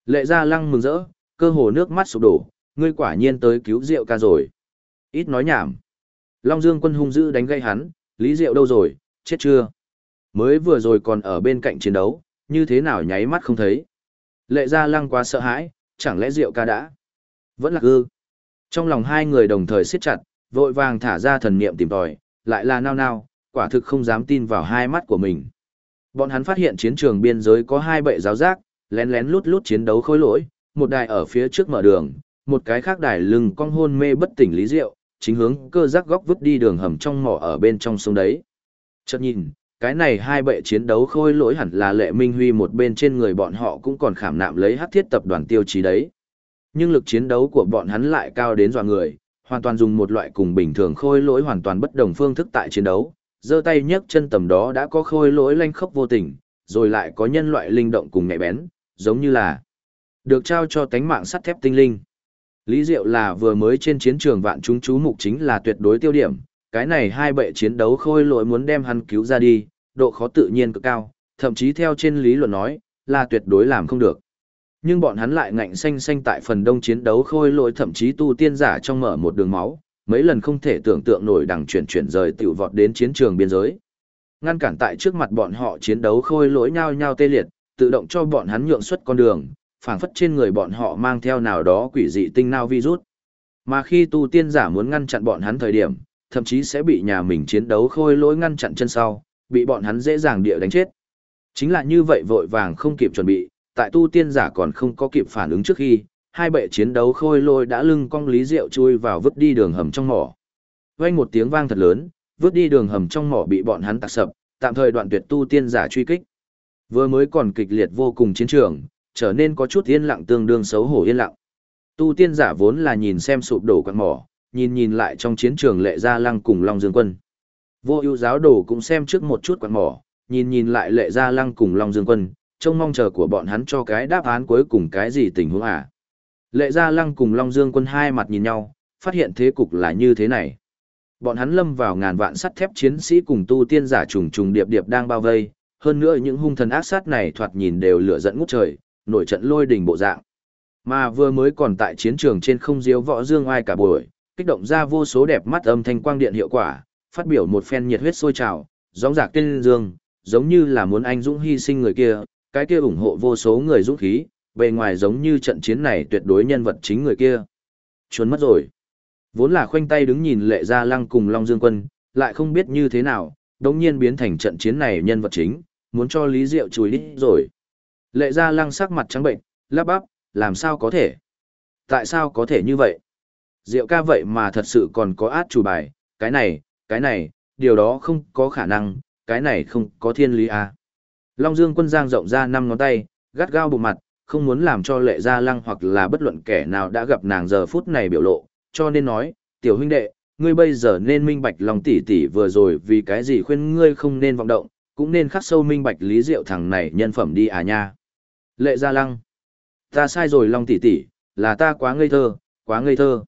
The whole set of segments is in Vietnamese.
Lệ Gia Lăng mừng rỡ, cơ hồ nước mắt sụp đổ, ngươi quả nhiên tới cứu Diệu ca rồi. Ít nói nhảm. Long Dương Quân hung dữ đánh gây hắn, Lý Diệu đâu rồi, chết chưa? Mới vừa rồi còn ở bên cạnh chiến đấu, như thế nào nháy mắt không thấy. Lệ Gia Lăng quá sợ hãi, chẳng lẽ Diệu ca đã? Vẫn là ư? Trong lòng hai người đồng thời siết chặt, vội vàng thả ra thần niệm tìm tòi, lại là nao nao, quả thực không dám tin vào hai mắt của mình. Bọn hắn phát hiện chiến trường biên giới có hai bệ giáo giác, lén lén lút lút chiến đấu khối lỗi, một đài ở phía trước mở đường, một cái khác đài lưng cong hôn mê bất tỉnh Lý Diệu, chính hướng cơ giác góc vứt đi đường hầm trong mỏ ở bên trong sông đấy. Chợt nhìn, cái này hai bệ chiến đấu khôi lỗi hẳn là Lệ Minh Huy một bên trên người bọn họ cũng còn khảm nạm lấy hắc thiết tập đoàn tiêu chí đấy. Nhưng lực chiến đấu của bọn hắn lại cao đến dọa người, hoàn toàn dùng một loại cùng bình thường khôi lỗi hoàn toàn bất đồng phương thức tại chiến đấu. Giơ tay nhấc chân tầm đó đã có khôi lỗi lanh khốc vô tình, rồi lại có nhân loại linh động cùng nhạy bén, giống như là được trao cho tánh mạng sắt thép tinh linh. Lý Diệu là vừa mới trên chiến trường vạn chúng chú mục chính là tuyệt đối tiêu điểm, cái này hai bệ chiến đấu khôi lỗi muốn đem hắn cứu ra đi, độ khó tự nhiên cực cao, thậm chí theo trên lý luận nói, là tuyệt đối làm không được. Nhưng bọn hắn lại ngạnh xanh xanh tại phần đông chiến đấu khôi lỗi thậm chí tu tiên giả trong mở một đường máu, mấy lần không thể tưởng tượng nổi đằng chuyển rời tiểu vọt đến chiến trường biên giới. Ngăn cản tại trước mặt bọn họ chiến đấu khôi lỗi nhao nhao tê liệt, tự động cho bọn hắn nhượng xuất con đường, phảng phất trên người bọn họ mang theo nào đó quỷ dị tinh nao virus. Mà khi tu tiên giả muốn ngăn chặn bọn hắn thời điểm, thậm chí sẽ bị nhà mình chiến đấu khôi lỗi ngăn chặn chân sau, bị bọn hắn dễ dàng địa đánh chết. Chính là như vậy vội vàng không kịp chuẩn bị, tại tu tiên giả còn không có kịp phản ứng trước khi, hai bệ chiến đấu khôi lỗi đã lưng cong Lý Diệu chui vào vứt đi đường hầm trong mỏ. Vang một tiếng vang thật lớn, vứt đi đường hầm trong mỏ bị bọn hắn tạc sập, tạm thời đoạn tuyệt tu tiên giả truy kích. Vừa mới còn kịch liệt vô cùng chiến trường, trở nên có chút yên lặng tương đương xấu hổ yên lặng. Tu tiên giả vốn là nhìn xem sụp đổ quặng mỏ, nhìn lại trong chiến trường Lệ Gia Lăng cùng Long Dương Quân. Vô Ưu giáo đồ cũng xem trước một chút quặng mỏ, nhìn lại Lệ Gia Lăng cùng Long Dương Quân, trông mong chờ của bọn hắn cho cái đáp án cuối cùng cái gì tình huống à. Lệ Gia Lăng cùng Long Dương Quân hai mặt nhìn nhau, phát hiện thế cục là như thế này. Bọn hắn lâm vào ngàn vạn sắt thép chiến sĩ cùng tu tiên giả trùng trùng điệp điệp đang bao vây, hơn nữa những hung thần ác sát này thoạt nhìn đều lửa giận ngút trời, nổi trận lôi đình bộ dạng. Mà vừa mới còn tại chiến trường trên không diếu võ dương ai cả buổi, kích động ra vô số đẹp mắt âm thanh quang điện hiệu quả, phát biểu một phen nhiệt huyết sôi trào, gióng giạc tên dương, giống như là muốn anh dũng hy sinh người kia, cái kia ủng hộ vô số người dũng khí, bề ngoài giống như trận chiến này tuyệt đối nhân vật chính người kia. Trốn mất rồi. Vốn là khoanh tay đứng nhìn Lệ Gia Lăng cùng Long Dương Quân, lại không biết như thế nào, đống nhiên biến thành trận chiến này nhân vật chính, muốn cho Lý Diệu chùi đít rồi. Lệ Gia Lăng sắc mặt trắng bệnh, lắp bắp, làm sao có thể? Tại sao có thể như vậy? Diệu ca vậy mà thật sự còn có át chủ bài, cái này, điều đó không có khả năng, cái này không có thiên lý à. Long Dương Quân giang rộng ra 5 ngón tay, gắt gao bụng mặt, không muốn làm cho Lệ Gia Lăng hoặc là bất luận kẻ nào đã gặp nàng giờ phút này biểu lộ, cho nên nói, tiểu huynh đệ, ngươi bây giờ nên minh bạch Long tỷ tỷ vừa rồi vì cái gì khuyên ngươi không nên vọng động, cũng nên khắc sâu minh bạch Lý Diệu thằng này nhân phẩm đi à nha. Lệ Gia Lăng, ta sai rồi Long tỷ tỷ, là ta quá ngây thơ, quá ngây thơ.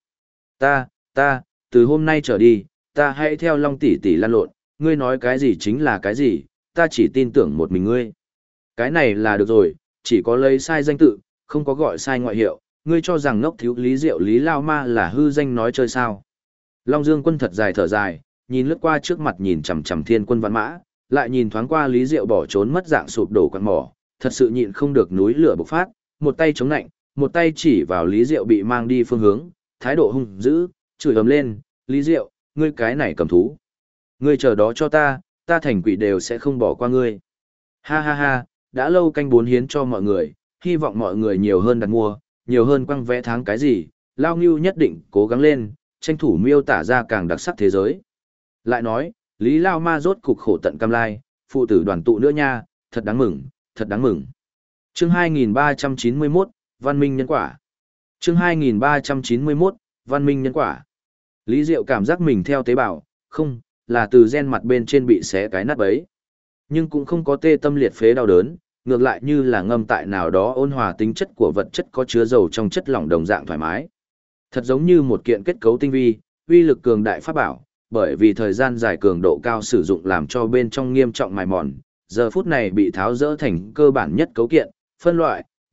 Ta, từ hôm nay trở đi, ta hãy theo Long tỷ tỷ lăn lộn, ngươi nói cái gì chính là cái gì, ta chỉ tin tưởng một mình ngươi. Cái này là được rồi, chỉ có lấy sai danh tự, không có gọi sai ngoại hiệu, ngươi cho rằng ngốc thiếu Lý Diệu Lý Lao Ma là hư danh nói chơi sao. Long Dương Quân thật dài thở dài, nhìn lướt qua trước mặt nhìn chằm chằm Thiên Quân Vạn Mã, lại nhìn thoáng qua Lý Diệu bỏ trốn mất dạng sụp đổ quặng mỏ, thật sự nhịn không được núi lửa bộc phát, một tay chống nạnh, một tay chỉ vào Lý Diệu bị mang đi phương hướng, thái độ hung dữ, chửi ầm lên, Lý Diệu, ngươi cái này cầm thú. Ngươi chờ đó cho ta thành quỷ đều sẽ không bỏ qua ngươi. Ha ha ha, đã lâu canh 4 hiến cho mọi người, hy vọng mọi người nhiều hơn đặt mua, nhiều hơn quăng vẽ tháng cái gì, Lao Ngưu nhất định cố gắng lên, tranh thủ miêu tả ra càng đặc sắc thế giới. Lại nói, Lý Lao Ma rốt cục khổ tận cam lai, phụ tử đoàn tụ nữa nha, thật đáng mừng, thật đáng mừng. Chương 2391, Văn minh nhân quả. Chương 2391, Văn minh nhân quả. Lý Diệu cảm giác mình theo tế bào, không, là từ gen mặt bên trên bị xé cái nát bấy. Nhưng cũng không có tê tâm liệt phế đau đớn, ngược lại như là ngâm tại nào đó ôn hòa tính chất của vật chất có chứa dầu trong chất lỏng đồng dạng thoải mái. Thật giống như một kiện kết cấu tinh vi, uy lực cường đại pháp bảo, bởi vì thời gian dài cường độ cao sử dụng làm cho bên trong nghiêm trọng mài mòn, giờ phút này bị tháo rỡ thành cơ bản nhất cấu kiện, phân loại,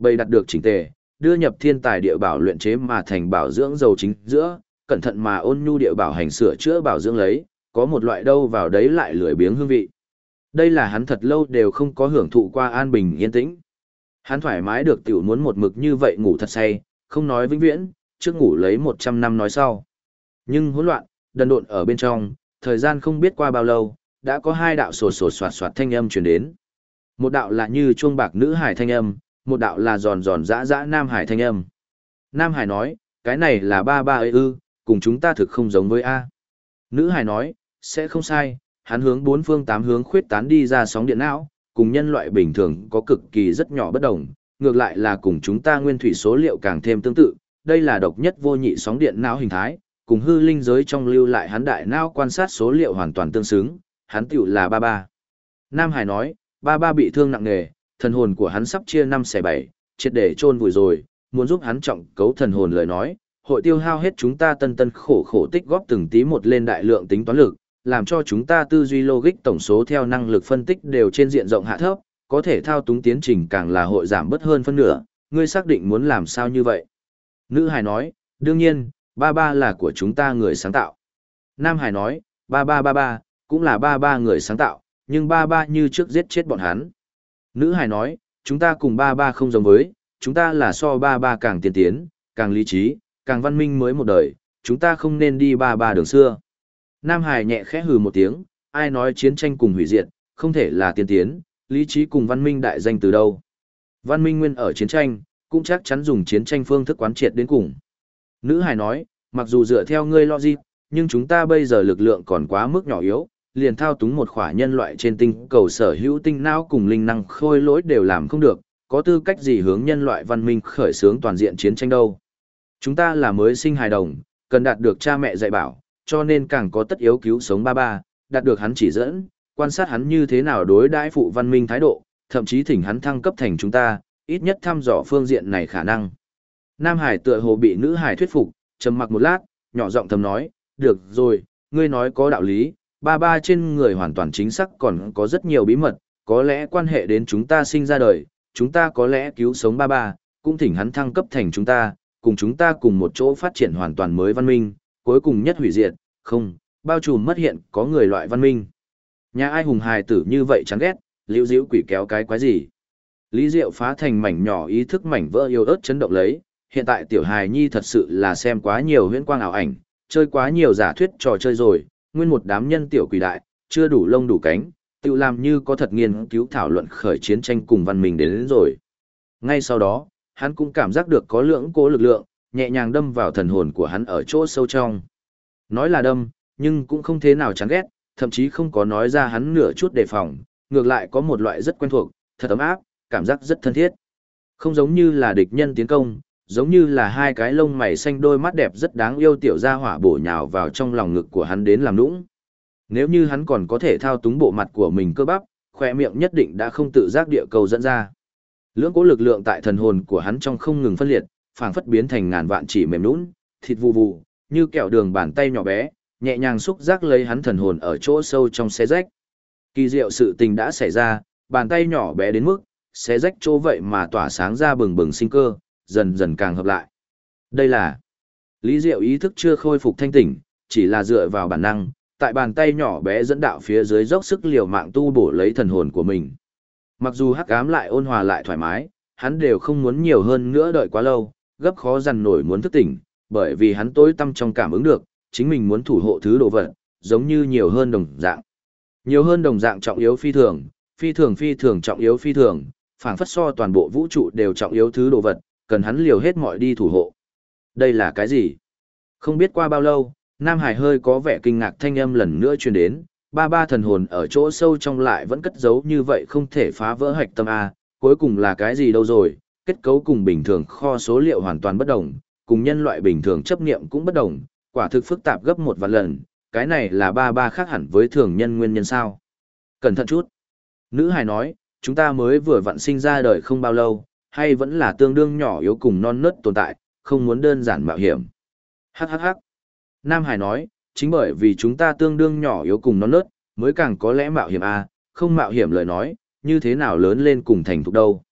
bày đặt được chỉnh tề, đưa nhập thiên tài địa bảo luyện chế mà thành bảo dưỡng dầu chính giữa, cẩn thận mà ôn nhu địa bảo hành sửa chữa bảo dưỡng lấy, có một loại đâu vào đấy lại lười biếng hương vị. Đây là hắn thật lâu đều không có hưởng thụ qua an bình yên tĩnh. Hắn thoải mái được tiểu muốn một mực như vậy ngủ thật say, không nói vĩnh viễn, trước ngủ lấy 100 năm nói sau. Nhưng hỗn loạn, đần độn ở bên trong, thời gian không biết qua bao lâu, đã có hai đạo sột sột soạt soạt thanh âm truyền đến. Một đạo là như chuông bạc nữ hải thanh âm, một đạo là giòn giòn dã dã nam hải thanh âm. Nam hải nói, cái này là ba ba ấy ư, cùng chúng ta thực không giống với A. Nữ hải nói, sẽ không sai, hắn hướng bốn phương tám hướng khuyết tán đi ra sóng điện não, cùng nhân loại bình thường có cực kỳ rất nhỏ bất đồng, ngược lại là cùng chúng ta nguyên thủy số liệu càng thêm tương tự, đây là độc nhất vô nhị sóng điện não hình thái, cùng hư linh giới trong lưu lại hắn đại não quan sát số liệu hoàn toàn tương xứng, hắn tiểu là ba ba. Nam Hải nói, ba ba bị thương nặng nề, thần hồn của hắn sắp chia 5/7, triệt để chôn vùi rồi, muốn giúp hắn trọng cấu thần hồn lời nói, hội tiêu hao hết chúng ta tân tân khổ khổ tích góp từng tí một lên đại lượng tính toán lực, làm cho chúng ta tư duy logic tổng số theo năng lực phân tích đều trên diện rộng hạ thấp, có thể thao túng tiến trình càng là hội giảm bớt hơn phân nửa, ngươi xác định muốn làm sao như vậy? Nữ Hải nói, đương nhiên, ba ba là của chúng ta người sáng tạo. Nam Hải nói, ba ba, cũng là ba ba người sáng tạo, nhưng ba ba như trước giết chết bọn hắn. Nữ Hải nói, chúng ta cùng ba ba không giống với, chúng ta là so ba ba càng tiên tiến, càng lý trí, càng văn minh mới một đời, chúng ta không nên đi ba ba đường xưa. Nam Hải nhẹ khẽ hừ một tiếng, ai nói chiến tranh cùng hủy diệt, không thể là tiên tiến, lý trí cùng văn minh đại danh từ đâu. Văn minh nguyên ở chiến tranh, cũng chắc chắn dùng chiến tranh phương thức quán triệt đến cùng. Nữ Hải nói, mặc dù dựa theo ngươi logic, nhưng chúng ta bây giờ lực lượng còn quá mức nhỏ yếu, liền thao túng một khỏa nhân loại trên tinh cầu sở hữu tinh não cùng linh năng khôi lỗi đều làm không được, có tư cách gì hướng nhân loại văn minh khởi xướng toàn diện chiến tranh đâu. Chúng ta là mới sinh hài đồng, cần đạt được cha mẹ dạy bảo, cho nên càng có tất yếu cứu sống ba ba, đạt được hắn chỉ dẫn, quan sát hắn như thế nào đối đãi phụ văn minh thái độ, thậm chí thỉnh hắn thăng cấp thành chúng ta, ít nhất thăm dò phương diện này khả năng. Nam Hải tựa hồ bị nữ Hải thuyết phục, trầm mặc một lát, nhỏ giọng thầm nói, được rồi, ngươi nói có đạo lý, ba ba trên người hoàn toàn chính xác còn có rất nhiều bí mật, có lẽ quan hệ đến chúng ta sinh ra đời, chúng ta có lẽ cứu sống ba ba, cũng thỉnh hắn thăng cấp thành chúng ta cùng một chỗ phát triển hoàn toàn mới văn minh, cuối cùng nhất hủy diệt, không, bao trùm mất hiện có người loại văn minh. Nhà ai hùng hài tử như vậy chán ghét, liễu diễu quỷ kéo cái quái gì. Lý Diệu phá thành mảnh nhỏ ý thức mảnh vỡ yêu ớt chấn động lấy, hiện tại tiểu hài nhi thật sự là xem quá nhiều huyễn quang ảo ảnh, chơi quá nhiều giả thuyết trò chơi rồi, nguyên một đám nhân tiểu quỷ đại, chưa đủ lông đủ cánh, tự làm như có thật nghiên cứu thảo luận khởi chiến tranh cùng văn minh đến rồi. Ngay sau đó, hắn cũng cảm giác được có lưỡng cố lực lượng, nhẹ nhàng đâm vào thần hồn của hắn ở chỗ sâu trong. Nói là đâm, nhưng cũng không thế nào chán ghét, thậm chí không có nói ra hắn nửa chút đề phòng, ngược lại có một loại rất quen thuộc, thật ấm áp, cảm giác rất thân thiết. Không giống như là địch nhân tiến công, giống như là hai cái lông mày xanh đôi mắt đẹp rất đáng yêu tiểu gia hỏa bổ nhào vào trong lòng ngực của hắn đến làm nũng. Nếu như hắn còn có thể thao túng bộ mặt của mình cơ bắp, khỏe miệng nhất định đã không tự giác địa cầu dẫn ra. Lưỡng cố lực lượng tại thần hồn của hắn trong không ngừng phân liệt, phảng phất biến thành ngàn vạn chỉ mềm nhũn, thịt vù vù, như kẹo đường bàn tay nhỏ bé, nhẹ nhàng xúc giác lấy hắn thần hồn ở chỗ sâu trong xé rách. Kỳ diệu sự tình đã xảy ra, bàn tay nhỏ bé đến mức xé rách chỗ vậy mà tỏa sáng ra bừng bừng sinh cơ, dần dần càng hợp lại. Đây là Lý Diệu ý thức chưa khôi phục thanh tỉnh, chỉ là dựa vào bản năng, tại bàn tay nhỏ bé dẫn đạo phía dưới dốc sức liều mạng tu bổ lấy thần hồn của mình. Mặc dù hắc ám lại ôn hòa lại thoải mái, hắn đều không muốn nhiều hơn nữa đợi quá lâu, gấp khó dằn nổi muốn thức tỉnh, bởi vì hắn tối tâm trong cảm ứng được, chính mình muốn thủ hộ thứ đồ vật, giống như nhiều hơn đồng dạng. Nhiều hơn đồng dạng trọng yếu phi thường, phi thường trọng yếu phi thường, phảng phất so toàn bộ vũ trụ đều trọng yếu thứ đồ vật, cần hắn liều hết mọi đi thủ hộ. Đây là cái gì? Không biết qua bao lâu, Nam Hải hơi có vẻ kinh ngạc thanh âm lần nữa truyền đến, ba ba thần hồn ở chỗ sâu trong lại vẫn cất giấu như vậy không thể phá vỡ hạch tâm A, cuối cùng là cái gì đâu rồi, kết cấu cùng bình thường kho số liệu hoàn toàn bất đồng, cùng nhân loại bình thường chấp niệm cũng bất đồng, quả thực phức tạp gấp một vạn lần, cái này là ba ba khác hẳn với thường nhân nguyên nhân sao. Cẩn thận chút. Nữ hài nói, chúng ta mới vừa vặn sinh ra đời không bao lâu, hay vẫn là tương đương nhỏ yếu cùng non nớt tồn tại, không muốn đơn giản mạo hiểm. Hắc hắc hắc. Nam Hải nói, chính bởi vì chúng ta tương đương nhỏ yếu cùng non nớt, mới càng có lẽ mạo hiểm a, không mạo hiểm lời nói, như thế nào lớn lên cùng thành thục đâu.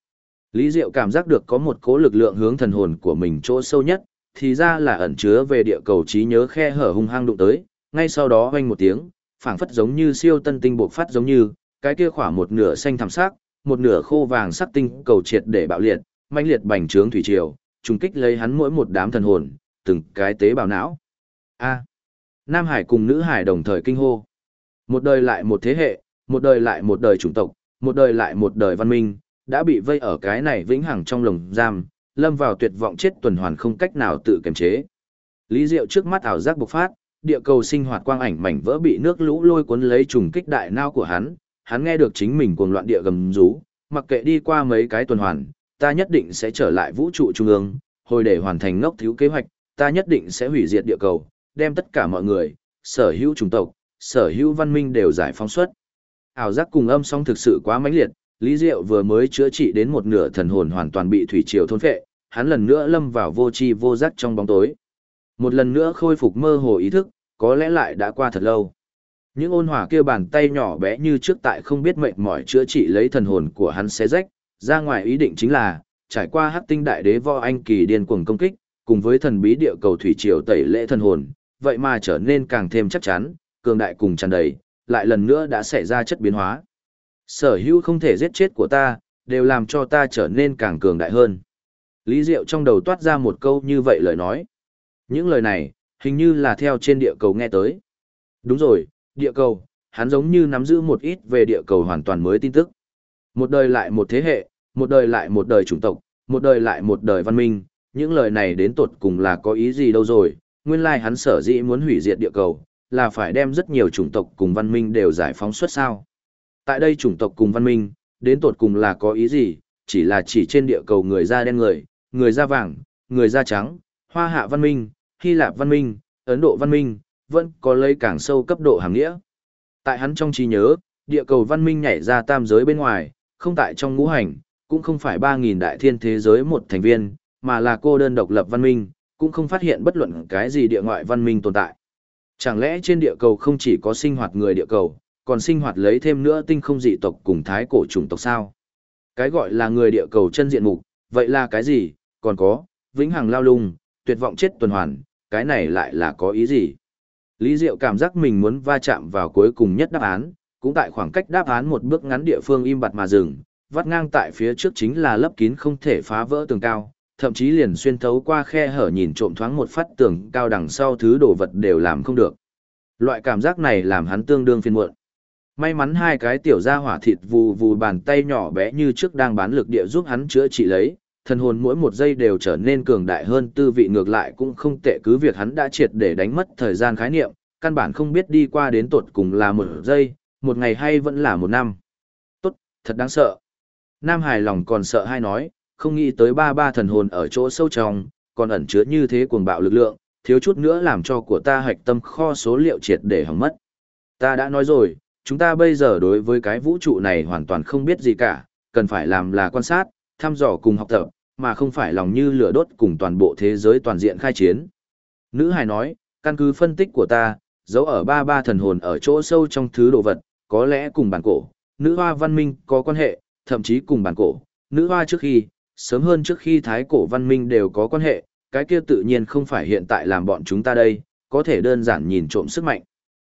Lý Diệu cảm giác được có một cỗ lực lượng hướng thần hồn của mình chỗ sâu nhất, thì ra là ẩn chứa về địa cầu trí nhớ khe hở hung hăng đụng tới, ngay sau đó oanh một tiếng, phảng phất giống như siêu tân tinh bộc phát giống như, cái kia khỏa một nửa xanh thẳm sắc, một nửa khô vàng sắc tinh cầu triệt để bạo liệt, mãnh liệt bành trướng thủy triều, trùng kích lấy hắn mỗi một đám thần hồn, từng cái tế bào não. A. Nam Hải cùng nữ Hải đồng thời kinh hô. Một đời lại một thế hệ, một đời lại một đời chủng tộc, một đời lại một đời văn minh, đã bị vây ở cái này vĩnh hằng trong lồng giam, lâm vào tuyệt vọng chết tuần hoàn không cách nào tự kiềm chế. Lý Diệu trước mắt ảo giác bộc phát, địa cầu sinh hoạt quang ảnh mảnh vỡ bị nước lũ lôi cuốn lấy trùng kích đại não của hắn nghe được chính mình cuồng loạn địa gầm rú, mặc kệ đi qua mấy cái tuần hoàn, ta nhất định sẽ trở lại vũ trụ trung ương, hồi để hoàn thành ngốc thiếu kế hoạch, ta nhất định sẽ hủy diệt địa cầu, đem tất cả mọi người, sở hữu chủng tộc, sở hữu văn minh đều giải phóng xuất. Ảo giác cùng âm song thực sự quá mãnh liệt, Lý Diệu vừa mới chữa trị đến một nửa thần hồn hoàn toàn bị thủy triều thôn phệ, hắn lần nữa lâm vào vô tri vô giác trong bóng tối. Một lần nữa khôi phục mơ hồ ý thức, có lẽ lại đã qua thật lâu. Những ôn hòa kia bàn tay nhỏ bé như trước tại không biết mệt mỏi chữa trị lấy thần hồn của hắn xé rách, ra ngoài ý định chính là, trải qua Hắc Tinh Đại Đế Võ Anh Kỳ điên cuồng công kích, cùng với thần bí địa cầu thủy triều tẩy lễ thần hồn, vậy mà trở nên càng thêm chắc chắn, cường đại cùng tràn đầy, lại lần nữa đã xảy ra chất biến hóa. Sở hữu không thể giết chết của ta, đều làm cho ta trở nên càng cường đại hơn. Lý Diệu trong đầu toát ra một câu như vậy lời nói. Những lời này, hình như là theo trên địa cầu nghe tới. Đúng rồi, địa cầu, hắn giống như nắm giữ một ít về địa cầu hoàn toàn mới tin tức. Một đời lại một thế hệ, một đời lại một đời chủng tộc, một đời lại một đời văn minh, những lời này đến tột cùng là có ý gì đâu rồi, nguyên lai hắn sở dĩ muốn hủy diệt địa cầu, là phải đem rất nhiều chủng tộc cùng văn minh đều giải phóng xuất sao. Tại đây chủng tộc cùng văn minh, đến tột cùng là có ý gì, chỉ là chỉ trên địa cầu người da đen người da vàng, người da trắng, Hoa Hạ văn minh, Hy Lạp văn minh, Ấn Độ văn minh, vẫn có lấy càng sâu cấp độ hàng nghĩa. Tại hắn trong trí nhớ, địa cầu văn minh nhảy ra tam giới bên ngoài, không tại trong ngũ hành, cũng không phải 3.000 đại thiên thế giới một thành viên, mà là cô đơn độc lập văn minh, cũng không phát hiện bất luận cái gì địa ngoại văn minh tồn tại. Chẳng lẽ trên địa cầu không chỉ có sinh hoạt người địa cầu, còn sinh hoạt lấy thêm nữa tinh không dị tộc cùng thái cổ chủng tộc sao? Cái gọi là người địa cầu chân diện mục, vậy là cái gì? Còn có, vĩnh hằng lao lung, tuyệt vọng chết tuần hoàn, cái này lại là có ý gì? Lý Diệu cảm giác mình muốn va chạm vào cuối cùng nhất đáp án, cũng tại khoảng cách đáp án một bước ngắn địa phương im bặt mà dừng, vắt ngang tại phía trước chính là lấp kín không thể phá vỡ tường cao, thậm chí liền xuyên thấu qua khe hở nhìn trộm thoáng một phát tường cao đằng sau thứ đồ vật đều làm không được. Loại cảm giác này làm hắn tương đương phiền muộn. May mắn hai cái tiểu gia hỏa thịt vù vù bàn tay nhỏ bé như trước đang bán lực địa giúp hắn chữa trị lấy, thần hồn mỗi một giây đều trở nên cường đại hơn, tư vị ngược lại cũng không tệ, cứ việc hắn đã triệt để đánh mất thời gian khái niệm, căn bản không biết đi qua đến tột cùng là một giây, một ngày hay vẫn là một năm. Tốt, thật đáng sợ. Nam hài lòng còn sợ hay nói, không nghĩ tới ba thần hồn ở chỗ sâu trong, còn ẩn chứa như thế cuồng bạo lực lượng, thiếu chút nữa làm cho của ta hạch tâm kho số liệu triệt để hỏng mất. Ta đã nói rồi, chúng ta bây giờ đối với cái vũ trụ này hoàn toàn không biết gì cả, cần phải làm là quan sát, thăm dò cùng học tập, mà không phải lòng như lửa đốt cùng toàn bộ thế giới toàn diện khai chiến. Nữ hài nói, căn cứ phân tích của ta, dấu ở ba thần hồn ở chỗ sâu trong thứ đồ vật, có lẽ cùng bản cổ, nữ hoa văn minh có quan hệ, thậm chí cùng bản cổ, nữ hoa trước khi, sớm hơn trước khi thái cổ văn minh đều có quan hệ, cái kia tự nhiên không phải hiện tại làm bọn chúng ta đây, có thể đơn giản nhìn trộm sức mạnh.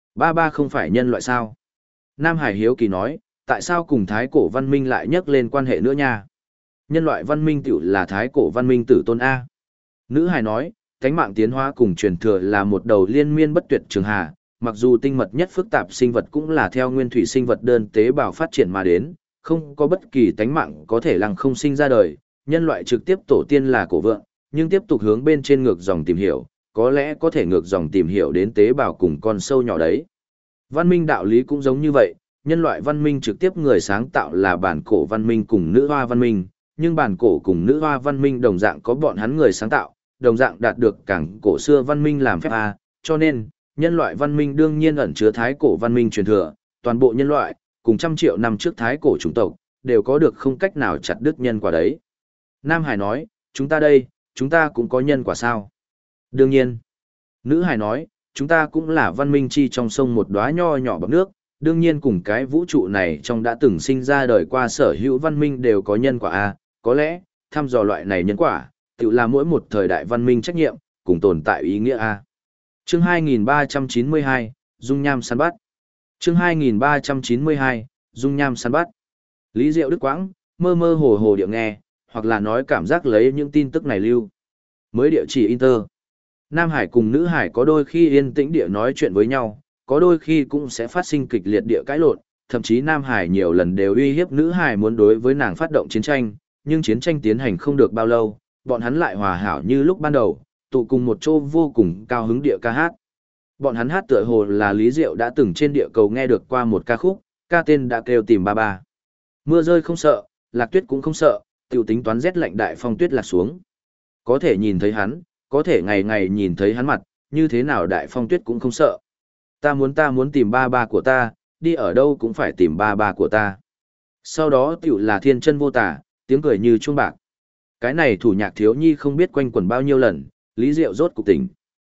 Ba không phải nhân loại sao? Nam Hải hiếu kỳ nói, tại sao cùng thái cổ văn minh lại nhắc lên quan hệ nữa nha? Nhân loại văn minh tiểu là thái cổ văn minh tử tôn A. Nữ Hải nói, cánh mạng tiến hóa cùng truyền thừa là một đầu liên miên bất tuyệt trường hà, mặc dù tinh mật nhất phức tạp sinh vật cũng là theo nguyên thủy sinh vật đơn tế bào phát triển mà đến, không có bất kỳ tánh mạng có thể lăng không sinh ra đời, nhân loại trực tiếp tổ tiên là cổ vượng, nhưng tiếp tục hướng bên trên ngược dòng tìm hiểu, có lẽ có thể ngược dòng tìm hiểu đến tế bào cùng con sâu nhỏ đấy. Văn minh đạo lý cũng giống như vậy, nhân loại văn minh trực tiếp người sáng tạo là bản cổ văn minh cùng nữ hoa văn minh, nhưng bản cổ cùng nữ hoa văn minh đồng dạng có bọn hắn người sáng tạo, đồng dạng đạt được cảng cổ xưa văn minh làm phép A, cho nên, nhân loại văn minh đương nhiên ẩn chứa thái cổ văn minh truyền thừa, toàn bộ nhân loại, cùng trăm triệu năm trước thái cổ chủng tộc, đều có được không cách nào chặt đứt nhân quả đấy. Nam Hải nói, chúng ta đây, chúng ta cũng có nhân quả sao? Đương nhiên. Nữ Hải nói, chúng ta cũng là văn minh chi trong sông một đóa nho nhỏ bọt nước, đương nhiên cùng cái vũ trụ này trong đã từng sinh ra đời qua sở hữu văn minh đều có nhân quả A, có lẽ, thăm dò loại này nhân quả, tự là mỗi một thời đại văn minh trách nhiệm, cùng tồn tại ý nghĩa a. Chương 2392, Dung Nham săn bắt. Chương 2392, Dung Nham săn bắt. Lý Diệu Đức Quãng, mơ mơ hồ hồ địa nghe, hoặc là nói cảm giác lấy những tin tức này lưu. Mới địa chỉ Inter. Nam Hải cùng nữ Hải có đôi khi yên tĩnh địa nói chuyện với nhau, có đôi khi cũng sẽ phát sinh kịch liệt địa cãi lộn, thậm chí Nam Hải nhiều lần đều uy hiếp nữ Hải muốn đối với nàng phát động chiến tranh, nhưng chiến tranh tiến hành không được bao lâu, bọn hắn lại hòa hảo như lúc ban đầu, tụ cùng một chỗ vô cùng cao hứng địa ca hát. Bọn hắn hát tựa hồ là Lý Diệu đã từng trên địa cầu nghe được qua một ca khúc, ca tên đã kêu tìm ba ba. Mưa rơi không sợ, lạc tuyết cũng không sợ, tiểu tính toán rét lạnh đại phong tuyết lạc xuống. Có thể nhìn thấy hắn, có thể ngày ngày nhìn thấy hắn mặt, như thế nào đại phong tuyết cũng không sợ. Ta muốn tìm ba ba của ta, đi ở đâu cũng phải tìm ba ba của ta. Sau đó tiểu là thiên chân vô tả, tiếng cười như chuông bạc. Cái này thủ nhạc thiếu nhi không biết quanh quẩn bao nhiêu lần, Lý Diệu rốt cục tỉnh.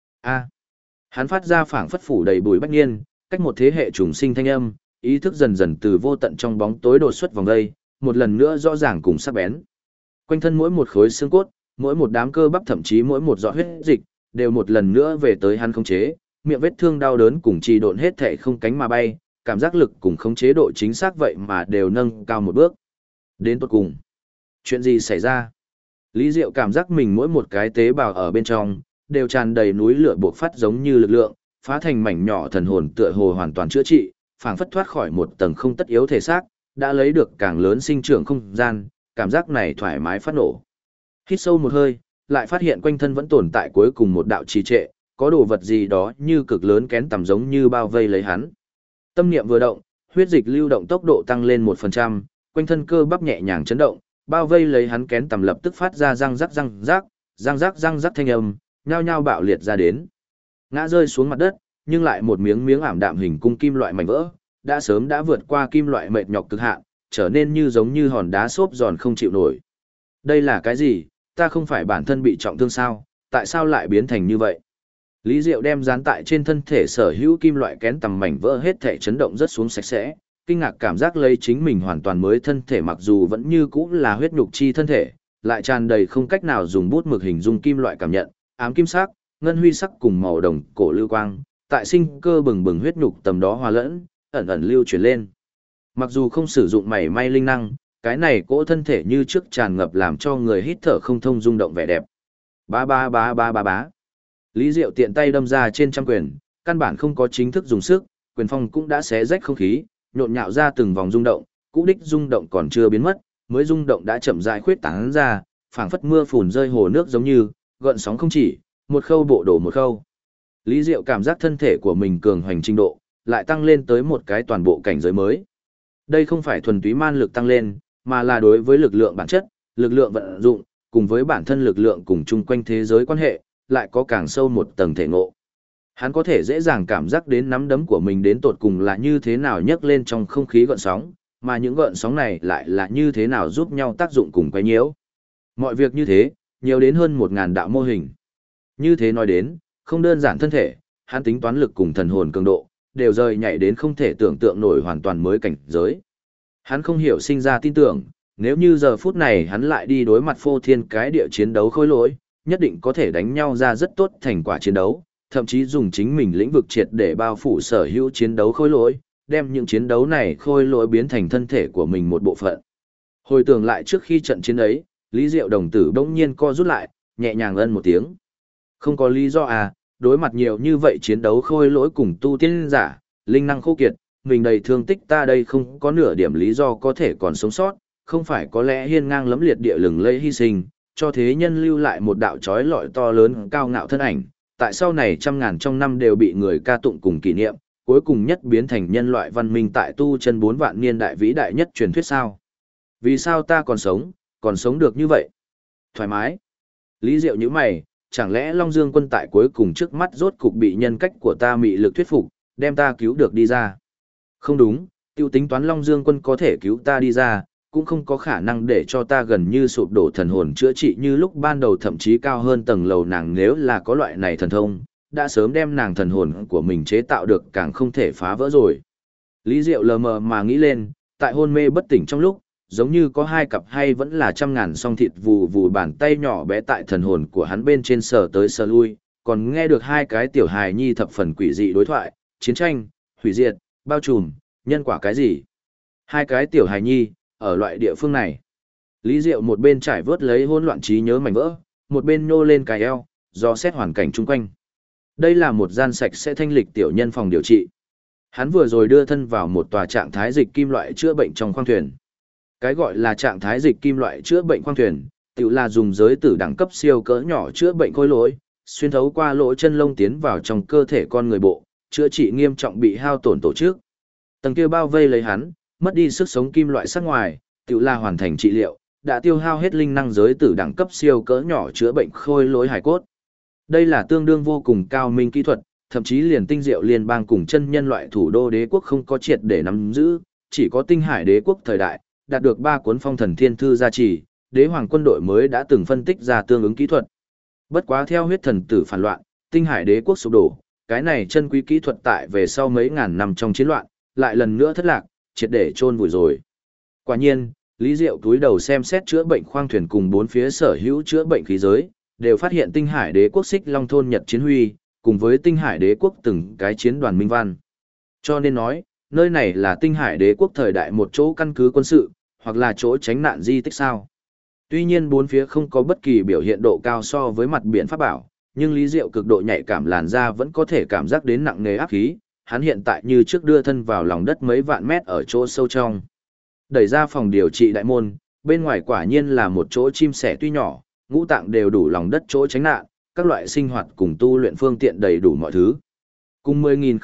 Hắn phát ra phảng phất phủ đầy bụi bách niên, cách một thế hệ trùng sinh thanh âm, ý thức dần dần từ vô tận trong bóng tối đột xuất vòng đây, một lần nữa rõ ràng cùng sắc bén. Quanh thân mỗi một khối xương cốt, mỗi một đám cơ bắp thậm chí mỗi một giọt huyết dịch, đều một lần nữa về tới hắn khống chế, miệng vết thương đau đớn cùng trì độn hết thể không cánh mà bay, cảm giác lực cùng khống chế độ chính xác vậy mà đều nâng cao một bước. Đến tột cùng, chuyện gì xảy ra? Lý Diệu cảm giác mình mỗi một cái tế bào ở bên trong, đều tràn đầy núi lửa bộc phát giống như lực lượng, phá thành mảnh nhỏ thần hồn tựa hồ hoàn toàn chữa trị, phảng phất thoát khỏi một tầng không tất yếu thể xác, đã lấy được càng lớn sinh trưởng không gian, cảm giác này thoải mái phát nổ. Hít sâu một hơi, lại phát hiện quanh thân vẫn tồn tại cuối cùng một đạo trì trệ, có đồ vật gì đó như cực lớn kén tầm giống như bao vây lấy hắn. Tâm niệm vừa động, huyết dịch lưu động tốc độ tăng lên 1%, quanh thân cơ bắp nhẹ nhàng chấn động, bao vây lấy hắn kén tầm lập tức phát ra răng rắc răng rắc, răng rắc thanh âm, nhao nhao bạo liệt ra đến. Ngã rơi xuống mặt đất, nhưng lại một miếng miếng ảm đạm hình cung kim loại mảnh vỡ, đã sớm đã vượt qua kim loại mệt nhọc cực hạn, trở nên như giống như hòn đá xốp giòn không chịu nổi. Đây là cái gì? Ta không phải bản thân bị trọng thương sao? Tại sao lại biến thành như vậy? Lý Diệu đem dán tại trên thân thể sở hữu kim loại kén tầm mảnh vỡ hết thể chấn động rất xuống sạch sẽ, kinh ngạc cảm giác lấy chính mình hoàn toàn mới thân thể mặc dù vẫn như cũ là huyết nhục chi thân thể, lại tràn đầy không cách nào dùng bút mực hình dung kim loại cảm nhận, ám kim sắc, ngân huy sắc cùng màu đồng cổ lưu quang, tại sinh cơ bừng bừng huyết nhục tầm đó hòa lẫn, ẩn ẩn lưu chuyển lên. Mặc dù không sử dụng mảy may linh năng, cái này cỗ thân thể như trước tràn ngập làm cho người hít thở không thông rung động vẻ đẹp. Bá. Lý Diệu tiện tay đâm ra trên trăm quyền, căn bản không có chính thức dùng sức, quyền phong cũng đã xé rách không khí, nhộn nhạo ra từng vòng rung động, cũ đích rung động còn chưa biến mất, mới rung động đã chậm rãi khuyết tán ra, phảng phất mưa phùn rơi hồ nước giống như, gợn sóng không chỉ, một khâu bộ đổ một khâu. Lý Diệu cảm giác thân thể của mình cường hoành trình độ, lại tăng lên tới một cái toàn bộ cảnh giới mới. Đây không phải thuần túy man lực tăng lên, mà là đối với lực lượng bản chất, lực lượng vận dụng, cùng với bản thân lực lượng cùng chung quanh thế giới quan hệ, lại có càng sâu một tầng thể ngộ. Hắn có thể dễ dàng cảm giác đến nắm đấm của mình đến tột cùng là như thế nào nhấc lên trong không khí gợn sóng, mà những gợn sóng này lại là như thế nào giúp nhau tác dụng cùng quấy nhiễu. Mọi việc như thế, nhiều đến hơn 1000 đạo mô hình. Như thế nói đến, không đơn giản thân thể, hắn tính toán lực cùng thần hồn cường độ, đều rời nhảy đến không thể tưởng tượng nổi hoàn toàn mới cảnh giới. Hắn không hiểu sinh ra tin tưởng, nếu như giờ phút này hắn lại đi đối mặt phô thiên cái địa chiến đấu khối lỗi, nhất định có thể đánh nhau ra rất tốt thành quả chiến đấu, thậm chí dùng chính mình lĩnh vực triệt để bao phủ sở hữu chiến đấu khối lỗi, đem những chiến đấu này khôi lỗi biến thành thân thể của mình một bộ phận. Hồi tưởng lại trước khi trận chiến ấy, Lý Diệu đồng tử bỗng nhiên co rút lại, nhẹ nhàng ân một tiếng. Không có lý do à, đối mặt nhiều như vậy chiến đấu khôi lỗi cùng tu tiên giả, linh năng khô kiệt, mình đầy thương tích ta đây không có nửa điểm lý do có thể còn sống sót, không phải có lẽ hiên ngang lẫm liệt địa lừng lẫy hy sinh, cho thế nhân lưu lại một đạo chói lọi to lớn cao ngạo thân ảnh, tại sau này trăm ngàn trong năm đều bị người ca tụng cùng kỷ niệm, cuối cùng nhất biến thành nhân loại văn minh tại tu chân 4 vạn niên đại vĩ đại nhất truyền thuyết sao. Vì sao ta còn sống được như vậy? Thoải mái. Lý Diệu như mày, chẳng lẽ Long Dương quân tại cuối cùng trước mắt rốt cục bị nhân cách của ta mị lực thuyết phục, đem ta cứu được đi ra? Không đúng, tiêu tính toán Long Dương quân có thể cứu ta đi ra, cũng không có khả năng để cho ta gần như sụp đổ thần hồn chữa trị như lúc ban đầu, thậm chí cao hơn tầng lầu nàng nếu là có loại này thần thông, đã sớm đem nàng thần hồn của mình chế tạo được càng không thể phá vỡ rồi. Lý Diệu lờ mờ mà nghĩ lên, tại hôn mê bất tỉnh trong lúc, giống như có hai cặp hay vẫn là trăm ngàn song thịt vù vù bàn tay nhỏ bé tại thần hồn của hắn bên trên sờ tới sờ lui, còn nghe được hai cái tiểu hài nhi thập phần quỷ dị đối thoại, chiến tranh, hủy diệt, bao trùm, nhân quả cái gì. Hai cái tiểu hài nhi, ở loại địa phương này. Lý Diệu một bên trải vớt lấy hỗn loạn trí nhớ mảnh vỡ, một bên nhô lên cài eo, do xét hoàn cảnh chung quanh. Đây là một gian sạch sẽ thanh lịch tiểu nhân phòng điều trị. Hắn vừa rồi đưa thân vào một tòa trạng thái dịch kim loại chữa bệnh trong khoang thuyền. Cái gọi là trạng thái dịch kim loại chữa bệnh khoang thuyền, tự là dùng giới tử đẳng cấp siêu cỡ nhỏ chữa bệnh khối lỗi, xuyên thấu qua lỗ chân lông tiến vào trong cơ thể con người bộ, chữa trị nghiêm trọng bị hao tổn tổ chức. Tầng kia bao vây lấy hắn, mất đi sức sống kim loại sắc ngoài, tự là hoàn thành trị liệu, đã tiêu hao hết linh năng giới tử đẳng cấp siêu cỡ nhỏ chữa bệnh khôi lỗi hài cốt. Đây là tương đương vô cùng cao minh kỹ thuật, thậm chí liền tinh diệu liên bang cùng chân nhân loại thủ đô đế quốc không có triệt để nắm giữ, chỉ có tinh hải đế quốc thời đại, đạt được 3 cuốn phong thần thiên thư gia trì, đế hoàng quân đội mới đã từng phân tích ra tương ứng kỹ thuật. Bất quá theo huyết thần tử phản loạn, tinh hải đế quốc sụp đổ, cái này chân quý kỹ thuật tại về sau mấy ngàn năm trong chiến loạn, lại lần nữa thất lạc, triệt để chôn vùi rồi. Quả nhiên, Lý Diệu túi đầu xem xét chữa bệnh khoang thuyền cùng bốn phía sở hữu chữa bệnh khí giới, đều phát hiện tinh hải đế quốc Xích Long thôn Nhật chiến huy, cùng với tinh hải đế quốc từng cái chiến đoàn minh văn. Cho nên nói, nơi này là tinh hải đế quốc thời đại một chỗ căn cứ quân sự, hoặc là chỗ tránh nạn di tích sao. Tuy nhiên bốn phía không có bất kỳ biểu hiện độ cao so với mặt biển pháp bảo, nhưng Lý Diệu cực độ nhạy cảm làn da vẫn có thể cảm giác đến nặng nề áp khí, hắn hiện tại như trước đưa thân vào lòng đất mấy vạn mét ở chỗ sâu trong. Đẩy ra phòng điều trị đại môn, bên ngoài quả nhiên là một chỗ chim sẻ tuy nhỏ, ngũ tạng đều đủ lòng đất chỗ tránh nạn, các loại sinh hoạt cùng tu luyện phương tiện đầy đủ mọi thứ. Cùng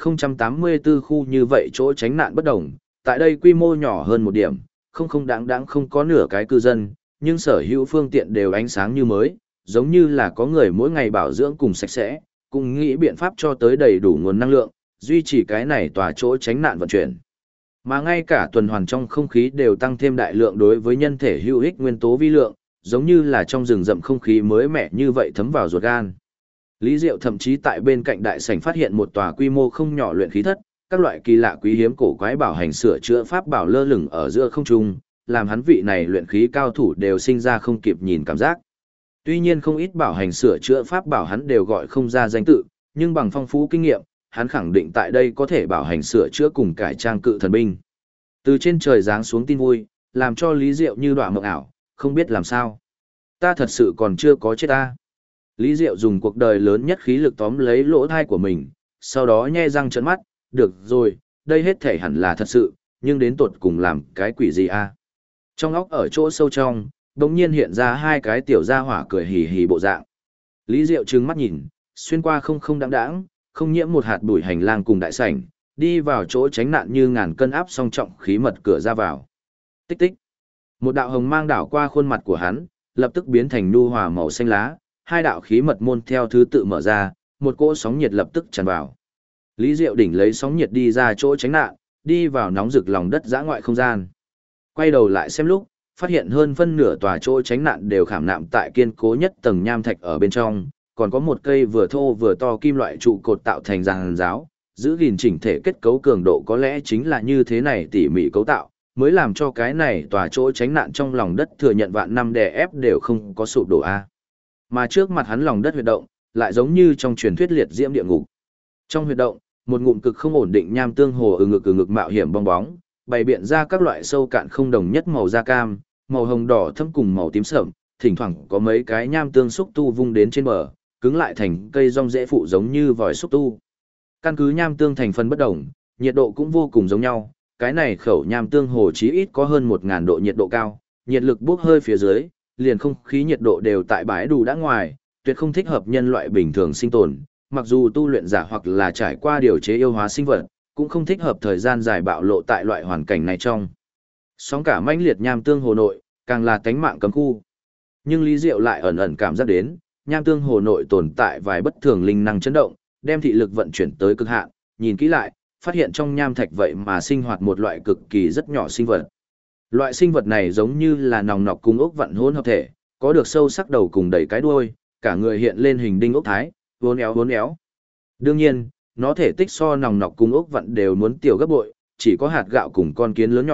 10.084 khu như vậy chỗ tránh nạn bất đồng, tại đây quy mô nhỏ hơn một điểm, không đáng không có nửa cái cư dân, nhưng sở hữu phương tiện đều ánh sáng như mới, giống như là có người mỗi ngày bảo dưỡng cùng sạch sẽ, cùng nghĩ biện pháp cho tới đầy đủ nguồn năng lượng, duy trì cái này tòa chỗ tránh nạn vận chuyển. Mà ngay cả tuần hoàn trong không khí đều tăng thêm đại lượng đối với nhân thể hữu ích nguyên tố vi lượng, giống như là trong rừng rậm không khí mới mẻ như vậy thấm vào ruột gan. Lý Diệu thậm chí tại bên cạnh đại sảnh phát hiện một tòa quy mô không nhỏ luyện khí thất, các loại kỳ lạ quý hiếm cổ quái bảo hành sửa chữa pháp bảo lơ lửng ở giữa không trung, làm hắn vị này luyện khí cao thủ đều sinh ra không kịp nhìn cảm giác. Tuy nhiên không ít bảo hành sửa chữa pháp bảo hắn đều gọi không ra danh tự, nhưng bằng phong phú kinh nghiệm, hắn khẳng định tại đây có thể bảo hành sửa chữa cùng cải trang cự thần binh. Từ trên trời giáng xuống tin vui, làm cho Lý Diệu như đọa mộng ảo, không biết làm sao. Ta thật sự còn chưa có chết ta. Lý Diệu dùng cuộc đời lớn nhất khí lực tóm lấy lỗ thai của mình, sau đó nhe răng trợn mắt, được rồi, đây hết thể hẳn là thật sự, nhưng đến tột cùng làm cái quỷ gì a? Trong óc ở chỗ sâu trong, đống nhiên hiện ra hai cái tiểu gia hỏa cười hì hì bộ dạng. Lý Diệu trừng mắt nhìn, xuyên qua không đãng, không nhiễm một hạt bụi hành lang cùng đại sảnh, đi vào chỗ tránh nạn như ngàn cân áp song trọng khí mật cửa ra vào. Tích tích. Một đạo hồng mang đảo qua khuôn mặt của hắn, lập tức biến thành nhu hòa màu xanh lá, hai đạo khí mật môn theo thứ tự mở ra, một cỗ sóng nhiệt lập tức tràn vào. Lý Diệu đỉnh lấy sóng nhiệt đi ra chỗ tránh nạn, đi vào nóng rực lòng đất dã ngoại không gian. Quay đầu lại xem lúc, phát hiện hơn phân nửa tòa chỗ tránh nạn đều khảm nạm tại kiên cố nhất tầng nham thạch ở bên trong, còn có một cây vừa thô vừa to kim loại trụ cột tạo thành giàn giáo, giữ gìn chỉnh thể kết cấu cường độ có lẽ chính là như thế này tỉ mỉ cấu tạo, mới làm cho cái này tòa chỗ tránh nạn trong lòng đất thừa nhận vạn năm đè ép đều không có sụp đổ a. Mà trước mặt hắn lòng đất huyệt động, lại giống như trong truyền thuyết liệt diễm địa ngục. Trong huyệt động, một ngụm cực không ổn định nham tương hồ ừ ngực mạo hiểm bong bóng, bày biện ra các loại sâu cạn không đồng nhất màu da cam, màu hồng đỏ thâm cùng màu tím sẫm, thỉnh thoảng có mấy cái nham tương xúc tu vung đến trên bờ, cứng lại thành cây rong rễ phụ giống như vòi xúc tu. Căn cứ nham tương thành phần bất đồng, nhiệt độ cũng vô cùng giống nhau, cái này khẩu nham tương hồ chí ít có hơn 1000 độ nhiệt độ cao, nhiệt lực bốc hơi phía dưới, liền không khí nhiệt độ đều tại bãi đủ đã ngoài, tuyệt không thích hợp nhân loại bình thường sinh tồn, mặc dù tu luyện giả hoặc là trải qua điều chế yêu hóa sinh vật, cũng không thích hợp thời gian dài bạo lộ tại loại hoàn cảnh này trong. Sóng cả mãnh liệt nham tương hồ nội, càng là tánh mạng cấm khu. Nhưng Lý Diệu lại ẩn ẩn cảm giác đến, nham tương hồ nội tồn tại vài bất thường linh năng chấn động, đem thị lực vận chuyển tới cực hạn, nhìn kỹ lại, phát hiện trong nham thạch vậy mà sinh hoạt một loại cực kỳ rất nhỏ sinh vật. Loại sinh vật này giống như là nòng nọc cùng ốc vặn hỗn hợp thể, có được sâu sắc đầu cùng đầy cái đuôi, cả người hiện lên hình đinh ốc thái, vốn éo. Đương nhiên, nó thể tích so nòng nọc cùng ốc vặn đều muốn tiểu gấp bội, chỉ có hạt gạo cùng con kiến lớn nhỏ,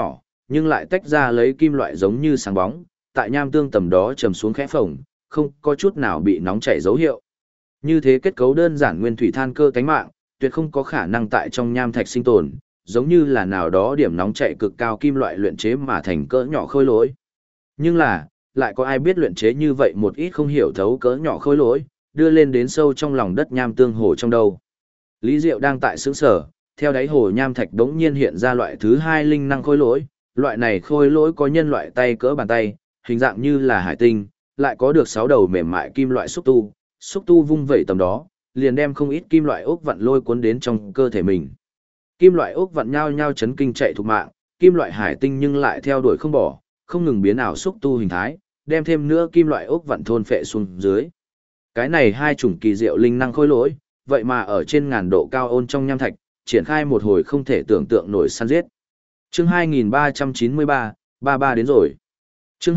nhưng lại tách ra lấy kim loại giống như sáng bóng, tại nham tương tầm đó trầm xuống khẽ phồng, không có chút nào bị nóng chảy dấu hiệu. Như thế kết cấu đơn giản nguyên thủy than cơ tánh mạng, tuyệt không có khả năng tại trong nham thạch sinh tồn, giống như là nào đó điểm nóng chảy cực cao kim loại luyện chế mà thành cỡ nhỏ khối lỗi. Nhưng là, lại có ai biết luyện chế như vậy một ít không hiểu thấu cỡ nhỏ khối lỗi, đưa lên đến sâu trong lòng đất nham tương hồ trong đâu. Lý Diệu đang tại sướng sở, theo đáy hồ nham thạch đống nhiên hiện ra loại thứ hai linh năng khối lỗi, loại này khối lỗi có nhân loại tay cỡ bàn tay, hình dạng như là hải tinh, lại có được 6 đầu mềm mại kim loại xúc tu vung vẩy tầm đó, liền đem không ít kim loại ốc vặn lôi cuốn đến trong cơ thể mình. Kim loại ốc vặn nhao nhao chấn kinh chạy thục mạng, kim loại hải tinh nhưng lại theo đuổi không bỏ, không ngừng biến ảo xúc tu hình thái, đem thêm nữa kim loại ốc vặn thôn phệ xuống dưới. Cái này hai chủng kỳ diệu linh năng khối lỗi, vậy mà ở trên ngàn độ cao ôn trong nham thạch, triển khai một hồi không thể tưởng tượng nổi săn giết. Chương 2393, 33 đến rồi. Chương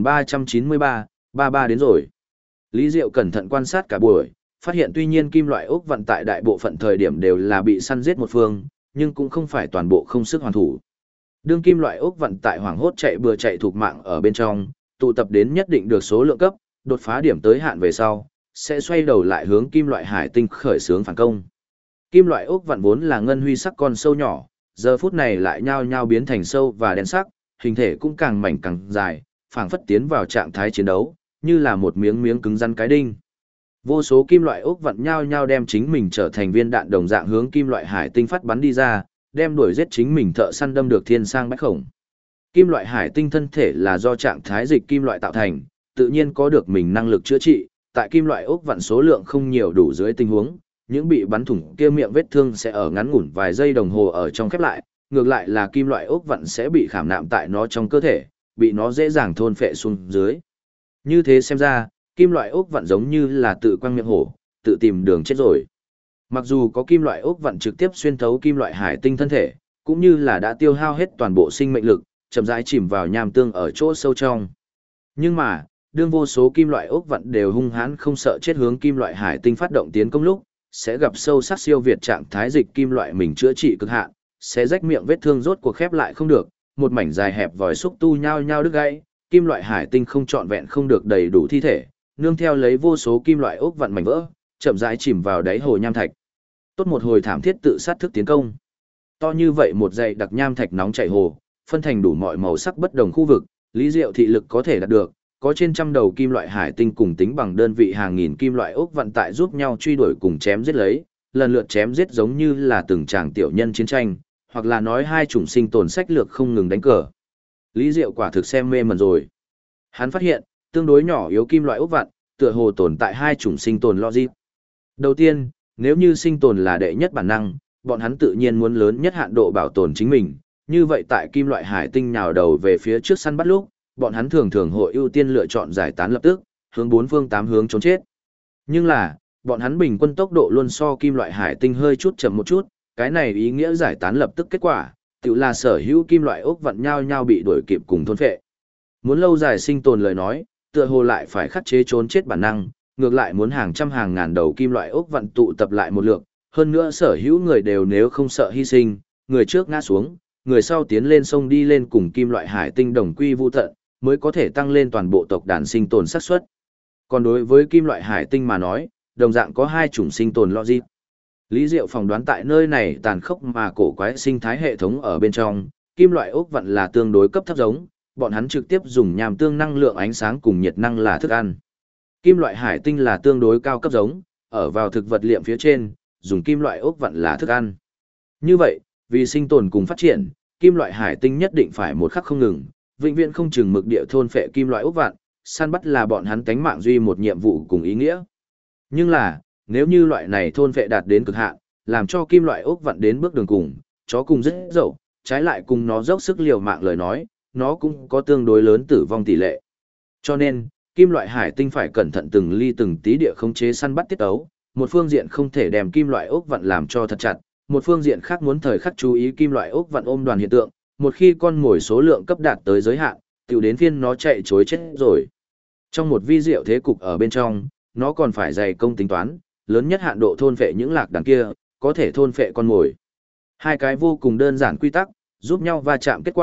2393, 33 đến rồi. Lý Diệu cẩn thận quan sát cả buổi, phát hiện tuy nhiên kim loại ốc vặn tại đại bộ phận thời điểm đều là bị săn giết một phương, nhưng cũng không phải toàn bộ không sức hoàn thủ. Đương kim loại ốc vặn tại hoảng hốt chạy bừa chạy thuộc mạng ở bên trong, tụ tập đến nhất định được số lượng cấp, đột phá điểm tới hạn về sau, sẽ xoay đầu lại hướng kim loại hải tinh khởi xướng phản công. Kim loại ốc vặn vốn là ngân huy sắc con sâu nhỏ, giờ phút này lại nhao nhao biến thành sâu và đen sắc, hình thể cũng càng mảnh càng dài, phảng phất tiến vào trạng thái chiến đấu, như là một miếng miếng cứng rắn cái đinh. Vô số kim loại ốc vặn nhao nhao đem chính mình trở thành viên đạn đồng dạng hướng kim loại hải tinh phát bắn đi ra, đem đuổi giết chính mình thợ săn đâm được thiên sang bách khổng. Kim loại hải tinh thân thể là do trạng thái dịch kim loại tạo thành, tự nhiên có được mình năng lực chữa trị, tại kim loại ốc vặn số lượng không nhiều đủ dưới tình huống, những bị bắn thủng kia miệng vết thương sẽ ở ngắn ngủn vài giây đồng hồ ở trong khép lại, ngược lại là kim loại ốc vặn sẽ bị khảm nạm tại nó trong cơ thể, bị nó dễ dàng thôn phệ xuống dưới. Như thế xem ra, kim loại ốc vặn giống như là tự quăng miệng hổ, tự tìm đường chết rồi. Mặc dù có kim loại ốc vặn trực tiếp xuyên thấu kim loại hải tinh thân thể, cũng như là đã tiêu hao hết toàn bộ sinh mệnh lực, chậm rãi chìm vào nham tương ở chỗ sâu trong. Nhưng mà, đương vô số kim loại ốc vặn đều hung hãn không sợ chết hướng kim loại hải tinh phát động tiến công lúc, sẽ gặp sâu sắc siêu việt trạng thái dịch kim loại mình chữa trị cực hạn, sẽ rách miệng vết thương rốt cuộc khép lại không được, một mảnh dài hẹp vòi xúc tu nhao nhao đứt gãy, kim loại hải tinh không trọn vẹn không được đầy đủ thi thể, nương theo lấy vô số kim loại ốc vặn mảnh vỡ, chậm rãi chìm vào đáy hồ nham thạch. Tốt một hồi thảm thiết tự sát thức tiến công. To như vậy một dãy đặc nham thạch nóng chảy hồ, phân thành đủ mọi màu sắc bất đồng khu vực, Lý Diệu thị lực có thể đạt được, có trên trăm đầu kim loại hải tinh cùng tính bằng đơn vị hàng nghìn kim loại ốc vặn tại giúp nhau truy đuổi cùng chém giết lấy, lần lượt chém giết giống như là từng tràng tiểu nhân chiến tranh, hoặc là nói hai chủng sinh tồn sách lược không ngừng đánh cờ. Lý Diệu quả thực xem mê mẩn rồi. Hắn phát hiện, tương đối nhỏ yếu kim loại ốc vặn, tựa hồ tồn tại hai chủng sinh tồn logic. Đầu tiên, nếu như sinh tồn là đệ nhất bản năng, bọn hắn tự nhiên muốn lớn nhất hạn độ bảo tồn chính mình, như vậy tại kim loại hải tinh nhào đầu về phía trước săn bắt lúc, bọn hắn thường thường hội ưu tiên lựa chọn giải tán lập tức, hướng bốn phương tám hướng trốn chết. Nhưng là, bọn hắn bình quân tốc độ luôn so kim loại hải tinh hơi chút chậm một chút, cái này ý nghĩa giải tán lập tức kết quả, tự là sở hữu kim loại ốc vặn nhau nhau bị đuổi kịp cùng thôn phệ. Muốn lâu dài sinh tồn lời nói, tựa hồ lại phải khắc chế trốn chết bản năng, ngược lại muốn hàng trăm hàng ngàn đầu kim loại ốc vặn tụ tập lại một lượt, hơn nữa sở hữu người đều nếu không sợ hy sinh, người trước ngã xuống, người sau tiến lên sông đi lên cùng kim loại hải tinh đồng quy vu tận, mới có thể tăng lên toàn bộ tộc đàn sinh tồn xác suất. Còn đối với kim loại hải tinh mà nói, đồng dạng có hai chủng sinh tồn logic. Lý Diệu phỏng đoán tại nơi này tàn khốc mà cổ quái sinh thái hệ thống ở bên trong, kim loại ốc vặn là tương đối cấp thấp giống, bọn hắn trực tiếp dùng nham tương năng lượng ánh sáng cùng nhiệt năng là thức ăn. Kim loại hải tinh là tương đối cao cấp giống, ở vào thực vật liệm phía trên, dùng kim loại ốc vặn là thức ăn. Như vậy, vì sinh tồn cùng phát triển, kim loại hải tinh nhất định phải một khắc không ngừng, vĩnh viễn không chừng mực địa thôn phệ kim loại ốc vặn, săn bắt là bọn hắn tánh mạng duy một nhiệm vụ cùng ý nghĩa. Nhưng là, nếu như loại này thôn phệ đạt đến cực hạn, làm cho kim loại ốc vặn đến bước đường cùng, chó cùng rất dậu, trái lại cùng nó dốc sức liều mạng lời nói, nó cũng có tương đối lớn tử vong tỷ lệ. Cho nên, kim loại hải tinh phải cẩn thận từng ly từng tí địa khống chế săn bắt tiết ấu, một phương diện không thể đem kim loại ốc vặn làm cho thật chặt, một phương diện khác muốn thời khắc chú ý kim loại ốc vặn ôm đoàn hiện tượng, một khi con mồi số lượng cấp đạt tới giới hạn, tiểu đến phiên nó chạy chối chết rồi. Trong một vi diệu thế cục ở bên trong, nó còn phải dày công tính toán, lớn nhất hạn độ thôn phệ những lạc đàn kia, có thể thôn phệ con mồi. Hai cái vô cùng đơn giản quy tắc, giúp nhau va chạm kết quả,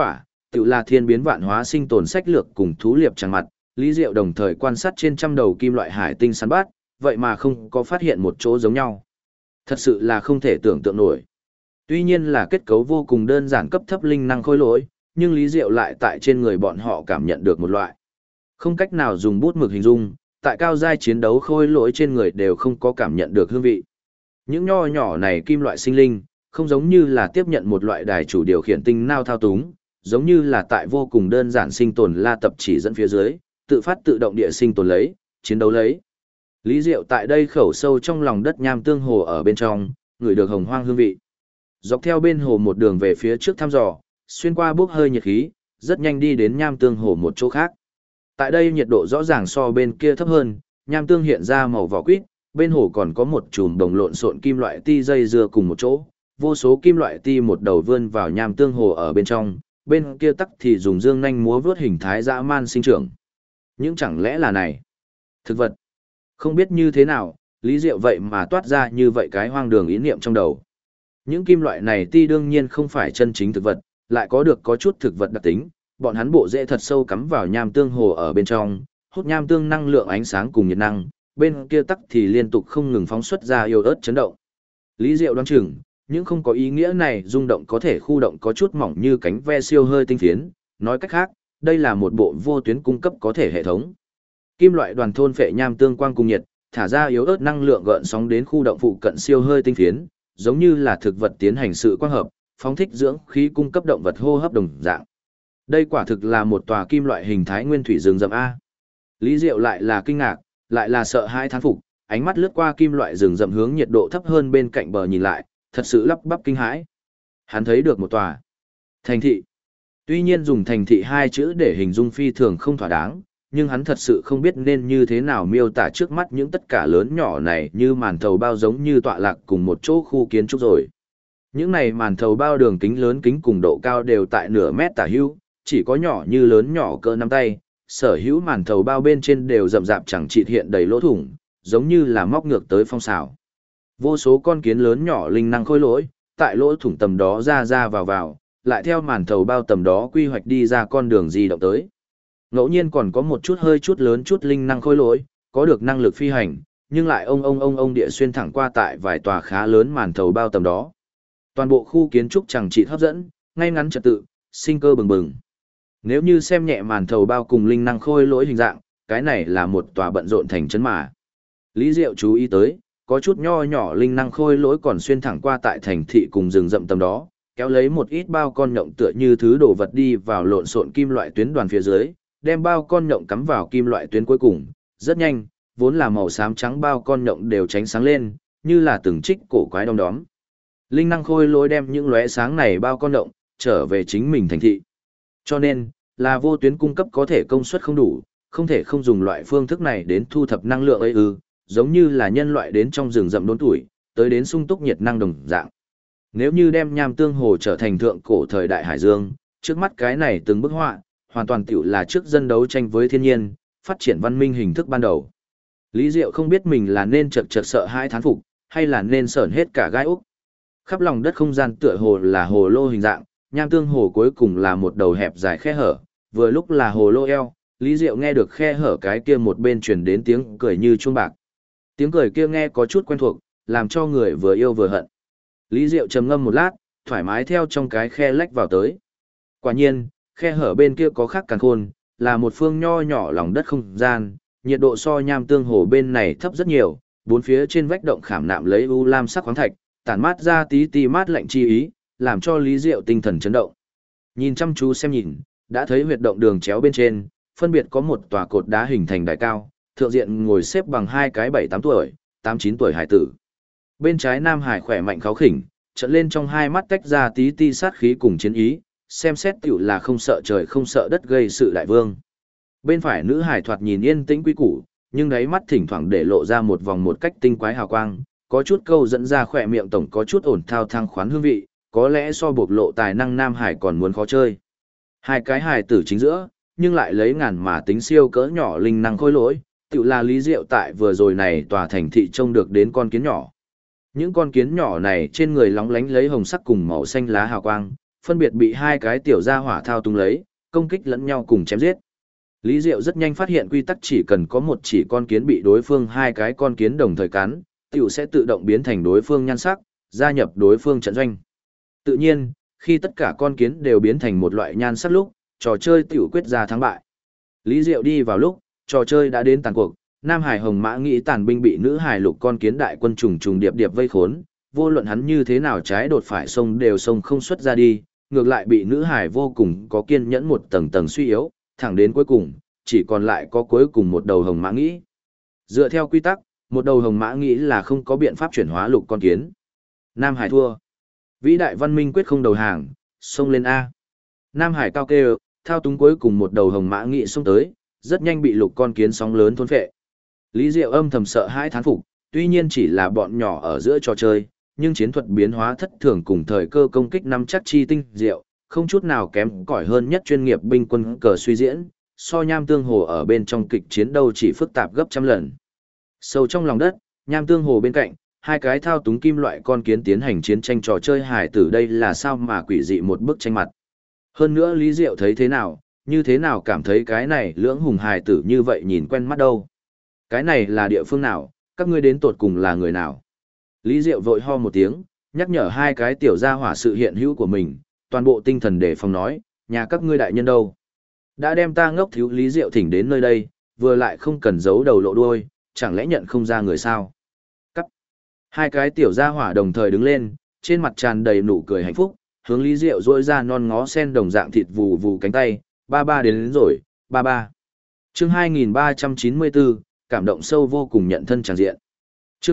tự là thiên biến vạn hóa sinh tồn sách lược cùng thú liệp chẳng mặt, Lý Diệu đồng thời quan sát trên trăm đầu kim loại hải tinh săn bắt, vậy mà không có phát hiện một chỗ giống nhau. Thật sự là không thể tưởng tượng nổi. Tuy nhiên là kết cấu vô cùng đơn giản cấp thấp linh năng khôi lỗi, nhưng Lý Diệu lại tại trên người bọn họ cảm nhận được một loại. Không cách nào dùng bút mực hình dung, tại cao giai chiến đấu khôi lỗi trên người đều không có cảm nhận được hương vị. Những nho nhỏ này kim loại sinh linh, không giống như là tiếp nhận một loại đài chủ điều khiển tinh nao thao túng, giống như là tại vô cùng đơn giản sinh tồn la tập chỉ dẫn phía dưới, tự phát tự động địa sinh tồn lấy, chiến đấu lấy. Lý Diệu tại đây khẩu sâu trong lòng đất nham tương hồ ở bên trong, ngửi được hồng hoang hương vị. Dọc theo bên hồ một đường về phía trước thăm dò, xuyên qua bốc hơi nhiệt khí, rất nhanh đi đến nham tương hồ một chỗ khác. Tại đây nhiệt độ rõ ràng so bên kia thấp hơn, nham tương hiện ra màu vỏ quýt, bên hồ còn có một chùm đồng lộn xộn kim loại ti dây dưa cùng một chỗ, vô số kim loại ti một đầu vươn vào nham tương hồ ở bên trong, bên kia tắc thì dùng dương nhanh múa vướt hình thái dã man sinh trưởng. Nhưng chẳng lẽ là này? Thực vật. Không biết như thế nào, Lý Diệu vậy mà toát ra như vậy cái hoang đường ý niệm trong đầu. Những kim loại này ti đương nhiên không phải chân chính thực vật, lại có được có chút thực vật đặc tính, bọn hắn bộ rễ thật sâu cắm vào nham tương hồ ở bên trong, hút nham tương năng lượng ánh sáng cùng nhiệt năng, bên kia tắc thì liên tục không ngừng phóng xuất ra yếu ớt chấn động. Lý Diệu đoán chừng, những không có ý nghĩa này rung động có thể khu động có chút mỏng như cánh ve siêu hơi tinh phiến, nói cách khác, đây là một bộ vô tuyến cung cấp có thể hệ thống. Kim loại đoàn thôn phệ nham tương quang cùng nhiệt, thả ra yếu ớt năng lượng gợn sóng đến khu động phụ cận siêu hơi tinh phiến, giống như là thực vật tiến hành sự quang hợp, phóng thích dưỡng khí cung cấp động vật hô hấp đồng dạng. Đây quả thực là một tòa kim loại hình thái nguyên thủy rừng rậm a. Lý Diệu lại là kinh ngạc, lại là sợ hãi thán phục, ánh mắt lướt qua kim loại rừng rậm hướng nhiệt độ thấp hơn bên cạnh bờ nhìn lại, thật sự lắp bắp kinh hãi. Hắn thấy được một tòa thành thị. Tuy nhiên dùng thành thị hai chữ để hình dung phi thường không thỏa đáng, nhưng hắn thật sự không biết nên như thế nào miêu tả trước mắt những tất cả lớn nhỏ này như màn thầu bao giống như tọa lạc cùng một chỗ khu kiến trúc rồi. Những này màn thầu bao đường kính lớn kính cùng độ cao đều tại nửa mét tả hữu, chỉ có nhỏ như lớn nhỏ cỡ nắm tay, sở hữu màn thầu bao bên trên đều rậm rạp chẳng chịt hiện đầy lỗ thủng, giống như là móc ngược tới phong xào. Vô số con kiến lớn nhỏ linh năng khôi lỗi, tại lỗ thủng tầm đó ra ra vào, lại theo màn thầu bao tầm đó quy hoạch đi ra con đường di động tới. Ngẫu nhiên còn có một chút hơi chút lớn chút linh năng khôi lỗi, có được năng lực phi hành, nhưng lại ông địa xuyên thẳng qua tại vài tòa khá lớn màn thầu bao tầm đó. Toàn bộ khu kiến trúc chẳng chịt hấp dẫn, ngay ngắn trật tự, sinh cơ bừng bừng. Nếu như xem nhẹ màn thầu bao cùng linh năng khôi lỗi hình dạng, cái này là một tòa bận rộn thành trấn mà. Lý Diệu chú ý tới, có chút nho nhỏ linh năng khôi lỗi còn xuyên thẳng qua tại thành thị cùng rừng rậm tầm đó, kéo lấy một ít bao con nhộng tựa như thứ đồ vật đi vào lộn xộn kim loại tuyến đoàn phía dưới, đem bao con nhộng cắm vào kim loại tuyến cuối cùng, rất nhanh, vốn là màu xám trắng bao con nhộng đều tránh sáng lên, như là từng trích cổ quái đom đóm. Linh năng khôi lỗi đem những lóe sáng này bao con nhộng trở về chính mình thành thị. Cho nên, là vô tuyến cung cấp có thể công suất không đủ, không thể không dùng loại phương thức này đến thu thập năng lượng ấy giống như là nhân loại đến trong rừng rậm đốn tuổi, tới đến sung túc nhiệt năng đồng dạng. Nếu như đem nham tương hồ trở thành thượng cổ thời đại hải dương, trước mắt cái này từng bức họa, hoàn toàn tiểu là trước dân đấu tranh với thiên nhiên, phát triển văn minh hình thức ban đầu. Lý Diệu không biết mình là nên chật sợ hãi thán phục, hay là nên sởn hết cả gai úc. Khắp lòng đất không gian tựa hồ là hồ lô hình dạng, nham tương hồ cuối cùng là một đầu hẹp dài khe hở, vừa lúc là hồ lô eo, Lý Diệu nghe được khe hở cái kia một bên truyền đến tiếng cười như chuông bạc. Tiếng cười kia nghe có chút quen thuộc, làm cho người vừa yêu vừa hận. Lý Diệu trầm ngâm một lát, thoải mái theo trong cái khe lách vào tới. Quả nhiên, khe hở bên kia có khác càn khôn, là một phương nho nhỏ lòng đất không gian, nhiệt độ so nham tương hồ bên này thấp rất nhiều, bốn phía trên vách động khảm nạm lấy u lam sắc khoáng thạch, tản mát ra tí tí mát lạnh chi ý, làm cho Lý Diệu tinh thần chấn động. Nhìn chăm chú xem nhìn, đã thấy huyệt động đường chéo bên trên, phân biệt có một tòa cột đá hình thành đài cao, thượng diện ngồi xếp bằng hai cái 7-8 tuổi, 8-9 tuổi hải tử. Bên trái Nam Hải khỏe mạnh kháo khỉnh, trợn lên trong hai mắt tách ra tí ti sát khí cùng chiến ý, xem xét tiểu là không sợ trời không sợ đất gây sự đại vương. Bên phải nữ hải thoạt nhìn yên tĩnh quý củ, nhưng đáy mắt thỉnh thoảng để lộ ra một vòng một cách tinh quái hào quang, có chút câu dẫn ra khỏe miệng tổng có chút ổn thao thang khoán hương vị, có lẽ so bộc lộ tài năng Nam Hải còn muốn khó chơi. Hai cái hài tử chính giữa, nhưng lại lấy ngàn mà tính siêu cỡ nhỏ linh năng khôi lỗi, tự là Lý Diệu tại vừa rồi này tòa thành thị trông được đến con kiến nhỏ. Những con kiến nhỏ này trên người lóng lánh lấy hồng sắc cùng màu xanh lá hào quang, phân biệt bị hai cái tiểu gia hỏa thao túng lấy, công kích lẫn nhau cùng chém giết. Lý Diệu rất nhanh phát hiện quy tắc chỉ cần có một chỉ con kiến bị đối phương hai cái con kiến đồng thời cắn, tiểu sẽ tự động biến thành đối phương nhan sắc, gia nhập đối phương trận doanh. Tự nhiên, khi tất cả con kiến đều biến thành một loại nhan sắc lúc, trò chơi tiểu quyết ra thắng bại. Lý Diệu đi vào lúc, trò chơi đã đến tàn cuộc, Nam Hải Hồng Mã Nghĩ tàn binh bị nữ hải lục con kiến đại quân trùng trùng điệp điệp vây khốn, vô luận hắn như thế nào trái đột phải sông đều sông không xuất ra đi, ngược lại bị nữ hải vô cùng có kiên nhẫn một tầng tầng suy yếu, thẳng đến cuối cùng, chỉ còn lại có cuối cùng một đầu Hồng Mã Nghĩ. Dựa theo quy tắc, một đầu Hồng Mã Nghĩ là không có biện pháp chuyển hóa lục con kiến. Nam Hải thua. Vĩ đại văn minh quyết không đầu hàng, xông lên A. Nam Hải cao kêu, thao túng cuối cùng một đầu Hồng Mã Nghĩ xông tới, rất nhanh bị lục con kiến sóng lớn thôn phệ. Lý Diệu âm thầm sợ hãi thán phục, tuy nhiên chỉ là bọn nhỏ ở giữa trò chơi, nhưng chiến thuật biến hóa thất thường cùng thời cơ công kích năm chắc chi tinh diệu, không chút nào kém cỏi hơn nhất chuyên nghiệp binh quân cờ suy diễn, so Nham Tương Hồ ở bên trong kịch chiến đâu chỉ phức tạp gấp trăm lần. Sâu trong lòng đất, Nham Tương Hồ bên cạnh, hai cái thao túng kim loại con kiến tiến hành chiến tranh trò chơi hài tử đây là sao mà quỷ dị một bức tranh mặt. Hơn nữa Lý Diệu thấy thế nào, như thế nào cảm thấy cái này lưỡng hùng hài tử như vậy nhìn quen mắt đâu. Cái này là địa phương nào, các ngươi đến tột cùng là người nào? Lý Diệu vội ho một tiếng, nhắc nhở hai cái tiểu gia hỏa sự hiện hữu của mình, toàn bộ tinh thần để phòng nói, nhà các ngươi đại nhân đâu? Đã đem ta ngốc thiếu Lý Diệu thỉnh đến nơi đây, vừa lại không cần giấu đầu lộ đuôi, chẳng lẽ nhận không ra người sao? Cắt. Hai cái tiểu gia hỏa đồng thời đứng lên, trên mặt tràn đầy nụ cười hạnh phúc, hướng Lý Diệu duỗi ra non ngó sen đồng dạng thịt vù vù cánh tay, ba ba đến rồi, ba ba. Chương 2394, cảm động sâu vô cùng nhận thân tràng diện. Chương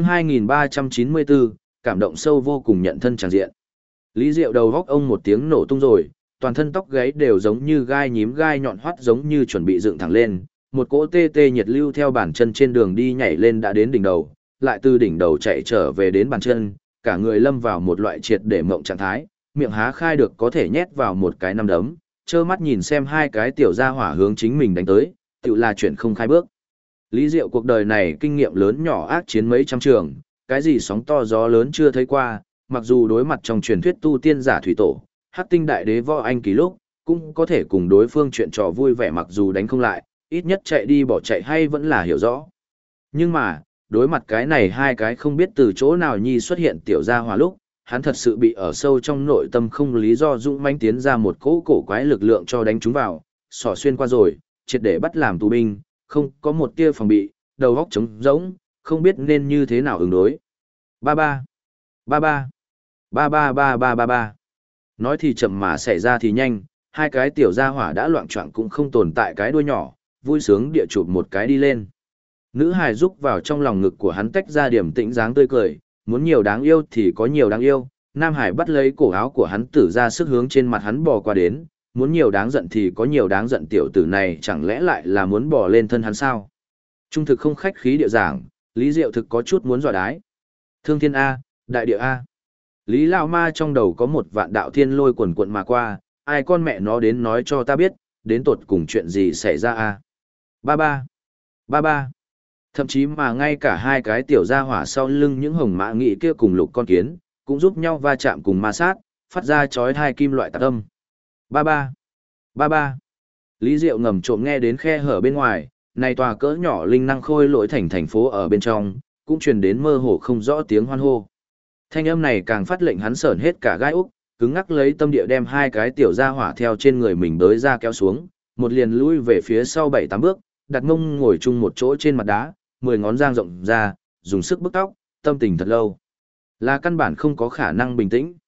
2394, cảm động sâu vô cùng nhận thân tràng diện. Lý Diệu đầu góc ông một tiếng nổ tung rồi, toàn thân tóc gáy đều giống như gai nhím gai nhọn hoắt giống như chuẩn bị dựng thẳng lên, một cỗ tê tê nhiệt lưu theo bàn chân trên đường đi nhảy lên đã đến đỉnh đầu, lại từ đỉnh đầu chạy trở về đến bàn chân, cả người lâm vào một loại triệt để mộng trạng thái, miệng há khai được có thể nhét vào một cái nắm đấm, trơ mắt nhìn xem hai cái tiểu gia hỏa hướng chính mình đánh tới, tự là chuyện không khai bước. Lý Diệu cuộc đời này kinh nghiệm lớn nhỏ ác chiến mấy trăm trường, cái gì sóng to gió lớn chưa thấy qua, mặc dù đối mặt trong truyền thuyết tu tiên giả thủy tổ, Hắc Tinh đại đế võ anh kỳ lúc, cũng có thể cùng đối phương chuyện trò vui vẻ mặc dù đánh không lại, ít nhất chạy đi bỏ chạy hay vẫn là hiểu rõ. Nhưng mà, đối mặt cái này hai cái không biết từ chỗ nào nhi xuất hiện tiểu gia hỏa lúc, hắn thật sự bị ở sâu trong nội tâm không lý do dũng mãnh tiến ra một cỗ cổ quái lực lượng cho đánh chúng vào, xỏ xuyên qua rồi, triệt để bắt làm tù binh, không có một tia phòng bị, đầu óc trống rỗng, không biết nên như thế nào ứng đối. Ba ba, ba ba, ba ba ba ba ba ba. Nói thì chậm mà xảy ra thì nhanh, hai cái tiểu gia hỏa đã loạng choạng cũng không tồn tại cái đuôi nhỏ, vui sướng địa chụp một cái đi lên. Nữ hài rúc vào trong lòng ngực của hắn tách ra điểm tĩnh dáng tươi cười, muốn nhiều đáng yêu thì có nhiều đáng yêu. Nam Hải bắt lấy cổ áo của hắn tử ra sức hướng trên mặt hắn bò qua đến, muốn nhiều đáng giận thì có nhiều đáng giận tiểu tử này chẳng lẽ lại là muốn bò lên thân hắn sao? Trung thực không khách khí địa giảng, Lý Diệu thực có chút muốn dọa đái. Thương thiên A, đại địa A. Lý Lão Ma trong đầu có một vạn đạo thiên lôi quần quận mà qua, ai con mẹ nó đến nói cho ta biết, đến tột cùng chuyện gì xảy ra A. Ba ba, ba ba. Thậm chí mà ngay cả hai cái tiểu gia hỏa sau lưng những hồng mã nghị kia cùng lục con kiến, cũng giúp nhau va chạm cùng ma sát, phát ra chói hai kim loại tạc âm. Ba ba, ba ba. Lý Diệu ngầm trộm nghe đến khe hở bên ngoài, này tòa cỡ nhỏ linh năng khôi lỗi thành phố ở bên trong, cũng truyền đến mơ hồ không rõ tiếng hoan hô. Thanh âm này càng phát lệnh hắn sởn hết cả gai úc, cứng ngắc lấy tâm địa đem hai cái tiểu gia hỏa theo trên người mình bới ra kéo xuống, một liền lui về phía sau 7-8 bước, đặt mông ngồi chung một chỗ trên mặt đá, 10 ngón giang rộng ra, dùng sức bức tóc, tâm tình thật lâu. Là căn bản không có khả năng bình tĩnh.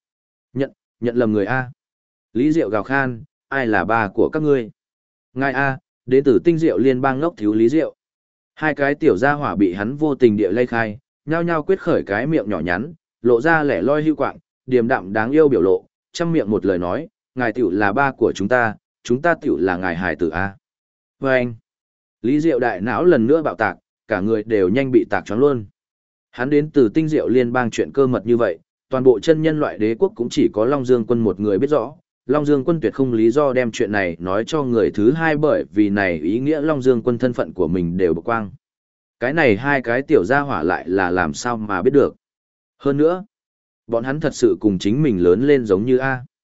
Nhận lầm người A. Lý Diệu gào khan, ai là ba của các ngươi? Ngài A, đến từ tinh diệu liên bang ngốc thiếu Lý Diệu. Hai cái tiểu gia hỏa bị hắn vô tình địa lây khai, nhao nhao quyết khởi cái miệng nhỏ nhắn, lộ ra lẻ loi hưu quạng, điềm đạm đáng yêu biểu lộ, trăm miệng một lời nói, ngài tiểu là ba của chúng ta tiểu là ngài hài tử A. Và anh, Lý Diệu đại não lần nữa bạo tạc, cả người đều nhanh bị tạc choáng luôn. Hắn đến từ tinh diệu liên bang chuyện cơ mật như vậy, toàn bộ chân nhân loại đế quốc cũng chỉ có Long Dương Quân một người biết rõ. Long Dương Quân tuyệt không lý do đem chuyện này nói cho người thứ hai bởi vì này ý nghĩa Long Dương Quân thân phận của mình đều bộc quang. Cái này hai cái tiểu gia hỏa lại là làm sao mà biết được. Hơn nữa, bọn hắn thật sự cùng chính mình lớn lên giống như A.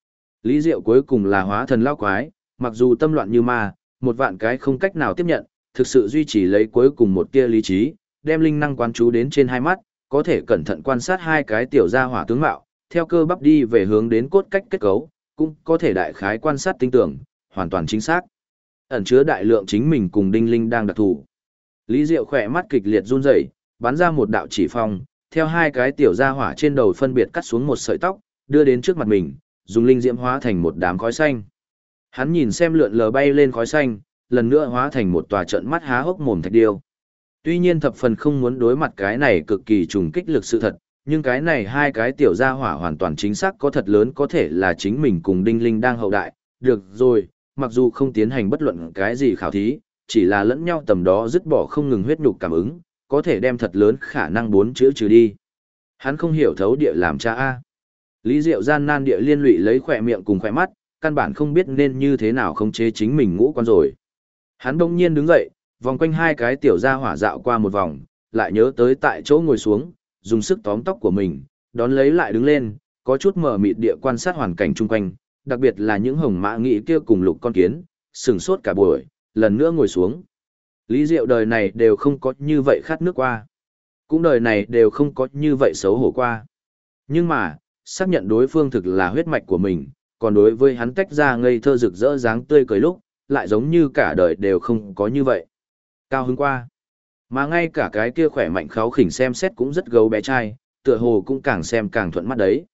Lý Diệu cuối cùng là hóa thần lao quái, mặc dù tâm loạn như ma, một vạn cái không cách nào tiếp nhận, thực sự duy trì lấy cuối cùng một tia lý trí, đem linh năng quán chú đến trên hai mắt, có thể cẩn thận quan sát hai cái tiểu gia hỏa tướng mạo, theo cơ bắp đi về hướng đến cốt cách kết cấu, cũng có thể đại khái quan sát tinh tưởng, hoàn toàn chính xác. Ẩn chứa đại lượng chính mình cùng đinh linh đang đặc thù. Lý Diệu khỏe mắt kịch liệt run rẩy, bắn ra một đạo chỉ phong, theo hai cái tiểu gia hỏa trên đầu phân biệt cắt xuống một sợi tóc, đưa đến trước mặt mình, dùng linh diễm hóa thành một đám khói xanh. Hắn nhìn xem lượn lờ bay lên khói xanh, lần nữa hóa thành một tòa trận mắt há hốc mồm thạch điêu. Tuy nhiên thập phần không muốn đối mặt cái này cực kỳ trùng kích lực sự thật, nhưng cái này hai cái tiểu gia hỏa hoàn toàn chính xác có thật lớn có thể là chính mình cùng đinh linh đang hậu đại. Được rồi, mặc dù không tiến hành bất luận cái gì khảo thí, chỉ là lẫn nhau tầm đó dứt bỏ không ngừng huyết nhục cảm ứng, có thể đem thật lớn khả năng bốn chữ trừ đi. Hắn không hiểu thấu địa làm cha A. Lý Diệu gian nan địa liên lụy lấy khỏe miệng cùng khỏe mắt, căn bản không biết nên như thế nào khống chế chính mình ngũ quan rồi. Hắn đông nhiên đứng dậy, vòng quanh hai cái tiểu gia hỏa dạo qua một vòng, lại nhớ tới tại chỗ ngồi xuống, dùng sức tóm tóc của mình, đón lấy lại đứng lên, có chút mở mịt địa quan sát hoàn cảnh chung quanh, đặc biệt là những hồng mã nghĩ kia cùng lục con kiến, sừng sốt cả buổi, lần nữa ngồi xuống. Lý Diệu đời này đều không có như vậy khát nước qua. Cũng đời này đều không có như vậy xấu hổ qua. Nhưng mà, xác nhận đối phương thực là huyết mạch của mình, còn đối với hắn tách ra ngây thơ rực rỡ dáng tươi cười lúc, lại giống như cả đời đều không có như vậy. Cao hứng qua. Mà ngay cả cái kia khỏe mạnh kháu khỉnh xem xét cũng rất gấu bé trai, tựa hồ cũng càng xem càng thuận mắt đấy.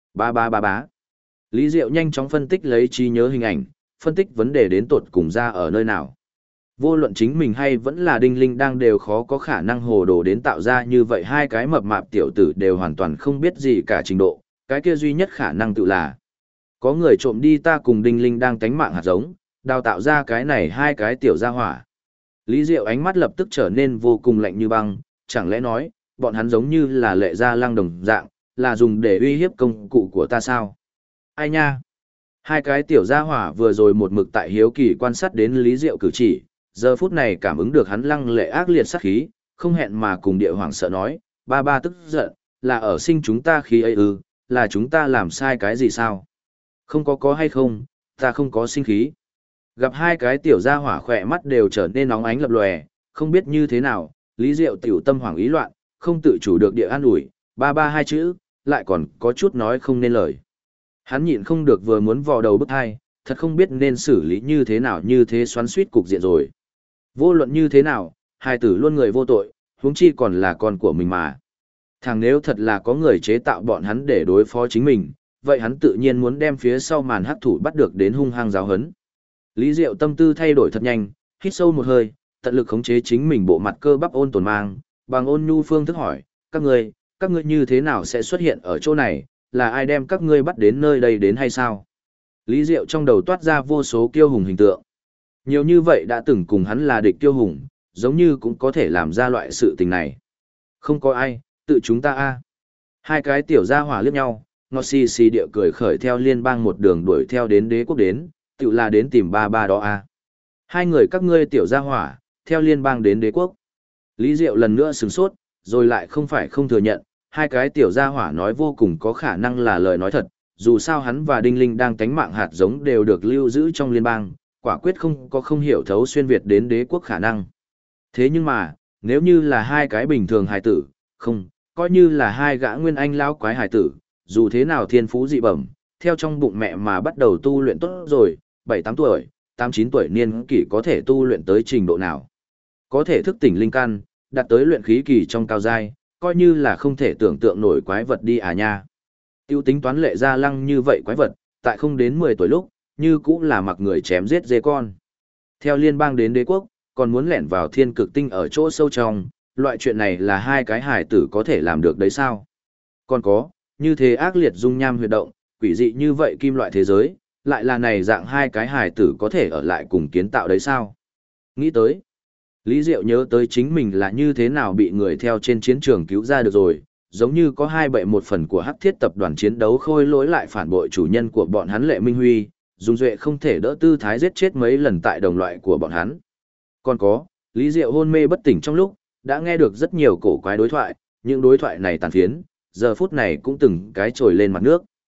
Ba. Lý Diệu nhanh chóng phân tích lấy trí nhớ hình ảnh, phân tích vấn đề đến tột cùng ra ở nơi nào. Vô luận chính mình hay vẫn là đinh linh đang đều khó có khả năng hồ đồ đến tạo ra như vậy hai cái mập mạp tiểu tử đều hoàn toàn không biết gì cả trình độ, cái kia duy nhất khả năng tự là có người trộm đi ta cùng đinh linh đang tánh mạng hạt giống, đào tạo ra cái này hai cái tiểu gia hỏa. Lý Diệu ánh mắt lập tức trở nên vô cùng lạnh như băng, chẳng lẽ nói, bọn hắn giống như là lệ gia lăng đồng dạng, là dùng để uy hiếp công cụ của ta sao? Ai nha? Hai cái tiểu gia hỏa vừa rồi một mực tại hiếu kỳ quan sát đến Lý Diệu cử chỉ, giờ phút này cảm ứng được hắn lăng lệ ác liệt sát khí, không hẹn mà cùng địa hoàng sợ nói, ba tức giận, là ở sinh chúng ta khí ấy ư, là chúng ta làm sai cái gì sao? Không có hay không, ta không có sinh khí. Gặp hai cái tiểu gia hỏa khỏe mắt đều trở nên nóng ánh lập lòe, không biết như thế nào, Lý Diệu tiểu tâm hoảng ý loạn, không tự chủ được địa an ủi, ba hai chữ, lại còn có chút nói không nên lời. Hắn nhịn không được vừa muốn vò đầu bức hai, thật không biết nên xử lý như thế nào như thế xoắn suýt cục diện rồi. Vô luận như thế nào, hai tử luôn người vô tội, huống chi còn là con của mình mà. Thằng nếu thật là có người chế tạo bọn hắn để đối phó chính mình, vậy hắn tự nhiên muốn đem phía sau màn hắc thủ bắt được đến hung hăng giáo hấn. Lý Diệu tâm tư thay đổi thật nhanh, hít sâu một hơi, tận lực khống chế chính mình bộ mặt cơ bắp ôn tồn mang, bằng ôn nhu phương thức hỏi, các ngươi như thế nào sẽ xuất hiện ở chỗ này, là ai đem các ngươi bắt đến nơi đây đến hay sao? Lý Diệu trong đầu toát ra vô số kiêu hùng hình tượng. Nhiều như vậy đã từng cùng hắn là địch kiêu hùng, giống như cũng có thể làm ra loại sự tình này. Không có ai, tự chúng ta a. Hai cái tiểu gia hỏa liếc nhau, ngọt xì xì địa cười khởi theo liên bang một đường đuổi theo đến đế quốc đến, tự là đến tìm ba đó a. Hai người các ngươi tiểu gia hỏa, theo liên bang đến đế quốc. Lý Diệu lần nữa sửng sốt, rồi lại không phải không thừa nhận, hai cái tiểu gia hỏa nói vô cùng có khả năng là lời nói thật, dù sao hắn và Đinh Linh đang tánh mạng hạt giống đều được lưu giữ trong liên bang, quả quyết không hiểu thấu xuyên Việt đến đế quốc khả năng. Thế nhưng mà, nếu như là hai cái bình thường hài tử, không, coi như là hai gã nguyên anh lão quái hài tử, dù thế nào thiên phú dị bẩm, theo trong bụng mẹ mà bắt đầu tu luyện tốt rồi, 7-8 tuổi, 8-9 tuổi niên kỷ có thể tu luyện tới trình độ nào. Có thể thức tỉnh linh căn, đạt tới luyện khí kỳ trong cao giai, coi như là không thể tưởng tượng nổi quái vật đi à nha. Tiêu tính toán lệ gia lăng như vậy quái vật, tại không đến 10 tuổi lúc, như cũng là mặc người chém giết dê con. Theo liên bang đến đế quốc, còn muốn lẻn vào thiên cực tinh ở chỗ sâu trong, loại chuyện này là hai cái hải tử có thể làm được đấy sao? Còn có, như thế ác liệt dung nham huyệt động, quỷ dị như vậy kim loại thế giới, lại là này dạng hai cái hải tử có thể ở lại cùng kiến tạo đấy sao? Nghĩ tới, Lý Diệu nhớ tới chính mình là như thế nào bị người theo trên chiến trường cứu ra được rồi, giống như có hai bậy một phần của hắc thiết tập đoàn chiến đấu khôi lỗi lại phản bội chủ nhân của bọn hắn Lệ Minh Huy, dùng duệ không thể đỡ tư thái giết chết mấy lần tại đồng loại của bọn hắn. Còn có, Lý Diệu hôn mê bất tỉnh trong lúc, đã nghe được rất nhiều cổ quái đối thoại, những đối thoại này tàn phiến, giờ phút này cũng từng cái trồi lên mặt nước.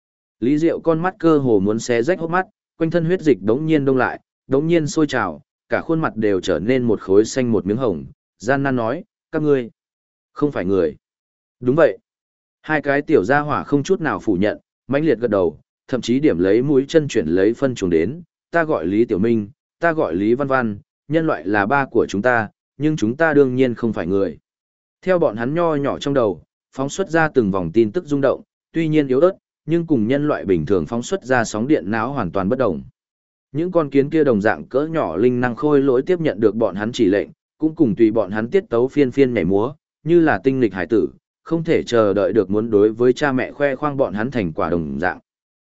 Lý Diệu con mắt cơ hồ muốn xé rách hốc mắt, quanh thân huyết dịch đống nhiên đông lại, đống nhiên sôi trào, cả khuôn mặt đều trở nên một khối xanh một miếng hồng, gian nan nói, các ngươi, không phải người. Đúng vậy. Hai cái tiểu gia hỏa không chút nào phủ nhận, mãnh liệt gật đầu, thậm chí điểm lấy mũi chân chuyển lấy phân chuồng đến, ta gọi Lý Tiểu Minh, ta gọi Lý Văn Văn, nhân loại là ba của chúng ta, nhưng chúng ta đương nhiên không phải người. Theo bọn hắn nho nhỏ trong đầu, phóng xuất ra từng vòng tin tức rung động, tuy nhiên yếu ớt, nhưng cùng nhân loại bình thường phóng xuất ra sóng điện não hoàn toàn bất đồng. Những con kiến kia đồng dạng cỡ nhỏ linh năng khôi lỗi tiếp nhận được bọn hắn chỉ lệnh, cũng cùng tùy bọn hắn tiết tấu phiên phiên nhảy múa, như là tinh nghịch hải tử, không thể chờ đợi được muốn đối với cha mẹ khoe khoang bọn hắn thành quả đồng dạng.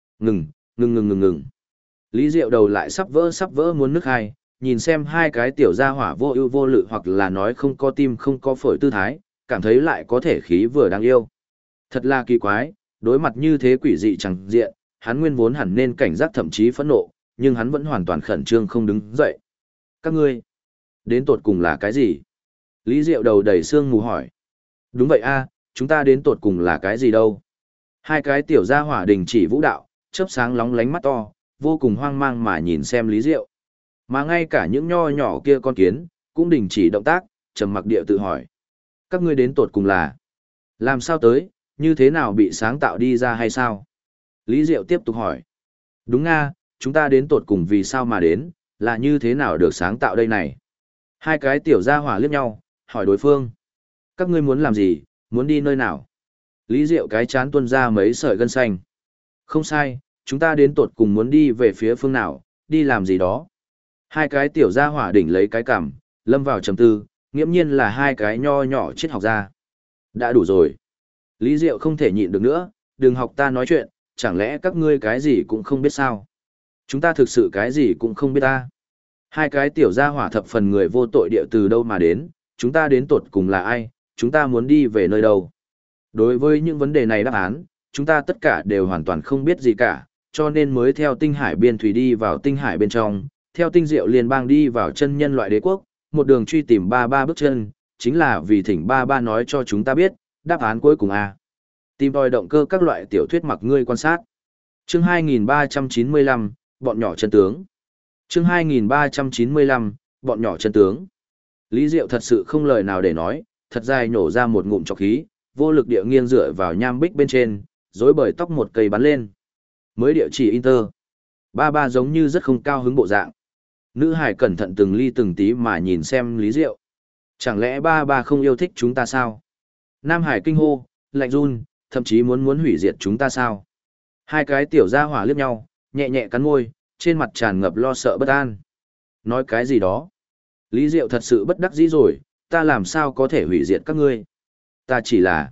Ngừng. Lý Diệu đầu lại sắp vỡ muốn nứt hai, nhìn xem hai cái tiểu gia hỏa vô ưu vô lự hoặc là nói không có tim không có phổi tư thái, cảm thấy lại có thể khí vừa đáng yêu. Thật là kỳ quái, đối mặt như thế quỷ dị chẳng diện, hắn nguyên vốn hẳn nên cảnh giác thậm chí phẫn nộ, nhưng hắn vẫn hoàn toàn khẩn trương không đứng dậy. Các ngươi, đến tột cùng là cái gì? Lý Diệu đầu đầy sương mù hỏi. Đúng vậy a, chúng ta đến tột cùng là cái gì đâu? Hai cái tiểu gia hỏa đình chỉ vũ đạo, chớp sáng lóng lánh mắt to, vô cùng hoang mang mà nhìn xem Lý Diệu. Mà ngay cả những nho nhỏ kia con kiến, cũng đình chỉ động tác, trầm mặc địa tự hỏi. Các ngươi đến tột cùng là làm sao tới, như thế nào bị sáng tạo đi ra hay sao? Lý Diệu tiếp tục hỏi. Đúng nga, chúng ta đến tột cùng vì sao mà đến, là như thế nào được sáng tạo đây này? Hai cái tiểu gia hỏa liếc nhau, hỏi đối phương. Các ngươi muốn làm gì, muốn đi nơi nào? Lý Diệu cái chán tuôn ra mấy sợi gân xanh. Không sai, chúng ta đến tột cùng muốn đi về phía phương nào, đi làm gì đó. Hai cái tiểu gia hỏa đỉnh lấy cái cằm, lâm vào trầm tư, nghiễm nhiên là hai cái nho nhỏ triết học gia. Đã đủ rồi. Lý Diệu không thể nhịn được nữa, đừng học ta nói chuyện, chẳng lẽ các ngươi cái gì cũng không biết sao? Chúng ta thực sự cái gì cũng không biết ta. Hai cái tiểu gia hỏa thập phần người vô tội địa từ đâu mà đến, chúng ta đến tột cùng là ai, chúng ta muốn đi về nơi đâu. Đối với những vấn đề này đáp án, chúng ta tất cả đều hoàn toàn không biết gì cả, cho nên mới theo tinh hải biên thủy đi vào tinh hải bên trong, theo tinh diệu liên bang đi vào chân nhân loại đế quốc, một đường truy tìm ba bước chân, chính là vì thỉnh ba nói cho chúng ta biết, đáp án cuối cùng a. Tìm tòi động cơ các loại tiểu thuyết mặc ngươi quan sát. Chương 2395, bọn nhỏ chân tướng. Chương 2395, bọn nhỏ chân tướng. Lý Diệu thật sự không lời nào để nói, thật dài nhổ ra một ngụm trọc khí, vô lực địa nghiêng dựa vào nham bích bên trên, rối bời tóc một cây bắn lên. Mới địa chỉ Inter. Ba giống như rất không cao hứng bộ dạng. Nữ hải cẩn thận từng ly từng tí mà nhìn xem Lý Diệu. Chẳng lẽ ba không yêu thích chúng ta sao? Nam Hải kinh hô, lạnh run, thậm chí muốn hủy diệt chúng ta sao? Hai cái tiểu gia hỏa liếc nhau, nhẹ nhẹ cắn môi, trên mặt tràn ngập lo sợ bất an. Nói cái gì đó? Lý Diệu thật sự bất đắc dĩ rồi, ta làm sao có thể hủy diệt các ngươi? Ta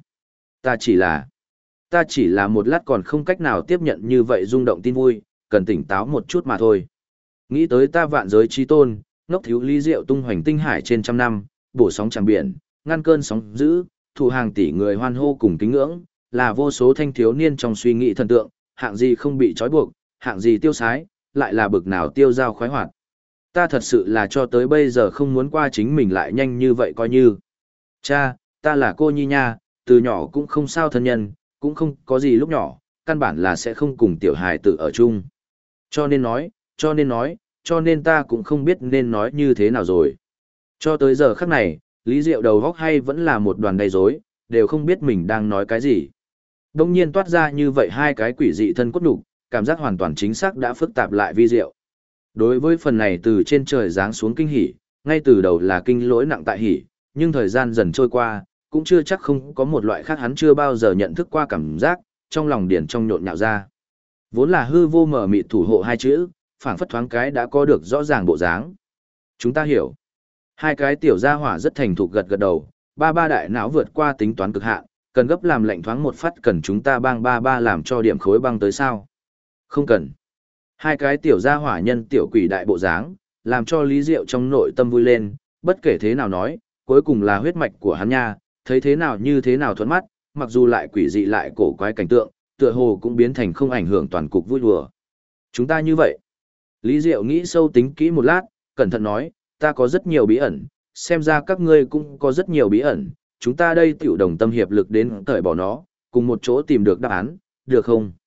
chỉ là một lát còn không cách nào tiếp nhận như vậy rung động tin vui, cần tỉnh táo một chút mà thôi. Nghĩ tới ta vạn giới trí tôn, ngốc thiếu Lý Diệu tung hoành tinh hải trên trăm năm, bổ sóng tràng biển, ngăn cơn sóng dữ, thụ hàng tỷ người hoan hô cùng kính ngưỡng, là vô số thanh thiếu niên trong suy nghĩ thần tượng, hạng gì không bị trói buộc, hạng gì tiêu sái, lại là bực nào tiêu dao khoái hoạt. Ta thật sự là cho tới bây giờ không muốn qua chính mình lại nhanh như vậy coi như. Cha, ta là cô nhi nha, từ nhỏ cũng không sao thân nhân, cũng không có gì lúc nhỏ, căn bản là sẽ không cùng tiểu hài tử ở chung. Cho nên ta cũng không biết nên nói như thế nào rồi. Cho tới giờ khắc này, Lý Diệu đầu góc hay vẫn là một đoàn đầy rối, đều không biết mình đang nói cái gì. Đông nhiên toát ra như vậy hai cái quỷ dị thân cốt đục, cảm giác hoàn toàn chính xác đã phức tạp lại vi diệu. Đối với phần này từ trên trời giáng xuống kinh hỉ, ngay từ đầu là kinh lỗi nặng tại hỉ, nhưng thời gian dần trôi qua, cũng chưa chắc không có một loại khác hắn chưa bao giờ nhận thức qua cảm giác, trong lòng điển trong nhộn nhạo ra. Vốn là hư vô mở mịt thủ hộ hai chữ, phảng phất thoáng cái đã có được rõ ràng bộ dáng. Chúng ta hiểu. Hai cái tiểu gia hỏa rất thành thục gật gật đầu, ba đại não vượt qua tính toán cực hạn, cần gấp làm lệnh thoáng một phát cần chúng ta bang ba làm cho điểm khối băng tới sao. Không cần. Hai cái tiểu gia hỏa nhân tiểu quỷ đại bộ dáng, làm cho Lý Diệu trong nội tâm vui lên, bất kể thế nào nói, cuối cùng là huyết mạch của hắn nha, thấy thế nào như thế nào thuận mắt, mặc dù lại quỷ dị lại cổ quái cảnh tượng, tựa hồ cũng biến thành không ảnh hưởng toàn cục vui đùa. Chúng ta như vậy. Lý Diệu nghĩ sâu tính kỹ một lát, cẩn thận nói, ta có rất nhiều bí ẩn, xem ra các ngươi cũng có rất nhiều bí ẩn, chúng ta đây tiểu đồng tâm hiệp lực đến cởi bỏ nó, cùng một chỗ tìm được đáp án, được không?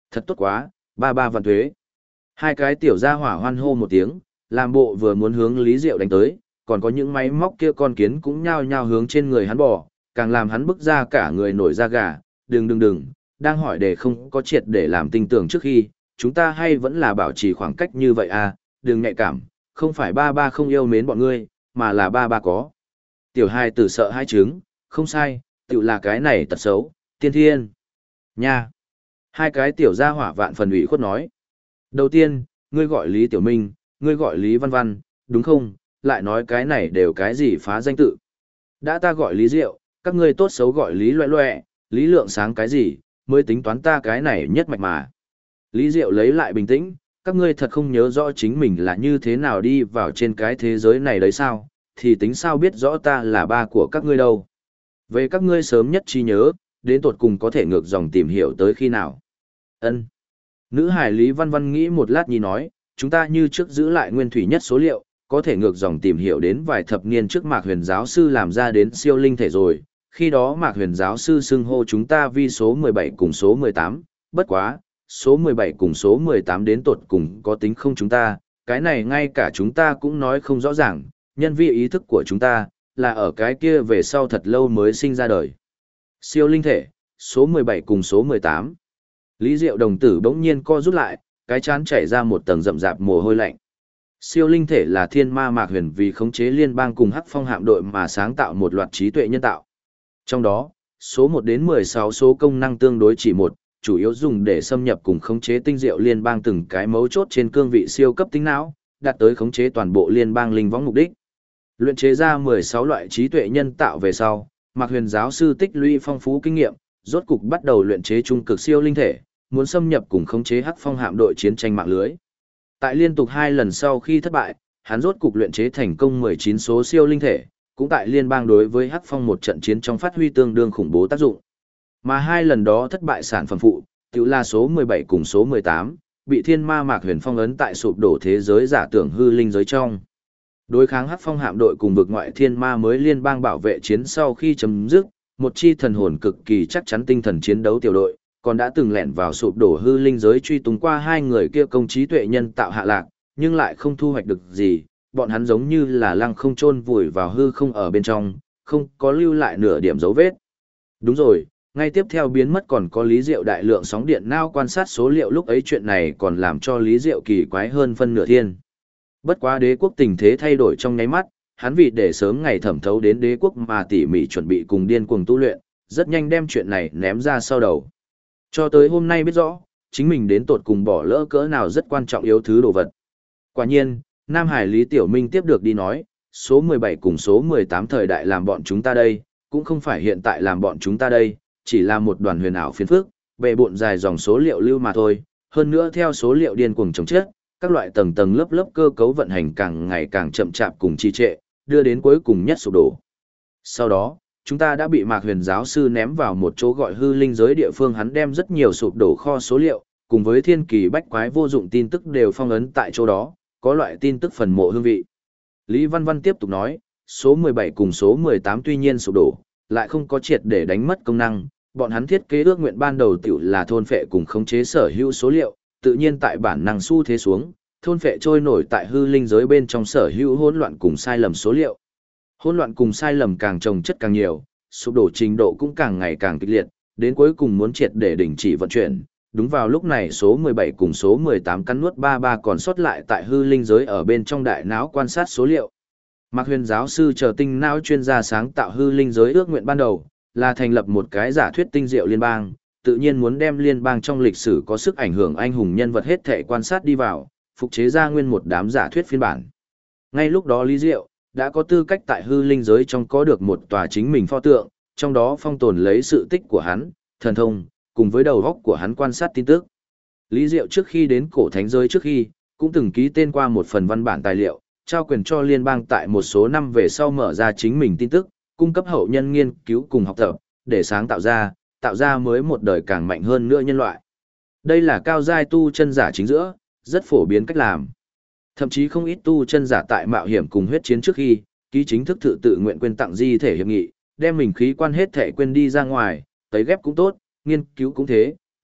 Thật tốt quá, ba ba vạn tuế. Hai cái tiểu gia hỏa hoan hô một tiếng, làm bộ vừa muốn hướng Lý Diệu đánh tới, còn có những máy móc kia con kiến cũng nhao nhao hướng trên người hắn bò, càng làm hắn bức ra cả người nổi da gà. Đừng, đang hỏi để không có triệt để làm tinh tưởng trước khi, chúng ta hay vẫn là bảo trì khoảng cách như vậy à, đừng nhạy cảm, không phải ba ba không yêu mến bọn ngươi, mà là ba ba có. Tiểu hai tử sợ hai trứng, không sai, tự là cái này tật xấu, tiên thiên. Nha! Hai cái tiểu gia hỏa vạn phần ủy khuất nói. Đầu tiên, ngươi gọi Lý Tiểu Minh, ngươi gọi Lý Văn Văn, đúng không? Lại nói cái này đều cái gì phá danh tự. Đã ta gọi Lý Diệu, các ngươi tốt xấu gọi Lý Loẹ Loẹ, Lý Lượng Sáng cái gì, mới tính toán ta cái này nhất mạch mà. Lý Diệu lấy lại bình tĩnh, các ngươi thật không nhớ rõ chính mình là như thế nào đi vào trên cái thế giới này đấy sao, thì tính sao biết rõ ta là ba của các ngươi đâu. Về các ngươi sớm nhất trí nhớ, đến tột cùng có thể ngược dòng tìm hiểu tới khi nào. Ân. Nữ hải Lý Văn Văn nghĩ một lát nhi nói, chúng ta như trước giữ lại nguyên thủy nhất số liệu, có thể ngược dòng tìm hiểu đến vài thập niên trước Mạc Huyền giáo sư làm ra đến siêu linh thể rồi, khi đó Mạc Huyền giáo sư xưng hô chúng ta vi số 17 cùng số 18, bất quá, số 17 cùng số 18 đến tột cùng có tính không chúng ta, cái này ngay cả chúng ta cũng nói không rõ ràng, nhân vi ý thức của chúng ta, là ở cái kia về sau thật lâu mới sinh ra đời. Siêu linh thể, số 17 cùng số 18. Lý Diệu đồng tử bỗng nhiên co rút lại, cái chán chảy ra một tầng rậm rạp mồ hôi lạnh. Siêu linh thể là thiên ma Mạc Huyền vì khống chế liên bang cùng Hắc Phong hạm đội mà sáng tạo một loạt trí tuệ nhân tạo. Trong đó, số 1 đến 16 số công năng tương đối chỉ một, chủ yếu dùng để xâm nhập cùng khống chế tinh diệu liên bang từng cái mấu chốt trên cương vị siêu cấp tính não, đạt tới khống chế toàn bộ liên bang linh võng mục đích. Luyện chế ra 16 loại trí tuệ nhân tạo về sau, Mạc Huyền giáo sư tích lũy phong phú kinh nghiệm, rốt cục bắt đầu luyện chế trung cực siêu linh thể, muốn xâm nhập cùng khống chế Hắc Phong hạm đội chiến tranh mạng lưới. Tại liên tục 2 lần sau khi thất bại, hắn rốt cục luyện chế thành công 19 số siêu linh thể, cũng tại liên bang đối với Hắc Phong một trận chiến trong phát huy tương đương khủng bố tác dụng. Mà 2 lần đó thất bại sản phẩm phụ, tự là số 17 cùng số 18, bị thiên ma Mạc Huyền phong ấn tại sụp đổ thế giới giả tưởng hư linh giới trong. Đối kháng Hắc Phong hạm đội cùng vực ngoại thiên ma mới liên bang bảo vệ chiến sau khi chấm dứt, một chi thần hồn cực kỳ chắc chắn tinh thần chiến đấu tiểu đội, còn đã từng lẻn vào sụp đổ hư linh giới truy tung qua 2 người kia công trí tuệ nhân tạo hạ lạc, nhưng lại không thu hoạch được gì, bọn hắn giống như là lăng không chôn vùi vào hư không ở bên trong, không có lưu lại nửa điểm dấu vết. Đúng rồi, ngay tiếp theo biến mất còn có Lý Diệu đại lượng sóng điện não quan sát số liệu, lúc ấy chuyện này còn làm cho Lý Diệu kỳ quái hơn phân nửa thiên. Bất quá đế quốc tình thế thay đổi trong nháy mắt, hắn vì để sớm ngày thẩm thấu đến đế quốc mà tỉ mỉ chuẩn bị cùng điên cuồng tu luyện, rất nhanh đem chuyện này ném ra sau đầu. Cho tới hôm nay biết rõ, chính mình đến tột cùng bỏ lỡ cỡ nào rất quan trọng yếu thứ đồ vật. Quả nhiên, Nam Hải Lý Tiểu Minh tiếp được đi nói, số 17 cùng số 18 thời đại làm bọn chúng ta đây, cũng không phải hiện tại làm bọn chúng ta đây, chỉ là một đoàn huyền ảo phiền phức, bề bộn dài dòng số liệu lưu mà thôi, hơn nữa theo số liệu điên cuồng chồng chết, các loại tầng tầng lớp lớp cơ cấu vận hành càng ngày càng chậm chạp cùng trì trệ, đưa đến cuối cùng nhất sụp đổ. Sau đó, chúng ta đã bị Mạc Huyền giáo sư ném vào một chỗ gọi hư linh giới địa phương, hắn đem rất nhiều sụp đổ kho số liệu, cùng với thiên kỳ bách quái vô dụng tin tức đều phong ấn tại chỗ đó, có loại tin tức phần mộ hương vị. Lý Văn Văn tiếp tục nói, số 17 cùng số 18 tuy nhiên sụp đổ, lại không có triệt để đánh mất công năng, bọn hắn thiết kế ước nguyện ban đầu tiểu là thôn phệ cùng khống chế sở hữu số liệu, tự nhiên tại bản năng xu thế xuống, thôn phệ trôi nổi tại hư linh giới bên trong sở hữu hỗn loạn cùng sai lầm số liệu. Hỗn loạn cùng sai lầm càng chồng chất càng nhiều, sụp đổ trình độ cũng càng ngày càng kịch liệt, đến cuối cùng muốn triệt để đình chỉ vận chuyển. Đúng vào lúc này số 17 cùng số 18 cắn nuốt 33 còn sót lại tại hư linh giới ở bên trong đại não quan sát số liệu. Mạc Huyền giáo sư chờ tinh não chuyên gia sáng tạo hư linh giới ước nguyện ban đầu, là thành lập một cái giả thuyết tinh diệu liên bang, tự nhiên muốn đem liên bang trong lịch sử có sức ảnh hưởng anh hùng nhân vật hết thể quan sát đi vào, phục chế ra nguyên một đám giả thuyết phiên bản. Ngay lúc đó Lý Diệu đã có tư cách tại hư linh giới trong có được một tòa chính mình pho tượng, trong đó phong tồn lấy sự tích của hắn, thần thông, cùng với đầu óc của hắn quan sát tin tức. Lý Diệu trước khi đến cổ thánh giới trước khi, cũng từng ký tên qua một phần văn bản tài liệu, trao quyền cho liên bang tại một số năm về sau mở ra chính mình tin tức, cung cấp hậu nhân nghiên cứu cùng học tập, để sáng tạo ra mới một đời càng mạnh hơn nữa nhân loại. Đây là cao giai tu chân giả chính giữa, rất phổ biến cách làm. Thậm chí không ít tu chân giả tại mạo hiểm cùng huyết chiến trước khi, ký chính thức tự nguyện quên tặng di thể hiệp nghị, đem mình khí quan hết thể quên đi ra ngoài, tấy ghép cũng tốt, nghiên cứu cũng thế,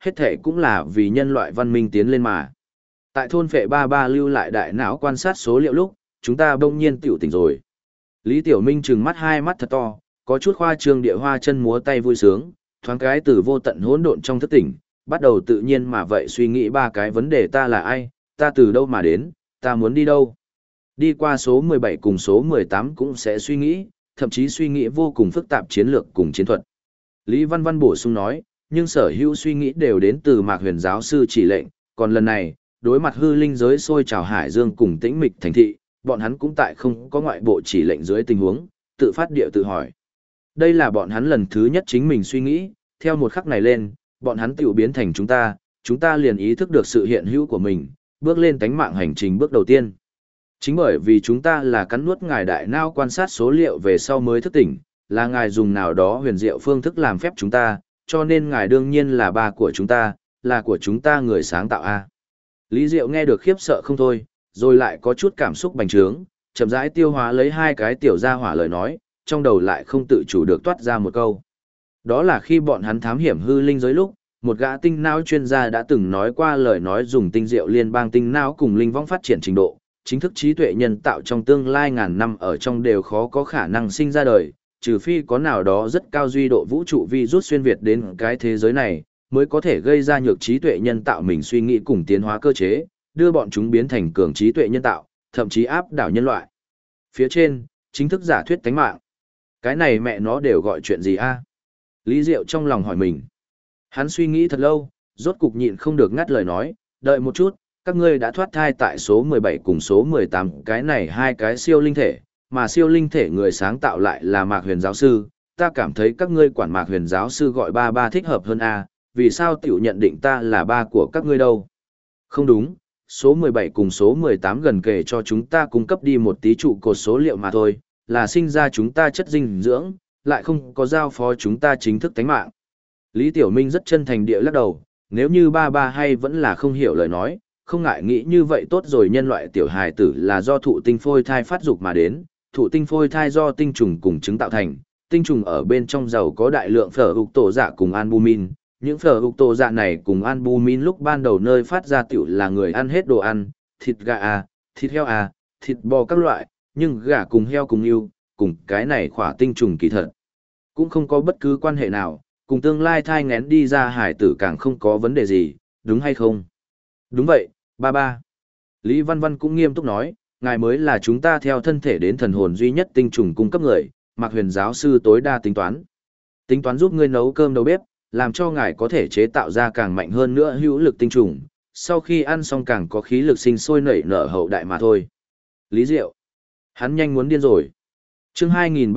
hết thể cũng là vì nhân loại văn minh tiến lên mà. Tại thôn phệ ba ba lưu lại đại não quan sát số liệu lúc, chúng ta bỗng nhiên tiểu tỉnh rồi. Lý Tiểu Minh trừng mắt hai mắt thật to, có chút khoa trương địa hoa chân múa tay vui sướng, thoáng cái từ vô tận hỗn độn trong thức tỉnh, bắt đầu tự nhiên mà vậy suy nghĩ ba cái vấn đề: ta là ai, ta từ đâu mà đến, ta muốn đi đâu. Đi qua số 17 cùng số 18 cũng sẽ suy nghĩ, thậm chí suy nghĩ vô cùng phức tạp chiến lược cùng chiến thuật. Lý Văn Văn bổ sung nói, nhưng sở hữu suy nghĩ đều đến từ Mạc Huyền giáo sư chỉ lệnh, còn lần này, đối mặt hư linh giới sôi trào hải dương cùng tĩnh mịch thành thị, bọn hắn cũng tại không có ngoại bộ chỉ lệnh dưới tình huống, tự phát địa tự hỏi. Đây là bọn hắn lần thứ nhất chính mình suy nghĩ, theo một khắc này lên, bọn hắn tiểu biến thành chúng ta liền ý thức được sự hiện hữu của mình, bước lên tánh mạng hành trình bước đầu tiên. Chính bởi vì chúng ta là cắn nuốt ngài đại não quan sát số liệu về sau mới thức tỉnh, là ngài dùng nào đó huyền diệu phương thức làm phép chúng ta, cho nên ngài đương nhiên là ba của chúng ta, là của chúng ta người sáng tạo a. Lý Diệu nghe được khiếp sợ không thôi, rồi lại có chút cảm xúc bành trướng, chậm rãi tiêu hóa lấy hai cái tiểu gia hỏa lời nói, trong đầu lại không tự chủ được toát ra một câu. Đó là khi bọn hắn thám hiểm hư linh giới lúc, một gã tinh não chuyên gia đã từng nói qua lời nói dùng tinh diệu liên bang tinh não cùng linh vong phát triển trình độ, chính thức trí tuệ nhân tạo trong tương lai ngàn năm ở trong đều khó có khả năng sinh ra đời, trừ phi có nào đó rất cao duy độ vũ trụ virus xuyên việt đến cái thế giới này, mới có thể gây ra nhược trí tuệ nhân tạo mình suy nghĩ cùng tiến hóa cơ chế, đưa bọn chúng biến thành cường trí tuệ nhân tạo, thậm chí áp đảo nhân loại. Phía trên, chính thức giả thuyết tánh mạng. Cái này mẹ nó đều gọi chuyện gì a? Lý Diệu trong lòng hỏi mình. Hắn suy nghĩ thật lâu, rốt cục nhịn không được ngắt lời nói, đợi một chút, các ngươi đã thoát thai tại số 17 cùng số 18, cái này hai cái siêu linh thể, mà siêu linh thể người sáng tạo lại là Mạc Huyền giáo sư, ta cảm thấy các ngươi quản Mạc Huyền giáo sư gọi ba ba thích hợp hơn a, vì sao tiểu nhận định ta là ba của các ngươi đâu? Không đúng, số 17 cùng số 18 gần kề cho chúng ta cung cấp đi một tí trụ cột số liệu mà thôi, là sinh ra chúng ta chất dinh dưỡng, lại không có giao phó chúng ta chính thức tánh mạng. Lý Tiểu Minh rất chân thành địa lắc đầu, nếu như ba ba hay vẫn là không hiểu lời nói, không ngại nghĩ như vậy tốt rồi, nhân loại tiểu hài tử là do thụ tinh phôi thai phát dục mà đến, thụ tinh phôi thai do tinh trùng cùng trứng tạo thành, tinh trùng ở bên trong giàu có đại lượng phở ục tổ dạ cùng albumin, những phở ục tổ dạ này cùng albumin lúc ban đầu nơi phát ra tiểu là người ăn hết đồ ăn, thịt gà à, thịt heo à, thịt bò các loại, nhưng gà cùng heo cùng yêu, cùng cái này khỏa tinh trùng kỳ thật cũng không có bất cứ quan hệ nào, cùng tương lai thai nghén đi ra hải tử càng không có vấn đề gì, đúng hay không? Đúng vậy, ba ba. Lý Văn Văn cũng nghiêm túc nói, ngài mới là chúng ta theo thân thể đến thần hồn duy nhất tinh trùng cung cấp người, Mạc Huyền giáo sư tối đa tính toán. Tính toán giúp ngươi nấu cơm đầu bếp, làm cho ngài có thể chế tạo ra càng mạnh hơn nữa hữu lực tinh trùng, sau khi ăn xong càng có khí lực sinh sôi nảy nở hậu đại mà thôi. Lý Diệu. Hắn nhanh muốn điên rồi. Chương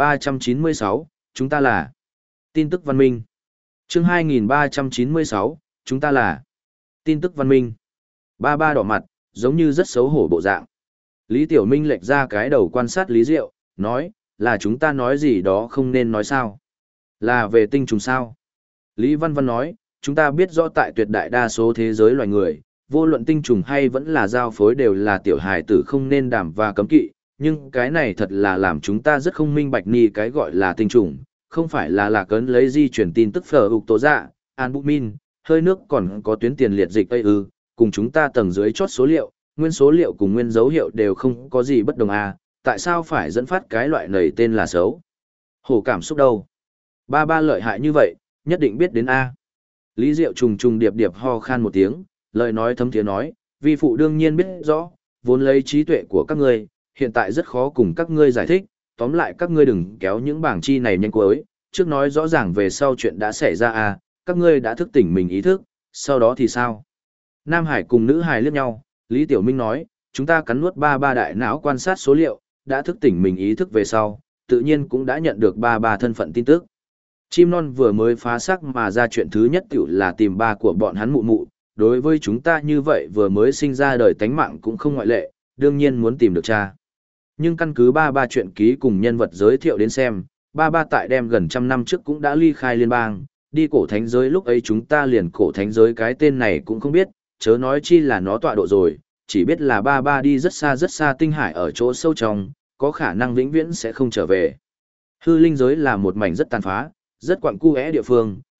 2396, chúng ta là tin tức văn minh. Chương 2396, chúng ta là tin tức văn minh. Ba ba đỏ mặt, giống như rất xấu hổ bộ dạng. Lý Tiểu Minh lệch ra cái đầu quan sát Lý Diệu, nói, là chúng ta nói gì đó không nên nói sao? Là về tinh trùng sao? Lý Văn Văn nói, chúng ta biết rõ tại tuyệt đại đa số thế giới loài người, vô luận tinh trùng hay vẫn là giao phối đều là tiểu hài tử không nên đảm và cấm kỵ, nhưng cái này thật là làm chúng ta rất không minh bạch ni cái gọi là tinh trùng, không phải là lạc ấn lấy di chuyển tin tức phở ục tố dạ, albumin, hơi nước còn có tuyến tiền liệt dịch ư, cùng chúng ta tầng dưới chót số liệu, nguyên số liệu cùng nguyên dấu hiệu đều không có gì bất đồng à, tại sao phải dẫn phát cái loại này tên là xấu? Hổ cảm xúc đâu? Ba ba lợi hại như vậy, nhất định biết đến A. Lý Diệu trùng trùng điệp điệp ho khan một tiếng, lời nói thấm thiế nói, vi phụ đương nhiên biết rõ, vốn lấy trí tuệ của các ngươi, hiện tại rất khó cùng các ngươi giải thích, tóm lại các ngươi đừng kéo những bảng chi này nhanh cuối, trước nói rõ ràng về sau chuyện đã xảy ra à, các ngươi đã thức tỉnh mình ý thức, sau đó thì sao? Nam Hải cùng nữ Hải liếc nhau, Lý Tiểu Minh nói, chúng ta cắn nuốt ba ba đại não quan sát số liệu, đã thức tỉnh mình ý thức về sau, tự nhiên cũng đã nhận được ba ba thân phận tin tức. Chim non vừa mới phá xác mà ra chuyện thứ nhất tiểu là tìm ba của bọn hắn mụ mụ, đối với chúng ta như vậy vừa mới sinh ra đời tánh mạng cũng không ngoại lệ, đương nhiên muốn tìm được cha. Nhưng căn cứ ba ba chuyện ký cùng nhân vật giới thiệu đến xem, ba ba tại đem gần trăm năm trước cũng đã ly khai liên bang, đi cổ thánh giới lúc ấy chúng ta liền cổ thánh giới cái tên này cũng không biết, chớ nói chi là nó tọa độ rồi, chỉ biết là ba ba đi rất xa tinh hải ở chỗ sâu trong, có khả năng vĩnh viễn sẽ không trở về. Hư linh giới là một mảnh rất tàn phá, rất quặng cu é địa phương,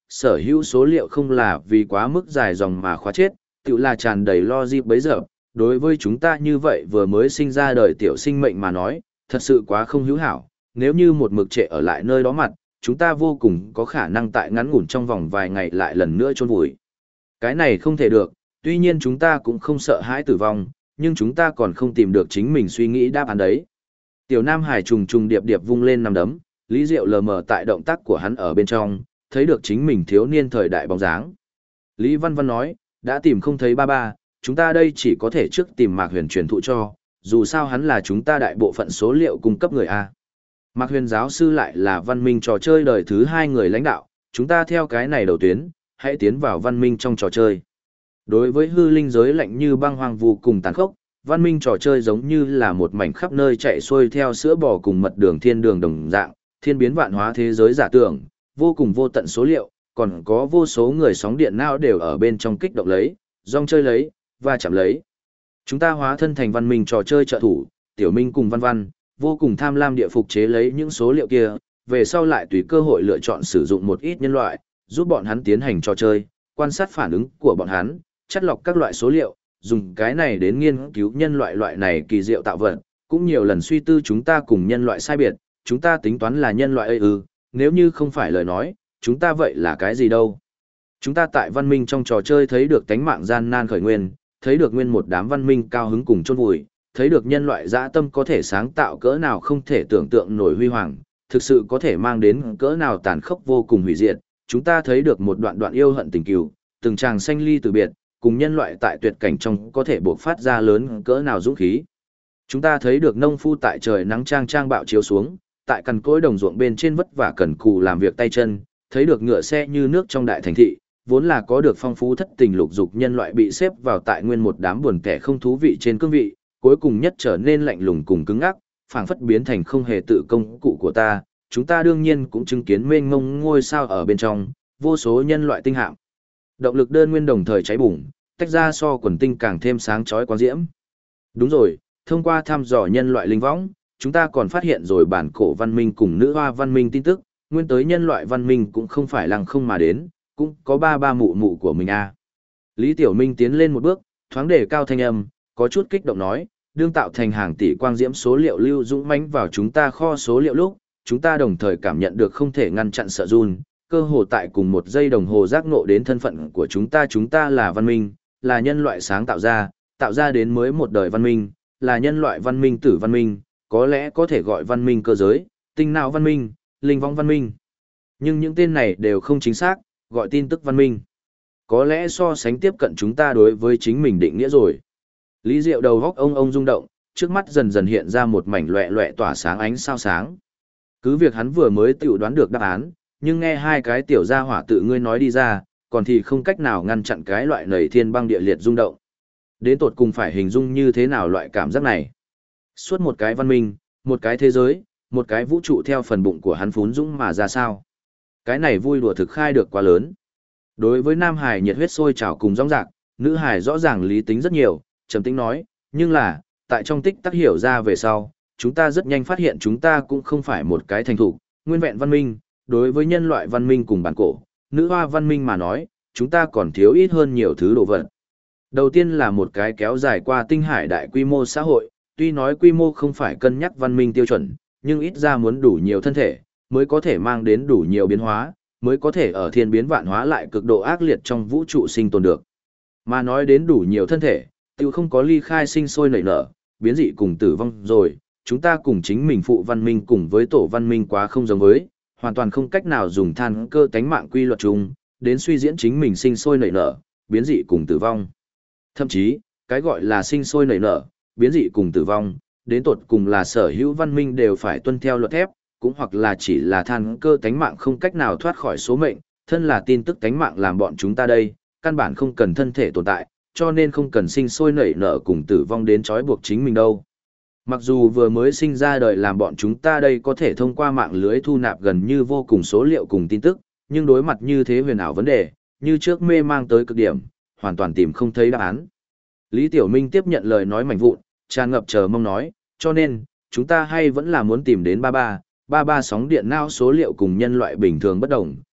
sở hữu số liệu không là vì quá mức dài dòng mà khóa chết, tự là tràn đầy logic bấy giờ. Đối với chúng ta như vậy vừa mới sinh ra đời tiểu sinh mệnh mà nói, thật sự quá không hữu hảo, nếu như một mực trệ ở lại nơi đó mặt, chúng ta vô cùng có khả năng tại ngắn ngủn trong vòng vài ngày lại lần nữa chôn vùi. Cái này không thể được, tuy nhiên chúng ta cũng không sợ hãi tử vong, nhưng chúng ta còn không tìm được chính mình suy nghĩ đáp án đấy. Tiểu Nam Hải trùng trùng điệp điệp vung lên nắm đấm, Lý Diệu lờ mờ tại động tác của hắn ở bên trong, thấy được chính mình thiếu niên thời đại bóng dáng. Lý Văn Văn nói, đã tìm không thấy ba ba, chúng ta đây chỉ có thể trước tìm Mạc Huyền truyền thụ cho, dù sao hắn là chúng ta đại bộ phận số liệu cung cấp người A. Mạc Huyền giáo sư lại là văn minh trò chơi đời thứ 2 người lãnh đạo, chúng ta theo cái này đầu tuyến, hãy tiến vào văn minh trong trò chơi. Đối với hư linh giới lạnh như băng hoang vô cùng tàn khốc, văn minh trò chơi giống như là một mảnh khắp nơi chạy xuôi theo sữa bò cùng mật đường thiên đường đồng dạng, thiên biến vạn hóa thế giới giả tưởng, vô cùng vô tận số liệu, còn có vô số người sóng điện não đều ở bên trong kích động lấy, rong chơi lấy, và chạm lấy. Chúng ta hóa thân thành văn minh trò chơi trợ thủ, Tiểu Minh cùng Văn Văn, vô cùng tham lam địa phục chế lấy những số liệu kia, về sau lại tùy cơ hội lựa chọn sử dụng một ít nhân loại, giúp bọn hắn tiến hành trò chơi, quan sát phản ứng của bọn hắn, chắt lọc các loại số liệu, dùng cái này đến nghiên cứu nhân loại này kỳ diệu tạo vật, cũng nhiều lần suy tư chúng ta cùng nhân loại sai biệt, chúng ta tính toán là nhân loại nếu như không phải lời nói, chúng ta vậy là cái gì đâu. Chúng ta tại văn minh trong trò chơi thấy được tánh mạng gian nan khởi nguyên, thấy được nguyên một đám văn minh cao hứng cùng chôn vùi, thấy được nhân loại dã tâm có thể sáng tạo cỡ nào không thể tưởng tượng nổi huy hoàng, thực sự có thể mang đến cỡ nào tàn khốc vô cùng hủy diệt. Chúng ta thấy được một đoạn đoạn yêu hận tình cừu, từng tràng sanh ly từ biệt, cùng nhân loại tại tuyệt cảnh trong có thể bộc phát ra lớn cỡ nào dũng khí. Chúng ta thấy được nông phu tại trời nắng trang trang bạo chiếu xuống, tại cằn cỗi đồng ruộng bên trên vất vả cần cù làm việc tay chân, thấy được ngựa xe như nước trong đại thành thị, vốn là có được phong phú thất tình lục dục nhân loại bị xếp vào tại nguyên một đám buồn kẻ không thú vị trên cương vị, cuối cùng nhất trở nên lạnh lùng cùng cứng ngắc, phảng phất biến thành không hề tự công cụ của ta. Chúng ta đương nhiên cũng chứng kiến mênh mông ngôi sao ở bên trong, vô số nhân loại tinh hạm. Động lực đơn nguyên đồng thời cháy bùng, tách ra so quần tinh càng thêm sáng chói quang diễm. Đúng rồi, thông qua thăm dò nhân loại linh võng, chúng ta còn phát hiện rồi bản cổ văn minh cùng nữ hoa văn minh tin tức, nguyên tới nhân loại văn minh cũng không phải lăng không mà đến, cũng có ba mụ mụ của mình a. Lý Tiểu Minh tiến lên một bước, thoáng đề cao thanh âm, có chút kích động nói, đương tạo thành hàng tỷ quang diễm số liệu lưu dũng mãnh vào chúng ta kho số liệu lúc, chúng ta đồng thời cảm nhận được không thể ngăn chặn sợ run, cơ hồ tại cùng một giây đồng hồ giác ngộ đến thân phận của chúng ta là văn minh, là nhân loại sáng tạo ra đến mới một đời văn minh, là nhân loại văn minh tử văn minh, có lẽ có thể gọi văn minh cơ giới, tinh não văn minh, linh vong văn minh. Nhưng những tên này đều không chính xác, gọi tin tức văn minh. Có lẽ so sánh tiếp cận chúng ta đối với chính mình định nghĩa rồi. Lý Diệu đầu góc ông rung động, trước mắt dần dần hiện ra một mảnh loẹ loẹ tỏa sáng ánh sao sáng. Cứ việc hắn vừa mới tự đoán được đáp án, nhưng nghe hai cái tiểu gia hỏa tự ngươi nói đi ra, còn thì không cách nào ngăn chặn cái loại nảy thiên băng địa liệt rung động. Đến tột cùng phải hình dung như thế nào loại cảm giác này. Suốt một cái văn minh, một cái thế giới, một cái vũ trụ theo phần bụng của hắn phún dũng mà ra sao. Cái này vui đùa thực khai được quá lớn. Đối với nam hải nhiệt huyết sôi trào cùng rong rạc, nữ hải rõ ràng lý tính rất nhiều, trầm tĩnh nói, nhưng là, tại trong tích tắc hiểu ra về sau, chúng ta rất nhanh phát hiện chúng ta cũng không phải một cái thành thủ, nguyên vẹn văn minh, đối với nhân loại văn minh cùng bản cổ, nữ hoa văn minh mà nói, chúng ta còn thiếu ít hơn nhiều thứ đồ vật. Đầu tiên là một cái kéo dài qua tinh hải đại quy mô xã hội, tuy nói quy mô không phải cân nhắc văn minh tiêu chuẩn, nhưng ít ra muốn đủ nhiều thân thể, mới có thể mang đến đủ nhiều biến hóa, mới có thể ở thiên biến vạn hóa lại cực độ ác liệt trong vũ trụ sinh tồn được. Mà nói đến đủ nhiều thân thể, tiêu không có ly khai sinh sôi nảy nở, biến dị cùng tử vong rồi, chúng ta cùng chính mình phụ văn minh cùng với tổ văn minh quá không giống với, hoàn toàn không cách nào dùng than cơ tánh mạng quy luật chung, đến suy diễn chính mình sinh sôi nảy nở, biến dị cùng tử vong. Thậm chí, cái gọi là sinh sôi nảy nở, biến dị cùng tử vong, đến tột cùng là sở hữu văn minh đều phải tuân theo luật thép, cũng hoặc là chỉ là than cơ tánh mạng không cách nào thoát khỏi số mệnh, thân là tin tức tánh mạng làm bọn chúng ta đây, căn bản không cần thân thể tồn tại, cho nên không cần sinh sôi nảy nở cùng tử vong đến trói buộc chính mình đâu. Mặc dù vừa mới sinh ra đời làm bọn chúng ta đây có thể thông qua mạng lưới thu nạp gần như vô cùng số liệu cùng tin tức, nhưng đối mặt như thế huyền ảo vấn đề, như trước mê mang tới cực điểm, hoàn toàn tìm không thấy đáp án. Lý Tiểu Minh tiếp nhận lời nói mảnh vụn, tràn ngập chờ mong nói, cho nên, chúng ta hay vẫn là muốn tìm đến ba ba sóng điện não số liệu cùng nhân loại bình thường bất đồng,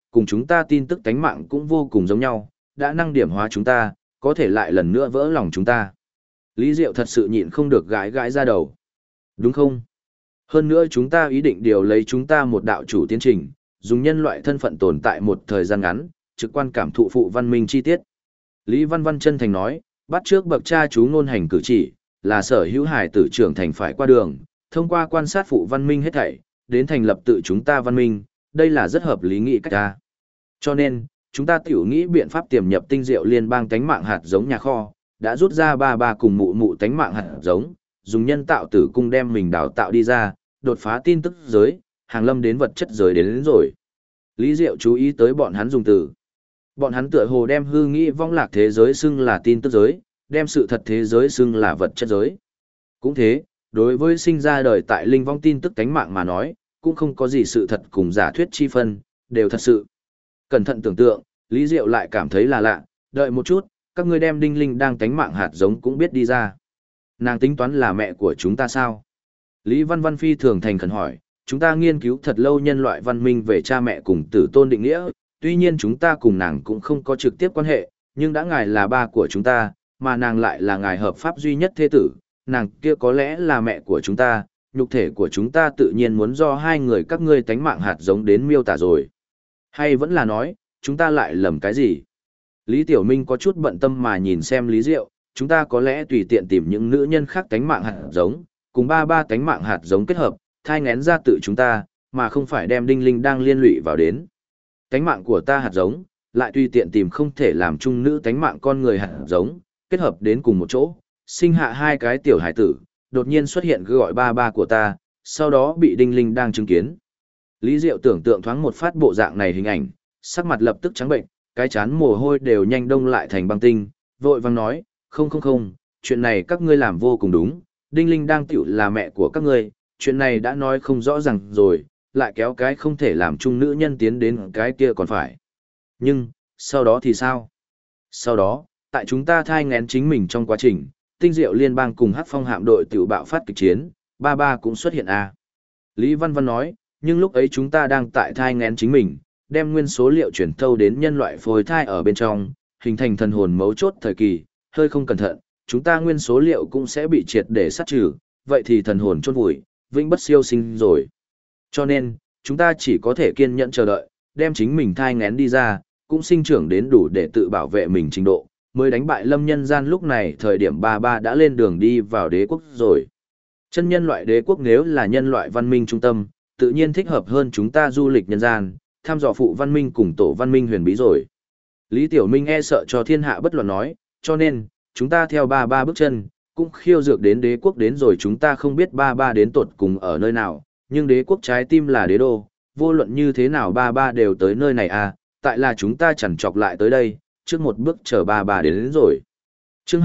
cùng chúng ta tin tức tánh mạng cũng vô cùng giống nhau, đã năng điểm hóa chúng ta, có thể lại lần nữa vỡ lòng chúng ta. Lý Diệu thật sự nhịn không được gãi gãi ra đầu. Đúng không? Hơn nữa chúng ta ý định điều lấy chúng ta một đạo chủ tiến trình, dùng nhân loại thân phận tồn tại một thời gian ngắn, trực quan cảm thụ phụ văn minh chi tiết. Lý Văn Văn chân thành nói, bắt trước bậc cha chú ngôn hành cử chỉ, là sở hữu hải tử trưởng thành phải qua đường, thông qua quan sát phụ văn minh hết thảy, đến thành lập tự chúng ta văn minh, đây là rất hợp lý nghĩ cách ta. Cho nên, chúng ta tiểu nghĩ biện pháp tiềm nhập tinh diệu liên bang tánh mạng hạt giống nhà kho, đã rút ra ba cùng mụ mụ tánh mạng hạt giống, dùng nhân tạo tử cung đem mình đào tạo đi ra, đột phá tin tức giới, hàng lâm đến vật chất giới đến rồi. Lý Diệu chú ý tới bọn hắn dùng từ. Bọn hắn tựa hồ đem hư nghĩ vong lạc thế giới xưng là tin tức giới, đem sự thật thế giới xưng là vật chất giới. Cũng thế, đối với sinh ra đời tại linh vong tin tức tánh mạng mà nói, cũng không có gì sự thật cùng giả thuyết chi phân, đều thật sự. Cẩn thận tưởng tượng, Lý Diệu lại cảm thấy là lạ, đợi một chút, các ngươi đem đinh linh đang tánh mạng hạt giống cũng biết đi ra. Nàng tính toán là mẹ của chúng ta sao? Lý Văn Văn phi thường thành khẩn hỏi, chúng ta nghiên cứu thật lâu nhân loại văn minh về cha mẹ cùng tử tôn định nghĩa, tuy nhiên chúng ta cùng nàng cũng không có trực tiếp quan hệ, nhưng đã ngài là ba của chúng ta, mà nàng lại là ngài hợp pháp duy nhất thế tử, nàng kia có lẽ là mẹ của chúng ta, nhục thể của chúng ta tự nhiên muốn do hai người các ngươi tánh mạng hạt giống đến miêu tả rồi. Hay vẫn là nói, chúng ta lại lầm cái gì? Lý Tiểu Minh có chút bận tâm mà nhìn xem Lý Diệu, chúng ta có lẽ tùy tiện tìm những nữ nhân khác tánh mạng hạt giống, cùng ba tánh mạng hạt giống kết hợp, thai ngén ra tự chúng ta, mà không phải đem đinh linh đang liên lụy vào đến. Tánh mạng của ta hạt giống, lại tùy tiện tìm không thể làm chung nữ tánh mạng con người hạt giống, kết hợp đến cùng một chỗ, sinh hạ hai cái tiểu hải tử, đột nhiên xuất hiện cứ gọi ba của ta, sau đó bị đinh linh đang chứng kiến. Lý Diệu tưởng tượng thoáng một phát bộ dạng này hình ảnh, sắc mặt lập tức trắng bệnh, cái chán mồ hôi đều nhanh đông lại thành băng tinh, vội vàng nói, không, chuyện này các ngươi làm vô cùng đúng, đinh linh đang tiểu là mẹ của các ngươi, chuyện này đã nói không rõ ràng rồi, lại kéo cái không thể làm chung nữ nhân tiến đến cái kia còn phải. Nhưng, sau đó thì sao? Sau đó, tại chúng ta thai ngén chính mình trong quá trình, tinh diệu liên bang cùng hắc phong hạm đội tiểu bạo phát kịch chiến, ba cũng xuất hiện à. Lý Văn Văn nói, nhưng lúc ấy chúng ta đang tại thai ngén chính mình, đem nguyên số liệu chuyển thâu đến nhân loại phôi thai ở bên trong, hình thành thần hồn mấu chốt thời kỳ, hơi không cẩn thận, chúng ta nguyên số liệu cũng sẽ bị triệt để sát trừ, vậy thì thần hồn chôn vùi, vĩnh bất siêu sinh rồi. Cho nên, chúng ta chỉ có thể kiên nhẫn chờ đợi, đem chính mình thai ngén đi ra, cũng sinh trưởng đến đủ để tự bảo vệ mình trình độ, mới đánh bại lâm nhân gian. Lúc này thời điểm ba đã lên đường đi vào đế quốc rồi. Chân nhân loại đế quốc nếu là nhân loại văn minh trung tâm, tự nhiên thích hợp hơn chúng ta du lịch nhân gian, thăm dò phụ văn minh cùng tổ văn minh huyền bí rồi. Lý Tiểu Minh e sợ cho thiên hạ bất luận nói, cho nên, chúng ta theo ba bước chân, cũng khiêu dược đến đế quốc đến rồi. Chúng ta không biết ba đến tột cùng ở nơi nào, nhưng đế quốc trái tim là đế đô, vô luận như thế nào ba đều tới nơi này à, tại là chúng ta chẳng chọc lại tới đây, trước một bước chờ ba đến rồi. Chương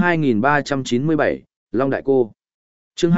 2397, Long Đại Cô. Chương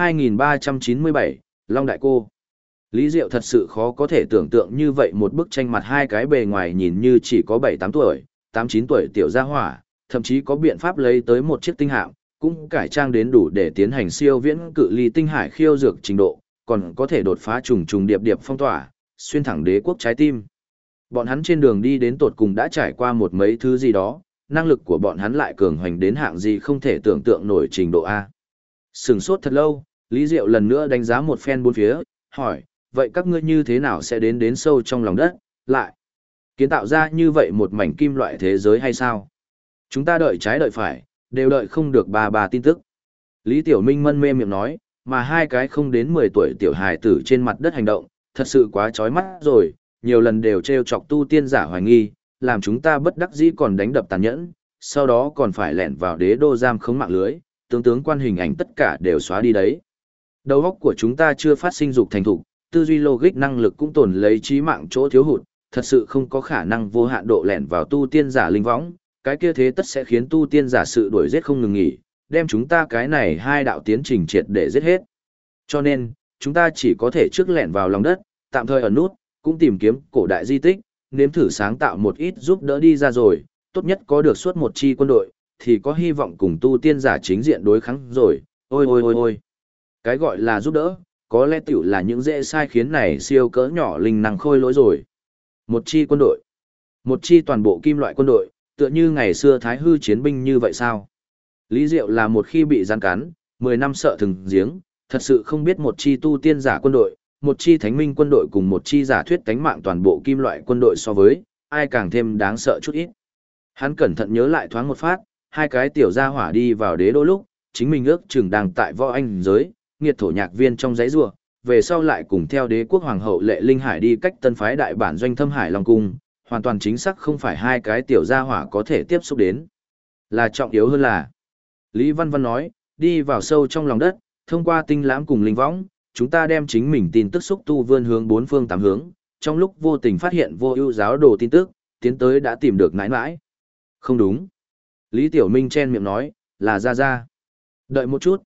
2397, Long Đại Cô. Lý Diệu thật sự khó có thể tưởng tượng như vậy một bức tranh mặt hai cái bề ngoài nhìn như chỉ có 7-8 tuổi, 8-9 tuổi tiểu gia hỏa, thậm chí có biện pháp lấy tới một chiếc tinh hạm, cũng cải trang đến đủ để tiến hành siêu viễn cự ly tinh hải khiêu dược trình độ, còn có thể đột phá trùng điệp phong tỏa, xuyên thẳng đế quốc trái tim. Bọn hắn trên đường đi đến tột cùng đã trải qua một mấy thứ gì đó, năng lực của bọn hắn lại cường hoành đến hạng gì không thể tưởng tượng nổi trình độ A. Sửng sốt thật lâu, Lý Diệu lần nữa đánh giá một phen bốn phía, hỏi, vậy các ngươi như thế nào sẽ đến sâu trong lòng đất, lại kiến tạo ra như vậy một mảnh kim loại thế giới hay sao? Chúng ta đợi trái đợi phải, đều đợi không được ba tin tức. Lý Tiểu Minh mân mê miệng nói, mà hai cái không đến 10 tuổi tiểu hài tử trên mặt đất hành động, thật sự quá chói mắt rồi, nhiều lần đều trêu chọc tu tiên giả hoài nghi, làm chúng ta bất đắc dĩ còn đánh đập tàn nhẫn, sau đó còn phải lẻn vào đế đô giam khống mạng lưới, tướng quan hình ảnh tất cả đều xóa đi đấy. Đầu óc của chúng ta chưa phát sinh dục thành thục, tư duy logic năng lực cũng tồn lấy trí mạng chỗ thiếu hụt, thật sự không có khả năng vô hạn độ lẻn vào tu tiên giả linh võng, cái kia thế tất sẽ khiến tu tiên giả sự đuổi giết không ngừng nghỉ, đem chúng ta cái này hai đạo tiến trình triệt để giết hết. Cho nên, chúng ta chỉ có thể trước lẻn vào lòng đất, tạm thời ẩn nút, cũng tìm kiếm cổ đại di tích, nếm thử sáng tạo một ít giúp đỡ đi ra rồi, tốt nhất có được suốt một chi quân đội, thì có hy vọng cùng tu tiên giả chính diện đối kháng rồi. Ôi. Cái gọi là giúp đỡ, có lẽ tiểu là những dễ sai khiến này siêu cỡ nhỏ linh năng khôi lỗi rồi. Một chi quân đội. Một chi toàn bộ kim loại quân đội, tựa như ngày xưa Thái Hư chiến binh như vậy sao? Lý Diệu là một khi bị gian cắn, 10 năm sợ thừng giếng, thật sự không biết một chi tu tiên giả quân đội, một chi thánh minh quân đội cùng một chi giả thuyết cánh mạng toàn bộ kim loại quân đội so với, ai càng thêm đáng sợ chút ít. Hắn cẩn thận nhớ lại thoáng một phát, hai cái tiểu gia hỏa đi vào đế đô lúc, chính mình ước chừng đang tại võ anh giới, nghiệt thổ nhạc viên trong giấy rùa, về sau lại cùng theo đế quốc hoàng hậu Lệ Linh Hải đi cách tân phái đại bản doanh Thâm Hải Long Cung, hoàn toàn chính xác không phải hai cái tiểu gia hỏa có thể tiếp xúc đến. Là trọng yếu hơn là, Lý Văn Văn nói, đi vào sâu trong lòng đất, thông qua tinh lãm cùng linh võng, chúng ta đem chính mình tin tức xúc tu vươn hướng bốn phương tám hướng, trong lúc vô tình phát hiện vô ưu giáo đồ tin tức, tiến tới đã tìm được nãi nãi. Không đúng. Lý Tiểu Minh chen miệng nói, là ra ra. Đợi một chút,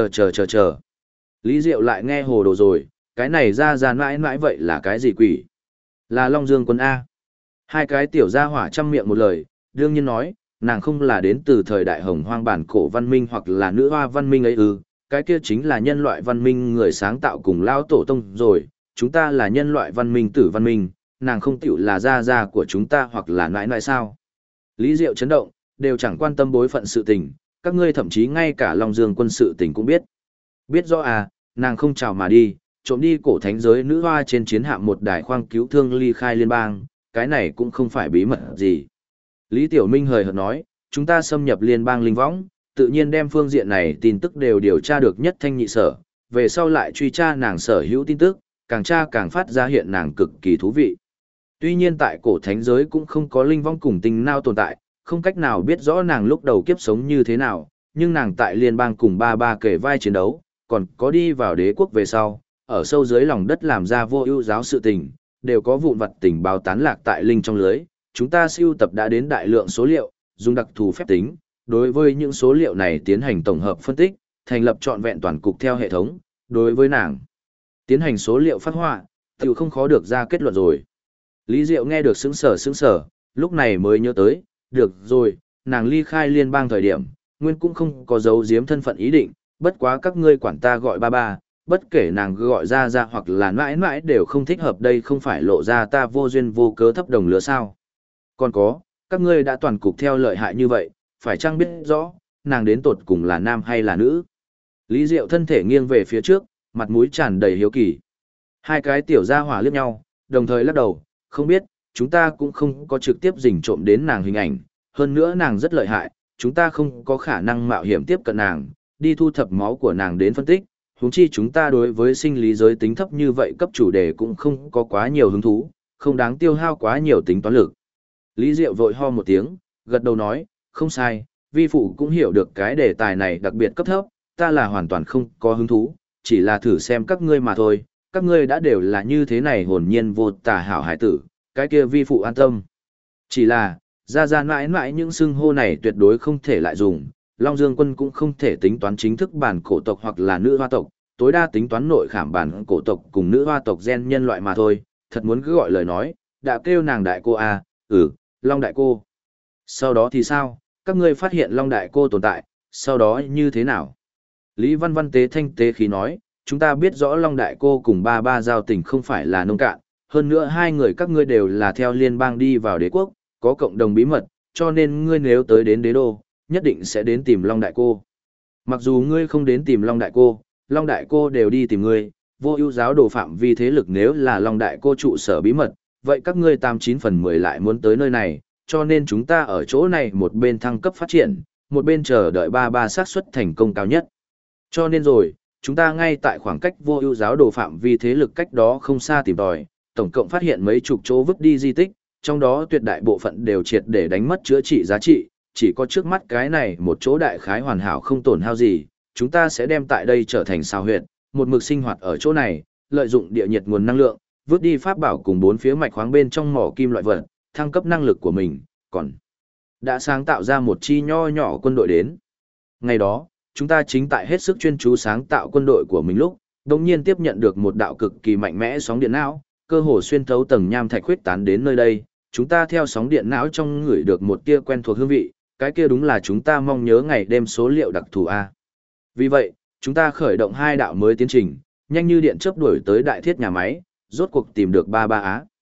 chờ. Lý Diệu lại nghe hồ đồ rồi, cái này ra nãi nãi vậy là cái gì quỷ? Là Long Dương quân A. Hai cái tiểu gia hỏa chăm miệng một lời, đương nhiên nói, nàng không là đến từ thời đại hồng hoang bản cổ văn minh hoặc là nữ hoa văn minh ấy ư, cái kia chính là nhân loại văn minh người sáng tạo cùng lao tổ tông rồi, chúng ta là nhân loại văn minh tử văn minh, nàng không tiểu là gia của chúng ta hoặc là nãi nãi sao. Lý Diệu chấn động, đều chẳng quan tâm bối phận sự tình, các ngươi thậm chí ngay cả Long Dương quân sự tình cũng biết. Biết rõ à, nàng không chào mà đi, trộm đi cổ thánh giới nữ hoa trên chiến hạm một đài khoang cứu thương ly khai liên bang, cái này cũng không phải bí mật gì. Lý Tiểu Minh hời hợt nói, chúng ta xâm nhập liên bang linh võng, tự nhiên đem phương diện này tin tức đều điều tra được nhất thanh nhị sở, về sau lại truy tra nàng sở hữu tin tức, càng tra càng phát ra hiện nàng cực kỳ thú vị. Tuy nhiên tại cổ thánh giới cũng không có linh võng cùng tinh nao tồn tại, không cách nào biết rõ nàng lúc đầu kiếp sống như thế nào, nhưng nàng tại liên bang cùng ba kể vai chiến đấu, còn có đi vào đế quốc về sau, ở sâu dưới lòng đất làm ra vô ưu giáo sự tình, đều có vụn vặt tình báo tán lạc tại linh trong lưới, chúng ta siêu tập đã đến đại lượng số liệu, dùng đặc thù phép tính, đối với những số liệu này tiến hành tổng hợp phân tích, thành lập trọn vẹn toàn cục theo hệ thống, đối với nàng tiến hành số liệu phát họa, tiểu không khó được ra kết luận rồi. Lý Diệu nghe được sững sờ, lúc này mới nhớ tới, được rồi, nàng ly khai liên bang thời điểm, nguyên cũng không có giấu giếm thân phận ý định, bất quá các ngươi quản ta gọi ba, bất kể nàng gọi ra hoặc là mãi mãi đều không thích hợp, đây không phải lộ ra ta vô duyên vô cớ thấp đồng lứa sao. Còn có, các ngươi đã toàn cục theo lợi hại như vậy, phải chăng biết rõ, nàng đến tột cùng là nam hay là nữ? Lý Diệu thân thể nghiêng về phía trước, mặt mũi tràn đầy hiếu kỳ. Hai cái tiểu gia hỏa liếc nhau, đồng thời lắc đầu, không biết, chúng ta cũng không có trực tiếp rình trộm đến nàng hình ảnh, hơn nữa nàng rất lợi hại, chúng ta không có khả năng mạo hiểm tiếp cận nàng, đi thu thập máu của nàng đến phân tích, huống chi chúng ta đối với sinh lý giới tính thấp như vậy cấp chủ đề cũng không có quá nhiều hứng thú, không đáng tiêu hao quá nhiều tính toán lực. Lý Diệu vội ho một tiếng, gật đầu nói, không sai, vi phụ cũng hiểu được cái đề tài này đặc biệt cấp thấp, ta là hoàn toàn không có hứng thú, chỉ là thử xem các ngươi mà thôi, các ngươi đã đều là như thế này hồn nhiên vô tà hảo hải tử, cái kia vi phụ an tâm. Chỉ là, ra mãi mãi những xưng hô này tuyệt đối không thể lại dùng, Long Dương quân cũng không thể tính toán chính thức bản cổ tộc hoặc là nữ hoa tộc, tối đa tính toán nội khảm bản cổ tộc cùng nữ hoa tộc gen nhân loại mà thôi, thật muốn cứ gọi lời nói, đã kêu nàng đại cô à, Long đại cô. Sau đó thì sao, các ngươi phát hiện Long đại cô tồn tại, sau đó như thế nào? Lý Văn Văn tế thanh tế khí nói, chúng ta biết rõ Long đại cô cùng ba giao tình không phải là nông cạn, hơn nữa hai người các ngươi đều là theo liên bang đi vào đế quốc, có cộng đồng bí mật, cho nên ngươi nếu tới đến đế đô, nhất định sẽ đến tìm Long đại cô. Mặc dù ngươi không đến tìm Long đại cô đều đi tìm ngươi, vô ưu giáo đồ phạm vi thế lực nếu là Long đại cô trụ sở bí mật, vậy các ngươi 89/10 lại muốn tới nơi này, cho nên chúng ta ở chỗ này một bên thăng cấp phát triển, một bên chờ đợi ba xác suất thành công cao nhất. Cho nên rồi, chúng ta ngay tại khoảng cách vô ưu giáo đồ phạm vi thế lực cách đó không xa tìm tòi, tổng cộng phát hiện mấy chục chỗ vứt đi di tích, trong đó tuyệt đại bộ phận đều triệt để đánh mất chữa trị giá trị, chỉ có trước mắt cái này một chỗ đại khái hoàn hảo không tổn hao gì, chúng ta sẽ đem tại đây trở thành sao huyệt, một mực sinh hoạt ở chỗ này, lợi dụng địa nhiệt nguồn năng lượng, vứt đi pháp bảo cùng bốn phía mạch khoáng bên trong mỏ kim loại vật, thăng cấp năng lực của mình, còn đã sáng tạo ra một chi nho nhỏ quân đội đến. Ngày đó, chúng ta chính tại hết sức chuyên chú sáng tạo quân đội của mình lúc, đồng nhiên tiếp nhận được một đạo cực kỳ mạnh mẽ sóng điện não, cơ hồ xuyên thấu tầng nham thạch khuyết tán đến nơi đây, chúng ta theo sóng điện não trong ngửi được một tia quen thuộc hương vị, cái kia đúng là chúng ta mong nhớ ngày đêm số liệu đặc thù A. Vì vậy, chúng ta khởi động hai đạo mới tiến trình, nhanh như điện chớp đuổi tới đại thiết nhà máy, rốt cuộc tìm được ba Á.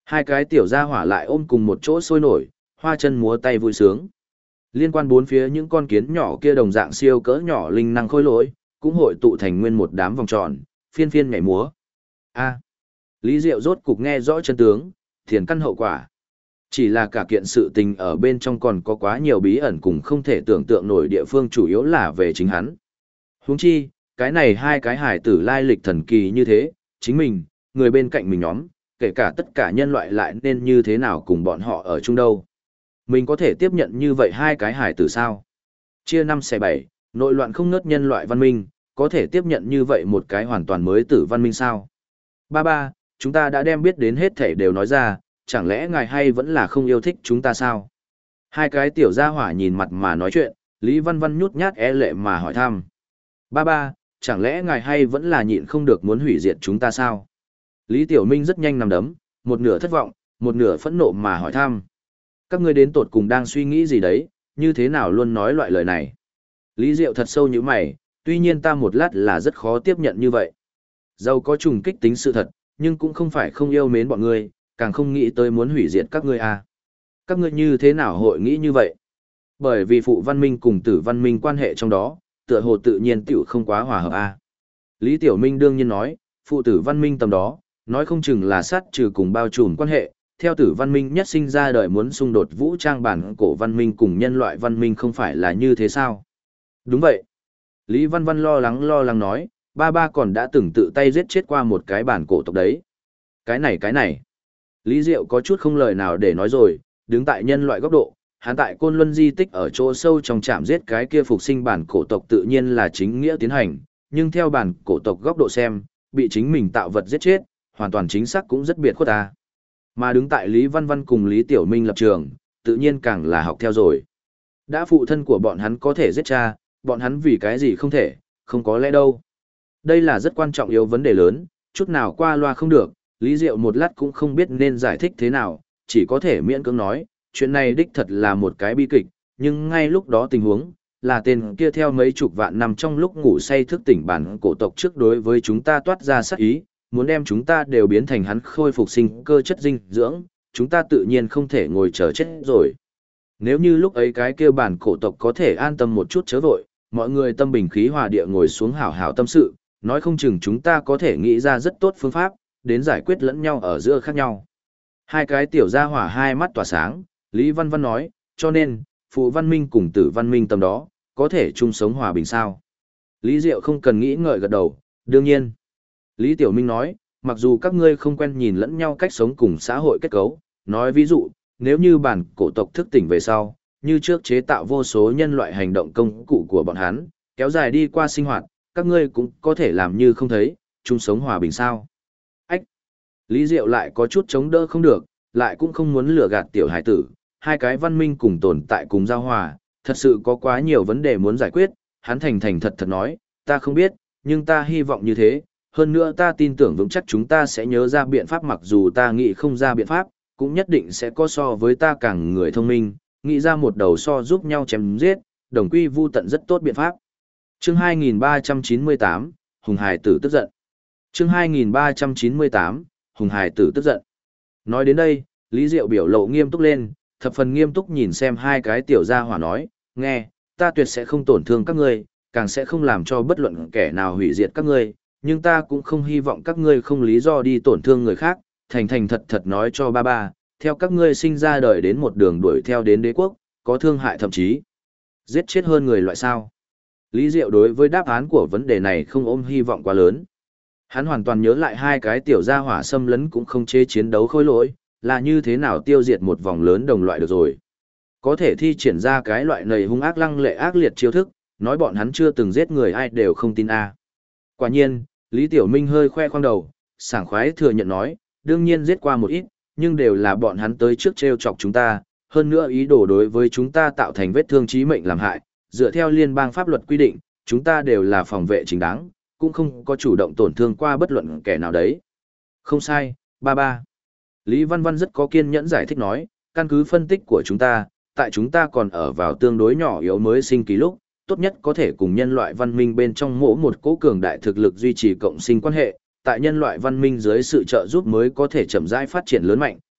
Hai cái tiểu gia hỏa lại ôm cùng một chỗ sôi nổi, hoa chân múa tay vui sướng. Liên quan bốn phía những con kiến nhỏ kia đồng dạng siêu cỡ nhỏ linh năng khôi lỗi, cũng hội tụ thành nguyên một đám vòng tròn, phiên phiên nhảy múa. A. Lý Diệu rốt cục nghe rõ chân tướng, thiền căn hậu quả. Chỉ là cả kiện sự tình ở bên trong còn có quá nhiều bí ẩn cùng không thể tưởng tượng nổi, địa phương chủ yếu là về chính hắn. Huống chi, cái này hai cái hải tử lai lịch thần kỳ như thế, chính mình, người bên cạnh mình nhóm, kể cả tất cả nhân loại lại nên như thế nào cùng bọn họ ở chung đâu. Mình có thể tiếp nhận như vậy hai cái hải tử sao? Chia 5 xẻ 7, nội loạn không ngớt nhân loại văn minh, có thể tiếp nhận như vậy một cái hoàn toàn mới tử văn minh sao? Ba ba, chúng ta đã đem biết đến hết thể đều nói ra, chẳng lẽ ngài hay vẫn là không yêu thích chúng ta sao? Hai cái tiểu gia hỏa nhìn mặt mà nói chuyện, Lý Văn Văn nhút nhát e lệ mà hỏi thăm. Ba ba, chẳng lẽ ngài hay vẫn là nhịn không được muốn hủy diệt chúng ta sao? Lý Tiểu Minh rất nhanh nằm đấm, một nửa thất vọng, một nửa phẫn nộ mà hỏi thăm. Các ngươi đến tột cùng đang suy nghĩ gì đấy, như thế nào luôn nói loại lời này? Lý Diệu thật sâu như mày, tuy nhiên ta một lát là rất khó tiếp nhận như vậy. Dầu có trùng kích tính sự thật, nhưng cũng không phải không yêu mến bọn ngươi, càng không nghĩ tới muốn hủy diệt các ngươi à. Các ngươi như thế nào hội nghĩ như vậy? Bởi vì phụ văn minh cùng tử văn minh quan hệ trong đó, tựa hồ tự nhiên tiểu không quá hòa hợp à. Lý Tiểu Minh đương nhiên nói, phụ tử văn minh tầm đó, nói không chừng là sát trừ cùng bao trùm quan hệ, theo tử văn minh nhất sinh ra đời muốn xung đột vũ trang bản cổ văn minh cùng nhân loại văn minh không phải là như thế sao? Đúng vậy. Lý Văn Văn lo lắng nói, ba ba còn đã từng tự tay giết chết qua một cái bản cổ tộc đấy. Cái này. Lý Diệu có chút không lời nào để nói rồi, đứng tại nhân loại góc độ, hắn tại Côn Luân di tích ở chỗ sâu trong trạm giết cái kia phục sinh bản cổ tộc tự nhiên là chính nghĩa tiến hành, nhưng theo bản cổ tộc góc độ xem, bị chính mình tạo vật giết chết, hoàn toàn chính xác cũng rất biệt khuất ta. Mà đứng tại Lý Văn Văn cùng Lý Tiểu Minh lập trường, tự nhiên càng là học theo rồi. Đã phụ thân của bọn hắn có thể giết cha, bọn hắn vì cái gì không thể, không có lẽ đâu. Đây là rất quan trọng yếu vấn đề lớn, chút nào qua loa không được, Lý Diệu một lát cũng không biết nên giải thích thế nào, chỉ có thể miễn cưỡng nói, chuyện này đích thật là một cái bi kịch, nhưng ngay lúc đó tình huống, là tên kia theo mấy chục vạn năm trong lúc ngủ say thức tỉnh bản cổ tộc trước đối với chúng ta toát ra sát ý, muốn đem chúng ta đều biến thành hắn khôi phục sinh cơ chất dinh dưỡng, chúng ta tự nhiên không thể ngồi chờ chết rồi. Nếu như lúc ấy cái kia bản cổ tộc có thể an tâm một chút chớ vội, mọi người tâm bình khí hòa địa ngồi xuống hảo hảo tâm sự, nói không chừng chúng ta có thể nghĩ ra rất tốt phương pháp, đến giải quyết lẫn nhau ở giữa khác nhau. Hai cái tiểu gia hỏa hai mắt tỏa sáng, Lý Văn Văn nói, cho nên, phụ văn minh cùng tử văn minh tầm đó, có thể chung sống hòa bình sao. Lý Diệu không cần nghĩ ngợi gật đầu, đương nhiên. Lý Tiểu Minh nói, mặc dù các ngươi không quen nhìn lẫn nhau cách sống cùng xã hội kết cấu, nói ví dụ, nếu như bản cổ tộc thức tỉnh về sau, như trước chế tạo vô số nhân loại hành động công cụ của bọn hắn, kéo dài đi qua sinh hoạt, các ngươi cũng có thể làm như không thấy, chung sống hòa bình sao. Ách! Lý Diệu lại có chút chống đỡ không được, lại cũng không muốn lừa gạt tiểu hải tử, hai cái văn minh cùng tồn tại cùng giao hòa, thật sự có quá nhiều vấn đề muốn giải quyết, hắn thành thật nói, ta không biết, nhưng ta hy vọng như thế, hơn nữa ta tin tưởng vững chắc chúng ta sẽ nhớ ra biện pháp, mặc dù ta nghĩ không ra biện pháp, cũng nhất định sẽ có so với ta càng người thông minh, nghĩ ra một đầu so giúp nhau chém giết, đồng quy vu tận rất tốt biện pháp. Chương 2398, Hùng Hải tử tức giận. Chương 2398, Hùng Hải tử tức giận. Nói đến đây, Lý Diệu biểu lộ nghiêm túc lên, thập phần nghiêm túc nhìn xem hai cái tiểu gia hỏa nói, nghe, ta tuyệt sẽ không tổn thương các ngươi, càng sẽ không làm cho bất luận kẻ nào hủy diệt các ngươi, nhưng ta cũng không hy vọng các ngươi không lý do đi tổn thương người khác, thành thật nói cho ba ba, theo các ngươi sinh ra đời đến một đường đuổi theo đến đế quốc, có thương hại thậm chí giết chết hơn người loại sao. Lý Diệu đối với đáp án của vấn đề này không ôm hy vọng quá lớn. Hắn hoàn toàn nhớ lại hai cái tiểu gia hỏa xâm lấn cũng không chế chiến đấu khôi lỗi, là như thế nào tiêu diệt một vòng lớn đồng loại được rồi. Có thể thi triển ra cái loại này hung ác lăng lệ ác liệt chiêu thức, nói bọn hắn chưa từng giết người ai đều không tin a. Quả nhiên, Lý Tiểu Minh hơi khoe khoang đầu, sảng khoái thừa nhận nói, đương nhiên giết qua một ít, nhưng đều là bọn hắn tới trước trêu chọc chúng ta, hơn nữa ý đồ đối với chúng ta tạo thành vết thương chí mệnh làm hại, dựa theo liên bang pháp luật quy định, chúng ta đều là phòng vệ chính đáng, cũng không có chủ động tổn thương qua bất luận kẻ nào đấy. Không sai, ba ba. Lý Văn Văn rất có kiên nhẫn giải thích nói, căn cứ phân tích của chúng ta, tại chúng ta còn ở vào tương đối nhỏ yếu mới sinh kỳ lúc, tốt nhất có thể cùng nhân loại văn minh bên trong mỗi một cố cường đại thực lực duy trì cộng sinh quan hệ, tại nhân loại văn minh dưới sự trợ giúp mới có thể chậm rãi phát triển lớn mạnh,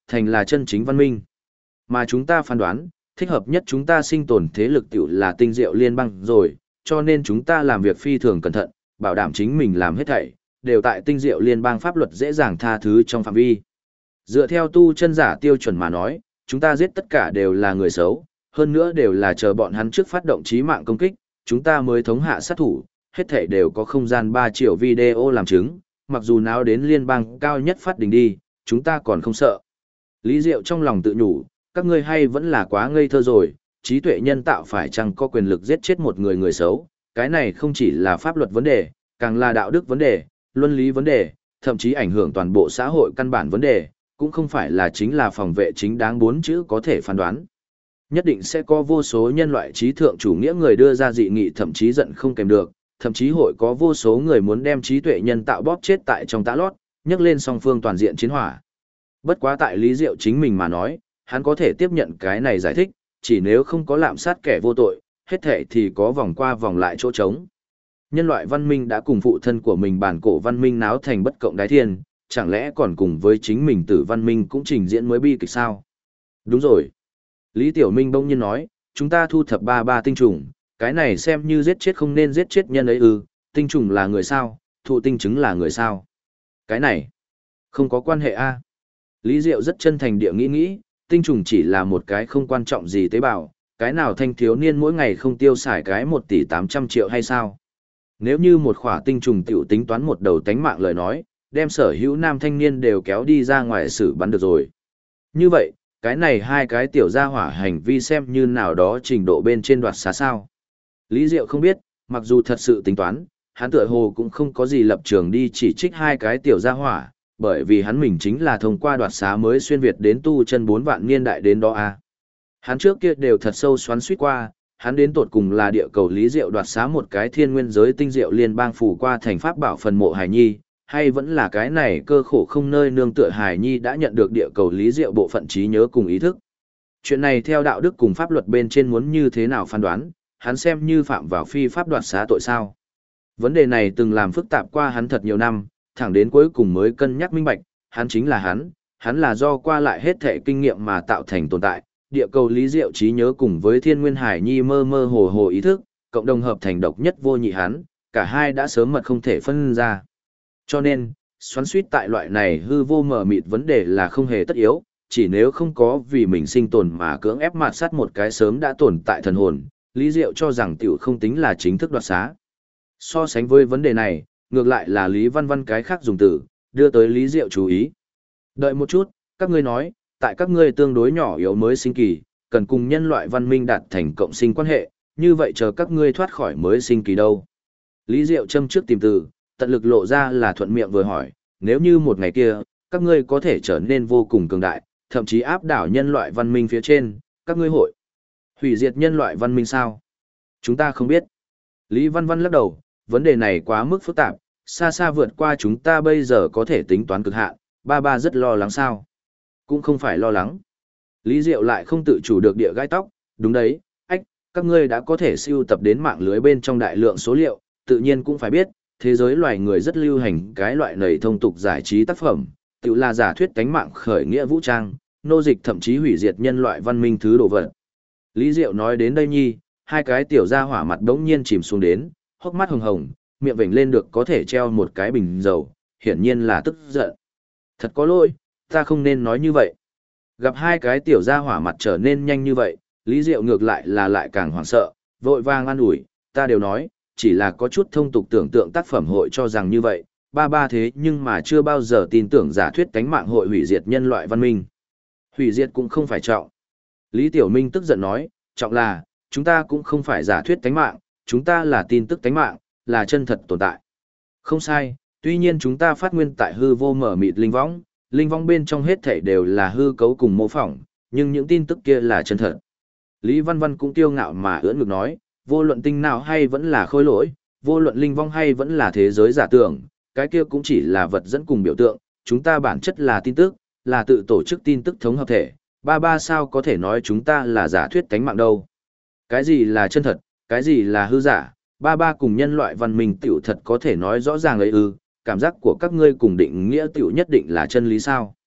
thành là chân chính văn minh. Mà chúng ta phán đoán, thích hợp nhất chúng ta sinh tồn thế lực tiểu là tinh diệu liên bang rồi, cho nên chúng ta làm việc phi thường cẩn thận, bảo đảm chính mình làm hết thảy, đều tại tinh diệu liên bang pháp luật dễ dàng tha thứ trong phạm vi. Dựa theo tu chân giả tiêu chuẩn mà nói, chúng ta giết tất cả đều là người xấu, hơn nữa đều là chờ bọn hắn trước phát động chí mạng công kích, chúng ta mới thống hạ sát thủ, hết thảy đều có không gian 3 triệu video làm chứng, mặc dù nào đến liên bang cao nhất phát đình đi, chúng ta còn không sợ. Lý Diệu trong lòng tự nhủ, các ngươi hay vẫn là quá ngây thơ rồi, trí tuệ nhân tạo phải chăng có quyền lực giết chết một người xấu, cái này không chỉ là pháp luật vấn đề, càng là đạo đức vấn đề, luân lý vấn đề, thậm chí ảnh hưởng toàn bộ xã hội căn bản vấn đề, cũng không phải là chính là phòng vệ chính đáng 4 chữ có thể phán đoán. Nhất định sẽ có vô số nhân loại trí thượng chủ nghĩa người đưa ra dị nghị thậm chí giận không kèm được, thậm chí hội có vô số người muốn đem trí tuệ nhân tạo bóp chết tại trong tã lót, nhấc lên song phương toàn diện chiến hỏa. Bất quá tại Lý Diệu chính mình mà nói, hắn có thể tiếp nhận cái này giải thích, chỉ nếu không có lạm sát kẻ vô tội, hết thệ thì có vòng qua vòng lại chỗ trống. Nhân loại văn minh đã cùng phụ thân của mình bản cổ văn minh náo thành bất cộng đái thiên, chẳng lẽ còn cùng với chính mình tử văn minh cũng trình diễn mới bi kịch sao? Đúng rồi. Lý Tiểu Minh bỗng nhiên nói, chúng ta thu thập 33 tinh trùng, cái này xem như giết chết không nên giết chết nhân ấy ư, tinh trùng là người sao, thụ tinh chứng là người sao? Cái này, không có quan hệ a. Lý Diệu rất chân thành địa nghĩ, tinh trùng chỉ là một cái không quan trọng gì tế bào, cái nào thanh thiếu niên mỗi ngày không tiêu xài cái 1 tỷ 800 triệu hay sao? Nếu như một khỏa tinh trùng tiểu tính toán một đầu tánh mạng lời nói, đem sở hữu nam thanh niên đều kéo đi ra ngoài xử bắn được rồi. Như vậy, cái này hai cái tiểu gia hỏa hành vi xem như nào đó trình độ bên trên đoạt xá sao. Lý Diệu không biết, mặc dù thật sự tính toán, hắn tựa hồ cũng không có gì lập trường đi chỉ trích hai cái tiểu gia hỏa, bởi vì hắn mình chính là thông qua đoạt xá mới xuyên Việt đến tu chân 4 vạn niên đại đến đó a. Hắn trước kia đều thật sâu xoắn suýt qua, hắn đến tột cùng là địa cầu Lý Diệu đoạt xá một cái thiên nguyên giới tinh diệu liên bang phủ qua thành pháp bảo phần mộ Hải Nhi, hay vẫn là cái này cơ khổ không nơi nương tựa Hải Nhi đã nhận được địa cầu Lý Diệu bộ phận trí nhớ cùng ý thức. Chuyện này theo đạo đức cùng pháp luật bên trên muốn như thế nào phán đoán, hắn xem như phạm vào phi pháp đoạt xá tội sao. Vấn đề này từng làm phức tạp qua hắn thật nhiều năm, thẳng đến cuối cùng mới cân nhắc minh bạch, hắn chính là hắn là do qua lại hết thể kinh nghiệm mà tạo thành tồn tại, địa cầu Lý Diệu trí nhớ cùng với thiên nguyên Hải Nhi mơ mơ hồ hồ ý thức, cộng đồng hợp thành độc nhất vô nhị hắn, cả hai đã sớm mật không thể phân ra. Cho nên, xoắn suýt tại loại này hư vô mờ mịt vấn đề là không hề tất yếu, chỉ nếu không có vì mình sinh tồn mà cưỡng ép mạt sát một cái sớm đã tồn tại thần hồn, Lý Diệu cho rằng tiểu không tính là chính thức đoạt xá. So sánh với vấn đề này, ngược lại là Lý Văn Văn cái khác dùng từ, đưa tới Lý Diệu chú ý. Đợi một chút, các ngươi nói, tại các ngươi tương đối nhỏ yếu mới sinh kỳ, cần cùng nhân loại văn minh đạt thành cộng sinh quan hệ, như vậy chờ các ngươi thoát khỏi mới sinh kỳ đâu. Lý Diệu châm trước tìm từ, tận lực lộ ra là thuận miệng vừa hỏi, nếu như một ngày kia, các ngươi có thể trở nên vô cùng cường đại, thậm chí áp đảo nhân loại văn minh phía trên, các ngươi hội hủy diệt nhân loại văn minh sao? Chúng ta không biết. Lý Văn Văn lắc đầu, vấn đề này quá mức phức tạp, xa xa vượt qua chúng ta bây giờ có thể tính toán cực hạn, ba rất lo lắng sao? Cũng không phải lo lắng. Lý Diệu lại không tự chủ được địa gai tóc, đúng đấy, các ngươi đã có thể siêu tập đến mạng lưới bên trong đại lượng số liệu, tự nhiên cũng phải biết, thế giới loài người rất lưu hành cái loại nầy thông tục giải trí tác phẩm, tự là giả thuyết cánh mạng khởi nghĩa vũ trang, nô dịch thậm chí hủy diệt nhân loại văn minh thứ đồ vật. Lý Diệu nói đến đây nhi, hai cái tiểu gia hỏa mặt đống nhiên chìm xuống đến, hốc mắt hồng hồng, miệng vểnh lên được có thể treo một cái bình dầu, hiển nhiên là tức giận. Thật có lỗi, ta không nên nói như vậy. Gặp hai cái tiểu gia hỏa mặt trở nên nhanh như vậy, Lý Diệu ngược lại là lại càng hoảng sợ, vội vàng an ủi, ta đều nói, chỉ là có chút thông tục tưởng tượng tác phẩm hội cho rằng như vậy, ba thế nhưng mà chưa bao giờ tin tưởng giả thuyết cánh mạng hội hủy diệt nhân loại văn minh. Hủy diệt cũng không phải trọng. Lý Tiểu Minh tức giận nói, trọng là, chúng ta cũng không phải giả thuyết cánh mạng, chúng ta là tin tức cánh mạng, là chân thật tồn tại. Không sai, tuy nhiên chúng ta phát nguyên tại hư vô mở mịt linh võng bên trong hết thảy đều là hư cấu cùng mô phỏng, nhưng những tin tức kia là chân thật. Lý Văn Văn cũng kiêu ngạo mà ưỡn ngực nói, vô luận tinh nào hay vẫn là khôi lỗi, vô luận linh vong hay vẫn là thế giới giả tưởng, cái kia cũng chỉ là vật dẫn cùng biểu tượng, chúng ta bản chất là tin tức, là tự tổ chức tin tức thống hợp thể, ba sao có thể nói chúng ta là giả thuyết tánh mạng đâu. Cái gì là chân thật, cái gì là hư giả, ba cùng nhân loại văn minh tiểu thật có thể nói rõ ràng ấy ư, cảm giác của các ngươi cùng định nghĩa tiểu nhất định là chân lý sao.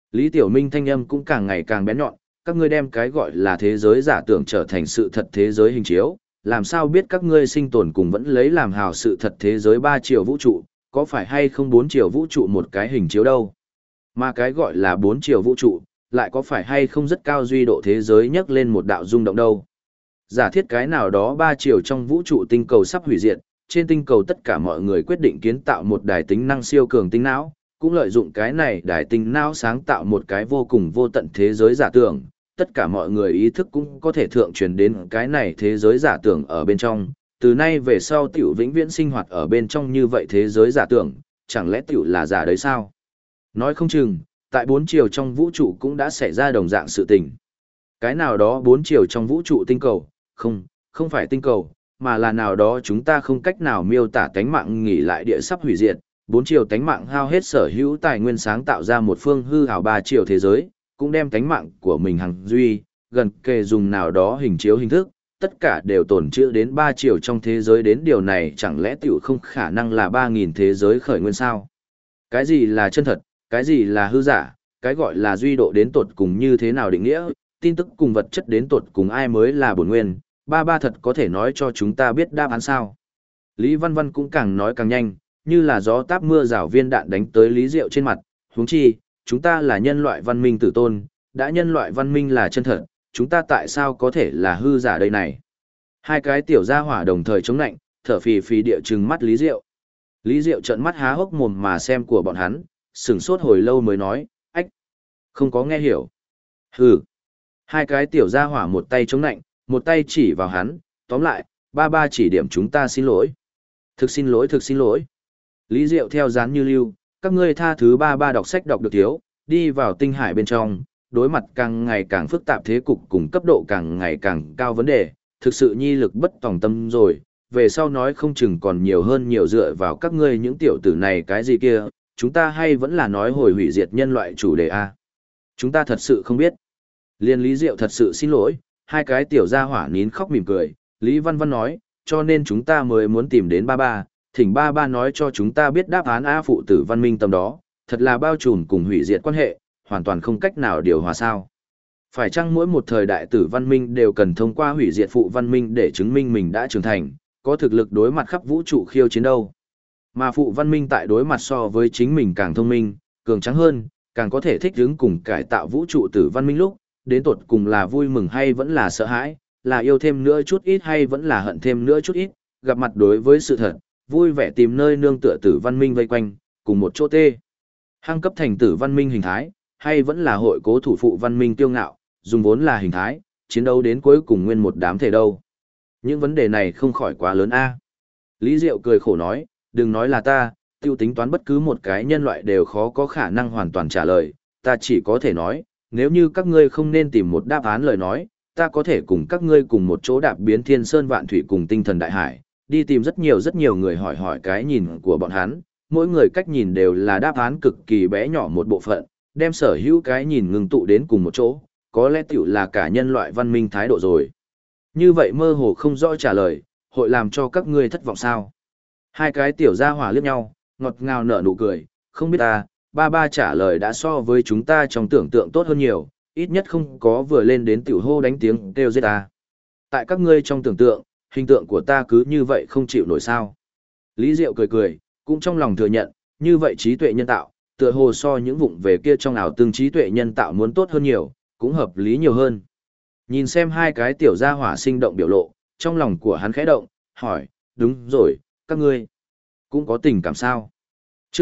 Lý Tiểu Minh thanh âm cũng càng ngày càng bén nhọn, các ngươi đem cái gọi là thế giới giả tưởng trở thành sự thật thế giới hình chiếu, làm sao biết các ngươi sinh tồn cùng vẫn lấy làm hào sự thật thế giới 3 chiều vũ trụ, có phải hay không 4 chiều vũ trụ một cái hình chiếu đâu. Mà cái gọi là 4 chiều vũ trụ, lại có phải hay không rất cao duy độ thế giới nhấc lên một đạo rung động đâu. Giả thiết cái nào đó 3 chiều trong vũ trụ tinh cầu sắp hủy diệt, trên tinh cầu tất cả mọi người quyết định kiến tạo một đài tính năng siêu cường tinh não, cũng lợi dụng cái này đài tinh não sáng tạo một cái vô cùng vô tận thế giới giả tưởng, tất cả mọi người ý thức cũng có thể thượng truyền đến cái này thế giới giả tưởng ở bên trong, từ nay về sau tiểu vĩnh viễn sinh hoạt ở bên trong như vậy thế giới giả tưởng, chẳng lẽ tiểu là giả đấy sao? Nói không chừng, tại 4 chiều trong vũ trụ cũng đã xảy ra đồng dạng sự tình. Cái nào đó 4 chiều trong vũ trụ tinh cầu, không phải tinh cầu, mà là nào đó chúng ta không cách nào miêu tả tánh mạng nghỉ lại địa sắp hủy diệt, 4 chiều tánh mạng hao hết sở hữu tài nguyên sáng tạo ra một phương hư ảo 3 chiều thế giới, cũng đem tánh mạng của mình hằng duy, gần kề dùng nào đó hình chiếu hình thức, tất cả đều tồn trữ đến 3 chiều trong thế giới, đến điều này chẳng lẽ tiểu không khả năng là 3.000 thế giới khởi nguyên sao? Cái gì là chân thật, cái gì là hư giả, cái gọi là duy độ đến tột cùng như thế nào định nghĩa, tin tức cùng vật chất đến tột cùng ai mới là bổn nguyên, ba thật có thể nói cho chúng ta biết đáp án sao? Lý Văn Văn cũng càng nói càng nhanh, như là gió táp mưa rào viên đạn đánh tới Lý Diệu trên mặt, huống chi, chúng ta là nhân loại văn minh tử tôn, đã nhân loại văn minh là chân thật, chúng ta tại sao có thể là hư giả đây này? Hai cái tiểu gia hỏa đồng thời chống nạnh, thở phì phì địa trừng mắt Lý Diệu. Lý Diệu trợn mắt há hốc mồm mà xem của bọn hắn, sửng sốt hồi lâu mới nói, ách, không có nghe hiểu. Hừ. Hai cái tiểu gia hỏa một tay chống nạnh, một tay chỉ vào hắn, tóm lại, ba chỉ điểm chúng ta xin lỗi. Thực xin lỗi, thực xin lỗi. Lý Diệu theo dán như lưu, các ngươi tha thứ ba đọc sách đọc được thiếu, đi vào tinh hải bên trong, đối mặt càng ngày càng phức tạp thế cục cùng cấp độ càng ngày càng cao vấn đề, thực sự nhi lực bất tòng tâm rồi, về sau nói không chừng còn nhiều hơn nhiều dựa vào các ngươi những tiểu tử này cái gì kia, chúng ta hay vẫn là nói hồi hủy diệt nhân loại chủ đề A. Chúng ta thật sự không biết. Liên Lý Diệu thật sự xin lỗi, hai cái tiểu gia hỏa nín khóc mỉm cười, Lý Văn Văn nói, cho nên chúng ta mới muốn tìm đến ba, thỉnh ba nói cho chúng ta biết đáp án A phụ tử văn minh tâm đó, thật là bao trùm cùng hủy diệt quan hệ, hoàn toàn không cách nào điều hòa sao. Phải chăng mỗi một thời đại tử văn minh đều cần thông qua hủy diệt phụ văn minh để chứng minh mình đã trưởng thành, có thực lực đối mặt khắp vũ trụ khiêu chiến đâu. Mà phụ văn minh tại đối mặt so với chính mình càng thông minh, cường tráng hơn, càng có thể thích ứng cùng cải tạo vũ trụ tử văn minh lúc, đến tột cùng là vui mừng hay vẫn là sợ hãi, là yêu thêm nữa chút ít hay vẫn là hận thêm nữa chút ít, gặp mặt đối với sự thật, vui vẻ tìm nơi nương tựa tử văn minh vây quanh, cùng một chỗ tê. Hăng cấp thành tử văn minh hình thái, hay vẫn là hội cố thủ phụ văn minh tiêu ngạo, dùng vốn là hình thái, chiến đấu đến cuối cùng nguyên một đám thể đâu. Những vấn đề này không khỏi quá lớn a. Lý Diệu cười khổ nói, đừng nói là ta, tiêu tính toán bất cứ một cái nhân loại đều khó có khả năng hoàn toàn trả lời, ta chỉ có thể nói, nếu như các ngươi không nên tìm một đáp án lời nói, ta có thể cùng các ngươi cùng một chỗ đạp biến thiên sơn vạn thủy cùng tinh thần đại hải, đi tìm rất nhiều người hỏi hỏi cái nhìn của bọn hắn, mỗi người cách nhìn đều là đáp án cực kỳ bé nhỏ một bộ phận, đem sở hữu cái nhìn ngừng tụ đến cùng một chỗ, có lẽ tiểu là cả nhân loại văn minh thái độ rồi. Như vậy mơ hồ không rõ trả lời, hội làm cho các ngươi thất vọng sao? Hai cái tiểu gia hỏa liếc nhau, ngọt ngào nở nụ cười, không biết ta, ba trả lời đã so với chúng ta trong tưởng tượng tốt hơn nhiều, ít nhất không có vừa lên đến tiểu hô đánh tiếng kêu giết ta. Tại các ngươi trong tưởng tượng, hình tượng của ta cứ như vậy không chịu nổi sao. Lý Diệu cười, cũng trong lòng thừa nhận, như vậy trí tuệ nhân tạo, tựa hồ so những vụng về kia trong ảo tương trí tuệ nhân tạo muốn tốt hơn nhiều, cũng hợp lý nhiều hơn. Nhìn xem hai cái tiểu gia hỏa sinh động biểu lộ, trong lòng của hắn khẽ động, hỏi, đúng rồi, các ngươi cũng có tình cảm sao? Chương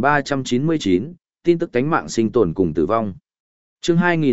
2399, tin tức tánh mạng sinh tồn cùng tử vong. Chương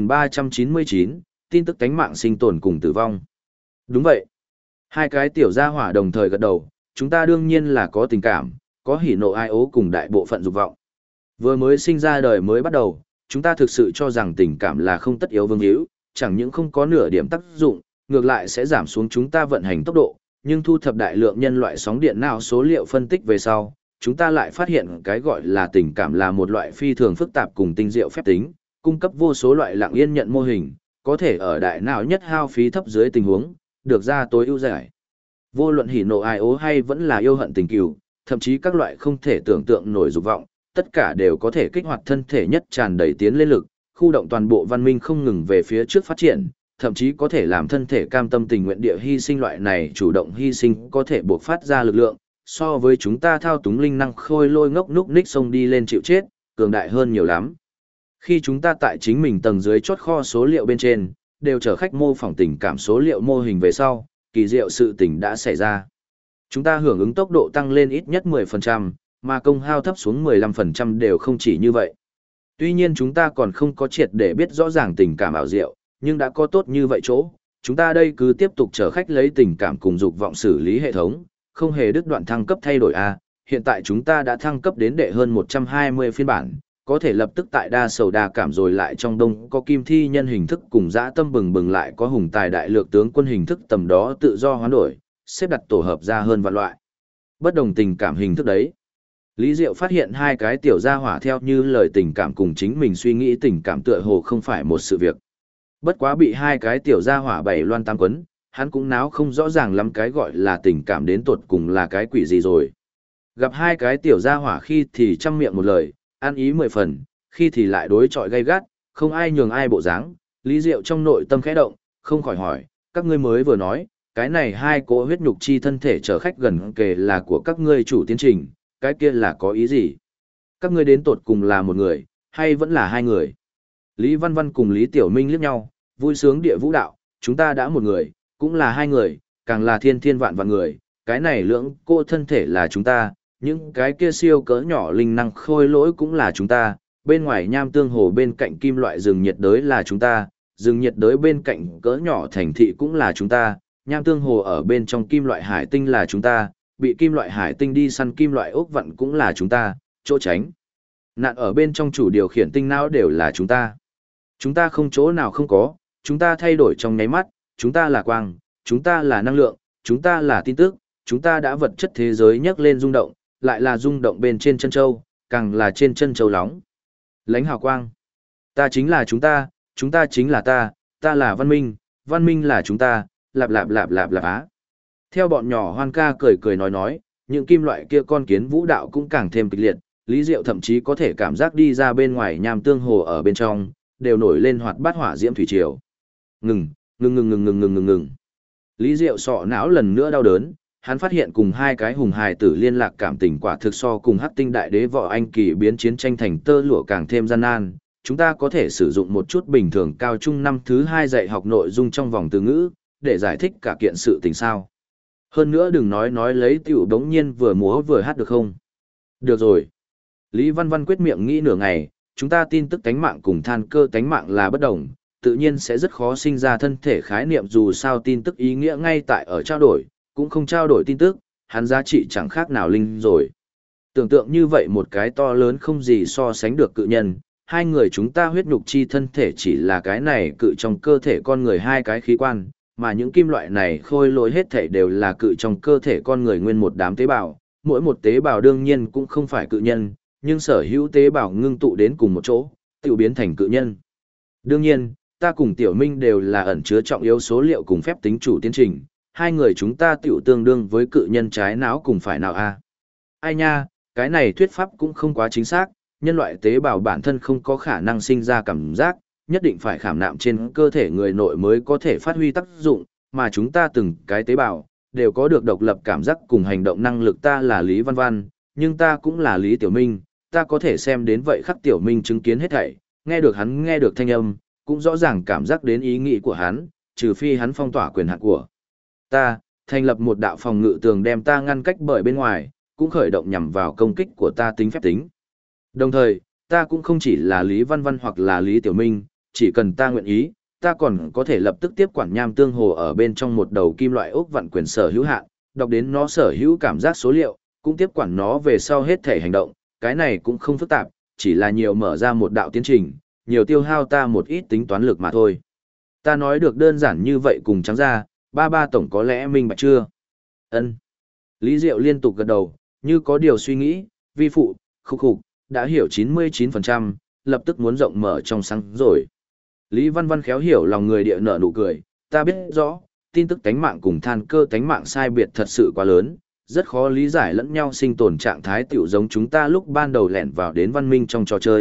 2399, tin tức tánh mạng sinh tồn cùng tử vong. Đúng vậy. Hai cái tiểu gia hỏa đồng thời gật đầu, chúng ta đương nhiên là có tình cảm, có hỉ nộ ai ố cùng đại bộ phận dục vọng. Vừa mới sinh ra đời mới bắt đầu, chúng ta thực sự cho rằng tình cảm là không tất yếu vương hữu, chẳng những không có nửa điểm tác dụng, ngược lại sẽ giảm xuống chúng ta vận hành tốc độ, nhưng thu thập đại lượng nhân loại sóng điện não số liệu phân tích về sau, chúng ta lại phát hiện cái gọi là tình cảm là một loại phi thường phức tạp cùng tinh diệu phép tính, cung cấp vô số loại lặng yên nhận mô hình, có thể ở đại não nhất hao phí thấp dưới tình huống, được ra tối ưu giải. Vô luận hỉ nộ ai ố hay vẫn là yêu hận tình cừu, thậm chí các loại không thể tưởng tượng nổi dục vọng, tất cả đều có thể kích hoạt thân thể nhất tràn đầy tiến lên lực, khu động toàn bộ văn minh không ngừng về phía trước phát triển, thậm chí có thể làm thân thể cam tâm tình nguyện địa hy sinh loại này chủ động hy sinh có thể buộc phát ra lực lượng, so với chúng ta thao túng linh năng khôi lôi ngốc núc ních xông đi lên chịu chết, cường đại hơn nhiều lắm. Khi chúng ta tại chính mình tầng dưới chốt kho số liệu bên trên, đều chở khách mô phỏng tình cảm số liệu mô hình về sau, kỳ diệu sự tình đã xảy ra. Chúng ta hưởng ứng tốc độ tăng lên ít nhất 10%, mà công hao thấp xuống 15% đều không chỉ như vậy. Tuy nhiên chúng ta còn không có triệt để biết rõ ràng tình cảm ảo diệu, nhưng đã có tốt như vậy chỗ, chúng ta đây cứ tiếp tục chở khách lấy tình cảm cùng dục vọng xử lý hệ thống, không hề đứt đoạn thăng cấp thay đổi a. Hiện tại chúng ta đã thăng cấp đến đệ hơn 120 phiên bản, có thể lập tức tại đa sầu đa cảm rồi lại trong đông có kim thi nhân hình thức cùng dã tâm bừng bừng lại có hùng tài đại lược tướng quân hình thức tầm đó tự do hoán đổi, xếp đặt tổ hợp ra hơn vạn loại. Bất đồng tình cảm hình thức đấy. Lý Diệu phát hiện hai cái tiểu gia hỏa theo như lời tình cảm cùng chính mình suy nghĩ tình cảm tựa hồ không phải một sự việc. Bất quá bị hai cái tiểu gia hỏa bảy loan tám quấn, hắn cũng náo không rõ ràng lắm cái gọi là tình cảm đến tột cùng là cái quỷ gì rồi. Gặp hai cái tiểu gia hỏa khi thì trăm miệng một lời, ăn ý 10 phần, khi thì lại đối chọi gay gắt, không ai nhường ai bộ dáng. Lý Diệu trong nội tâm khẽ động, không khỏi hỏi, các ngươi mới vừa nói, cái này hai cỗ huyết nhục chi thân thể chở khách gần kề là của các ngươi chủ tiến trình, cái kia là có ý gì? Các ngươi đến tột cùng là một người, hay vẫn là hai người? Lý Văn Văn cùng Lý Tiểu Minh liếc nhau, vui sướng địa vũ đạo, chúng ta đã một người, cũng là hai người, càng là thiên thiên vạn vạn người, cái này lưỡng cô thân thể là chúng ta, những cái kia siêu cỡ nhỏ linh năng khôi lỗi cũng là chúng ta, bên ngoài nham tương hồ bên cạnh kim loại rừng nhiệt đới là chúng ta, rừng nhiệt đới bên cạnh cỡ nhỏ thành thị cũng là chúng ta, nham tương hồ ở bên trong kim loại hải tinh là chúng ta, bị kim loại hải tinh đi săn kim loại ốc vặn cũng là chúng ta, chỗ tránh nạn ở bên trong chủ điều khiển tinh não đều là chúng ta. Chúng ta không chỗ nào không có, chúng ta thay đổi trong nháy mắt, chúng ta là quang, chúng ta là năng lượng, chúng ta là tin tức, chúng ta đã vật chất thế giới nhấc lên rung động, lại là rung động bên trên chân châu, càng là trên chân châu lóng. Lánh hào quang. Ta chính là chúng ta chính là ta là văn minh là chúng ta, lạp lạp lạp lạp lạp á. Theo bọn nhỏ hoan ca cười cười nói, những kim loại kia con kiến vũ đạo cũng càng thêm kịch liệt, Lý Diệu thậm chí có thể cảm giác đi ra bên ngoài nham tương hồ ở bên trong, đều nổi lên hoạt bát hỏa diễm thủy triều. Ngừng. Lý Diệu sọ não lần nữa đau đớn, hắn phát hiện cùng hai cái hùng hài tử liên lạc cảm tình quả thực so cùng Hắc Tinh Đại Đế võ anh kỳ biến chiến tranh thành tơ lụa càng thêm gian nan. Chúng ta có thể sử dụng một chút bình thường cao trung năm thứ 2 dạy học nội dung trong vòng từ ngữ, để giải thích cả kiện sự tình sao. Hơn nữa đừng nói lấy tiểu đống nhiên vừa múa vừa hát được không? Được rồi. Lý Văn Văn quyết miệng nghĩ nửa ngày, chúng ta tin tức tánh mạng cùng than cơ tánh mạng là bất đồng, tự nhiên sẽ rất khó sinh ra thân thể khái niệm dù sao tin tức ý nghĩa ngay tại ở trao đổi, cũng không trao đổi tin tức, hắn giá trị chẳng khác nào linh rồi. Tưởng tượng như vậy một cái to lớn không gì so sánh được cự nhân, hai người chúng ta huyết nhục chi thân thể chỉ là cái này cự trong cơ thể con người hai cái khí quan, mà những kim loại này khôi lỗi hết thể đều là cự trong cơ thể con người nguyên một đám tế bào, mỗi một tế bào đương nhiên cũng không phải cự nhân, nhưng sở hữu tế bào ngưng tụ đến cùng một chỗ, tự biến thành cự nhân. Đương nhiên, ta cùng Tiểu Minh đều là ẩn chứa trọng yếu số liệu cùng phép tính chủ tiến trình, hai người chúng ta tiểu tương đương với cự nhân trái não cùng phải nào a? Ai nha, cái này thuyết pháp cũng không quá chính xác, nhân loại tế bào bản thân không có khả năng sinh ra cảm giác, nhất định phải khảm nạm trên cơ thể người nội mới có thể phát huy tác dụng, mà chúng ta từng cái tế bào đều có được độc lập cảm giác cùng hành động năng lực. Ta là Lý Văn Văn, nhưng ta cũng là Lý Tiểu Minh, ta có thể xem đến vậy khắc Tiểu Minh chứng kiến hết thảy, nghe được hắn nghe được thanh âm, cũng rõ ràng cảm giác đến ý nghĩ của hắn, trừ phi hắn phong tỏa quyền hạn của ta, thành lập một đạo phòng ngự tường đem ta ngăn cách bởi bên ngoài, cũng khởi động nhằm vào công kích của ta tính phép tính. Đồng thời, ta cũng không chỉ là Lý Văn Văn hoặc là Lý Tiểu Minh, chỉ cần ta nguyện ý, ta còn có thể lập tức tiếp quản nham tương hồ ở bên trong một đầu kim loại ốc vặn quyền sở hữu hạn, đọc đến nó sở hữu cảm giác số liệu, cũng tiếp quản nó về sau hết thể hành động, cái này cũng không phức tạp, chỉ là nhiều mở ra một đạo tiến trình, nhiều tiêu hao ta một ít tính toán lực mà thôi. Ta nói được đơn giản như vậy cùng trắng ra, ba tổng có lẽ minh bạch chưa? Ân. Lý Diệu liên tục gật đầu, như có điều suy nghĩ, vi phụ, khục, đã hiểu 99%, lập tức muốn rộng mở trong sáng rồi. Lý Văn Văn khéo hiểu lòng người địa nở nụ cười, ta biết rõ, tin tức tánh mạng cùng than cơ tánh mạng sai biệt thật sự quá lớn, rất khó lý giải lẫn nhau sinh tồn trạng thái tiểu giống chúng ta lúc ban đầu lẻn vào đến văn minh trong trò chơi,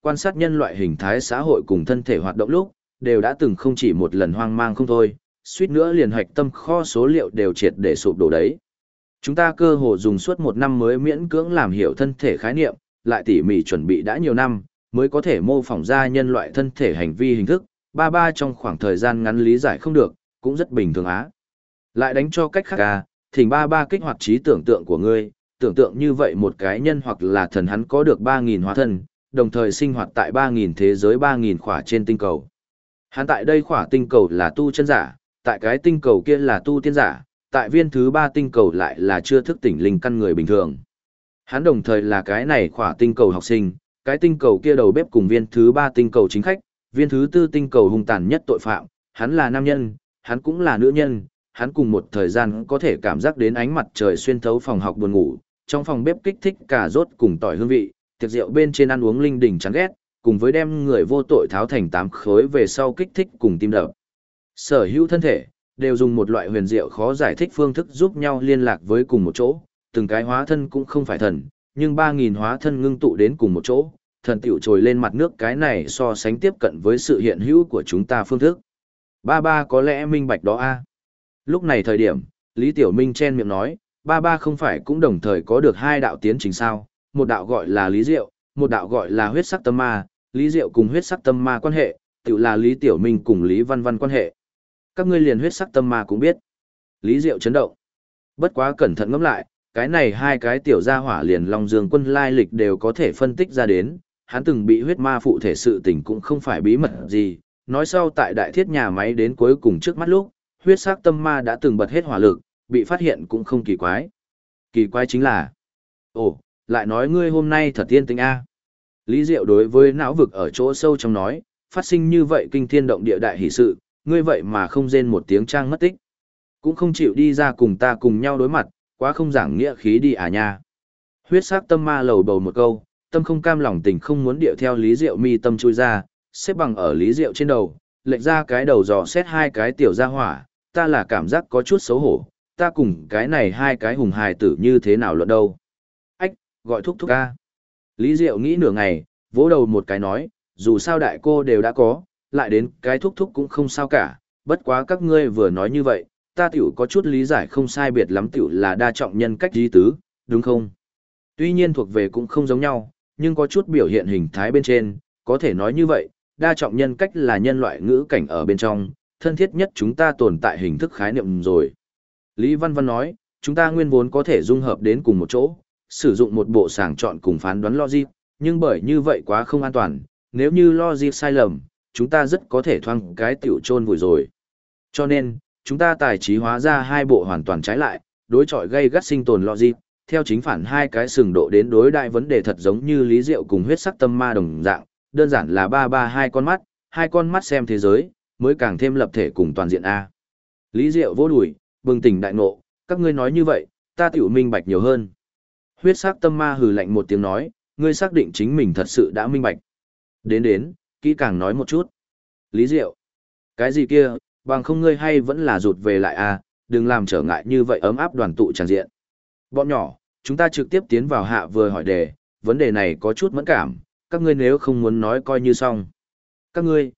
quan sát nhân loại hình thái xã hội cùng thân thể hoạt động lúc, đều đã từng không chỉ một lần hoang mang không thôi, suýt nữa liền hoạch tâm kho số liệu đều triệt để sụp đổ đấy. Chúng ta cơ hồ dùng suốt một năm mới miễn cưỡng làm hiểu thân thể khái niệm, lại tỉ mỉ chuẩn bị đã nhiều năm, mới có thể mô phỏng ra nhân loại thân thể hành vi hình thức, ba ba trong khoảng thời gian ngắn lý giải không được, cũng rất bình thường á. Lại đánh cho cách khác à, thỉnh ba ba kích hoạt trí tưởng tượng của ngươi, tưởng tượng như vậy một cái nhân hoặc là thần hắn có được 3.000 hóa thân, đồng thời sinh hoạt tại 3.000 thế giới 3.000 khỏa trên tinh cầu. Hắn tại đây khỏa tinh cầu là tu chân giả, tại cái tinh cầu kia là tu tiên giả, tại viên thứ 3 tinh cầu lại là chưa thức tỉnh linh căn người bình thường. Hắn đồng thời là cái này khỏa tinh cầu học sinh, cái tinh cầu kia đầu bếp cùng viên thứ 3 tinh cầu chính khách, viên thứ 4 tinh cầu hung tàn nhất tội phạm, hắn là nam nhân, hắn cũng là nữ nhân, hắn cùng một thời gian có thể cảm giác đến ánh mặt trời xuyên thấu phòng học buồn ngủ, trong phòng bếp kích thích cà rốt cùng tỏi hương vị, tiệc rượu bên trên ăn uống linh đình chán ghét, cùng với đem người vô tội tháo thành 8 khối về sau kích thích cùng tim đập. Sở hữu thân thể, đều dùng một loại huyền diệu khó giải thích phương thức giúp nhau liên lạc với cùng một chỗ, từng cái hóa thân cũng không phải thần, nhưng 3.000 hóa thân ngưng tụ đến cùng một chỗ, thần tiểu trồi lên mặt nước cái này so sánh tiếp cận với sự hiện hữu của chúng ta phương thức. Ba ba có lẽ minh bạch đó a. Lúc này thời điểm, Lý Tiểu Minh chen miệng nói, ba ba không phải cũng đồng thời có được 2 đạo tiến trình sao, một đạo gọi là Lý Diệu, một đạo gọi là huyết sắc tâm ma, Lý Diệu cùng huyết sắc tâm ma quan hệ, tự là Lý Tiểu Minh cùng Lý Văn Văn quan hệ. Các ngươi liền huyết sắc tâm ma cũng biết. Lý Diệu chấn động. Bất quá cẩn thận ngẫm lại, cái này 2 cái tiểu gia hỏa liền Long Dương Quân lai lịch đều có thể phân tích ra đến, hắn từng bị huyết ma phụ thể sự tình cũng không phải bí mật gì, nói sau tại đại thiết nhà máy đến cuối cùng trước mắt lúc, huyết sắc tâm ma đã từng bật hết hỏa lực, bị phát hiện cũng không kỳ quái. Kỳ quái chính là, ồ, lại nói ngươi hôm nay thật tiên tính a. Lý Diệu đối với não vực ở chỗ sâu trong nói, phát sinh như vậy kinh thiên động địa đại hỷ sự, ngươi vậy mà không rên một tiếng trang mất tích. Cũng không chịu đi ra cùng ta cùng nhau đối mặt, quá không giảng nghĩa khí đi à nha. Huyết sắc tâm ma lầu bầu một câu, tâm không cam lòng tình không muốn điệu theo Lý Diệu mi tâm chui ra, xếp bằng ở Lý Diệu trên đầu, lệch ra cái đầu dò xét 2 cái tiểu gia hỏa, ta là cảm giác có chút xấu hổ, ta cùng cái này 2 cái hùng hài tử như thế nào luận đâu. Ách, gọi thúc thúc ca. Lý Diệu nghĩ nửa ngày, vỗ đầu một cái nói, dù sao đại cô đều đã có, lại đến cái thúc thúc cũng không sao cả, bất quá các ngươi vừa nói như vậy, ta tiểu có chút lý giải không sai biệt lắm tiểu là đa trọng nhân cách di tứ, đúng không? Tuy nhiên thuộc về cũng không giống nhau, nhưng có chút biểu hiện hình thái bên trên, có thể nói như vậy, đa trọng nhân cách là nhân loại ngữ cảnh ở bên trong, thân thiết nhất chúng ta tồn tại hình thức khái niệm rồi. Lý Văn Văn nói, chúng ta nguyên vốn có thể dung hợp đến cùng một chỗ, sử dụng một bộ sàng chọn cùng phán đoán logic, nhưng bởi như vậy quá không an toàn, nếu như logic sai lầm, chúng ta rất có thể thoang cái tiểu chôn vùi rồi. Cho nên, chúng ta tài trí hóa ra 2 bộ hoàn toàn trái lại, đối chọi gây gắt sinh tồn logic, theo chính phản 2 cái sừng độ đến đối đại vấn đề thật giống như Lý Diệu cùng huyết sắc tâm ma đồng dạng, đơn giản là 332 con mắt, 2 con mắt xem thế giới, mới càng thêm lập thể cùng toàn diện A. Lý Diệu vô đùi, bừng tỉnh đại ngộ, các ngươi nói như vậy, ta tiểu minh bạch nhiều hơn. Huyết sắc tâm ma hừ lạnh một tiếng nói, ngươi xác định chính mình thật sự đã minh bạch. Đến, kỹ càng nói một chút. Lý Diệu, cái gì kia, bằng không ngươi hay vẫn là rụt về lại a, đừng làm trở ngại như vậy ấm áp đoàn tụ tràn diện. Bọn nhỏ, chúng ta trực tiếp tiến vào hạ vừa hỏi đề, vấn đề này có chút mẫn cảm, các ngươi nếu không muốn nói coi như xong. Các ngươi,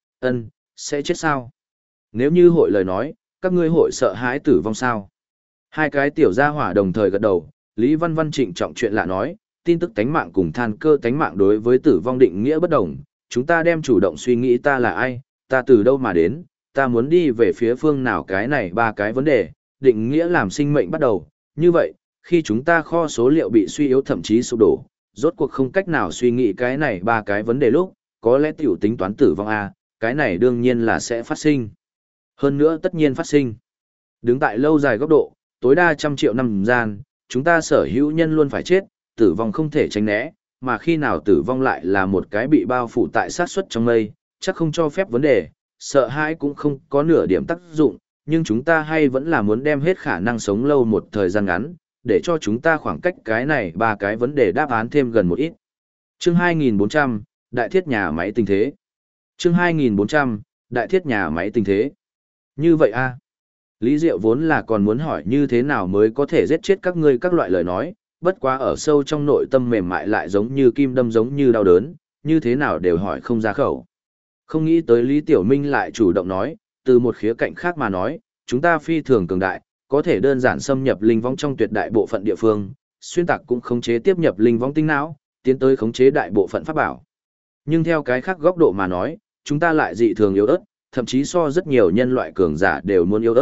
sẽ chết sao? Nếu như hội lời nói, các ngươi hội sợ hãi tử vong sao? 2 cái tiểu gia hỏa đồng thời gật đầu, Lý Văn Văn trịnh trọng chuyện lạ nói, tin tức tánh mạng cùng than cơ tánh mạng đối với tử vong định nghĩa bất đồng, chúng ta đem chủ động suy nghĩ ta là ai, ta từ đâu mà đến, ta muốn đi về phía phương nào cái này 3 cái vấn đề, định nghĩa làm sinh mệnh bắt đầu, như vậy, khi chúng ta kho số liệu bị suy yếu thậm chí sụp đổ, rốt cuộc không cách nào suy nghĩ cái này 3 cái vấn đề lúc, có lẽ tiểu tính toán tử vong A, cái này đương nhiên là sẽ phát sinh. Hơn nữa tất nhiên phát sinh. Đứng tại lâu dài góc độ, tối đa 100 triệu năm gian, chúng ta sở hữu nhân luôn phải chết, tử vong không thể tránh né, mà khi nào tử vong lại là một cái bị bao phủ tại sát suất trong mây, chắc không cho phép vấn đề, sợ hãi cũng không có nửa điểm tác dụng, nhưng chúng ta hay vẫn là muốn đem hết khả năng sống lâu một thời gian ngắn, để cho chúng ta khoảng cách cái này 3 cái vấn đề đáp án thêm gần một ít. Chương 2400, Đại thiết nhà máy tình thế. Chương 2400, Đại thiết nhà máy tình thế. Như vậy a. Lý Diệu vốn là còn muốn hỏi như thế nào mới có thể giết chết các ngươi các loại lời nói, bất quá ở sâu trong nội tâm mềm mại lại giống như kim đâm giống như đau đớn, như thế nào đều hỏi không ra khẩu. Không nghĩ tới Lý Tiểu Minh lại chủ động nói, từ một khía cạnh khác mà nói, chúng ta phi thường cường đại, có thể đơn giản xâm nhập linh vong trong tuyệt đại bộ phận địa phương, xuyên tạc cũng khống chế tiếp nhập linh vong tinh não, tiến tới khống chế đại bộ phận pháp bảo. Nhưng theo cái khác góc độ mà nói, chúng ta lại dị thường yếu ớt, thậm chí so rất nhiều nhân loại cường giả đều muốn yếu ớt.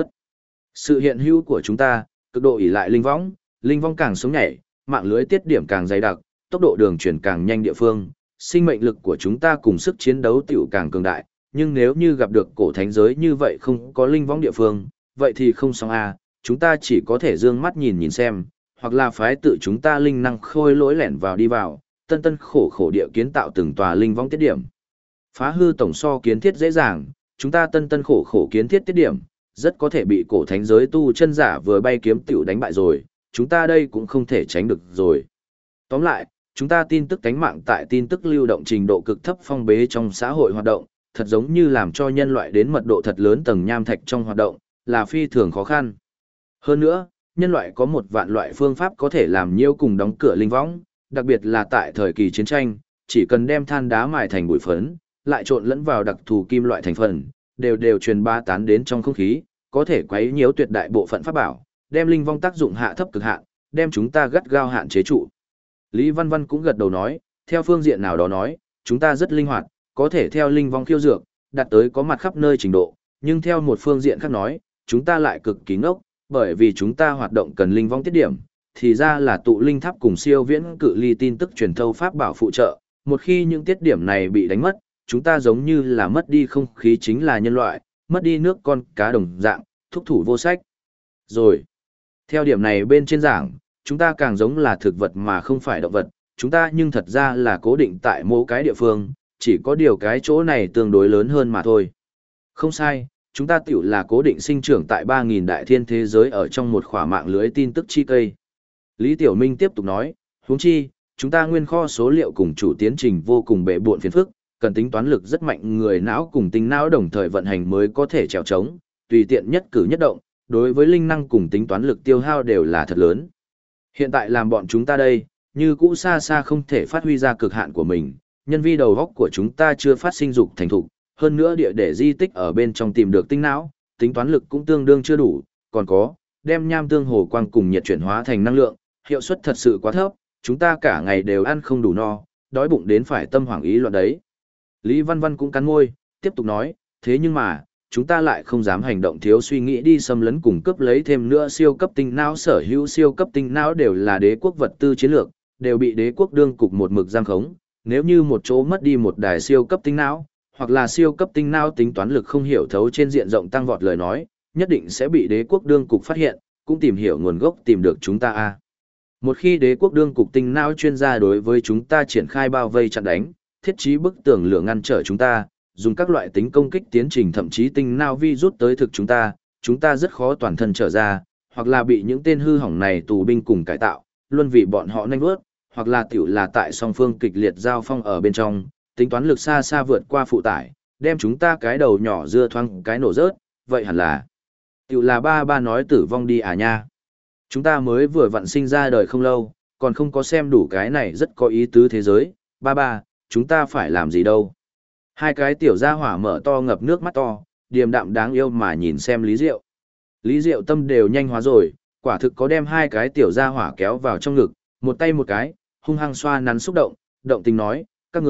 Sự hiện hữu của chúng ta, cực độ ỷ lại linh vong càng sống nhảy, mạng lưới tiết điểm càng dày đặc, tốc độ đường chuyển càng nhanh địa phương, sinh mệnh lực của chúng ta cùng sức chiến đấu tiểu càng cường đại, nhưng nếu như gặp được cổ thánh giới như vậy không có linh vong địa phương, vậy thì không xong chúng ta chỉ có thể dương mắt nhìn xem, hoặc là phái tự chúng ta linh năng khôi lỗi lẻn vào đi vào, tân tân khổ khổ địa kiến tạo từng tòa linh vong tiết điểm. Phá hư tổng so kiến thiết dễ dàng, chúng ta tân tân khổ khổ kiến thiết tiết điểm, rất có thể bị cổ thánh giới tu chân giả vừa bay kiếm tiểu đánh bại rồi, chúng ta đây cũng không thể tránh được rồi. Tóm lại, chúng ta tin tức cánh mạng tại tin tức lưu động trình độ cực thấp phong bế trong xã hội hoạt động, thật giống như làm cho nhân loại đến mật độ thật lớn tầng nham thạch trong hoạt động, là phi thường khó khăn. Hơn nữa, nhân loại có một vạn loại phương pháp có thể làm nhiêu cùng đóng cửa linh võng, đặc biệt là tại thời kỳ chiến tranh, chỉ cần đem than đá mài thành bụi phấn, lại trộn lẫn vào đặc thù kim loại thành phần, đều truyền bá tán đến trong không khí, có thể quấy nhiễu tuyệt đại bộ phận pháp bảo, đem linh vong tác dụng hạ thấp cực hạn, đem chúng ta gắt gao hạn chế trụ. Lý Văn Văn cũng gật đầu nói, theo phương diện nào đó nói, chúng ta rất linh hoạt, có thể theo linh vong khiêu dược, đạt tới có mặt khắp nơi trình độ, nhưng theo một phương diện khác nói, chúng ta lại cực kỳ ngốc, bởi vì chúng ta hoạt động cần linh vong tiết điểm, thì ra là tụ linh tháp cùng siêu viễn cự ly tin tức truyền thâu pháp bảo phụ trợ, một khi những tiết điểm này bị đánh mất, chúng ta giống như là mất đi không khí chính là nhân loại, mất đi nước con cá đồng dạng, thúc thủ vô sách. Rồi, theo điểm này bên trên giảng, chúng ta càng giống là thực vật mà không phải động vật, chúng ta nhưng thật ra là cố định tại mỗi cái địa phương, chỉ có điều cái chỗ này tương đối lớn hơn mà thôi. Không sai, chúng ta tiểu là cố định sinh trưởng tại 3.000 đại thiên thế giới ở trong một khỏa mạng lưới tin tức chi cây. Lý Tiểu Minh tiếp tục nói, huống chi, chúng ta nguyên kho số liệu cùng chủ tiến trình vô cùng bệ bộn phiền phức, cần tính toán lực rất mạnh người não cùng tính não đồng thời vận hành mới có thể trèo trống, tùy tiện nhất cử nhất động, đối với linh năng cùng tính toán lực tiêu hao đều là thật lớn. Hiện tại làm bọn chúng ta đây, như cũ xa xa không thể phát huy ra cực hạn của mình, nhân vi đầu góc của chúng ta chưa phát sinh dục thành thục, hơn nữa địa để di tích ở bên trong tìm được tinh não, tính toán lực cũng tương đương chưa đủ, còn có, đem nham tương hồ quang cùng nhiệt chuyển hóa thành năng lượng, hiệu suất thật sự quá thấp, chúng ta cả ngày đều ăn không đủ no, đói bụng đến phải tâm hoảng ý loạn đấy. Lý Văn Văn cũng cắn môi, tiếp tục nói, thế nhưng mà, chúng ta lại không dám hành động thiếu suy nghĩ đi xâm lấn cùng cướp lấy thêm nữa siêu cấp tinh não, sở hữu siêu cấp tinh não đều là đế quốc vật tư chiến lược, đều bị đế quốc đương cục một mực giam khống, nếu như một chỗ mất đi một đài siêu cấp tinh não, hoặc là siêu cấp tinh não tính toán lực không hiểu thấu trên diện rộng tăng vọt lời nói, nhất định sẽ bị đế quốc đương cục phát hiện, cũng tìm hiểu nguồn gốc tìm được chúng ta Một khi đế quốc đương cục tinh não chuyên gia đối với chúng ta triển khai bao vây chặn đánh, thiết trí bức tường lửa ngăn trở chúng ta, dùng các loại tính công kích tiến trình thậm chí tinh não vi rút tới thực chúng ta rất khó toàn thân trở ra, hoặc là bị những tên hư hỏng này tù binh cùng cải tạo, luôn vì bọn họ nhanh vớt, hoặc là tiểu là tại song phương kịch liệt giao phong ở bên trong, tính toán lực xa xa vượt qua phụ tải, đem chúng ta cái đầu nhỏ dưa thoang cái nổ rớt, vậy hẳn là tiểu là ba nói tử vong đi nha. Chúng ta mới vừa vặn sinh ra đời không lâu, còn không có xem đủ cái này rất có ý tứ thế giới, ba, chúng ta phải làm gì đâu. Hai cái tiểu gia hỏa mở to ngập nước mắt to, điềm đạm đáng yêu mà nhìn xem Lý Diệu. Lý Diệu tâm đều nhanh hóa rồi, quả thực có đem hai cái tiểu gia hỏa kéo vào trong ngực, một tay một cái, hung hăng xoa nắn xúc động, động tình nói,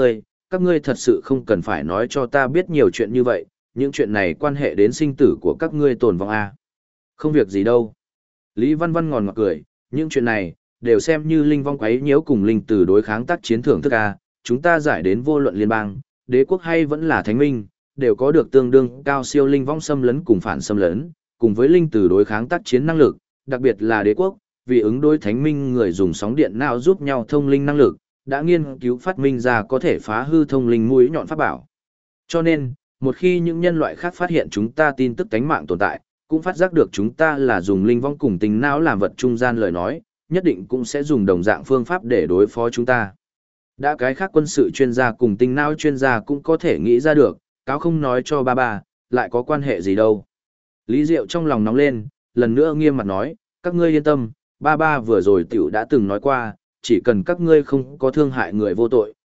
các ngươi thật sự không cần phải nói cho ta biết nhiều chuyện như vậy, những chuyện này quan hệ đến sinh tử của các ngươi tồn vong Không việc gì đâu. Lý Văn Văn ngọt ngọt cười, những chuyện này, đều xem như linh vong quấy nhiễu cùng linh tử đối kháng tác chiến thưởng thức chúng ta giải đến vô luận liên bang, đế quốc hay vẫn là thánh minh, đều có được tương đương cao siêu linh vong xâm lấn cùng phản xâm lấn, cùng với linh tử đối kháng tác chiến năng lực, đặc biệt là đế quốc, vì ứng đối thánh minh người dùng sóng điện não giúp nhau thông linh năng lực, đã nghiên cứu phát minh ra có thể phá hư thông linh mũi nhọn pháp bảo. Cho nên, một khi những nhân loại khác phát hiện chúng ta tin tức tánh mạng tồn tại, cũng phát giác được chúng ta là dùng linh vong cùng tinh não làm vật trung gian lời nói, nhất định cũng sẽ dùng đồng dạng phương pháp để đối phó chúng ta. Đã cái khác quân sự chuyên gia cùng tinh não chuyên gia cũng có thể nghĩ ra được, cáo không nói cho ba, lại có quan hệ gì đâu. Lý Diệu trong lòng nóng lên, lần nữa nghiêm mặt nói, các ngươi yên tâm, ba vừa rồi tiểu đã từng nói qua, chỉ cần các ngươi không có thương hại người vô tội,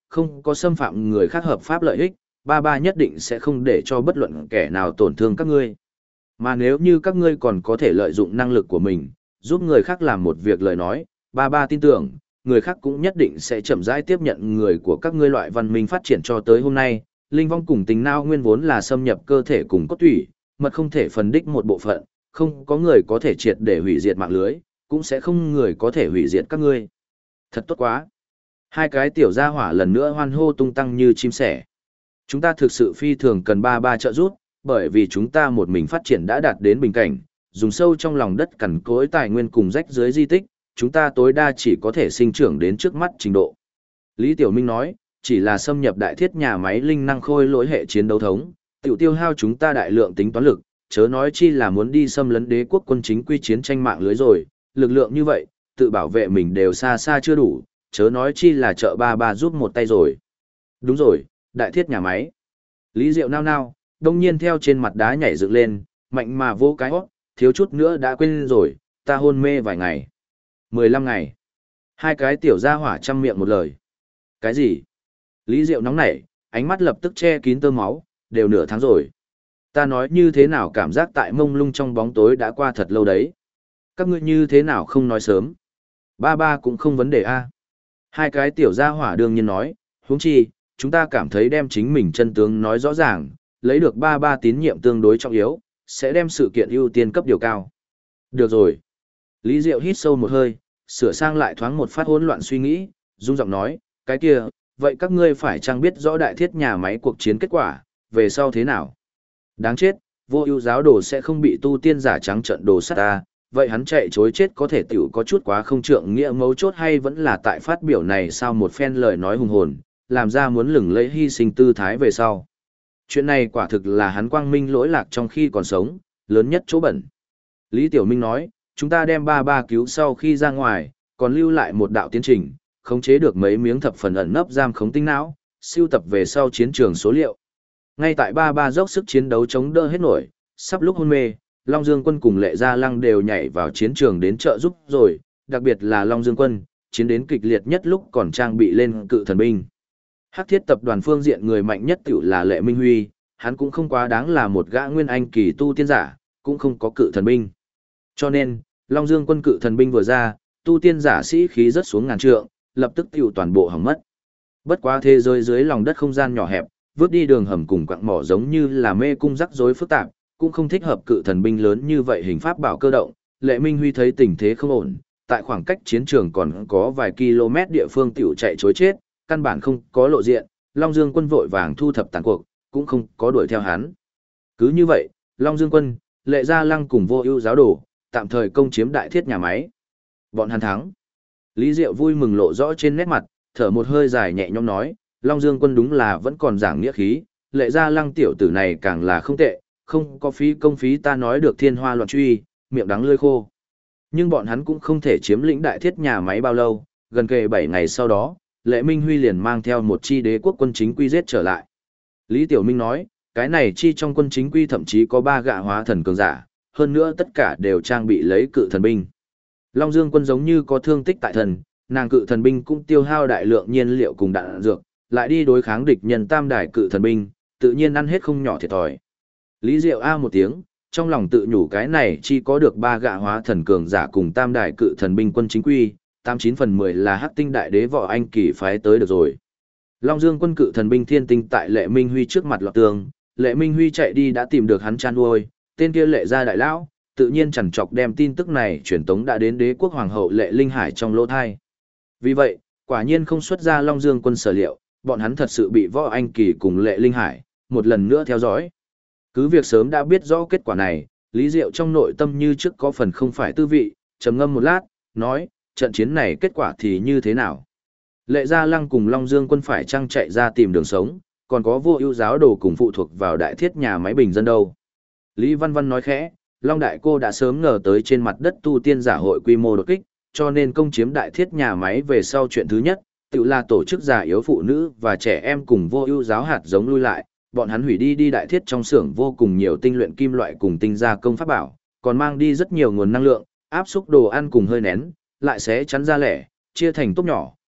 không có xâm phạm người khác hợp pháp lợi ích, ba ba nhất định sẽ không để cho bất luận kẻ nào tổn thương các ngươi. Mà nếu như các ngươi còn có thể lợi dụng năng lực của mình, giúp người khác làm một việc lời nói, ba ba tin tưởng, người khác cũng nhất định sẽ chậm rãi tiếp nhận người của các ngươi loại văn minh phát triển cho tới hôm nay. Linh vong cùng tính não nguyên vốn là xâm nhập cơ thể cùng cốt tủy, mật không thể phân đích một bộ phận, không có người có thể triệt để hủy diệt mạng lưới, cũng sẽ không người có thể hủy diệt các ngươi. Thật tốt quá. Hai cái tiểu gia hỏa lần nữa hoan hô tung tăng như chim sẻ. Chúng ta thực sự phi thường cần ba ba trợ giúp, bởi vì chúng ta một mình phát triển đã đạt đến bình cảnh, dùng sâu trong lòng đất cằn cỗi tài nguyên cùng rách dưới di tích, chúng ta tối đa chỉ có thể sinh trưởng đến trước mắt trình độ. Lý Tiểu Minh nói, chỉ là xâm nhập đại thiết nhà máy linh năng khôi lỗi hệ chiến đấu thống, tiểu tiêu hao chúng ta đại lượng tính toán lực, chớ nói chi là muốn đi xâm lấn đế quốc quân chính quy chiến tranh mạng lưới rồi, lực lượng như vậy, tự bảo vệ mình đều xa xa chưa đủ, chớ nói chi là trợ ba ba giúp một tay rồi. Đúng rồi, đại thiết nhà máy. Lý Diệu nao nao, đông nhiên theo trên mặt đá nhảy dựng lên, mạnh mà vô cái hót, thiếu chút nữa đã quên rồi, ta hôn mê vài ngày. 15 ngày. Hai cái tiểu gia hỏa chăm miệng một lời. Cái gì? Lý Diệu nóng nảy, ánh mắt lập tức che kín tơ máu, đều nửa tháng rồi. Ta nói như thế nào cảm giác tại mông lung trong bóng tối đã qua thật lâu đấy. Các ngươi như thế nào không nói sớm. Ba ba cũng không vấn đề a. Hai cái tiểu gia hỏa đương nhiên nói, huống chi, chúng ta cảm thấy đem chính mình chân tướng nói rõ ràng, lấy được ba ba tín nhiệm tương đối trọng yếu, sẽ đem sự kiện ưu tiên cấp điều cao. Được rồi. Lý Diệu hít sâu một hơi, sửa sang lại thoáng một phát hỗn loạn suy nghĩ, rung giọng nói, cái kia, vậy các ngươi phải chăng biết rõ đại thiết nhà máy cuộc chiến kết quả, về sau thế nào? Đáng chết, vô ưu giáo đồ sẽ không bị tu tiên giả trắng trợn đồ sát ta, vậy hắn chạy chối chết có thể tiểu có chút quá không trượng nghĩa mấu chốt hay vẫn là tại phát biểu này sao một phen lời nói hùng hồn, làm ra muốn lừng lẫy hy sinh tư thái về sau. Chuyện này quả thực là hắn quang minh lỗi lạc trong khi còn sống, lớn nhất chỗ bẩn. Lý Tiểu Minh nói, chúng ta đem ba ba cứu sau khi ra ngoài, còn lưu lại một đạo tiến trình, khống chế được mấy miếng thập phần ẩn nấp giam khống tinh não, siêu tập về sau chiến trường số liệu. Ngay tại ba ba dốc sức chiến đấu chống đỡ hết nổi, sắp lúc hôn mê, Long Dương Quân cùng Lệ Gia Lăng đều nhảy vào chiến trường đến trợ giúp rồi, đặc biệt là Long Dương Quân, chiến đến kịch liệt nhất lúc còn trang bị lên cự thần binh. Hắc Thiết tập đoàn phương diện người mạnh nhất tiểu là Lệ Minh Huy, hắn cũng không quá đáng là một gã nguyên anh kỳ tu tiên giả, cũng không có cự thần binh. Cho nên, Long Dương Quân cự thần binh vừa ra, tu tiên giả sĩ khí rất xuống ngàn trượng, lập tức tiểu toàn bộ hỏng mất. Bất quá thế giới dưới lòng đất không gian nhỏ hẹp, vứt đi đường hầm cùng quặng mỏ giống như là mê cung rắc rối phức tạp, cũng không thích hợp cự thần binh lớn như vậy hình pháp bảo cơ động. Lệ Minh Huy thấy tình thế không ổn, tại khoảng cách chiến trường còn có vài km địa phương tiểu chạy chối chết, căn bản không có lộ diện, Long Dương Quân vội vàng thu thập tàn cuộc, cũng không có đuổi theo hắn. Cứ như vậy, Long Dương Quân, Lệ Gia Lăng cùng Vô Ưu giáo đồ, tạm thời công chiếm đại thiết nhà máy. Bọn hắn thắng. Lý Diệu vui mừng lộ rõ trên nét mặt, thở một hơi dài nhẹ nhõm nói, Long Dương Quân đúng là vẫn còn giảng nghĩa khí, Lệ Gia Lăng tiểu tử này càng là không tệ, không có phí công phí ta nói được thiên hoa loạn truy, miệng đắng lưỡi khô. Nhưng bọn hắn cũng không thể chiếm lĩnh đại thiết nhà máy bao lâu, gần kề 7 ngày sau đó, Lệ Minh Huy liền mang theo một chi đế quốc quân chính quy giết trở lại. Lý Tiểu Minh nói, cái này chi trong quân chính quy thậm chí có 3 gã hóa thần cường giả, hơn nữa tất cả đều trang bị lấy cự thần binh. Long Dương Quân giống như có thương tích tại thần, nàng cự thần binh cũng tiêu hao đại lượng nhiên liệu cùng đạn dược, lại đi đối kháng địch nhân tam đài cự thần binh, tự nhiên ăn hết không nhỏ thiệt thòi. Lý Diệu a một tiếng, trong lòng tự nhủ cái này chi có được 3 gã hóa thần cường giả cùng tam đài cự thần binh quân chính quy, 89/10 là Hắc Tinh đại đế võ anh kỳ phái tới được rồi. Long Dương Quân cự thần binh thiên tinh tại Lệ Minh Huy trước mặt lọt tường, Lệ Minh Huy chạy đi đã tìm được hắn chan nuôi, tên kia Lệ gia đại lão, tự nhiên chẳng chọc đem tin tức này truyền tống đã đến đế quốc hoàng hậu Lệ Linh Hải trong lỗ thai. Vì vậy, quả nhiên không xuất ra Long Dương Quân sở liệu, bọn hắn thật sự bị võ anh kỳ cùng Lệ Linh Hải một lần nữa theo dõi. Cứ việc sớm đã biết rõ kết quả này, Lý Diệu trong nội tâm như trước có phần không phải tư vị, trầm ngâm một lát, nói, trận chiến này kết quả thì như thế nào? Lệ Gia Lăng cùng Long Dương Quân phải chăng chạy ra tìm đường sống, còn có Vô Ưu giáo đồ cùng phụ thuộc vào đại thiết nhà máy bình dân đâu? Lý Văn Văn nói khẽ, Long Đại Cô đã sớm ngờ tới trên mặt đất tu tiên giả hội quy mô đột kích, cho nên công chiếm đại thiết nhà máy về sau chuyện thứ nhất, tự là tổ chức già yếu phụ nữ và trẻ em cùng Vô Ưu giáo hạt giống lui lại, bọn hắn hủy đi đại thiết trong xưởng vô cùng nhiều tinh luyện kim loại cùng tinh gia công pháp bảo, còn mang đi rất nhiều nguồn năng lượng, áp xúc đồ ăn cùng hơi nén, lại sẽ chắn ra lẻ, chia thành tốp nhỏ,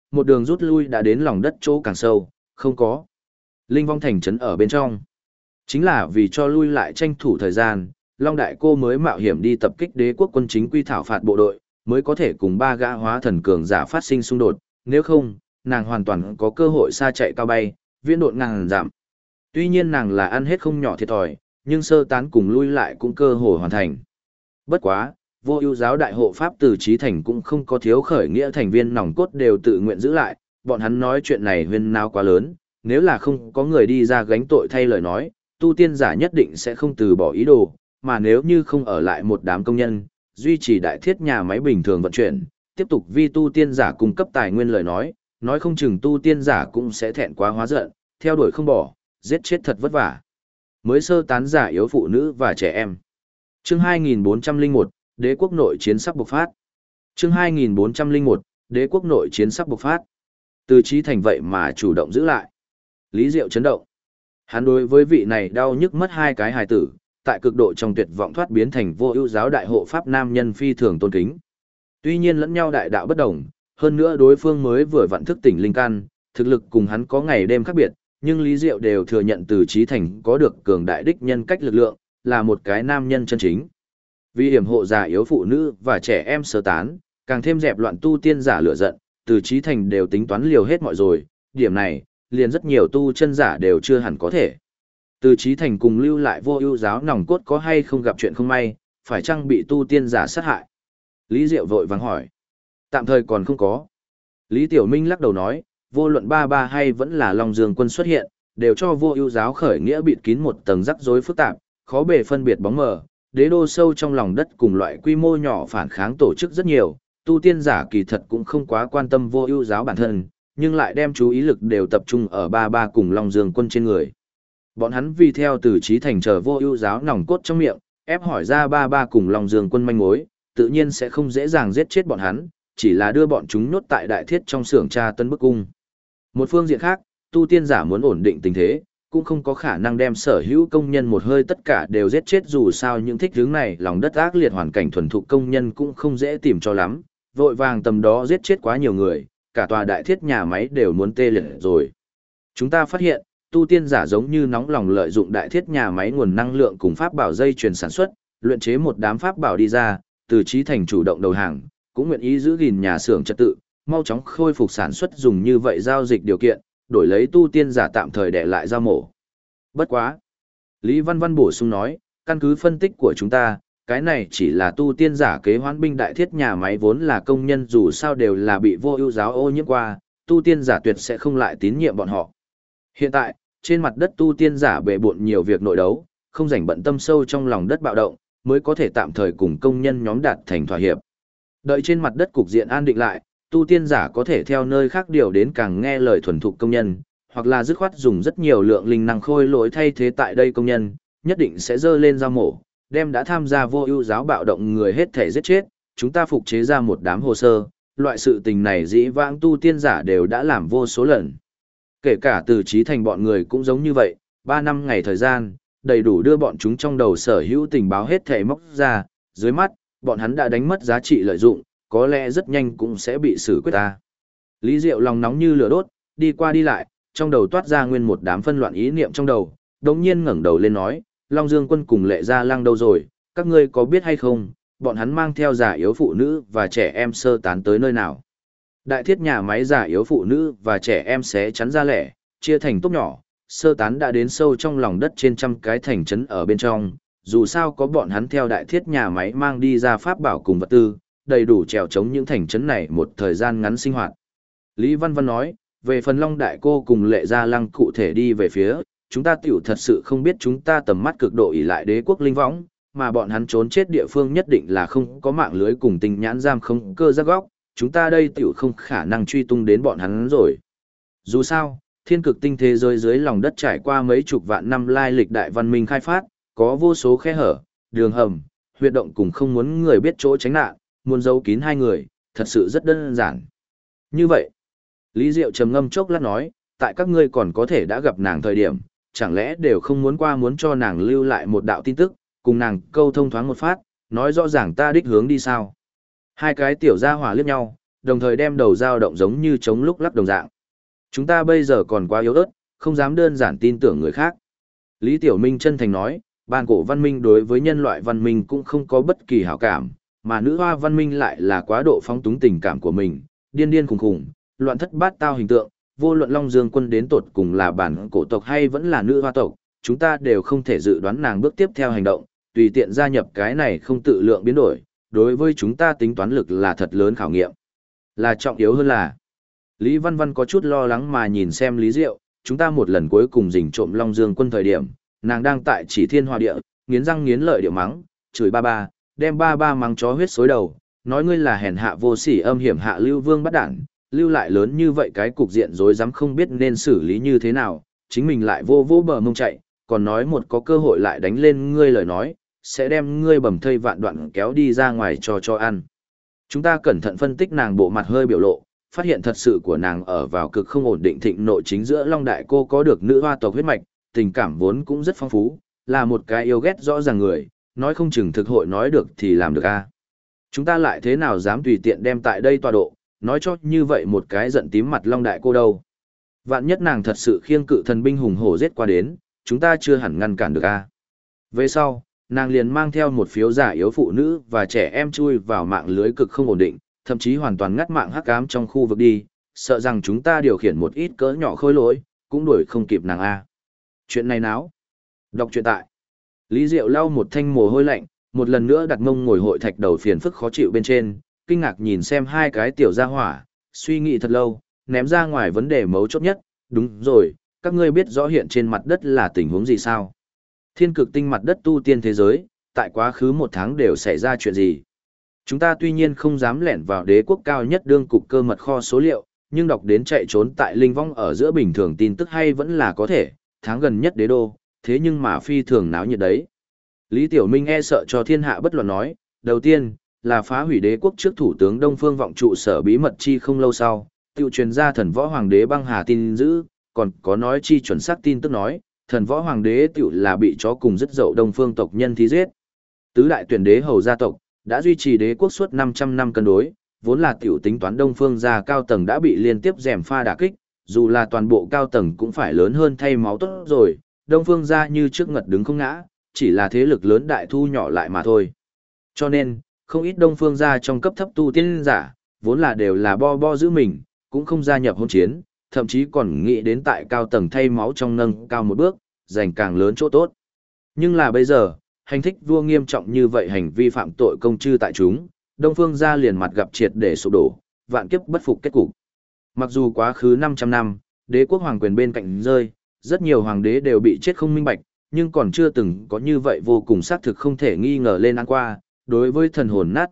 một đường rút lui đã đến lòng đất chỗ càng sâu, không có. Linh vong thành trấn ở bên trong. Chính là vì cho lui lại tranh thủ thời gian, Long Đại Cô mới mạo hiểm đi tập kích đế quốc quân chính quy thảo phạt bộ đội, mới có thể cùng ba gã hóa thần cường giả phát sinh xung đột, nếu không, nàng hoàn toàn có cơ hội xa chạy cao bay, viễn độn ngàn giảm. Tuy nhiên nàng là ăn hết không nhỏ thiệt thòi, nhưng sơ tán cùng lui lại cũng cơ hội hoàn thành. Bất quá, Vô Ưu giáo đại hộ pháp Từ Chí Thành cũng không có thiếu khởi nghĩa thành viên nòng cốt đều tự nguyện giữ lại, bọn hắn nói chuyện này huyên náo quá lớn, nếu là không có người đi ra gánh tội thay lời nói, tu tiên giả nhất định sẽ không từ bỏ ý đồ, mà nếu như không ở lại một đám công nhân, duy trì đại thiết nhà máy bình thường vận chuyển, tiếp tục vi tu tiên giả cung cấp tài nguyên lời nói không chừng tu tiên giả cũng sẽ thẹn quá hóa giận, theo đuổi không bỏ, giết chết thật vất vả. Mới sơ tán giả yếu phụ nữ và trẻ em. Chương 2401, Đế quốc nội chiến sắp bộc phát. Chương 2401, Đế quốc nội chiến sắp bộc phát. Từ Chí Thành vậy mà chủ động giữ lại. Lý Diệu chấn động. Hắn đối với vị này đau nhức mất hai cái hài tử, tại cực độ trong tuyệt vọng thoát biến thành Vô Ưu giáo đại hộ pháp nam nhân phi thường tôn kính. Tuy nhiên lẫn nhau đại đạo bất đồng, hơn nữa đối phương mới vừa vặn thức tỉnh linh căn, thực lực cùng hắn có ngày đêm khác biệt, nhưng Lý Diệu đều thừa nhận Từ Chí Thành có được cường đại đích nhân cách lực lượng, là một cái nam nhân chân chính. Vì hiểm hộ già yếu phụ nữ và trẻ em sơ tán, càng thêm dẹp loạn tu tiên giả lửa giận, Từ Chí Thành đều tính toán liều hết mọi rồi, điểm này, liền rất nhiều tu chân giả đều chưa hẳn có thể. Từ Chí Thành cùng lưu lại Vô Ưu giáo nòng cốt có hay không gặp chuyện không may, phải chăng bị tu tiên giả sát hại? Lý Diệu vội vàng hỏi. Tạm thời còn không có. Lý Tiểu Minh lắc đầu nói, vô luận ba ba hay vẫn là Long Dương quân xuất hiện, đều cho Vô Ưu giáo khởi nghĩa bịt kín một tầng rắc rối phức tạp, khó bề phân biệt bóng mờ, đế đô sâu trong lòng đất cùng loại quy mô nhỏ phản kháng tổ chức rất nhiều, tu tiên giả kỳ thật cũng không quá quan tâm Vô Ưu giáo bản thân, nhưng lại đem chú ý lực đều tập trung ở ba ba cùng Long Dương quân trên người. Bọn hắn vì theo Từ Chí Thành chờ Vô Ưu giáo nòng cốt trong miệng, ép hỏi ra ba ba cùng Long Dương quân manh mối, tự nhiên sẽ không dễ dàng giết chết bọn hắn, chỉ là đưa bọn chúng nhốt tại đại thiết trong xưởng tra tấn bức cung. Một phương diện khác, tu tiên giả muốn ổn định tình thế, cũng không có khả năng đem sở hữu công nhân một hơi tất cả đều giết chết, dù sao những thích hướng này lòng đất ác liệt hoàn cảnh thuần thục công nhân cũng không dễ tìm cho lắm, vội vàng tầm đó giết chết quá nhiều người, cả tòa đại thiết nhà máy đều muốn tê liệt rồi. Chúng ta phát hiện, tu tiên giả giống như nóng lòng lợi dụng đại thiết nhà máy nguồn năng lượng cùng pháp bảo dây chuyền sản xuất, luyện chế một đám pháp bảo đi ra, Từ Chí Thành chủ động đầu hàng, cũng nguyện ý giữ gìn nhà xưởng trật tự, mau chóng khôi phục sản xuất dùng như vậy giao dịch điều kiện, đổi lấy tu tiên giả tạm thời để lại giao mổ. Bất quá. Lý Văn Văn bổ sung nói, căn cứ phân tích của chúng ta, cái này chỉ là tu tiên giả kế hoán binh đại thiết nhà máy vốn là công nhân dù sao đều là bị Vô Ưu giáo ô nhiễm qua, tu tiên giả tuyệt sẽ không lại tín nhiệm bọn họ. Hiện tại, trên mặt đất tu tiên giả bề bộn nhiều việc nội đấu, không rảnh bận tâm sâu trong lòng đất bạo động, mới có thể tạm thời cùng công nhân nhóm đạt thành thỏa hiệp. Đợi trên mặt đất cục diện an định lại, tu tiên giả có thể theo nơi khác điều đến càng nghe lời thuần thục công nhân, hoặc là dứt khoát dùng rất nhiều lượng linh năng khôi lỗi thay thế tại đây công nhân, nhất định sẽ dơ lên dao mổ, đem đã tham gia Vô Ưu giáo bạo động người hết thể giết chết, chúng ta phục chế ra một đám hồ sơ, loại sự tình này dĩ vãng tu tiên giả đều đã làm vô số lần. Kể cả Từ Chí Thành bọn người cũng giống như vậy, 3 năm ngày thời gian, đầy đủ đưa bọn chúng trong đầu sở hữu tình báo hết thể móc ra, dưới mắt, bọn hắn đã đánh mất giá trị lợi dụng, có lẽ rất nhanh cũng sẽ bị xử quyết ta. Lý Diệu lòng nóng như lửa đốt, đi qua đi lại, trong đầu toát ra nguyên một đám phân loạn ý niệm trong đầu, đống nhiên ngẩng đầu lên nói, Long Dương quân cùng Lệ Gia Lăng đâu rồi, các ngươi có biết hay không, bọn hắn mang theo già yếu phụ nữ và trẻ em sơ tán tới nơi nào. Đại thiết nhà máy già yếu phụ nữ và trẻ em sẽ chắn ra lẻ, chia thành tốp nhỏ, sơ tán đã đến sâu trong lòng đất trên trăm cái thành trấn ở bên trong, dù sao có bọn hắn theo đại thiết nhà máy mang đi ra pháp bảo cùng vật tư, đầy đủ trèo chống những thành trấn này một thời gian ngắn sinh hoạt. Lý Văn Văn nói, về phần Long Đại Cô cùng Lệ Gia Lăng cụ thể đi về phía, chúng ta tiểu thật sự không biết, chúng ta tầm mắt cực độ ỷ lại đế quốc linh võng, mà bọn hắn trốn chết địa phương nhất định là không có mạng lưới cùng tình nhãn giam không cơ giác góc, chúng ta đây tiểu không khả năng truy tung đến bọn hắn rồi. Dù sao, thiên cực tinh thế giới dưới lòng đất trải qua mấy chục vạn năm lai lịch đại văn minh khai phát, có vô số khe hở, đường hầm, huyệt động cùng không muốn người biết chỗ tránh nạn, muốn giấu kín hai người, thật sự rất đơn giản. Như vậy, Lý Diệu trầm ngâm chốc lát nói, tại các ngươi còn có thể đã gặp nàng thời điểm, chẳng lẽ đều không muốn qua muốn cho nàng lưu lại một đạo tin tức, cùng nàng câu thông thoáng một phát, nói rõ ràng ta đích hướng đi sao. Hai cái tiểu gia hỏa liếc nhau, đồng thời đem đầu dao động giống như chống lúc lắc đồng dạng. Chúng ta bây giờ còn quá yếu ớt, không dám đơn giản tin tưởng người khác. Lý Tiểu Minh chân thành nói, bàn cổ văn minh đối với nhân loại văn minh cũng không có bất kỳ hảo cảm, mà nữ hoa văn minh lại là quá độ phóng túng tình cảm của mình, điên điên khùng khùng, loạn thất bát tao hình tượng, vô luận Long Dương quân đến tột cùng là bản cổ tộc hay vẫn là nữ hoa tộc, chúng ta đều không thể dự đoán nàng bước tiếp theo hành động, tùy tiện gia nhập cái này không tự lượng biến đổi, đối với chúng ta tính toán lực là thật lớn khảo nghiệm. Là trọng yếu hơn là, Lý Văn Văn có chút lo lắng mà nhìn xem Lý Diệu, chúng ta một lần cuối cùng rình trộm Long Dương quân thời điểm, nàng đang tại Chỉ Thiên Hoa Địa, nghiến răng nghiến lợi địa mắng, chửi ba ba, đem ba ba mắng chó huyết xối đầu, nói ngươi là hèn hạ vô sỉ âm hiểm hạ lưu vương bắt đản, lưu lại lớn như vậy cái cục diện rối rắm không biết nên xử lý như thế nào, chính mình lại vô vô bờ mông chạy, còn nói một có cơ hội lại đánh lên ngươi lời nói, sẽ đem ngươi bầm thây vạn đoạn kéo đi ra ngoài cho ăn. Chúng ta cẩn thận phân tích nàng bộ mặt hơi biểu lộ, phát hiện thật sự của nàng ở vào cực không ổn định thịnh nội chính giữa Long Đại Cô có được nữ hoa tộc huyết mạch, tình cảm vốn cũng rất phong phú, là một cái yêu ghét rõ ràng người, nói không chừng thực hội nói được thì làm được a. Chúng ta lại thế nào dám tùy tiện đem tại đây tọa độ, nói cho như vậy một cái giận tím mặt Long Đại Cô đâu. Vạn nhất nàng thật sự khiêng cự thần binh hùng hổ giết qua đến, chúng ta chưa hẳn ngăn cản được a. Về sau, nàng liền mang theo một phiếu giả yếu phụ nữ và trẻ em chui vào mạng lưới cực không ổn định, thậm chí hoàn toàn ngắt mạng hắc ám trong khu vực đi, sợ rằng chúng ta điều khiển một ít cỡ nhỏ khôi lỗi, cũng đuổi không kịp nàng a. Chuyện này náo. Đọc truyện tại. Lý Diệu lau một thanh mồ hôi lạnh, một lần nữa đặt mông ngồi hội thạch đầu phiền phức khó chịu bên trên, kinh ngạc nhìn xem hai cái tiểu gia hỏa, suy nghĩ thật lâu, ném ra ngoài vấn đề mấu chốt nhất, đúng rồi, các ngươi biết rõ hiện trên mặt đất là tình huống gì sao? Thiên cực tinh mặt đất tu tiên thế giới, tại quá khứ một tháng đều xảy ra chuyện gì? Chúng ta tuy nhiên không dám lẻn vào đế quốc cao nhất đương cục cơ mật kho số liệu, nhưng đọc đến chạy trốn tại linh vong ở giữa bình thường tin tức hay vẫn là có thể, tháng gần nhất đế đô, thế nhưng mà phi thường náo nhiệt đấy. Lý Tiểu Minh e sợ cho thiên hạ bất luận nói, đầu tiên, là phá hủy đế quốc trước thủ tướng Đông Phương Vọng trụ sở bí mật chi không lâu sau, tiêu truyền ra thần võ hoàng đế băng hà tin dữ, còn có nói chi chuẩn xác tin tức nói, thần võ hoàng đế tiểu là bị chó cùng dứt dậu Đông Phương tộc nhân thí giết. Tứ đại tuyển đế hầu gia tộc, đã duy trì đế quốc suốt 500 năm cân đối, vốn là tiểu tính toán Đông Phương gia cao tầng đã bị liên tiếp rèm pha đả kích, dù là toàn bộ cao tầng cũng phải lớn hơn thay máu tốt rồi, Đông Phương gia như trước ngật đứng không ngã, chỉ là thế lực lớn đại thu nhỏ lại mà thôi. Cho nên, không ít Đông Phương gia trong cấp thấp tu tiên giả, vốn là đều là bo giữ mình, cũng không gia nhập hôn chiến, thậm chí còn nghĩ đến tại cao tầng thay máu trong nâng cao một bước, giành càng lớn chỗ tốt. Nhưng là bây giờ, hành thích vua nghiêm trọng như vậy hành vi phạm tội công chư tại chúng, Đông Phương gia liền mặt gặp triệt để sụp đổ, vạn kiếp bất phục kết cục. Mặc dù quá khứ 500 năm, đế quốc hoàng quyền bên cạnh rơi, rất nhiều hoàng đế đều bị chết không minh bạch, nhưng còn chưa từng có như vậy vô cùng xác thực không thể nghi ngờ lên ăn qua. Đối với thần hồn nát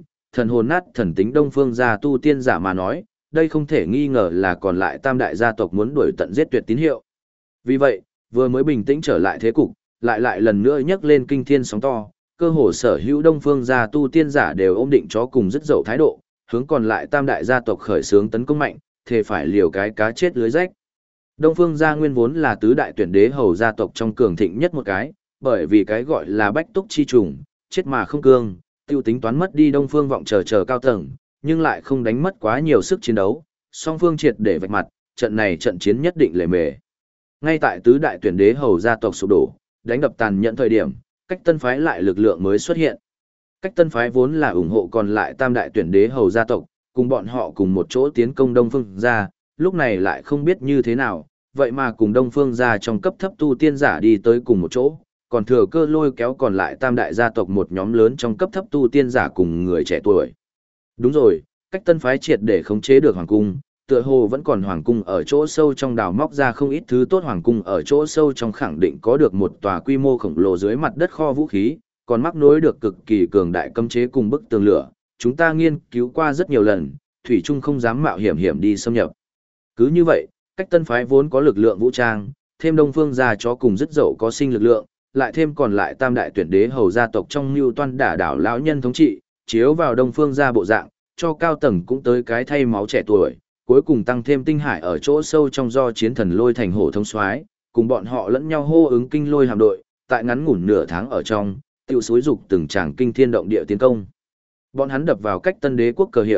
thần tính Đông Phương gia tu tiên giả mà nói, đây không thể nghi ngờ là còn lại tam đại gia tộc muốn đuổi tận giết tuyệt tín hiệu. Vì vậy, vừa mới bình tĩnh trở lại thế cục, lại lần nữa nhấc lên kinh thiên sóng to, cơ hồ sở hữu Đông Phương gia tu tiên giả đều ôm định chó cùng dứt dậu thái độ, hướng còn lại tam đại gia tộc khởi xướng tấn công mạnh, thề phải liều cái cá chết lưới rách. Đông Phương gia nguyên vốn là tứ đại tuyển đế hầu gia tộc trong cường thịnh nhất một cái, bởi vì cái gọi là bách túc chi trùng, chết mà không cương, tiêu tính toán mất đi Đông Phương Vọng chờ cao tầng, nhưng lại không đánh mất quá nhiều sức chiến đấu, song phương triệt để vạch mặt, trận này trận chiến nhất định lề mề. Ngay tại tứ đại tuyển đế hầu gia tộc sụp đổ, đánh đập tàn nhẫn thời điểm, cách tân phái lại lực lượng mới xuất hiện. Cách tân phái vốn là ủng hộ còn lại tam đại tuyển đế hầu gia tộc, cùng bọn họ cùng một chỗ tiến công Đông Phương gia, lúc này lại không biết như thế nào, vậy mà cùng Đông Phương gia trong cấp thấp tu tiên giả đi tới cùng một chỗ, còn thừa cơ lôi kéo còn lại tam đại gia tộc một nhóm lớn trong cấp thấp tu tiên giả cùng người trẻ tuổi. Đúng rồi, cách tân phái triệt để khống chế được hoàng cung, tựa hồ vẫn còn hoàng cung ở chỗ sâu trong đào móc ra không ít thứ tốt, hoàng cung ở chỗ sâu trong khẳng định có được một tòa quy mô khổng lồ dưới mặt đất kho vũ khí, còn mắc nối được cực kỳ cường đại cấm chế cùng bức tường lửa, chúng ta nghiên cứu qua rất nhiều lần, thủy chung không dám mạo hiểm đi xâm nhập. Cứ như vậy, cách tân phái vốn có lực lượng vũ trang, thêm Đông Phương gia chó cùng dứt dậu có sinh lực lượng, lại thêm còn lại tam đại tuyển đế hầu gia tộc trong mưu toan đả đảo lão nhân thống trị, chiếu vào Đông Phương gia bộ dạng, cho cao tầng cũng tới cái thay máu trẻ tuổi, cuối cùng tăng thêm tinh hải ở chỗ sâu trong do chiến thần lôi thành hổ thông soái, cùng bọn họ lẫn nhau hô ứng kinh lôi hạm đội, tại ngắn ngủn nửa tháng ở trong, tiêu xúi dục từng tràng kinh thiên động địa tiến công. Bọn hắn đập vào cách tân đế quốc cờ hiệu,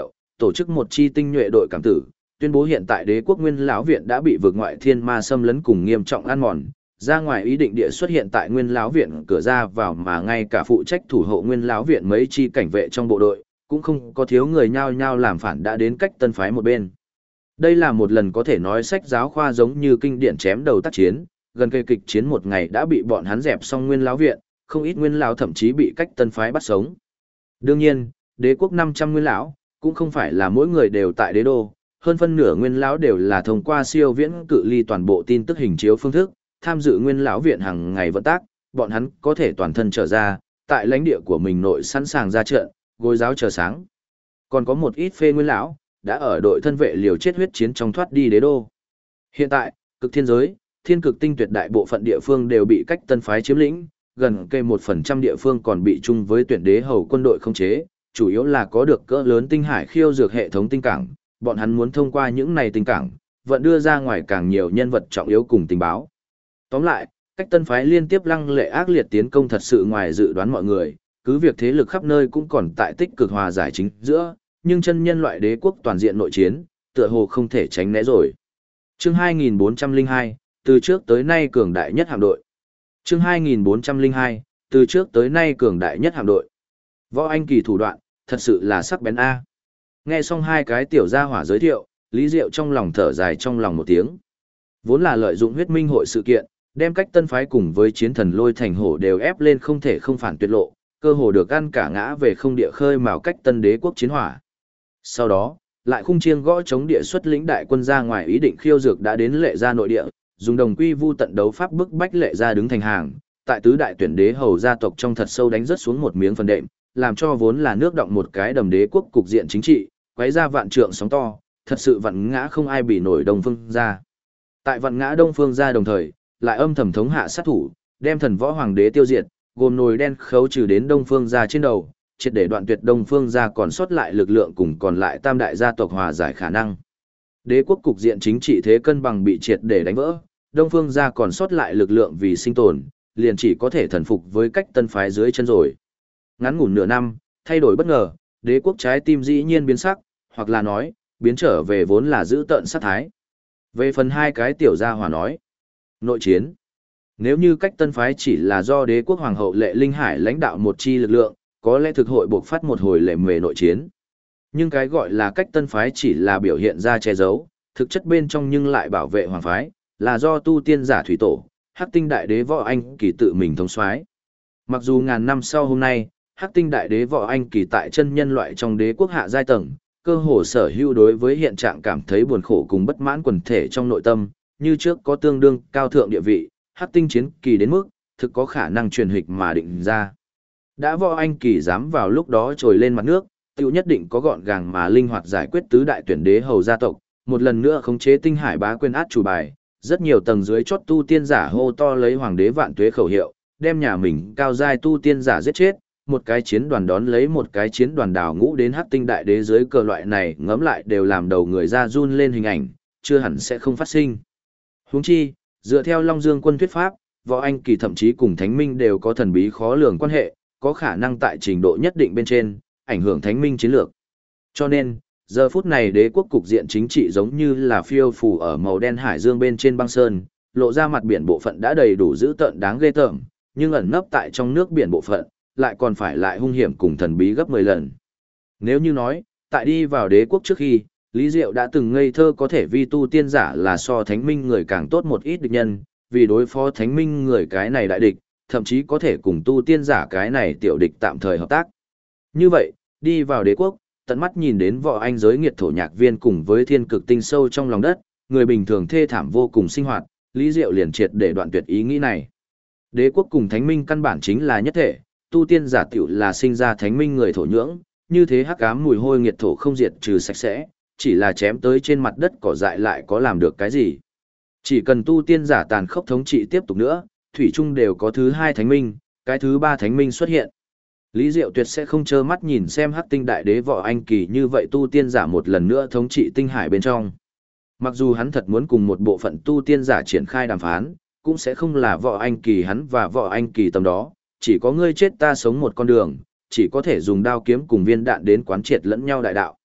tổ chức một chi tinh nhuệ đội cảm tử, tuyên bố hiện tại Đế quốc Nguyên lão viện đã bị vượt ngoại thiên ma xâm lấn cùng nghiêm trọng ăn mòn, ra ngoài ý định địa xuất hiện tại Nguyên lão viện cửa ra vào, mà ngay cả phụ trách thủ hộ Nguyên lão viện mấy chi cảnh vệ trong bộ đội cũng không có thiếu người nhao nhao làm phản đã đến cách tân phái một bên. Đây là một lần có thể nói sách giáo khoa giống như kinh điển chém đầu tác chiến, gần cây kịch chiến một ngày đã bị bọn hắn dẹp xong Nguyên lão viện, không ít Nguyên lão thậm chí bị cách tân phái bắt sống. Đương nhiên, Đế quốc 500 Nguyên lão cũng không phải là mỗi người đều tại đế đô, hơn phân nửa Nguyên lão đều là thông qua siêu viễn cự ly toàn bộ tin tức hình chiếu phương thức, tham dự Nguyên lão viện hàng ngày vận tác, bọn hắn có thể toàn thân trở ra, tại lãnh địa của mình nội sẵn sàng ra trận, gối giáo chờ sáng. Còn có một ít phê Nguyên lão đã ở đội thân vệ liều chết huyết chiến trong thoát đi đế đô. Hiện tại, cực thiên giới, thiên cực tinh tuyệt đại bộ phận địa phương đều bị cách tân phái chiếm lĩnh, gần cây 1% địa phương còn bị chung với tuyển đế hầu quân đội khống chế, chủ yếu là có được cỡ lớn tinh hải khiêu dược hệ thống tinh cảng, bọn hắn muốn thông qua những này tinh cảng, vận đưa ra ngoài càng nhiều nhân vật trọng yếu cùng tình báo. Tóm lại, cách tân phái liên tiếp lăng lệ ác liệt tiến công thật sự ngoài dự đoán mọi người, cứ việc thế lực khắp nơi cũng còn tại tích cực hòa giải chính giữa, nhưng chân nhân loại đế quốc toàn diện nội chiến, tựa hồ không thể tránh né rồi. Chương 2402, từ trước tới nay cường đại nhất hạm đội. Chương 2402, từ trước tới nay cường đại nhất hạm đội. Võ Anh Kỳ thủ đoạn, thật sự là sắc bén A. Nghe xong hai cái tiểu gia hỏa giới thiệu, Lý Diệu trong lòng thở dài trong lòng một tiếng. Vốn là lợi dụng huyết minh hội sự kiện, đem cách tân phái cùng với chiến thần lôi thành hổ đều ép lên không thể không phản tuyệt lộ, cơ hồ được ăn cả ngã về không địa khơi mào cách tân đế quốc chiến hỏa. Sau đó, lại khung chiêng gõ chống địa xuất lĩnh đại quân ra ngoài ý định khiêu dược đã đến lệ gia nội địa, dùng đồng quy vu tận đấu pháp bức bách lệ gia đứng thành hàng, tại tứ đại tuyển đế hầu gia tộc trong thật sâu đánh rất xuống một miếng phần đệm, làm cho vốn là nước động một cái đầm đế quốc cục diện chính trị, quấy ra vạn trượng sóng to, thật sự vặn ngã không ai bị nổi Đông Phương gia. Tại vặn ngã Đông Phương gia đồng thời, lại âm thầm thống hạ sát thủ, đem thần võ hoàng đế tiêu diệt, gồm nồi đen khấu trừ đến Đông Phương gia trên đầu, triệt để đoạn tuyệt Đông Phương gia còn sót lại lực lượng cùng còn lại tam đại gia tộc hòa giải khả năng. Đế quốc cục diện chính trị thế cân bằng bị triệt để đánh vỡ, Đông Phương gia còn sót lại lực lượng vì sinh tồn, liền chỉ có thể thần phục với cách tân phái dưới chân rồi. Ngắn ngủn nửa năm, thay đổi bất ngờ, đế quốc trái tim dĩ nhiên biến sắc, hoặc là nói, biến trở về vốn là giữ tợn sát thái. Về phần hai cái tiểu gia hỏa nói, nội chiến. Nếu như cách tân phái chỉ là do đế quốc hoàng hậu Lệ Linh Hải lãnh đạo một chi lực lượng, có lẽ thực hội buộc phát một hồi lệ mề nội chiến. Nhưng cái gọi là cách tân phái chỉ là biểu hiện ra che giấu, thực chất bên trong nhưng lại bảo vệ hoàng phái, là do tu tiên giả thủy tổ, Hắc Tinh Đại Đế Võ Anh Kỳ tự mình thống soái. Mặc dù ngàn năm sau hôm nay, Hắc Tinh Đại Đế Võ Anh Kỳ tại chân nhân loại trong đế quốc hạ giai tầng, cơ hồ sở hữu đối với hiện trạng cảm thấy buồn khổ cùng bất mãn quần thể trong nội tâm, như trước có tương đương cao thượng địa vị, Hắc Tinh chiến kỳ đến mức thực có khả năng truyền hịch mà định ra. Đã Võ Anh Kỳ dám vào lúc đó trồi lên mặt nước, tiêu nhất định có gọn gàng mà linh hoạt giải quyết tứ đại tuyển đế hầu gia tộc, một lần nữa khống chế tinh hải bá quyền át chủ bài, rất nhiều tầng dưới chót tu tiên giả hô to lấy hoàng đế vạn tuế khẩu hiệu, đem nhà mình cao giai tu tiên giả giết chết, một cái chiến đoàn đón lấy một cái chiến đoàn đào ngũ đến Hắc Tinh Đại Đế dưới cờ loại này ngẫm lại đều làm đầu người ra run lên hình ảnh, chưa hẳn sẽ không phát sinh. Huống chi, dựa theo Long Dương quân thuyết pháp, Võ Anh Kỳ thậm chí cùng Thánh Minh đều có thần bí khó lường quan hệ, có khả năng tại trình độ nhất định bên trên, ảnh hưởng Thánh Minh chiến lược. Cho nên, giờ phút này đế quốc cục diện chính trị giống như là phiêu phù ở màu đen hải dương bên trên băng sơn, lộ ra mặt biển bộ phận đã đầy đủ dữ tợn đáng ghê tởm, nhưng ẩn nấp tại trong nước biển bộ phận, lại còn phải lại hung hiểm cùng thần bí gấp 10 lần. Nếu như nói, tại đi vào đế quốc trước khi, Lý Diệu đã từng ngây thơ có thể vi tu tiên giả là so Thánh Minh người càng tốt một ít địch nhân, vì đối phó Thánh Minh người cái này đại địch, thậm chí có thể cùng tu tiên giả cái này tiểu địch tạm thời hợp tác. Như vậy, đi vào đế quốc, tận mắt nhìn đến Võ Anh giới nghiệt thổ nhạc viên cùng với thiên cực tinh sâu trong lòng đất, người bình thường thê thảm vô cùng sinh hoạt, Lý Diệu liền triệt để đoạn tuyệt ý nghĩ này. Đế quốc cùng Thánh Minh căn bản chính là nhất thể, tu tiên giả tiểu là sinh ra Thánh Minh người thổ nhưỡng, như thế hắc ám mùi hôi nghiệt thổ không diệt trừ sạch sẽ, chỉ là chém tới trên mặt đất cỏ dại lại có làm được cái gì. Chỉ cần tu tiên giả tàn khốc thống trị tiếp tục nữa, thủy chung đều có thứ hai Thánh Minh, cái thứ ba Thánh Minh xuất hiện. Lý Diệu tuyệt sẽ không trơ mắt nhìn xem Hắc Tinh Đại Đế Võ Anh Kỳ như vậy tu tiên giả một lần nữa thống trị tinh hải bên trong. Mặc dù hắn thật muốn cùng một bộ phận tu tiên giả triển khai đàm phán, cũng sẽ không là Võ Anh Kỳ hắn và Võ Anh Kỳ tầm đó, chỉ có ngươi chết ta sống một con đường, chỉ có thể dùng đao kiếm cùng viên đạn đến quán triệt lẫn nhau đại đạo.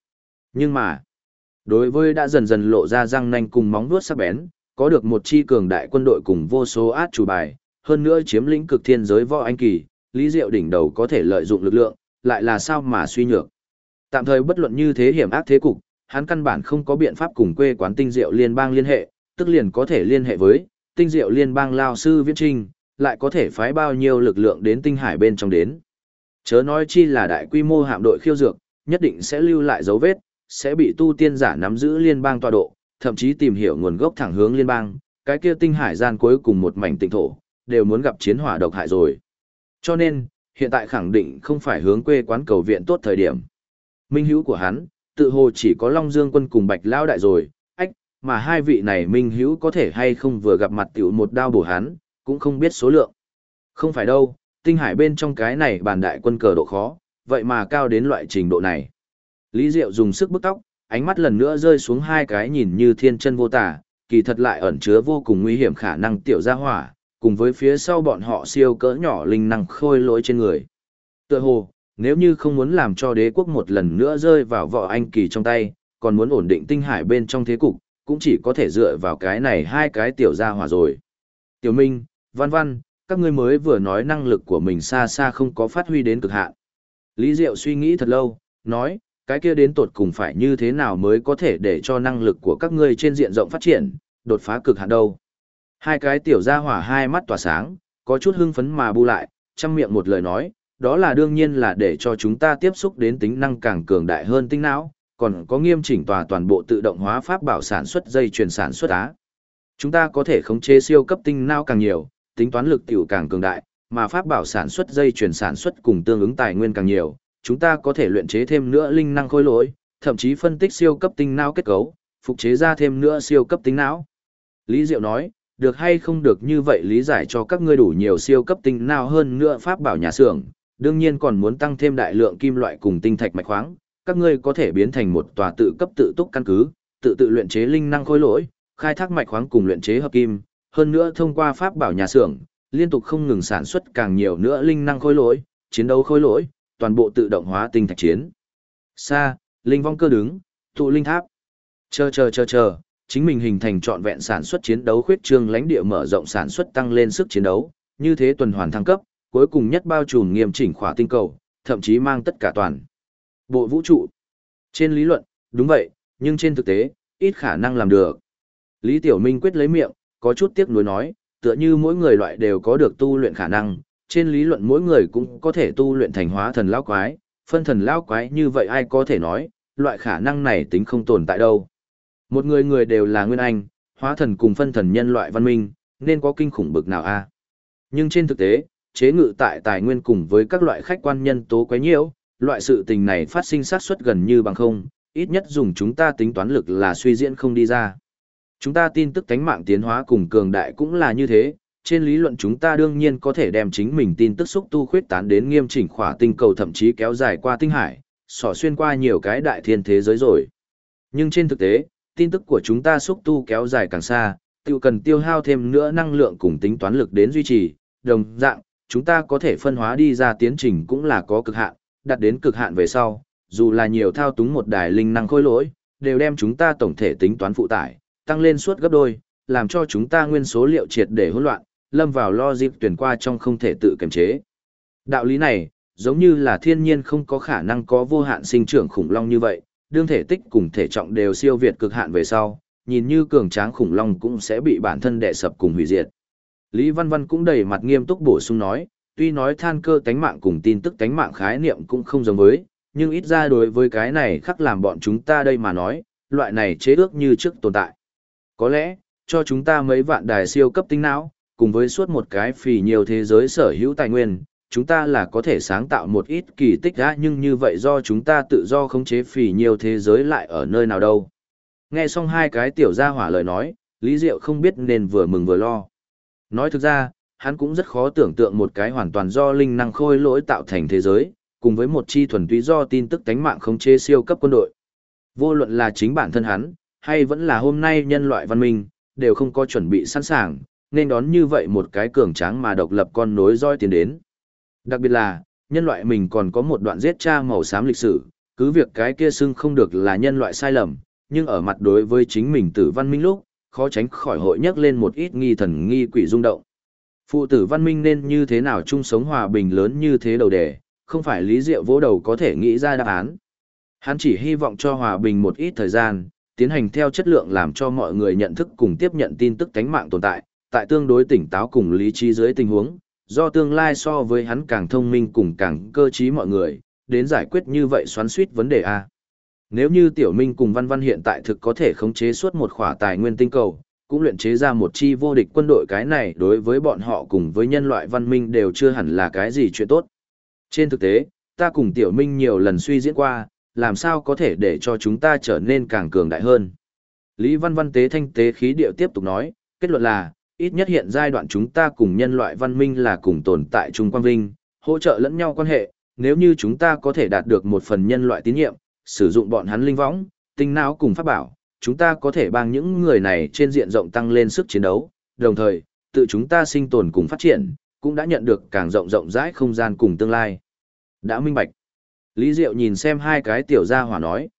Nhưng mà, đối với đã dần dần lộ ra răng nanh cùng móng vuốt sắc bén, có được một chi cường đại quân đội cùng vô số át chủ bài, hơn nữa chiếm lĩnh cực thiên giới võ anh kỳ, Lý Diệu đỉnh đầu có thể lợi dụng lực lượng, lại là sao mà suy nhược. Tạm thời bất luận như thế hiểm ác thế cục, hắn căn bản không có biện pháp cùng quê quán Tinh Diệu Liên bang liên hệ, tức liền có thể liên hệ với Tinh Diệu Liên bang lao sư Viễn Trinh, lại có thể phái bao nhiêu lực lượng đến Tinh Hải bên trong đến. Chớ nói chi là đại quy mô hạm đội khiêu dược, nhất định sẽ lưu lại dấu vết, sẽ bị tu tiên giả nắm giữ liên bang tọa độ, thậm chí tìm hiểu nguồn gốc thẳng hướng liên bang, cái kia Tinh Hải gian cuối cùng một mảnh tịnh thổ, đều muốn gặp chiến hỏa độc hại rồi. Cho nên, hiện tại khẳng định không phải hướng quê quán cầu viện tốt thời điểm. Minh hữu của hắn, tự hồ chỉ có Long Dương quân cùng Bạch Lão đại rồi, mà hai vị này minh hữu có thể hay không vừa gặp mặt tiểu một đao bổ hắn, cũng không biết số lượng. Không phải đâu, Tinh Hải bên trong cái này bàn đại quân cờ độ khó, vậy mà cao đến loại trình độ này. Lý Diệu dùng sức bức tóc, ánh mắt lần nữa rơi xuống hai cái nhìn như thiên chân vô tả, kỳ thật lại ẩn chứa vô cùng nguy hiểm khả năng tiểu gia hỏa, cùng với phía sau bọn họ siêu cỡ nhỏ linh năng khôi lỗi trên người. Tựa hồ, nếu như không muốn làm cho đế quốc một lần nữa rơi vào võ anh kỳ trong tay, còn muốn ổn định Tinh Hải bên trong thế cục, cũng chỉ có thể dựa vào cái này hai cái tiểu gia hỏa rồi. Tiểu Minh, Văn Văn, các ngươi mới vừa nói năng lực của mình xa xa không có phát huy đến cực hạn. Lý Diệu suy nghĩ thật lâu, nói, cái kia đến tột cùng phải như thế nào mới có thể để cho năng lực của các ngươi trên diện rộng phát triển, đột phá cực hạn đâu. Hai cái tiểu gia hỏa hai mắt tỏa sáng, có chút hưng phấn mà bu lại, trăm miệng một lời nói, đó là đương nhiên là để cho chúng ta tiếp xúc đến tính năng càng cường đại hơn tinh não, còn có nghiêm chỉnh toàn bộ tự động hóa pháp bảo sản xuất dây chuyền sản xuất á. Chúng ta có thể khống chế siêu cấp tinh não càng nhiều, tính toán lực tiểu càng cường đại, mà pháp bảo sản xuất dây chuyền sản xuất cùng tương ứng tài nguyên càng nhiều, chúng ta có thể luyện chế thêm nữa linh năng khối lỗi, thậm chí phân tích siêu cấp tinh não kết cấu, phục chế ra thêm nữa siêu cấp tinh não. Lý Diệu nói, được hay không được như vậy lý giải cho các ngươi đủ nhiều siêu cấp tinh não hơn nữa pháp bảo nhà xưởng, đương nhiên còn muốn tăng thêm đại lượng kim loại cùng tinh thạch mạch khoáng, các ngươi có thể biến thành một tòa tự cấp tự túc căn cứ, tự luyện chế linh năng khối lỗi, khai thác mạch khoáng cùng luyện chế hợp kim, hơn nữa thông qua pháp bảo nhà xưởng, liên tục không ngừng sản xuất càng nhiều nữa linh năng khối lỗi, chiến đấu khối lỗi, toàn bộ tự động hóa tinh thạch chiến. Xa, linh vong cơ đứng, tụ linh tháp. Chờ, chính mình hình thành trọn vẹn sản xuất chiến đấu khuyết trương lãnh địa mở rộng sản xuất tăng lên sức chiến đấu, như thế tuần hoàn thăng cấp, cuối cùng nhất bao trùm nghiêm chỉnh khỏa tinh cầu, thậm chí mang tất cả toàn bộ vũ trụ. Trên lý luận, đúng vậy, nhưng trên thực tế, ít khả năng làm được. Lý Tiểu Minh quyết lấy miệng, có chút tiếc nuối nói, tựa như mỗi người loại đều có được tu luyện khả năng, trên lý luận mỗi người cũng có thể tu luyện thành hóa thần lão quái, phân thần lão quái như vậy ai có thể nói, loại khả năng này tính không tồn tại đâu. Một người đều là nguyên anh, hóa thần cùng phân thần nhân loại văn minh, nên có kinh khủng bực nào a? Nhưng trên thực tế, chế ngự tại tài nguyên cùng với các loại khách quan nhân tố quấy nhiễu, loại sự tình này phát sinh xác suất gần như bằng không, ít nhất dùng chúng ta tính toán lực là suy diễn không đi ra. Chúng ta tin tức tánh mạng tiến hóa cùng cường đại cũng là như thế, trên lý luận chúng ta đương nhiên có thể đem chính mình tin tức xúc tu khuyết tán đến nghiêm chỉnh khỏa tinh cầu thậm chí kéo dài qua tinh hải, xỏ xuyên qua nhiều cái đại thiên thế giới rồi. Nhưng trên thực tế, tin tức của chúng ta xúc tu kéo dài càng xa, tiêu cần tiêu hao thêm nữa năng lượng cùng tính toán lực đến duy trì, đồng dạng, chúng ta có thể phân hóa đi ra tiến trình cũng là có cực hạn, đạt đến cực hạn về sau, dù là nhiều thao túng một đài linh năng khối lỗi, đều đem chúng ta tổng thể tính toán phụ tải, tăng lên suốt gấp đôi, làm cho chúng ta nguyên số liệu triệt để hỗn loạn, lâm vào logic tuyển qua trong không thể tự kiềm chế. Đạo lý này, giống như là thiên nhiên không có khả năng có vô hạn sinh trưởng khủng long như vậy, đương thể tích cùng thể trọng đều siêu việt cực hạn về sau, nhìn như cường tráng khủng long cũng sẽ bị bản thân đè sập cùng hủy diệt. Lý Văn Văn cũng đầy mặt nghiêm túc bổ sung nói, tuy nói than cơ tánh mạng cùng tin tức tánh mạng khái niệm cũng không giống với, nhưng ít ra đối với cái này khắc làm bọn chúng ta đây mà nói, loại này chế ước như trước tồn tại. Có lẽ, cho chúng ta mấy vạn đài siêu cấp tinh não, cùng với suốt một cái phì nhiều thế giới sở hữu tài nguyên, chúng ta là có thể sáng tạo một ít kỳ tích ra, nhưng như vậy do chúng ta tự do khống chế phì nhiều thế giới lại ở nơi nào đâu. Nghe xong hai cái tiểu gia hỏa lời nói, Lý Diệu không biết nên vừa mừng vừa lo. Nói thực ra, hắn cũng rất khó tưởng tượng một cái hoàn toàn do linh năng khôi lỗi tạo thành thế giới, cùng với một chi thuần túy do tin tức tánh mạng khống chế siêu cấp quân đội. Vô luận là chính bản thân hắn, hay vẫn là hôm nay nhân loại văn minh, đều không có chuẩn bị sẵn sàng, nên đón như vậy một cái cường tráng mà độc lập con nối roi tiến đến. Đặc biệt là, nhân loại mình còn có một đoạn giết cha màu xám lịch sử, Cứ việc cái kia xưng không được là nhân loại sai lầm, nhưng ở mặt đối với chính mình tử văn minh lúc, khó tránh khỏi hội nhắc lên một ít nghi thần nghi quỷ rung động. Phụ tử văn minh nên như thế nào chung sống hòa bình lớn như thế đầu đề, không phải Lý Diệu vỗ đầu có thể nghĩ ra đáp án. Hắn chỉ hy vọng cho hòa bình một ít thời gian, tiến hành theo chất lượng làm cho mọi người nhận thức cùng tiếp nhận tin tức tánh mạng tồn tại tương đối tỉnh táo cùng lý trí dưới tình huống, do tương lai so với hắn càng thông minh cùng càng cơ trí mọi người, đến giải quyết như vậy xoắn suýt vấn đề A. Nếu như Tiểu Minh cùng Văn Văn hiện tại thực có thể khống chế suốt một khỏa tài nguyên tinh cầu, cũng luyện chế ra một chi vô địch quân đội, cái này đối với bọn họ cùng với nhân loại văn minh đều chưa hẳn là cái gì chuyện tốt. Trên thực tế, ta cùng Tiểu Minh nhiều lần suy diễn qua, làm sao có thể để cho chúng ta trở nên càng cường đại hơn. Lý Văn Văn tế thanh tế khí điệu tiếp tục nói, kết luận là, ít nhất hiện giai đoạn chúng ta cùng nhân loại văn minh là cùng tồn tại chung quang vinh, hỗ trợ lẫn nhau quan hệ, nếu như chúng ta có thể đạt được một phần nhân loại tín nhiệm, sử dụng bọn hắn linh võng, tinh não cùng pháp bảo, chúng ta có thể bằng những người này trên diện rộng tăng lên sức chiến đấu, đồng thời, tự chúng ta sinh tồn cùng phát triển, cũng đã nhận được càng rộng rãi không gian cùng tương lai. Đã minh bạch. Lý Diệu nhìn xem hai cái tiểu gia hỏa nói,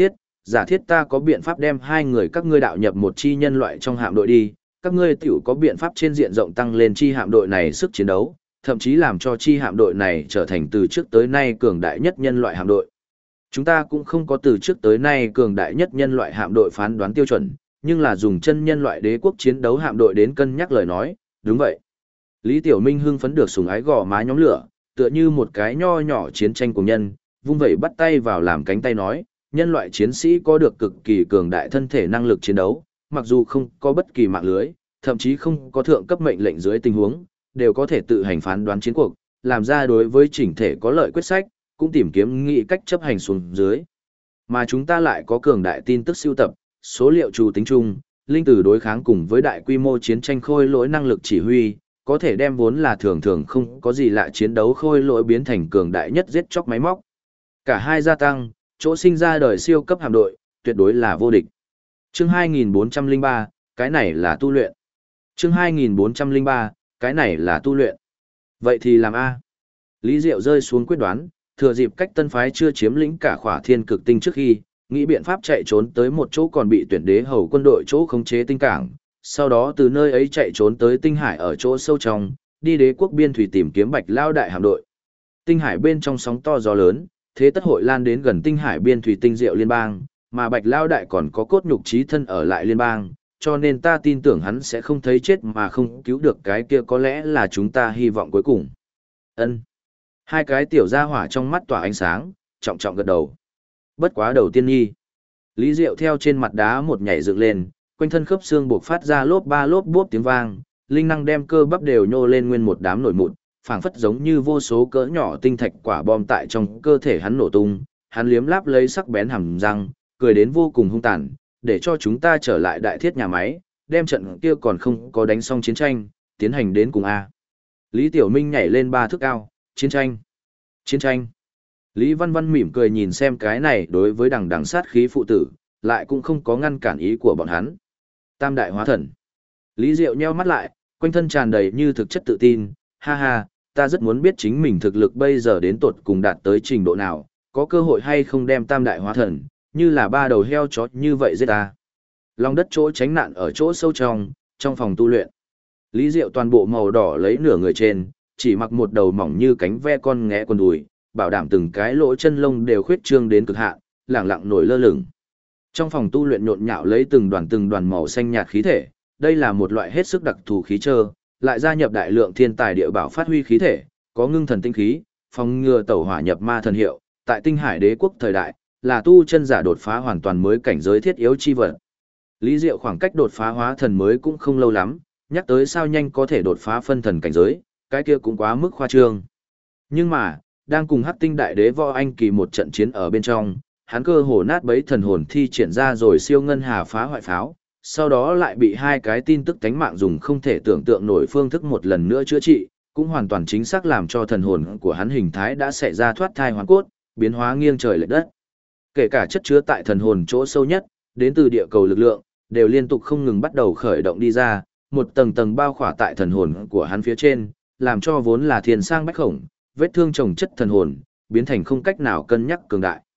giả thiết ta có biện pháp đem hai người các ngươi đạo nhập một chi nhân loại trong hạm đội đi, các ngươi tiểu có biện pháp trên diện rộng tăng lên chi hạm đội này sức chiến đấu, thậm chí làm cho chi hạm đội này trở thành từ trước tới nay cường đại nhất nhân loại hạm đội. Chúng ta cũng không có từ trước tới nay cường đại nhất nhân loại hạm đội phán đoán tiêu chuẩn, nhưng là dùng chân nhân loại đế quốc chiến đấu hạm đội đến cân nhắc lời nói, đúng vậy. Lý Tiểu Minh hưng phấn được sủng ái gò má nhóm lửa, tựa như một cái nho nhỏ chiến tranh của nhân, vung vẩy bắt tay vào làm cánh tay nói, nhân loại chiến sĩ có được cực kỳ cường đại thân thể năng lực chiến đấu, mặc dù không có bất kỳ mạng lưới, thậm chí không có thượng cấp mệnh lệnh dưới tình huống, đều có thể tự hành phán đoán chiến cuộc, làm ra đối với chỉnh thể có lợi quyết sách, cũng tìm kiếm nghị cách chấp hành xuống dưới. Mà chúng ta lại có cường đại tin tức siêu tập, số liệu trù tính chung, linh tử đối kháng cùng với đại quy mô chiến tranh khôi lỗi năng lực chỉ huy, có thể đem vốn là thường thường không có gì lạ chiến đấu khôi lỗi biến thành cường đại nhất giết chóc máy móc. Cả hai gia tăng, chỗ sinh ra đời siêu cấp hạm đội, tuyệt đối là vô địch. Chương 2403, cái này là tu luyện. Chương 2403, cái này là tu luyện. Vậy thì làm A. Lý Diệu rơi xuống quyết đoán, thừa dịp cách tân phái chưa chiếm lĩnh cả khỏa thiên cực tinh trước khi, nghĩ biện pháp chạy trốn tới một chỗ còn bị tuyển đế hầu quân đội chỗ khống chế tinh cảng, sau đó từ nơi ấy chạy trốn tới tinh hải ở chỗ sâu trong, đi đế quốc biên thủy tìm kiếm Bạch Lao đại hạm đội. Tinh hải bên trong sóng to gió lớn, thế tất hội lan đến gần tinh hải biên thủy tinh diệu liên bang, mà Bạch Lao đại còn có cốt nhục trí thân ở lại liên bang, cho nên ta tin tưởng hắn sẽ không thấy chết mà không cứu được, cái kia có lẽ là chúng ta hy vọng cuối cùng. Ân. Hai cái tiểu gia hỏa trong mắt tỏa ánh sáng, trọng trọng gật đầu. Bất quá đầu tiên nghi. Lý Diệu theo trên mặt đá một nhảy dựng lên, quanh thân khớp xương buộc phát ra lốp ba lốp bốp tiếng vang, linh năng đem cơ bắp đều nhô lên nguyên một đám nổi mụn, phảng phất giống như vô số cỡ nhỏ tinh thạch quả bom tại trong cơ thể hắn nổ tung, hắn liếm láp lấy sắc bén hàm răng, cười đến vô cùng hung tàn, để cho chúng ta trở lại đại thiết nhà máy, đem trận kia còn không có đánh xong chiến tranh, tiến hành đến cùng A. Lý Tiểu Minh nhảy lên 3 thước cao, chiến tranh. Chiến tranh. Lý Văn Văn mỉm cười nhìn xem cái này đối với đằng đằng sát khí phụ tử, lại cũng không có ngăn cản ý của bọn hắn. Tam đại hóa thần. Lý Diệu nheo mắt lại, quanh thân tràn đầy như thực chất tự tin, ha ha, ta rất muốn biết chính mình thực lực bây giờ đến tột cùng đạt tới trình độ nào, có cơ hội hay không đem tam đại hóa thần, như là 3 đầu heo chó như vậy giết ta. Lòng đất chỗ tránh nạn ở chỗ sâu trong phòng tu luyện. Lý Diệu toàn bộ màu đỏ lấy nửa người trên, chỉ mặc một đầu mỏng như cánh ve con nghé quần đùi, bảo đảm từng cái lỗ chân lông đều khuyết trương đến cực hạn, lẳng lặng nổi lơ lửng. Trong phòng tu luyện nhộn nhạo lấy từng đoàn màu xanh nhạt khí thể, đây là một loại hết sức đặc thù khí trơ, lại gia nhập đại lượng thiên tài địa bảo phát huy khí thể, có ngưng thần tinh khí, phòng ngừa tẩu hỏa nhập ma thần hiệu, tại Tinh Hải Đế quốc thời đại, là tu chân giả đột phá hoàn toàn mới cảnh giới thiết yếu chi vật. Lý Diệu khoảng cách đột phá hóa thần mới cũng không lâu lắm, nhắc tới sao nhanh có thể đột phá phân thần cảnh giới, cái kia cũng quá mức khoa trương. Nhưng mà, đang cùng Hắc Tinh Đại Đế Võ Anh Kỳ một trận chiến ở bên trong, hắn cơ hồ nát bấy thần hồn thi triển ra rồi siêu ngân hà phá hoại pháo, sau đó lại bị hai cái tin tức tánh mạng dùng không thể tưởng tượng nổi phương thức một lần nữa chữa trị, cũng hoàn toàn chính xác làm cho thần hồn của hắn hình thái đã xảy ra thoát thai hoàn cốt, biến hóa nghiêng trời lệch đất. Kể cả chất chứa tại thần hồn chỗ sâu nhất, đến từ địa cầu lực lượng, đều liên tục không ngừng bắt đầu khởi động đi ra, một tầng tầng bao khỏa tại thần hồn của hắn phía trên, làm cho vốn là thiên sang bách khổng, vết thương chồng chất thần hồn, biến thành không cách nào cân nhắc cường đại.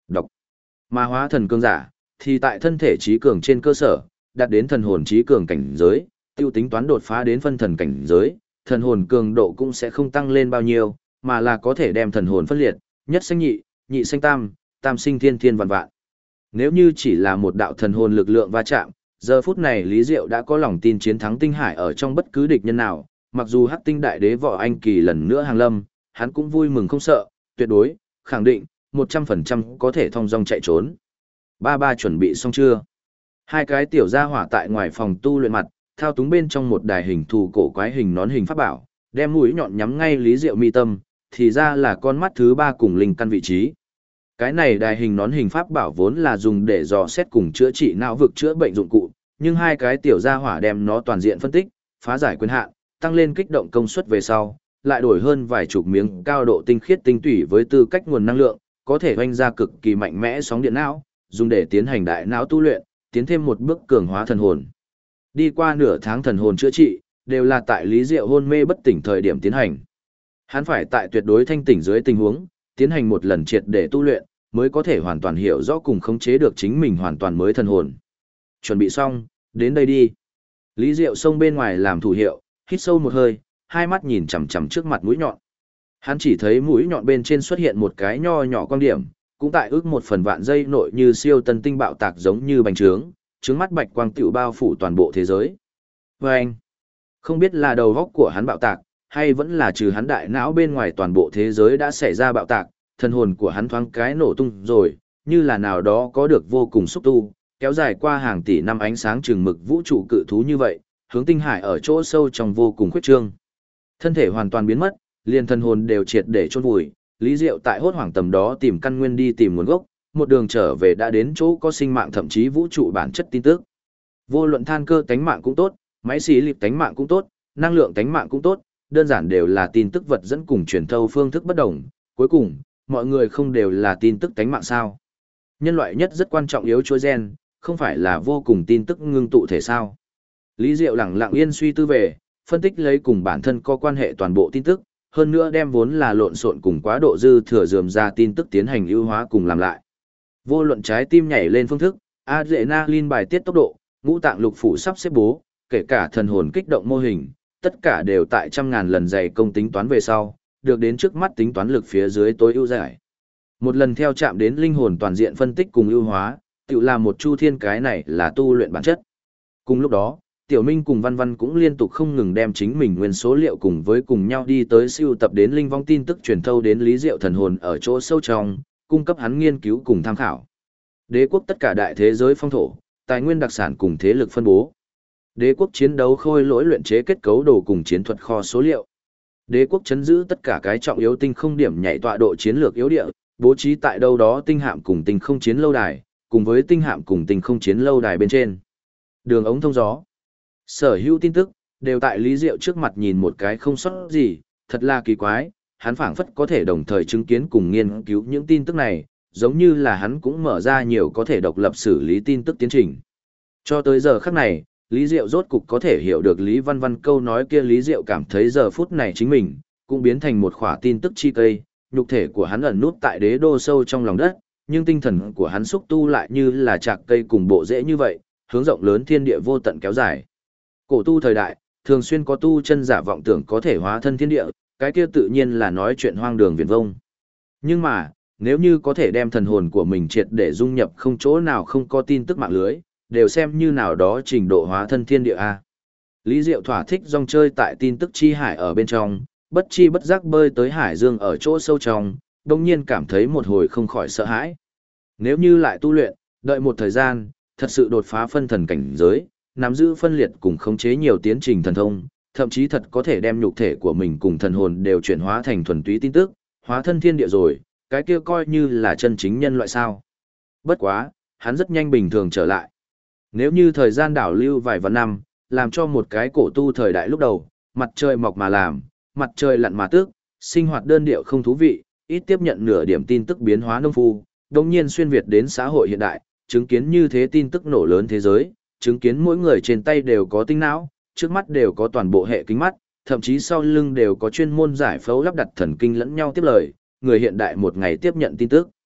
Đọc. Mà hóa thần cường giả, thì tại thân thể trí cường trên cơ sở, đạt đến thần hồn trí cường cảnh giới, tiêu tính toán đột phá đến phân thần cảnh giới, thần hồn cường độ cũng sẽ không tăng lên bao nhiêu, mà là có thể đem thần hồn phân liệt, nhất sinh nhị, nhị sinh tam, tam sinh thiên thiên vạn vạn. Nếu như chỉ là một đạo thần hồn lực lượng va chạm, giờ phút này Lý Diệu đã có lòng tin chiến thắng Tinh Hải ở trong bất cứ địch nhân nào, mặc dù Hắc Tinh Đại Đế Võ Anh Kỳ lần nữa hàng lâm, hắn cũng vui mừng không sợ, tuyệt đối, khẳng định, 100% có thể thông dong chạy trốn. Ba ba chuẩn bị xong chưa? Hai cái tiểu gia hỏa tại ngoài phòng tu luyện mặt, thao túng bên trong một đài hình thù cổ quái hình nón hình pháp bảo, đem mũi nhọn nhắm ngay Lý Diệu mi tâm, thì ra là con mắt thứ ba cùng linh căn vị trí. Cái này đài hình nón hình pháp bảo vốn là dùng để dò xét cùng chữa trị não vực chữa bệnh dụng cụ, nhưng hai cái tiểu gia hỏa đem nó toàn diện phân tích, phá giải quyền hạn, tăng lên kích động công suất về sau, lại đổi hơn vài chục miếng cao độ tinh khiết tinh tủy với tư cách nguồn năng lượng, có thể oanh ra cực kỳ mạnh mẽ sóng điện não, dùng để tiến hành đại não tu luyện, tiến thêm một bước cường hóa thần hồn. Đi qua nửa tháng thần hồn chữa trị, đều là tại Lý Diệu hôn mê bất tỉnh thời điểm tiến hành. Hắn phải tại tuyệt đối thanh tỉnh dưới tình huống, tiến hành một lần triệt để tu luyện, mới có thể hoàn toàn hiểu rõ cùng khống chế được chính mình hoàn toàn mới thần hồn. Chuẩn bị xong, đến đây đi. Lý Diệu xông bên ngoài làm thủ hiệu, hít sâu một hơi, hai mắt nhìn chằm chằm trước mặt mũi nhọn. Hắn chỉ thấy mũi nhọn bên trên xuất hiện một cái nho nhỏ quang điểm, cũng tại ước một phần vạn giây nội như siêu tân tinh bạo tạc giống như bánh trướng, trứng mắt bạch quang tiểu bao phủ toàn bộ thế giới. Và anh, không biết là đầu góc của hắn bạo tạc, hay vẫn là trừ hắn đại não bên ngoài toàn bộ thế giới đã xảy ra bạo tạc, thần hồn của hắn thoáng cái nổ tung rồi, như là nào đó có được vô cùng xúc tu, kéo dài qua hàng tỷ năm ánh sáng chừng mực vũ trụ cự thú như vậy, hướng tinh hải ở chỗ sâu trong vô cùng khuyết trương. Thân thể hoàn toàn biến mất, liền thần hồn đều triệt để chôn vùi, Lý Diệu tại hốt hoảng tầm đó tìm căn nguyên đi tìm nguồn gốc, một đường trở về đã đến chỗ có sinh mạng thậm chí vũ trụ bản chất tin tức. Vô luận than cơ tánh mạng cũng tốt, máy xí lịp tánh mạng cũng tốt, năng lượng tánh mạng cũng tốt, đơn giản đều là tin tức vật dẫn cùng truyền thâu phương thức bất đồng, cuối cùng, mọi người không đều là tin tức tánh mạng sao. Nhân loại nhất rất quan trọng yếu chuỗi gen, không phải là vô cùng tin tức ngưng tụ thể sao. Lý Diệu lặng lặng yên suy tư về, phân tích lấy cùng bản thân có quan hệ toàn bộ tin tức, hơn nữa đem vốn là lộn xộn cùng quá độ dư thừa dườm ra tin tức tiến hành ưu hóa cùng làm lại. Vô luận trái tim nhảy lên phương thức, adrenaline bài tiết tốc độ, ngũ tạng lục phủ sắp xếp bố, kể cả thần hồn kích động mô hình, tất cả đều tại trăm ngàn lần dày công tính toán về sau, được đến trước mắt tính toán lực phía dưới tối ưu giải. Một lần theo chạm đến linh hồn toàn diện phân tích cùng ưu hóa, tự làm một chu thiên cái này là tu luyện bản chất. Cùng lúc đó, Tiểu Minh cùng Văn Văn cũng liên tục không ngừng đem chính mình nguyên số liệu cùng với cùng nhau đi tới siêu tập đến linh vong tin tức truyền thâu đến Lý Diệu thần hồn ở chỗ sâu trong, cung cấp hắn nghiên cứu cùng tham khảo. Đế quốc tất cả đại thế giới phong thổ, tài nguyên đặc sản cùng thế lực phân bố. Đế quốc chiến đấu khôi lỗi luyện chế kết cấu đồ cùng chiến thuật kho số liệu. Đế quốc chấn giữ tất cả cái trọng yếu tinh không điểm nhảy tọa độ chiến lược yếu địa, bố trí tại đâu đó tinh hạm cùng tinh không chiến lâu đài, cùng với tinh hạm cùng tinh không chiến lâu đài bên trên. Đường ống thông gió. Sở hữu tin tức, đều tại Lý Diệu trước mặt nhìn một cái không sót gì, thật là kỳ quái, hắn phảng phất có thể đồng thời chứng kiến cùng nghiên cứu những tin tức này, giống như là hắn cũng mở ra nhiều có thể độc lập xử lý tin tức tiến trình. Cho tới giờ khắc này, Lý Diệu rốt cục có thể hiểu được Lý Văn Văn câu nói kia. Lý Diệu cảm thấy giờ phút này chính mình, cũng biến thành một khỏa tin tức chi cây, nhục thể của hắn ẩn nút tại đế đô sâu trong lòng đất, nhưng tinh thần của hắn xúc tu lại như là chạc cây cùng bộ rễ như vậy, hướng rộng lớn thiên địa vô tận kéo dài. Cổ tu thời đại, thường xuyên có tu chân giả vọng tưởng có thể hóa thân thiên địa, cái kia tự nhiên là nói chuyện hoang đường viển vông. Nhưng mà, nếu như có thể đem thần hồn của mình triệt để dung nhập không chỗ nào không có tin tức mạng lưới, đều xem như nào đó trình độ hóa thân thiên địa A. Lý Diệu thỏa thích rong chơi tại tin tức chi hải ở bên trong, bất chi bất giác bơi tới hải dương ở chỗ sâu trong, đồng nhiên cảm thấy một hồi không khỏi sợ hãi. Nếu như lại tu luyện, đợi một thời gian, thật sự đột phá phân thần cảnh giới, nắm giữ phân liệt cùng khống chế nhiều tiến trình thần thông, thậm chí thật có thể đem nhục thể của mình cùng thần hồn đều chuyển hóa thành thuần túy tin tức, hóa thân thiên địa rồi, cái kia coi như là chân chính nhân loại sao. Bất quá, hắn rất nhanh bình thường trở lại. Nếu như thời gian đảo lưu vài vạn năm, làm cho một cái cổ tu thời đại lúc đầu, mặt trời mọc mà làm, mặt trời lặn mà tước, sinh hoạt đơn điệu không thú vị, ít tiếp nhận nửa điểm tin tức biến hóa nông phu, đồng nhiên xuyên việt đến xã hội hiện đại, chứng kiến như thế tin tức nổ lớn thế giới, chứng kiến mỗi người trên tay đều có tinh não, trước mắt đều có toàn bộ hệ kính mắt, thậm chí sau lưng đều có chuyên môn giải phẫu lắp đặt thần kinh lẫn nhau tiếp lời, người hiện đại một ngày tiếp nhận tin tức.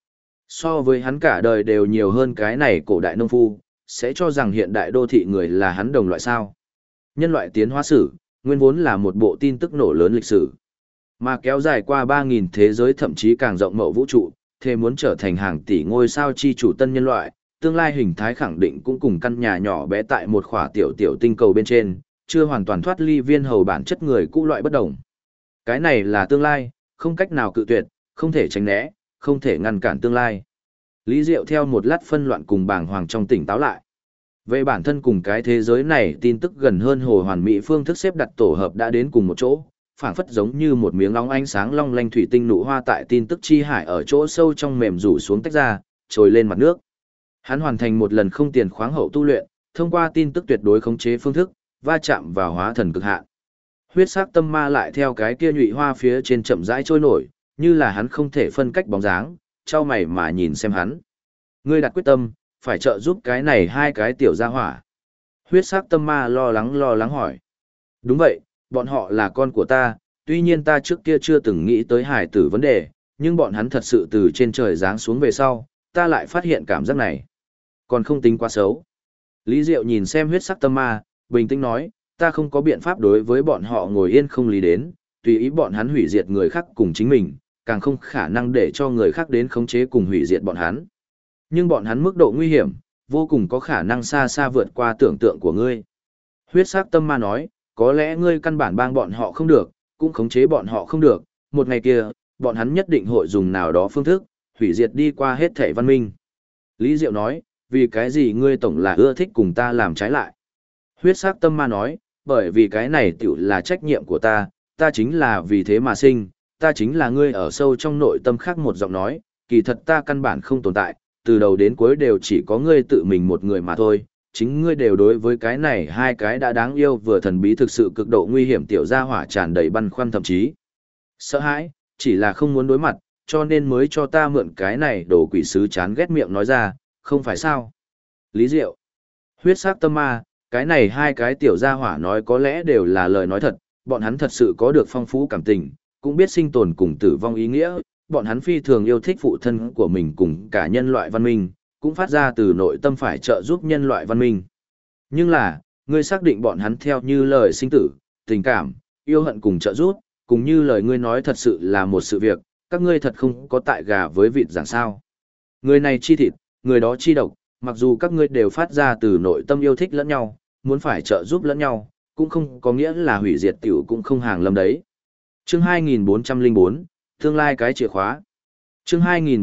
So với hắn cả đời đều nhiều hơn cái này cổ đại nông phu, sẽ cho rằng hiện đại đô thị người là hắn đồng loại sao. Nhân loại tiến hóa sử, nguyên vốn là một bộ tin tức nổ lớn lịch sử. Mà kéo dài qua 3.000 thế giới thậm chí càng rộng mậu vũ trụ, thế muốn trở thành hàng tỷ ngôi sao chi chủ tân nhân loại, tương lai hình thái khẳng định cũng cùng căn nhà nhỏ bé tại một khỏa tiểu tiểu tinh cầu bên trên, chưa hoàn toàn thoát ly viên hầu bản chất người cũ loại bất đồng. Cái này là tương lai, không cách nào cự tuyệt, không thể tránh né, không thể ngăn cản tương lai. Lý Diệu theo một lát phân loạn cùng bàng hoàng trong tỉnh táo lại. Về bản thân cùng cái thế giới này tin tức gần hơn hồ hoàn mỹ phương thức xếp đặt tổ hợp đã đến cùng một chỗ, phảng phất giống như một miếng nóng ánh sáng long lanh thủy tinh nụ hoa tại tin tức chi hải ở chỗ sâu trong mềm rủ xuống tách ra, trồi lên mặt nước. Hắn hoàn thành một lần không tiền khoáng hậu tu luyện, thông qua tin tức tuyệt đối khống chế phương thức, va chạm vào hóa thần cực hạn. Huyết sắc tâm ma lại theo cái kia nhụy hoa phía trên chậm rãi trôi nổi, như là hắn không thể phân cách bóng dáng, trao mày mà nhìn xem hắn. Ngươi đặt quyết tâm, phải trợ giúp cái này hai cái tiểu gia hỏa. Huyết sắc tâm ma lo lắng hỏi. Đúng vậy, bọn họ là con của ta, tuy nhiên ta trước kia chưa từng nghĩ tới hải tử vấn đề, nhưng bọn hắn thật sự từ trên trời giáng xuống về sau, ta lại phát hiện cảm giác này. Còn không tính quá xấu. Lý Diệu nhìn xem huyết sắc tâm ma, bình tĩnh nói, ta không có biện pháp đối với bọn họ ngồi yên không lý đến, tùy ý bọn hắn hủy diệt người khác cùng chính mình, càng không khả năng để cho người khác đến khống chế cùng hủy diệt bọn hắn. Nhưng bọn hắn mức độ nguy hiểm, vô cùng có khả năng xa xa vượt qua tưởng tượng của ngươi. Huyết sắc tâm ma nói, có lẽ ngươi căn bản bang bọn họ không được, cũng khống chế bọn họ không được, một ngày kia, bọn hắn nhất định hội dùng nào đó phương thức, hủy diệt đi qua hết thể văn minh. Lý Diệu nói, vì cái gì ngươi tổng là ưa thích cùng ta làm trái lại. Huyết sắc tâm ma nói, bởi vì cái này tiểu là trách nhiệm của ta, ta chính là vì thế mà sinh, ta chính là ngươi ở sâu trong nội tâm khác một giọng nói, kỳ thật ta căn bản không tồn tại, từ đầu đến cuối đều chỉ có ngươi tự mình một người mà thôi, chính ngươi đều đối với cái này hai cái đã đáng yêu vừa thần bí thực sự cực độ nguy hiểm tiểu gia hỏa tràn đầy băn khoăn thậm chí sợ hãi, chỉ là không muốn đối mặt, cho nên mới cho ta mượn cái này đồ quỷ sứ chán ghét miệng nói ra, không phải sao. Lý Diệu, huyết sắc tâm ma, cái này hai cái tiểu gia hỏa nói có lẽ đều là lời nói thật, bọn hắn thật sự có được phong phú cảm tình, cũng biết sinh tồn cùng tử vong ý nghĩa, bọn hắn phi thường yêu thích phụ thân của mình cùng cả nhân loại văn minh, cũng phát ra từ nội tâm phải trợ giúp nhân loại văn minh. Nhưng là, ngươi xác định bọn hắn theo như lời sinh tử, tình cảm, yêu hận cùng trợ giúp, cùng như lời ngươi nói thật sự là một sự việc, các ngươi thật không có tại gà với vịt giảng sao. Người này chi thịt, người đó chi độc, mặc dù các ngươi đều phát ra từ nội tâm yêu thích lẫn nhau, muốn phải trợ giúp lẫn nhau, cũng không có nghĩa là hủy diệt tiểu cũng không hàng lâm đấy. Chương 2404, tương lai cái chìa khóa. Chương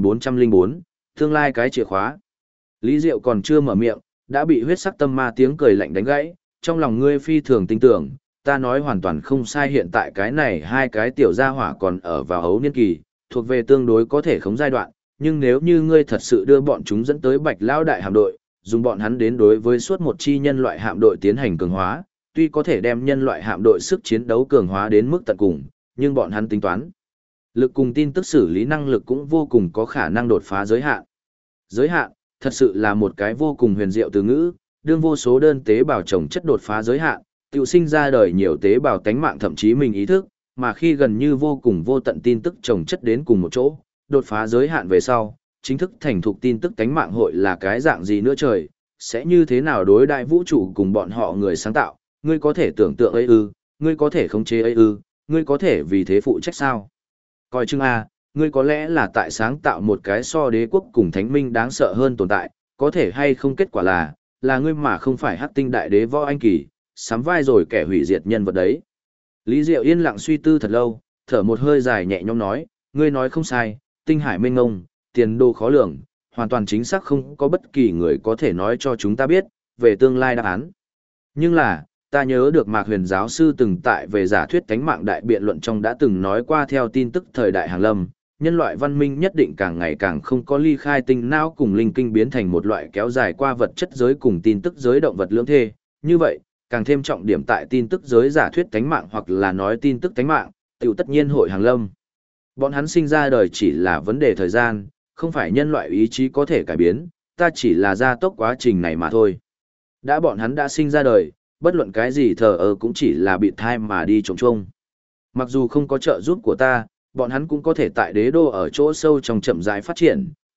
2404, tương lai cái chìa khóa. Lý Diệu còn chưa mở miệng, đã bị huyết sắc tâm ma tiếng cười lạnh đánh gãy, trong lòng ngươi phi thường tin tưởng, ta nói hoàn toàn không sai, hiện tại cái này hai cái tiểu gia hỏa còn ở vào hấu niên kỳ, thuộc về tương đối có thể khống giai đoạn, nhưng nếu như ngươi thật sự đưa bọn chúng dẫn tới Bạch Lão đại hạm đội, dùng bọn hắn đến đối với suốt một chi nhân loại hạm đội tiến hành cường hóa, tuy có thể đem nhân loại hạm đội sức chiến đấu cường hóa đến mức tận cùng, nhưng bọn hắn tính toán lực cùng tin tức xử lý năng lực cũng vô cùng có khả năng đột phá giới hạn. Giới hạn, thật sự là một cái vô cùng huyền diệu từ ngữ, đương vô số đơn tế bào trồng chất đột phá giới hạn, tự sinh ra đời nhiều tế bào tánh mạng thậm chí mình ý thức, mà khi gần như vô cùng vô tận tin tức trồng chất đến cùng một chỗ, đột phá giới hạn về sau, chính thức thành thục tin tức tánh mạng hội là cái dạng gì nữa trời, sẽ như thế nào đối đại vũ trụ cùng bọn họ người sáng tạo, ngươi có thể tưởng tượng ấy ư, ngươi có thể khống chế ấy ư, ngươi có thể vì thế phụ trách sao? Coi chừng a, ngươi có lẽ là tại sáng tạo một cái so đế quốc cùng thánh minh đáng sợ hơn tồn tại, có thể hay không kết quả là ngươi mà không phải hắc tinh đại đế võ anh kỳ, sắm vai rồi kẻ hủy diệt nhân vật đấy. Lý Diệu yên lặng suy tư thật lâu, thở một hơi dài nhẹ nhõm nói, ngươi nói không sai, tinh hải mênh mông, tiền đồ khó lường, hoàn toàn chính xác không có bất kỳ người có thể nói cho chúng ta biết về tương lai đáp án. Nhưng là, ta nhớ được Mạc Huyền giáo sư từng tại về giả thuyết cánh mạng đại biện luận trong đã từng nói qua theo tin tức thời đại hàng lâm, nhân loại văn minh nhất định càng ngày càng không có ly khai tinh não cùng linh kinh biến thành một loại kéo dài qua vật chất giới cùng tin tức giới động vật lưỡng thê. Như vậy, càng thêm trọng điểm tại tin tức giới giả thuyết cánh mạng hoặc là nói tin tức cánh mạng, tiểu tất nhiên hội hàng lâm. Bọn hắn sinh ra đời chỉ là vấn đề thời gian, không phải nhân loại ý chí có thể cải biến, ta chỉ là gia tốc quá trình này mà thôi. Đã bọn hắn đã sinh ra đời, bất luận cái gì thờ ơ cũng chỉ là bị thai mà đi trống trông. Mặc dù không có trợ giúp của ta, bọn hắn cũng có thể tại đế đô ở chỗ sâu trong chậm rãi phát triển,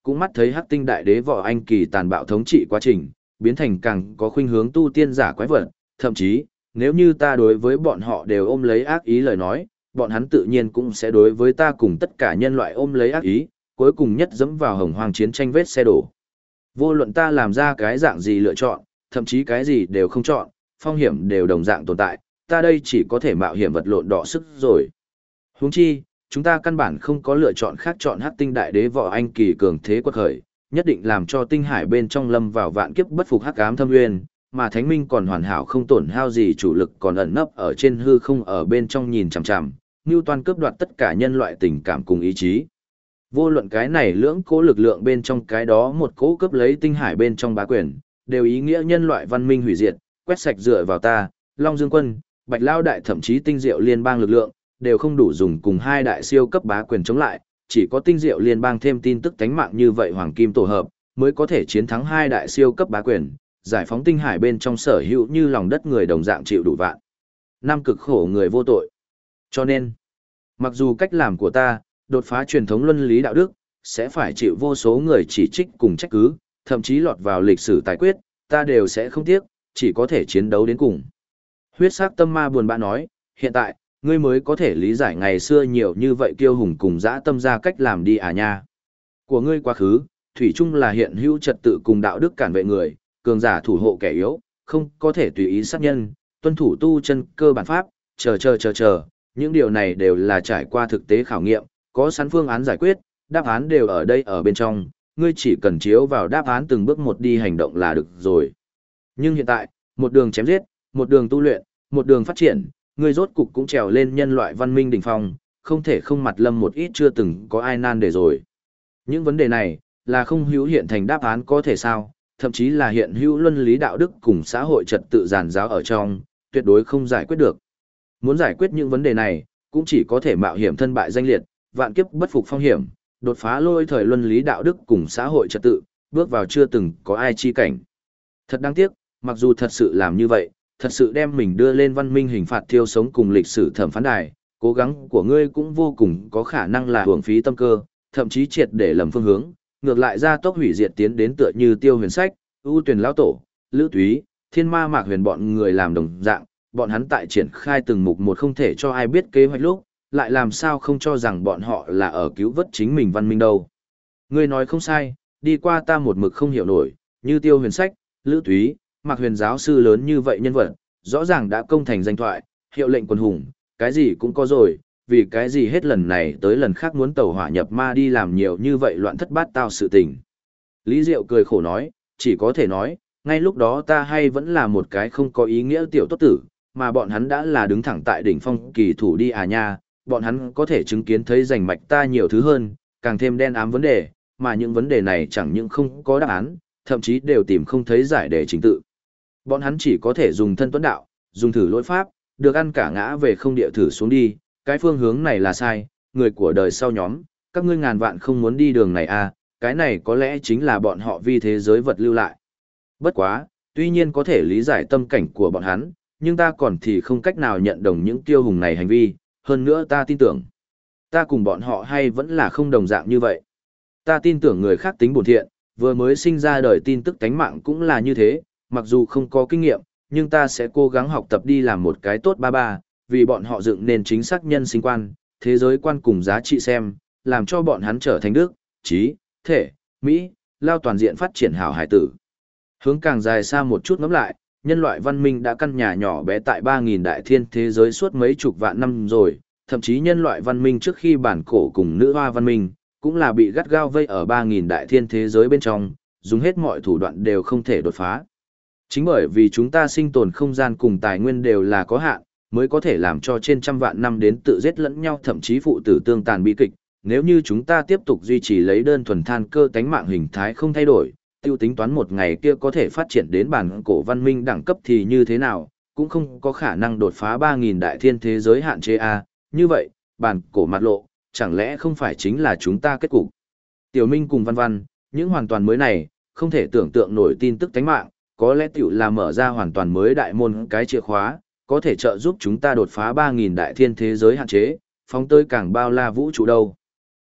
cũng mắt thấy Hắc Tinh Đại Đế Võ Anh Kỳ tàn bạo thống trị quá trình, biến thành càng có khuynh hướng tu tiên giả quái vật, thậm chí, nếu như ta đối với bọn họ đều ôm lấy ác ý lời nói, bọn hắn tự nhiên cũng sẽ đối với ta cùng tất cả nhân loại ôm lấy ác ý, cuối cùng nhất dẫm vào hồng hoang chiến tranh vết xe đổ. Vô luận ta làm ra cái dạng gì lựa chọn, thậm chí cái gì đều không chọn, phong hiểm đều đồng dạng tồn tại, ta đây chỉ có thể mạo hiểm vật lộn đỏ sức rồi. Huống chi, chúng ta căn bản không có lựa chọn khác, chọn Hắc Tinh Đại Đế Võ Anh Kỳ cường thế quật khởi, nhất định làm cho tinh hải bên trong lâm vào vạn kiếp bất phục hắc ám thâm nguyên, mà Thánh Minh còn hoàn hảo không tổn hao gì, chủ lực còn ẩn nấp ở trên hư không ở bên trong nhìn chằm chằm, Newton cướp đoạt tất cả nhân loại tình cảm cùng ý chí. Vô luận cái này lưỡng cố lực lượng bên trong cái đó một cố cướp lấy tinh hải bên trong bá quyền, đều ý nghĩa nhân loại văn minh hủy diệt, quét sạch dựa vào ta, Long Dương Quân, Bạch Lao Đại thậm chí tinh diệu liên bang lực lượng, đều không đủ dùng cùng hai đại siêu cấp bá quyền chống lại, chỉ có tinh diệu liên bang thêm tin tức tánh mạng như vậy hoàng kim tổ hợp, mới có thể chiến thắng hai đại siêu cấp bá quyền, giải phóng tinh hải bên trong sở hữu như lòng đất người đồng dạng chịu đủ vạn năm cực khổ người vô tội. Cho nên, mặc dù cách làm của ta, đột phá truyền thống luân lý đạo đức, sẽ phải chịu vô số người chỉ trích cùng trách cứ, thậm chí lọt vào lịch sử tài quyết, ta đều sẽ không tiếc, chỉ có thể chiến đấu đến cùng. Huyết sắc tâm ma buồn bã nói, hiện tại, ngươi mới có thể lý giải ngày xưa nhiều như vậy kiêu hùng cùng dã tâm ra cách làm đi à nha. Của ngươi quá khứ, thủy chung là hiện hữu trật tự cùng đạo đức cản vệ người, cường giả thủ hộ kẻ yếu, không có thể tùy ý sát nhân, tuân thủ tu chân cơ bản pháp, chờ. Những điều này đều là trải qua thực tế khảo nghiệm, có sẵn phương án giải quyết, đáp án đều ở đây ở bên trong, ngươi chỉ cần chiếu vào đáp án từng bước một đi hành động là được rồi. Nhưng hiện tại, một đường chém giết, một đường tu luyện, một đường phát triển, ngươi rốt cục cũng trèo lên nhân loại văn minh đỉnh phong, không thể không mặt lâm một ít chưa từng có ai nan để rồi. Những vấn đề này, là không hữu hiện thành đáp án có thể sao, thậm chí là hiện hữu luân lý đạo đức cùng xã hội trật tự giàn giáo ở trong, tuyệt đối không giải quyết được. Muốn giải quyết những vấn đề này, cũng chỉ có thể mạo hiểm thân bại danh liệt, vạn kiếp bất phục phong hiểm, đột phá lôi thời luân lý đạo đức cùng xã hội trật tự, bước vào chưa từng có ai chi cảnh. Thật đáng tiếc, mặc dù thật sự làm như vậy, thật sự đem mình đưa lên văn minh hình phạt thiêu sống cùng lịch sử thẩm phán đài, cố gắng của ngươi cũng vô cùng có khả năng là hưởng phí tâm cơ, thậm chí triệt để lầm phương hướng, ngược lại ra tốc hủy diệt tiến đến tựa như Tiêu Huyền Sách, ưu tuyển lão tổ, Lữ Túy, Thiên Ma Mạc Huyền bọn người làm đồng dạng, bọn hắn tại triển khai từng mục một không thể cho ai biết kế hoạch lúc, lại làm sao không cho rằng bọn họ là ở cứu vớt chính mình văn minh đâu. Ngươi nói không sai, đi qua ta một mực không hiểu nổi, như Tiêu Huyền Sách, Lữ Túy, Mạc Huyền giáo sư lớn như vậy nhân vật, rõ ràng đã công thành danh thoại, hiệu lệnh quân hùng, cái gì cũng có rồi, vì cái gì hết lần này tới lần khác muốn tẩu hỏa nhập ma đi làm nhiều như vậy loạn thất bát tao sự tình. Lý Diệu cười khổ nói, chỉ có thể nói, ngay lúc đó ta hay vẫn là một cái không có ý nghĩa tiểu tốt tử, mà bọn hắn đã là đứng thẳng tại đỉnh phong kỳ thủ đi à nha, bọn hắn có thể chứng kiến thấy rành mạch ta nhiều thứ hơn, càng thêm đen ám vấn đề, mà những vấn đề này chẳng những không có đáp án, thậm chí đều tìm không thấy giải để chính tự. Bọn hắn chỉ có thể dùng thân tuấn đạo, dùng thử lỗi pháp, được ăn cả ngã về không địa thử xuống đi, cái phương hướng này là sai, người của đời sau nhóm, các ngươi ngàn vạn không muốn đi đường này à, cái này có lẽ chính là bọn họ vi thế giới vật lưu lại. Bất quá, tuy nhiên có thể lý giải tâm cảnh của bọn hắn, nhưng ta còn thì không cách nào nhận đồng những tiêu hùng này hành vi, hơn nữa ta tin tưởng, ta cùng bọn họ hay vẫn là không đồng dạng như vậy. Ta tin tưởng người khác tính bổn thiện, vừa mới sinh ra đời tin tức tánh mạng cũng là như thế, mặc dù không có kinh nghiệm, nhưng ta sẽ cố gắng học tập đi làm một cái tốt ba ba, vì bọn họ dựng nên chính xác nhân sinh quan, thế giới quan cùng giá trị xem, làm cho bọn hắn trở thành đức, trí, thể, mỹ, lao toàn diện phát triển hảo hải tử. Hướng càng dài xa một chút ngắm lại, nhân loại văn minh đã căn nhà nhỏ bé tại 3.000 đại thiên thế giới suốt mấy chục vạn năm rồi, thậm chí nhân loại văn minh trước khi bản cổ cùng nữ hoa văn minh, cũng là bị gắt gao vây ở 3.000 đại thiên thế giới bên trong, dùng hết mọi thủ đoạn đều không thể đột phá. Chính bởi vì chúng ta sinh tồn không gian cùng tài nguyên đều là có hạn, mới có thể làm cho trên trăm vạn năm đến tự giết lẫn nhau, thậm chí phụ tử tương tàn bi kịch. Nếu như chúng ta tiếp tục duy trì lấy đơn thuần than cơ tánh mạng hình thái không thay đổi, tiêu tính toán một ngày kia có thể phát triển đến bản cổ văn minh đẳng cấp thì như thế nào, cũng không có khả năng đột phá 3.000 đại thiên thế giới hạn chế A. Như vậy, bản cổ mặt lộ, chẳng lẽ không phải chính là chúng ta kết cục? Tiểu Minh cùng Văn Văn, những hoàn toàn mới này, không thể tưởng tượng nổi tin tức tánh mạng, có lẽ tiểu là mở ra hoàn toàn mới đại môn cái chìa khóa, có thể trợ giúp chúng ta đột phá 3.000 đại thiên thế giới hạn chế, phóng tới càng bao la vũ trụ đâu.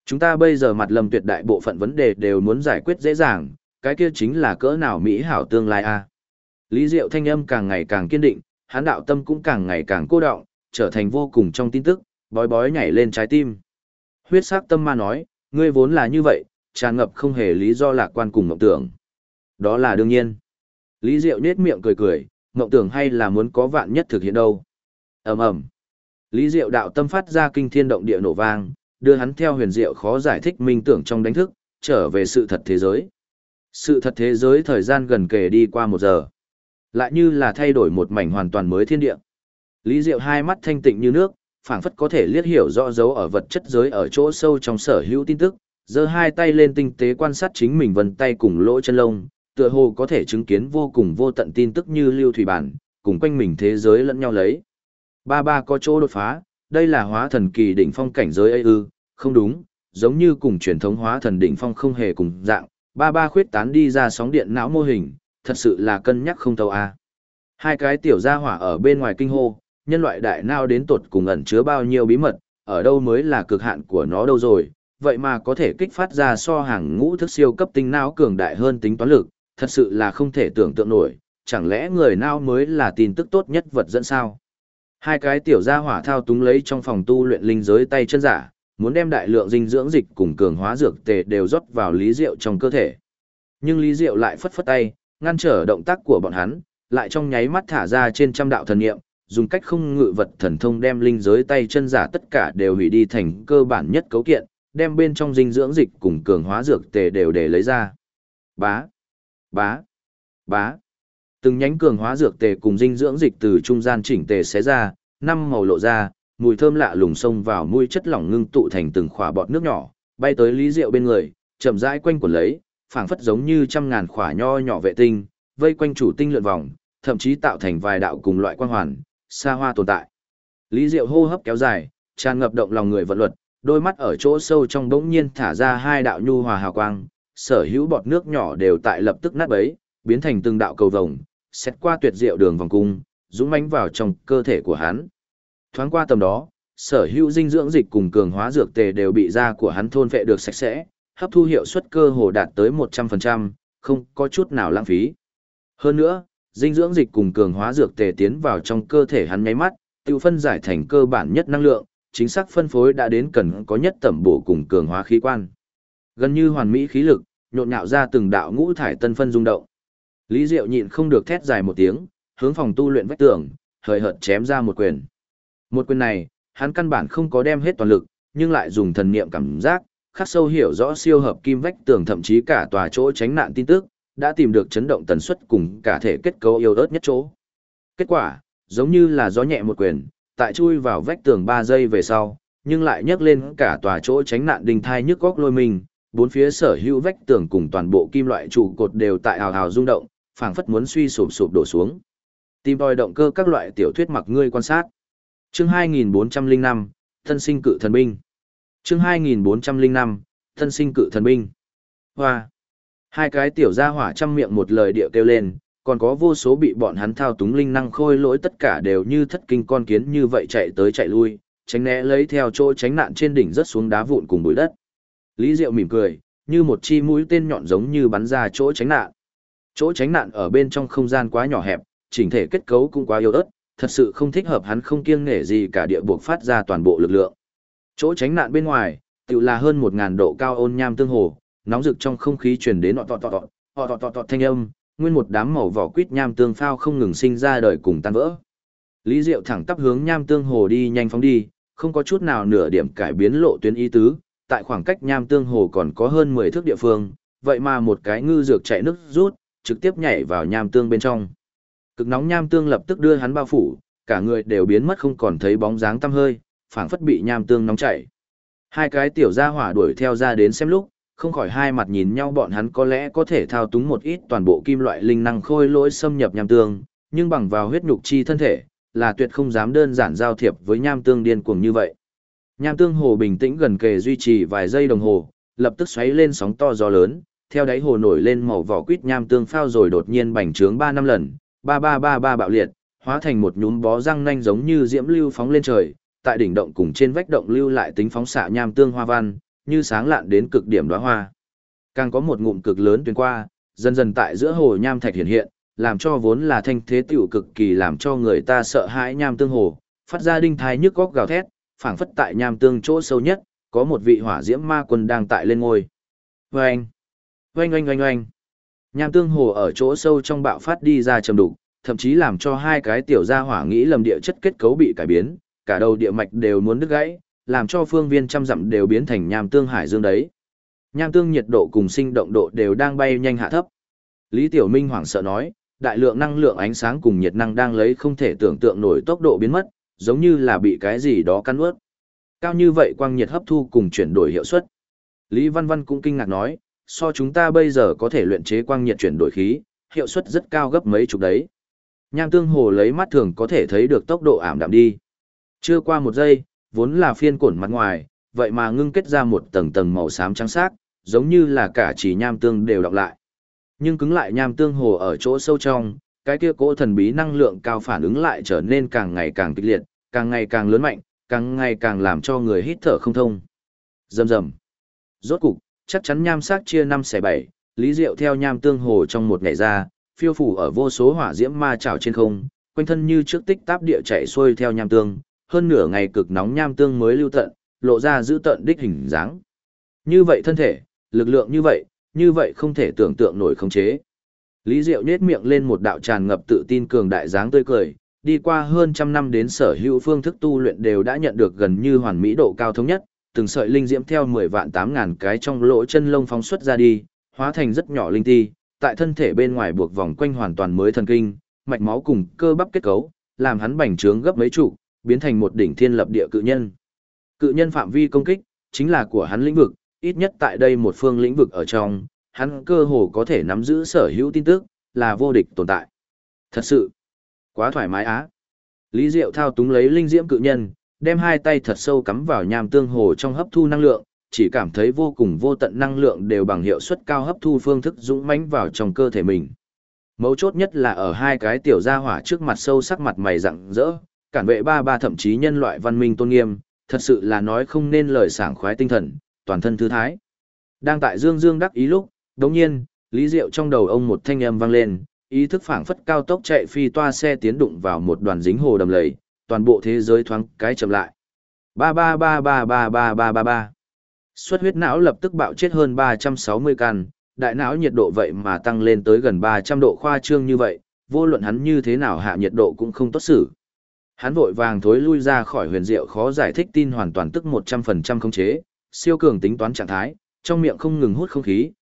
Chúng ta bây giờ mặt lâm tuyệt đại bộ phận vấn đề đều muốn giải quyết dễ dàng, cái kia chính là cỡ nào mỹ hảo tương lai a. Lý Diệu thanh âm càng ngày càng kiên định, hắn đạo tâm cũng càng ngày càng cô đọng, trở thành vô cùng trong tin tức, bói bói nhảy lên trái tim. Huyết sắc tâm ma nói, ngươi vốn là như vậy, tràn ngập không hề lý do lạc quan cùng mộng tưởng. Đó là đương nhiên. Lý Diệu nhếch miệng cười cười, mộng tưởng hay là muốn có vạn nhất thực hiện đâu. Ầm ầm. Lý Diệu đạo tâm phát ra kinh thiên động địa nổ vang, đưa hắn theo huyền diệu khó giải thích minh tưởng trong đánh thức, trở về sự thật thế giới. Sự thật thế giới thời gian gần kề đi qua 1 giờ. Lại như là thay đổi một mảnh hoàn toàn mới thiên địa. Lý Diệu hai mắt thanh tịnh như nước, phảng phất có thể liếc hiểu rõ dấu ở vật chất giới ở chỗ sâu trong sở hữu tin tức, giơ hai tay lên tinh tế quan sát chính mình vân tay cùng lỗ chân lông, tựa hồ có thể chứng kiến vô cùng vô tận tin tức như lưu thủy bản, cùng quanh mình thế giới lẫn nhau lấy. Ba có chỗ đột phá, đây là hóa thần kỳ đỉnh phong cảnh giới ấy ư, không đúng, giống như cùng truyền thống hóa thần đỉnh phong không hề cùng dạng, ba khuyết tán đi ra sóng điện não mô hình, thật sự là cân nhắc không thấu a. Hai cái tiểu gia hỏa ở bên ngoài kinh hô, nhân loại đại não đến tột cùng ẩn chứa bao nhiêu bí mật, ở đâu mới là cực hạn của nó đâu rồi, vậy mà có thể kích phát ra so hàng ngũ thức siêu cấp tinh não cường đại hơn tính toán lực, thật sự là không thể tưởng tượng nổi, chẳng lẽ người não mới là tin tức tốt nhất vật dẫn sao? Hai cái tiểu gia hỏa thao túng lấy trong phòng tu luyện linh giới tay chân giả, muốn đem đại lượng dinh dưỡng dịch cùng cường hóa dược tề đều rót vào Lý Diệu trong cơ thể. Nhưng Lý Diệu lại phất phất tay, ngăn trở động tác của bọn hắn, lại trong nháy mắt thả ra trên trăm đạo thần niệm, dùng cách không ngự vật thần thông đem linh giới tay chân giả tất cả đều hủy đi thành cơ bản nhất cấu kiện, đem bên trong dinh dưỡng dịch cùng cường hóa dược tề đều để lấy ra. Bá, bá, bá. Từng nhánh cường hóa dược tề cùng dinh dưỡng dịch từ trung gian chỉnh tề xé ra, 5 màu lộ ra, mùi thơm lạ lùng xông vào mũi, chất lỏng ngưng tụ thành từng khỏa bọt nước nhỏ, bay tới Lý Diệu bên người, chậm rãi quanh quẩn lấy, phảng phất giống như trăm ngàn khỏa nho nhỏ vệ tinh, vây quanh chủ tinh lượn vòng, thậm chí tạo thành vài đạo cùng loại quang hoàn, xa hoa tồn tại. Lý Diệu hô hấp kéo dài, tràn ngập động lòng người vận luật, đôi mắt ở chỗ sâu trong bỗng nhiên thả ra 2 đạo nhu hòa hào quang, sở hữu bọt nước nhỏ đều tại lập tức nát bấy, biến thành từng đạo cầu vồng, xét qua tuyệt diệu đường vòng cung, dũng mãnh vào trong cơ thể của hắn. Thoáng qua tầm đó, sở hữu dinh dưỡng dịch cùng cường hóa dược tề đều bị da của hắn thôn phệ được sạch sẽ, hấp thu hiệu suất cơ hồ đạt tới 100%, không có chút nào lãng phí. Hơn nữa, dinh dưỡng dịch cùng cường hóa dược tề tiến vào trong cơ thể hắn nháy mắt, tiêu phân giải thành cơ bản nhất năng lượng, chính xác phân phối đã đến cần có nhất tẩm bổ cùng cường hóa khí quan. Gần như hoàn mỹ khí lực, nhộn nhạo ra từng đạo ngũ thải tân phân rung động. Lý Diệu nhịn không được thét dài một tiếng, hướng phòng tu luyện vách tường, hời hợt chém ra một quyền. Một quyền này, hắn căn bản không có đem hết toàn lực, nhưng lại dùng thần niệm cảm giác, khắc sâu hiểu rõ siêu hợp kim vách tường thậm chí cả tòa chỗ tránh nạn tin tức, đã tìm được chấn động tần suất cùng cả thể kết cấu yếu ớt nhất chỗ. Kết quả, giống như là gió nhẹ một quyền, tại chui vào vách tường 3 giây về sau, nhưng lại nhấc lên cả tòa chỗ tránh nạn đình thai nhức góc lôi mình, bốn phía sở hữu vách tường cùng toàn bộ kim loại trụ cột đều tại hào hào rung động, phảng phất muốn suy sụp sụp đổ xuống. Tìm tòi động cơ các loại tiểu thuyết mặc ngươi quan sát. Chương 2405, Thân sinh cự thần binh. Chương 2405, Thân sinh cự thần binh. Hoa. Hai cái tiểu gia hỏa trăm miệng một lời điệu kêu lên, còn có vô số bị bọn hắn thao túng linh năng khôi lỗi tất cả đều như thất kinh con kiến như vậy chạy tới chạy lui, tránh né lấy theo chỗ tránh nạn trên đỉnh rất xuống đá vụn cùng bụi đất. Lý Diệu mỉm cười, như một chi mũi tên nhọn giống như bắn ra chỗ tránh nạn. Chỗ tránh nạn ở bên trong không gian quá nhỏ hẹp, chỉnh thể kết cấu cũng quá yếu ớt, thật sự không thích hợp hắn không kiêng nể gì cả địa buộc phát ra toàn bộ lực lượng. Chỗ tránh nạn bên ngoài, tự là hơn 1000 độ cao ôn nham tương hồ, nóng rực trong không khí truyền đến ọt thanh âm, nguyên một đám màu vỏ quýt nham tương phao không ngừng sinh ra đời cùng tan vỡ. Lý Diệu thẳng tắp hướng nham tương hồ đi nhanh phóng đi, không có chút nào nửa điểm cải biến lộ tuyến ý tứ, tại khoảng cách nham tương hồ còn có hơn 10 thước địa phương, vậy mà một cái ngư dược chạy nước rút, trực tiếp nhảy vào nham tương bên trong. Cực nóng nham tương lập tức đưa hắn bao phủ, cả người đều biến mất không còn thấy bóng dáng tăm hơi, phảng phất bị nham tương nóng chảy. Hai cái tiểu gia hỏa đuổi theo ra đến xem lúc, không khỏi hai mặt nhìn nhau, bọn hắn có lẽ có thể thao túng một ít toàn bộ kim loại linh năng khôi lỗi xâm nhập nham tương, nhưng bằng vào huyết nhục chi thân thể, là tuyệt không dám đơn giản giao thiệp với nham tương điên cuồng như vậy. Nham tương hồ bình tĩnh gần kề duy trì vài giây đồng hồ, lập tức xoáy lên sóng to gió lớn, theo đáy hồ nổi lên màu vỏ quýt nham tương phao rồi đột nhiên bành trướng 3-5 lần, ba bạo liệt, hóa thành một nhúm bó răng nanh giống như diễm lưu phóng lên trời, tại đỉnh động cùng trên vách động lưu lại tính phóng xạ nham tương hoa văn, như sáng lạn đến cực điểm đóa hoa. Càng có một ngụm cực lớn tuyến qua, dần dần tại giữa hồ nham thạch hiện hiện, làm cho vốn là thanh thế tiểu cực kỳ làm cho người ta sợ hãi nham tương hồ, phát ra đinh thai nhức góc gào thét, phảng phất tại nham tương chỗ sâu nhất, có một vị hỏa diễm ma quân đang tại lên ngôi. Oanh! Oanh oanh oanh oanh! Nham tương hồ ở chỗ sâu trong bạo phát đi ra trầm đục, thậm chí làm cho hai cái tiểu gia hỏa nghĩ lầm địa chất kết cấu bị cải biến, cả đầu địa mạch đều muốn đứt gãy, làm cho phương viên trăm dặm đều biến thành nham tương hải dương đấy. Nham tương nhiệt độ cùng sinh động độ đều đang bay nhanh hạ thấp. Lý Tiểu Minh hoảng sợ nói, đại lượng năng lượng ánh sáng cùng nhiệt năng đang lấy không thể tưởng tượng nổi tốc độ biến mất, giống như là bị cái gì đó cắn nuốt. Cao như vậy quang nhiệt hấp thu cùng chuyển đổi hiệu suất. Lý Văn Văn cũng kinh ngạc nói, so chúng ta bây giờ có thể luyện chế quang nhiệt chuyển đổi khí, hiệu suất rất cao gấp mấy chục đấy. Nham tương hồ lấy mắt thường có thể thấy được tốc độ ảm đạm đi. Chưa qua một giây, vốn là phiên cổn mặt ngoài, vậy mà ngưng kết ra một tầng tầng màu xám trắng sắc, giống như là cả chỉ nham tương đều đọng lại. Nhưng cứng lại nham tương hồ ở chỗ sâu trong, cái kia cỗ thần bí năng lượng cao phản ứng lại trở nên càng ngày càng kịch liệt, càng ngày càng lớn mạnh, càng ngày càng làm cho người hít thở không thông. Rầm rầm. Rốt cục, chắc chắn nham sắc chia 5/7, Lý Diệu theo nham tương hồ trong một ngày ra, phiêu phủ ở vô số hỏa diễm ma chảo trên không, quanh thân như trước tích táp địa chạy xuôi theo nham tương, hơn nửa ngày cực nóng nham tương mới lưu tận, lộ ra giữ tận đích hình dáng. Như vậy thân thể, lực lượng như vậy không thể tưởng tượng nổi khống chế. Lý Diệu nhếch miệng lên một đạo tràn ngập tự tin cường đại dáng tươi cười, đi qua hơn trăm năm đến sở hữu phương thức tu luyện đều đã nhận được gần như hoàn mỹ độ cao thống nhất, từng sợi linh diễm theo 10.000.000 cái trong lỗ chân lông phóng xuất ra đi, hóa thành rất nhỏ linh ti, tại thân thể bên ngoài buộc vòng quanh hoàn toàn mới thần kinh, mạch máu cùng cơ bắp kết cấu, làm hắn bành trướng gấp mấy trụ, biến thành một đỉnh thiên lập địa cự nhân. Cự nhân phạm vi công kích chính là của hắn lĩnh vực, ít nhất tại đây một phương lĩnh vực ở trong, hắn cơ hồ có thể nắm giữ sở hữu tin tức, là vô địch tồn tại. Thật sự, quá thoải mái á. Lý Diệu thao túng lấy linh diễm cự nhân, đem hai tay thật sâu cắm vào nham tương hồ trong hấp thu năng lượng, chỉ cảm thấy vô cùng vô tận năng lượng đều bằng hiệu suất cao hấp thu phương thức dũng mãnh vào trong cơ thể mình. Mấu chốt nhất là ở hai cái tiểu gia hỏa trước mặt sâu sắc mặt mày rạng rỡ, cản vệ ba thậm chí nhân loại văn minh tôn nghiêm, thật sự là nói không nên lời sảng khoái tinh thần, toàn thân thư thái. Đang tại dương đắc ý lúc, đống nhiên, Lý Diệu trong đầu ông một thanh âm vang lên, ý thức phảng phất cao tốc chạy phi toa xe tiến đụng vào một đoàn dính hồ đầm lầy, toàn bộ thế giới thoáng cái chậm lại. Ba. Xuất huyết não lập tức bạo chết hơn 360 căn, đại não nhiệt độ vậy mà tăng lên tới gần 300 độ khoa trương như vậy, vô luận hắn như thế nào hạ nhiệt độ cũng không tốt xử. Hắn vội vàng thối lui ra khỏi huyền diệu khó giải thích tin hoàn toàn tức 100% khống chế, siêu cường tính toán trạng thái, trong miệng không ngừng hút không khí,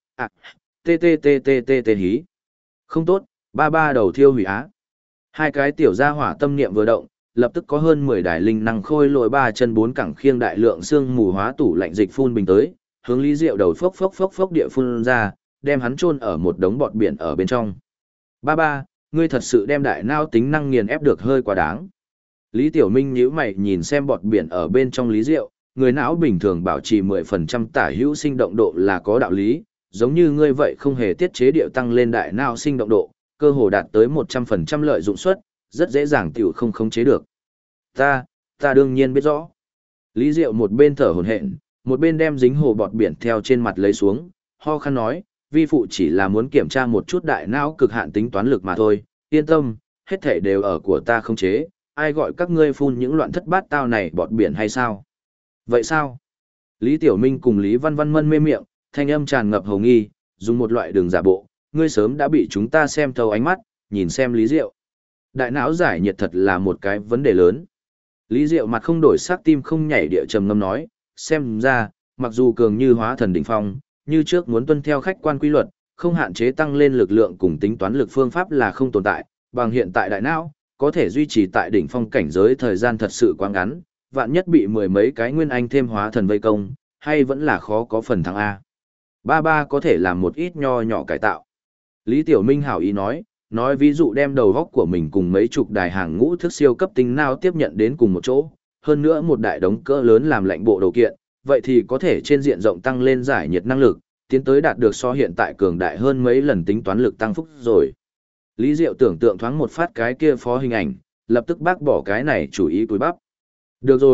tê hí. Không tốt, ba đầu thiêu hủy á. Hai cái tiểu gia hỏa tâm niệm vừa động, lập tức có hơn 10 đài linh năng khôi lội 3 chân 4 cẳng khiêng đại lượng xương mù hóa tủ lạnh dịch phun bình tới, hướng Lý Diệu đầu phốc địa phun ra, đem hắn chôn ở một đống bọt biển ở bên trong. Ba, ngươi thật sự đem đại não tính năng nghiền ép được hơi quá đáng. Lý Tiểu Minh nhíu mày nhìn xem bọt biển ở bên trong Lý Diệu, người não bình thường bảo trì 10% tả hữu sinh động độ là có đạo lý, giống như ngươi vậy không hề tiết chế điệu tăng lên đại não sinh động độ, cơ hồ đạt tới 100% lợi dụng suất, rất dễ dàng tiểu không khống chế được. Ta đương nhiên biết rõ. Lý Diệu một bên thở hổn hển, một bên đem dính hồ bọt biển theo trên mặt lấy xuống, ho khan nói, vi phụ chỉ là muốn kiểm tra một chút đại não cực hạn tính toán lực mà thôi, yên tâm, hết thảy đều ở của ta khống chế, ai gọi các ngươi phun những loạn thất bát tao này bọt biển hay sao? Vậy sao? Lý Tiểu Minh cùng Lý Văn Văn mân mê miệng, thanh âm tràn ngập hồng nghi, dùng một loại đường giả bộ, ngươi sớm đã bị chúng ta xem thấu ánh mắt, nhìn xem Lý Diệu. Đại não giải nhiệt thật là một cái vấn đề lớn. Lý Diệu mặt không đổi sắc tim không nhảy địa trầm ngâm nói, xem ra, mặc dù cường như hóa thần đỉnh phong, như trước muốn tuân theo khách quan quy luật, không hạn chế tăng lên lực lượng cùng tính toán lực phương pháp là không tồn tại, bằng hiện tại đại não, có thể duy trì tại đỉnh phong cảnh giới thời gian thật sự quá ngắn, vạn nhất bị mười mấy cái nguyên anh thêm hóa thần vây công, hay vẫn là khó có phần thắng A. Ba có thể làm một ít nho nhỏ cải tạo. Lý Tiểu Minh hảo ý nói ví dụ đem đầu góc của mình cùng mấy chục đài hàng ngũ thức siêu cấp tính não tiếp nhận đến cùng một chỗ, hơn nữa một đại đống cỡ lớn làm lạnh bộ đồ kiện, vậy thì có thể trên diện rộng tăng lên giải nhiệt năng lực, tiến tới đạt được so hiện tại cường đại hơn mấy lần tính toán lực tăng phúc rồi. Lý Diệu tưởng tượng thoáng một phát cái kia phó hình ảnh, lập tức bác bỏ cái này chủ ý cúi bắp. Được rồi,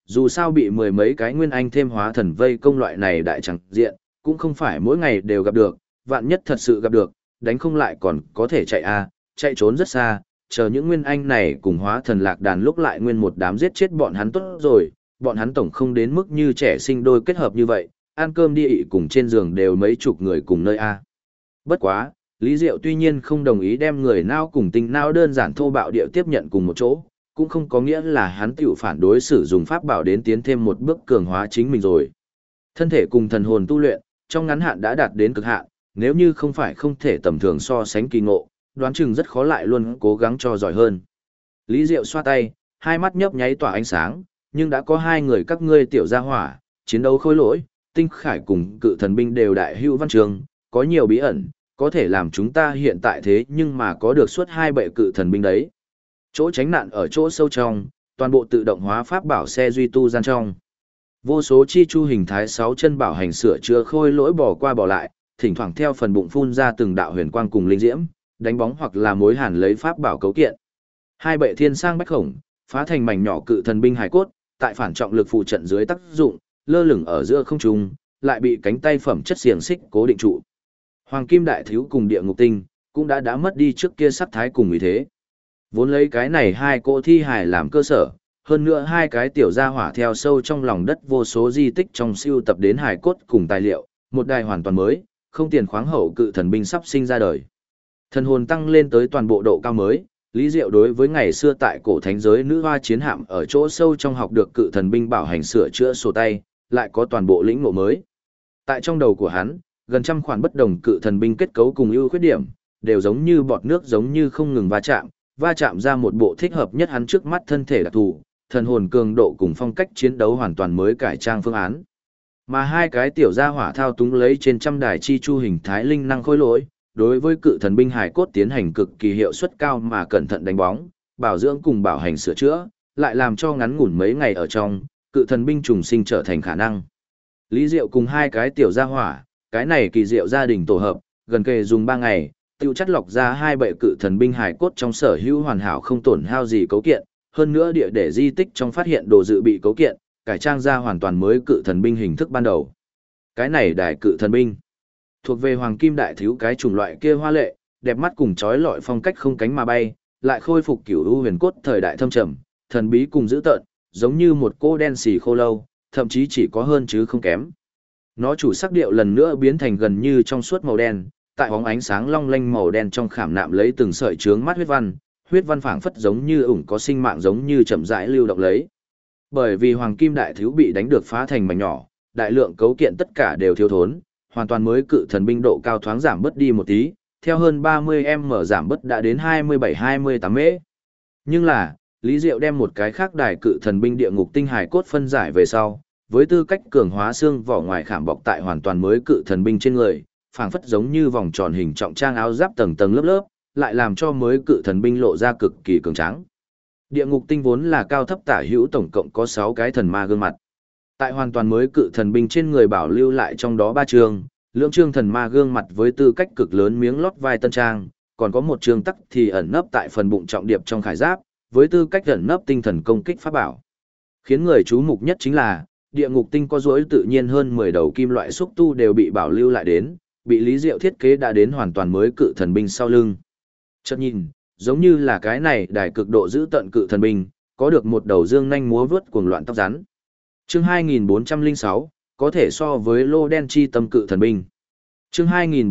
Dù sao bị mười mấy cái nguyên anh thêm hóa thần vây công loại này đại chẳng diện, cũng không phải mỗi ngày đều gặp được, vạn nhất thật sự gặp được, đánh không lại còn có thể chạy chạy trốn rất xa, chờ những nguyên anh này cùng hóa thần lạc đàn lúc lại nguyên một đám giết chết bọn hắn tốt rồi, bọn hắn tổng không đến mức như trẻ sinh đôi kết hợp như vậy, ăn cơm đi ị cùng trên giường đều mấy chục người cùng nơi Bất quá, Lý Diệu tuy nhiên không đồng ý đem người nao cùng tinh nao đơn giản thô bạo địa tiếp nhận cùng một chỗ, cũng không có nghĩa là hắn tiểu phản đối sử dụng pháp bảo đến tiến thêm một bước cường hóa chính mình rồi. Thân thể cùng thần hồn tu luyện, trong ngắn hạn đã đạt đến cực hạn, nếu như không phải không thể tầm thường so sánh kỳ ngộ, đoán chừng rất khó lại luôn cố gắng cho giỏi hơn. Lý Diệu xoa tay, hai mắt nhấp nháy tỏa ánh sáng, nhưng đã có hai người các ngươi tiểu gia hỏa, chiến đấu khôi lỗi, tinh khải cùng cự thần binh đều đại hữu văn trường, có nhiều bí ẩn, có thể làm chúng ta hiện tại thế nhưng mà có được suốt hai bệ cự thần binh đấy. Chỗ tránh nạn ở chỗ sâu trong, toàn bộ tự động hóa pháp bảo xe duy tu gian trong. Vô số chi chu hình thái sáu chân bảo hành sửa chữa khôi lỗi bỏ qua bỏ lại, thỉnh thoảng theo phần bụng phun ra từng đạo huyền quang cùng linh diễm, đánh bóng hoặc là mối hàn lấy pháp bảo cấu kiện. Hai bệ thiên sang bách khổng, phá thành mảnh nhỏ cự thần binh hải cốt, tại phản trọng lực phụ trận dưới tác dụng, lơ lửng ở giữa không trung, lại bị cánh tay phẩm chất xiềng xích cố định trụ. Hoàng kim đại thiếu cùng địa ngục tinh cũng đã mất đi trước kia sắc thái cùng ý thế. Vốn lấy cái này hai cỗ thi hài làm cơ sở, hơn nữa hai cái tiểu gia hỏa theo sâu trong lòng đất vô số di tích trong siêu tập đến hài cốt cùng tài liệu, một đài hoàn toàn mới, không tiền khoáng hậu cự thần binh sắp sinh ra đời. Thần hồn tăng lên tới toàn bộ độ cao mới, Lý Diệu đối với ngày xưa tại cổ thánh giới nữ hoa chiến hạm ở chỗ sâu trong học được cự thần binh bảo hành sửa chữa sổ tay, lại có toàn bộ lĩnh ngộ mới. Tại trong đầu của hắn, gần trăm khoản bất đồng cự thần binh kết cấu cùng ưu khuyết điểm, đều giống như bọt nước giống như không ngừng va chạm ra một bộ thích hợp nhất hắn trước mắt thân thể đặc thù, thần hồn cường độ cùng phong cách chiến đấu hoàn toàn mới cải trang phương án. Mà hai cái tiểu gia hỏa thao túng lấy trên trăm đài chi chu hình thái linh năng khôi lỗi, đối với cự thần binh hải cốt tiến hành cực kỳ hiệu suất cao mà cẩn thận đánh bóng, bảo dưỡng cùng bảo hành sửa chữa, lại làm cho ngắn ngủn mấy ngày ở trong, cự thần binh trùng sinh trở thành khả năng. Lý Diệu cùng hai cái tiểu gia hỏa, cái này kỳ diệu gia đình tổ hợp, gần kề dùng 3 ngày, tiêu chất lọc ra hai bệ cự thần binh hải cốt trong sở hữu hoàn hảo không tổn hao gì cấu kiện, hơn nữa địa để di tích trong phát hiện đồ dự bị cấu kiện, cải trang ra hoàn toàn mới cự thần binh hình thức ban đầu. Cái này đại cự thần binh, thuộc về hoàng kim đại thiếu cái chủng loại kia hoa lệ, đẹp mắt cùng chói lọi phong cách không cánh mà bay, lại khôi phục kiểu ưu huyền cốt thời đại thâm trầm, thần bí cùng dữ tợn, giống như một cô đen xì khô lâu, thậm chí chỉ có hơn chứ không kém. Nó chủ sắc điệu lần nữa biến thành gần như trong suốt màu đen, tại bóng ánh sáng long lanh màu đen trong khảm nạm lấy từng sợi chướng mắt huyết văn phảng phất giống như ủng có sinh mạng giống như chậm rãi lưu động lấy. Bởi vì hoàng kim đại thiếu bị đánh được phá thành mảnh nhỏ, đại lượng cấu kiện tất cả đều thiếu thốn, hoàn toàn mới cự thần binh độ cao thoáng giảm bớt đi một tí, theo hơn 30m giảm bớt đã đến 27-28m. Nhưng là, Lý Diệu đem một cái khác đài cự thần binh địa ngục tinh hải cốt phân giải về sau, với tư cách cường hóa xương vỏ ngoài khảm bọc tại hoàn toàn mới cự thần binh trên người, phảng phất giống như vòng tròn hình trọng trang áo giáp tầng tầng lớp lớp, lại làm cho mới cự thần binh lộ ra cực kỳ cường tráng. Địa ngục tinh vốn là cao thấp tả hữu tổng cộng có 6 cái thần ma gương mặt. Tại hoàn toàn mới cự thần binh trên người bảo lưu lại trong đó 3 chương, lưỡng chương thần ma gương mặt với tư cách cực lớn miếng lót vai tân trang, còn có một chương tắc thì ẩn nấp tại phần bụng trọng điệp trong khải giáp, với tư cách ẩn nấp tinh thần công kích pháp bảo. Khiến người chú mục nhất chính là, địa ngục tinh có duỗi tự nhiên hơn 10 đầu kim loại xúc tu đều bị bảo lưu lại đến, bị Lý Diệu thiết kế đã đến hoàn toàn mới cự thần binh sau lưng. Chợt nhìn, giống như là cái này đài cực độ giữ tận cự thần binh, có được một đầu dương nhanh múa vớt cuồng loạn tóc rắn. Chương 2406, có thể so với lô đen chi tâm cự thần binh. Chương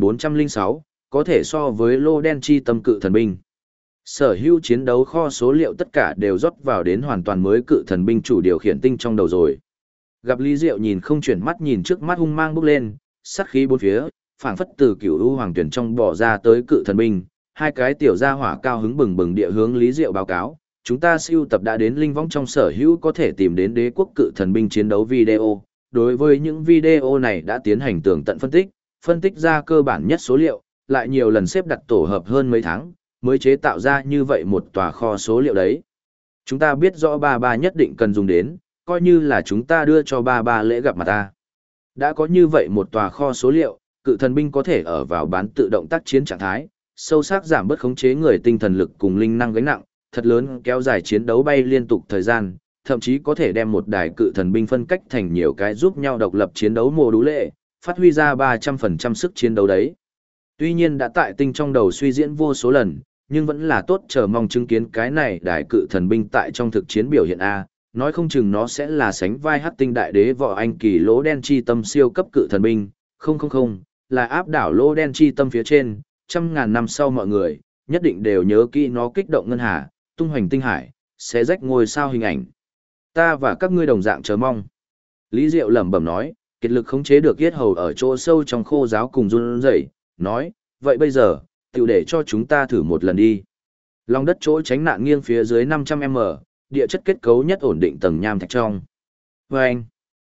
2406, có thể so với lô đen chi tâm cự thần binh. Sở hữu chiến đấu kho số liệu tất cả đều rót vào đến hoàn toàn mới cự thần binh chủ điều khiển tinh trong đầu rồi. Gặp Lý Diệu nhìn không chuyển mắt nhìn trước mắt hung mang bốc lên, sát khí bốn phía, phảng phất từ cửu u hoàng tuyển trong bỏ ra tới cự thần binh, hai cái tiểu gia hỏa cao hứng bừng bừng địa hướng Lý Diệu báo cáo, chúng ta siêu tập đã đến linh võng trong sở hữu có thể tìm đến đế quốc cự thần binh chiến đấu video. Đối với những video này đã tiến hành tường tận phân tích ra cơ bản nhất số liệu, lại nhiều lần xếp đặt tổ hợp hơn mấy tháng, mới chế tạo ra như vậy một tòa kho số liệu đấy. Chúng ta biết rõ ba ba nhất định cần dùng đến, coi như là chúng ta đưa cho ba ba lễ gặp mặt ta. Đã có như vậy một tòa kho số liệu, cự thần binh có thể ở vào bán tự động tác chiến trạng thái, sâu sắc giảm bớt khống chế người tinh thần lực cùng linh năng gánh nặng, thật lớn kéo dài chiến đấu bay liên tục thời gian, thậm chí có thể đem một đài cự thần binh phân cách thành nhiều cái giúp nhau độc lập chiến đấu mô đũ lệ, phát huy ra 300% sức chiến đấu đấy. Tuy nhiên đã tại tinh trong đầu suy diễn vô số lần, nhưng vẫn là tốt chờ mong chứng kiến cái này đài cự thần binh tại trong thực chiến biểu hiện A, nói không chừng nó sẽ là sánh vai hắc tinh đại đế võ anh kỳ lỗ đen chi tâm siêu cấp cự thần binh, không, là áp đảo lỗ đen chi tâm phía trên, trăm ngàn năm sau mọi người, nhất định đều nhớ kỹ nó kích động ngân hà, tung hoành tinh hải, sẽ rách ngôi sao hình ảnh. Ta và các ngươi đồng dạng chờ mong. Lý Diệu lẩm bẩm nói, kiệt lực khống chế được yết hầu ở chỗ sâu trong khô giáo cùng run rẩy, nói, vậy bây giờ, tiểu để cho chúng ta thử một lần đi. Lòng đất chỗ tránh nạn nghiêng phía dưới 500m, địa chất kết cấu nhất ổn định tầng nham thạch trong. Oanh,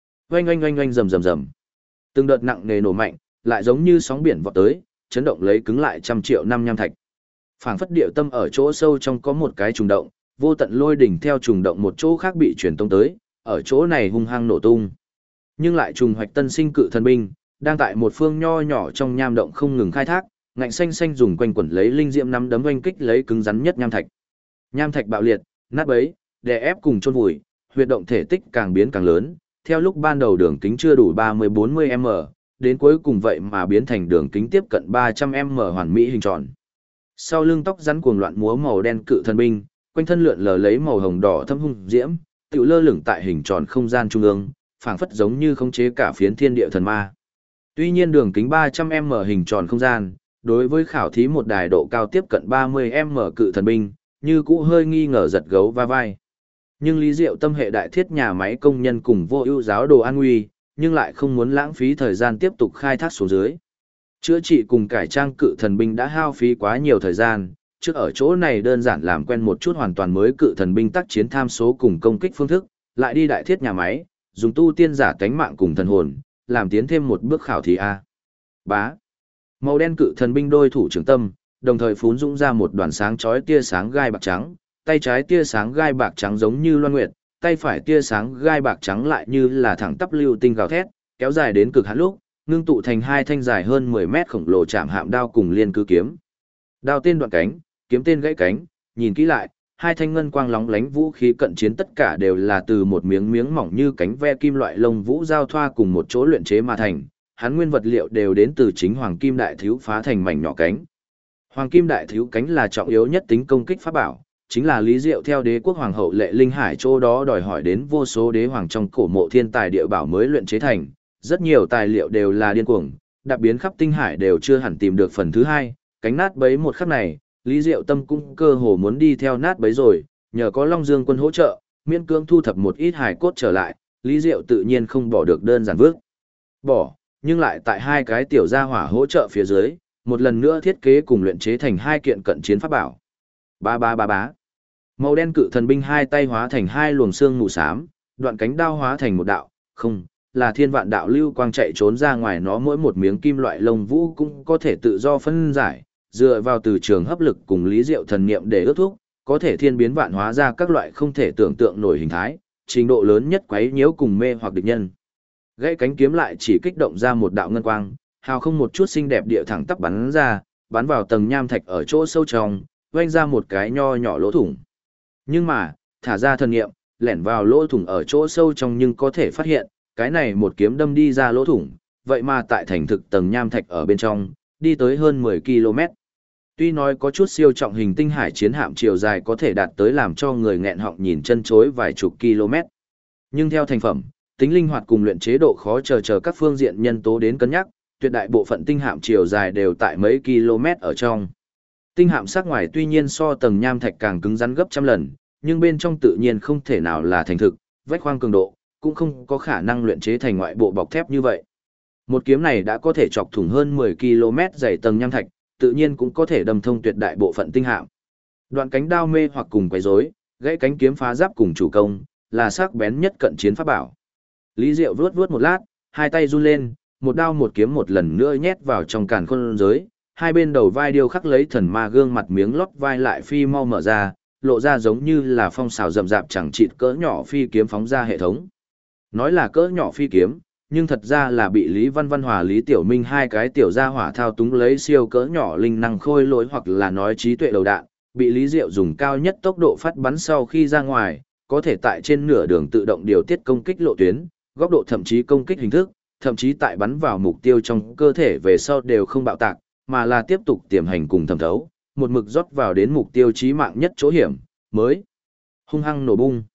oanh rầm. Từng đợt nặng nề nổ mạnh, lại giống như sóng biển vọt tới, chấn động lấy cứng lại trăm triệu năm nham thạch. Phảng phất địa tâm ở chỗ sâu trong có một cái trùng động, vô tận lôi đỉnh theo trùng động một chỗ khác bị truyền tông tới, ở chỗ này hung hăng nổ tung. Nhưng lại trùng hoạch tân sinh cự thần binh, đang tại một phương nho nhỏ trong nham động không ngừng khai thác, ngạnh xanh dùng quanh quẩn lấy linh diệm nắm đấm oanh kích lấy cứng rắn nhất nham thạch. Nham thạch bạo liệt, nát bấy, đè ép cùng chôn vùi, huyệt động thể tích càng biến càng lớn, theo lúc ban đầu đường kính chưa đủ 30-40m, đến cuối cùng vậy mà biến thành đường kính tiếp cận 300m hoàn mỹ hình tròn. Sau lưng tóc rắn cuồng loạn múa màu đen cự thần binh, quanh thân lượn lờ lấy màu hồng đỏ thâm hung diễm, tự lơ lửng tại hình tròn không gian trung ương, phảng phất giống như khống chế cả phiến thiên địa thần ma. Tuy nhiên đường kính 300m hình tròn không gian, đối với khảo thí một đài độ cao tiếp cận 30m cự thần binh, như cũ hơi nghi ngờ giật gấu va vai. Nhưng Lý Diệu tâm hệ đại thiết nhà máy công nhân cùng vô ưu giáo đồ an nguy, nhưng lại không muốn lãng phí thời gian tiếp tục khai thác xuống dưới. Chữa trị cùng cải trang cự thần binh đã hao phí quá nhiều thời gian, trước ở chỗ này đơn giản làm quen một chút hoàn toàn mới cự thần binh tác chiến tham số cùng công kích phương thức, lại đi đại thiết nhà máy, dùng tu tiên giả cánh mạng cùng thần hồn, làm tiến thêm một bước khảo thí A. Bá. Màu đen cự thần binh đôi thủ trưởng tâm, đồng thời phún dũng ra một đoàn sáng chói tia sáng gai bạc trắng, tay trái tia sáng gai bạc trắng giống như loan nguyệt, tay phải tia sáng gai bạc trắng lại như là thẳng tắp lưu tinh gào thét, kéo dài đến cực hạn lúc, ngưng tụ thành hai thanh dài hơn 10 mét khổng lồ chạm hạm đao cùng liên cứ kiếm. Đao tên đoạn cánh, kiếm tên gãy cánh, nhìn kỹ lại, hai thanh ngân quang lóng lánh vũ khí cận chiến tất cả đều là từ một miếng miếng mỏng như cánh ve kim loại lông vũ giao thoa cùng một chỗ luyện chế mà thành, hắn nguyên vật liệu đều đến từ chính hoàng kim đại thiếu phá thành mảnh nhỏ cánh. Hoàng kim đại thiếu cánh là trọng yếu nhất tính công kích pháp bảo, chính là Lý Diệu theo đế quốc hoàng hậu Lệ Linh Hải chỗ đó đòi hỏi đến vô số đế hoàng trong cổ mộ thiên tài địa bảo mới luyện chế thành, rất nhiều tài liệu đều là điên cuồng, đặc biến khắp tinh hải đều chưa hẳn tìm được phần thứ hai, cánh nát bấy một khắc này, Lý Diệu tâm cũng cơ hồ muốn đi theo nát bấy rồi, nhờ có Long Dương quân hỗ trợ, miễn cưỡng thu thập một ít hài cốt trở lại, Lý Diệu tự nhiên không bỏ được đơn giản vước. Bỏ, nhưng lại tại hai cái tiểu gia hỏa hỗ trợ phía dưới, một lần nữa thiết kế cùng luyện chế thành hai kiện cận chiến pháp bảo. Bá. Màu đen cự thần binh hai tay hóa thành hai luồng xương mù xám, đoạn cánh đao hóa thành một đạo, không, là thiên vạn đạo lưu quang chạy trốn ra ngoài, nó mỗi một miếng kim loại lông vũ cũng có thể tự do phân giải, dựa vào từ trường hấp lực cùng Lý Diệu thần niệm để ước thúc, có thể thiên biến vạn hóa ra các loại không thể tưởng tượng nổi hình thái, trình độ lớn nhất quấy nhiễu cùng mê hoặc địch nhân. Gãy cánh kiếm lại chỉ kích động ra một đạo ngân quang, hào không một chút xinh đẹp địa thẳng tắp bắn ra, bắn vào tầng nham thạch ở chỗ sâu trong, vênh ra một cái nho nhỏ lỗ thủng. Nhưng mà, thả ra thần niệm, lẻn vào lỗ thủng ở chỗ sâu trong nhưng có thể phát hiện, cái này một kiếm đâm đi ra lỗ thủng, vậy mà tại thành thực tầng nham thạch ở bên trong, đi tới hơn 10 km. Tuy nói có chút siêu trọng hình tinh hải chiến hạm chiều dài có thể đạt tới làm cho người nghẹn họng nhìn chân chối vài chục km. Nhưng theo thành phẩm, tính linh hoạt cùng luyện chế độ khó chờ các phương diện nhân tố đến cân nhắc, tuyệt đại bộ phận tinh hạm chiều dài đều tại mấy km ở trong. Tinh hạm sắc ngoài tuy nhiên so tầng nham thạch càng cứng rắn gấp trăm lần, nhưng bên trong tự nhiên không thể nào là thành thực, vách khoang cường độ, cũng không có khả năng luyện chế thành ngoại bộ bọc thép như vậy. Một kiếm này đã có thể chọc thủng hơn 10 km dày tầng nham thạch, tự nhiên cũng có thể đâm thông tuyệt đại bộ phận tinh hạm. Đoạn cánh đao mê hoặc cùng quấy rối, gãy cánh kiếm phá giáp cùng chủ công, là sắc bén nhất cận chiến pháp bảo. Lý Diệu vuốt một lát, hai tay run lên, một đao một kiếm một lần nữa nhét vào trong càn khôn giới, hai bên đầu vai điêu khắc lấy thần ma gương mặt miếng lót vai lại phi mau mở ra, lộ ra giống như là phong xào rậm rạp chẳng chịt cỡ nhỏ phi kiếm phóng ra hệ thống. Nói là cỡ nhỏ phi kiếm, nhưng thật ra là bị Lý Văn Văn Hòa Lý Tiểu Minh hai cái tiểu gia hỏa thao túng lấy siêu cỡ nhỏ linh năng khôi lỗi hoặc là nói trí tuệ đầu đạn, bị Lý Diệu dùng cao nhất tốc độ phát bắn sau khi ra ngoài, có thể tại trên nửa đường tự động điều tiết công kích lộ tuyến, góc độ thậm chí công kích hình thức, thậm chí tại bắn vào mục tiêu trong cơ thể về sau đều không bạo tạc, mà là tiếp tục tiềm hành cùng thẩm thấu, một mực rót vào đến mục tiêu chí mạng nhất chỗ hiểm, mới hung hăng nổ bung.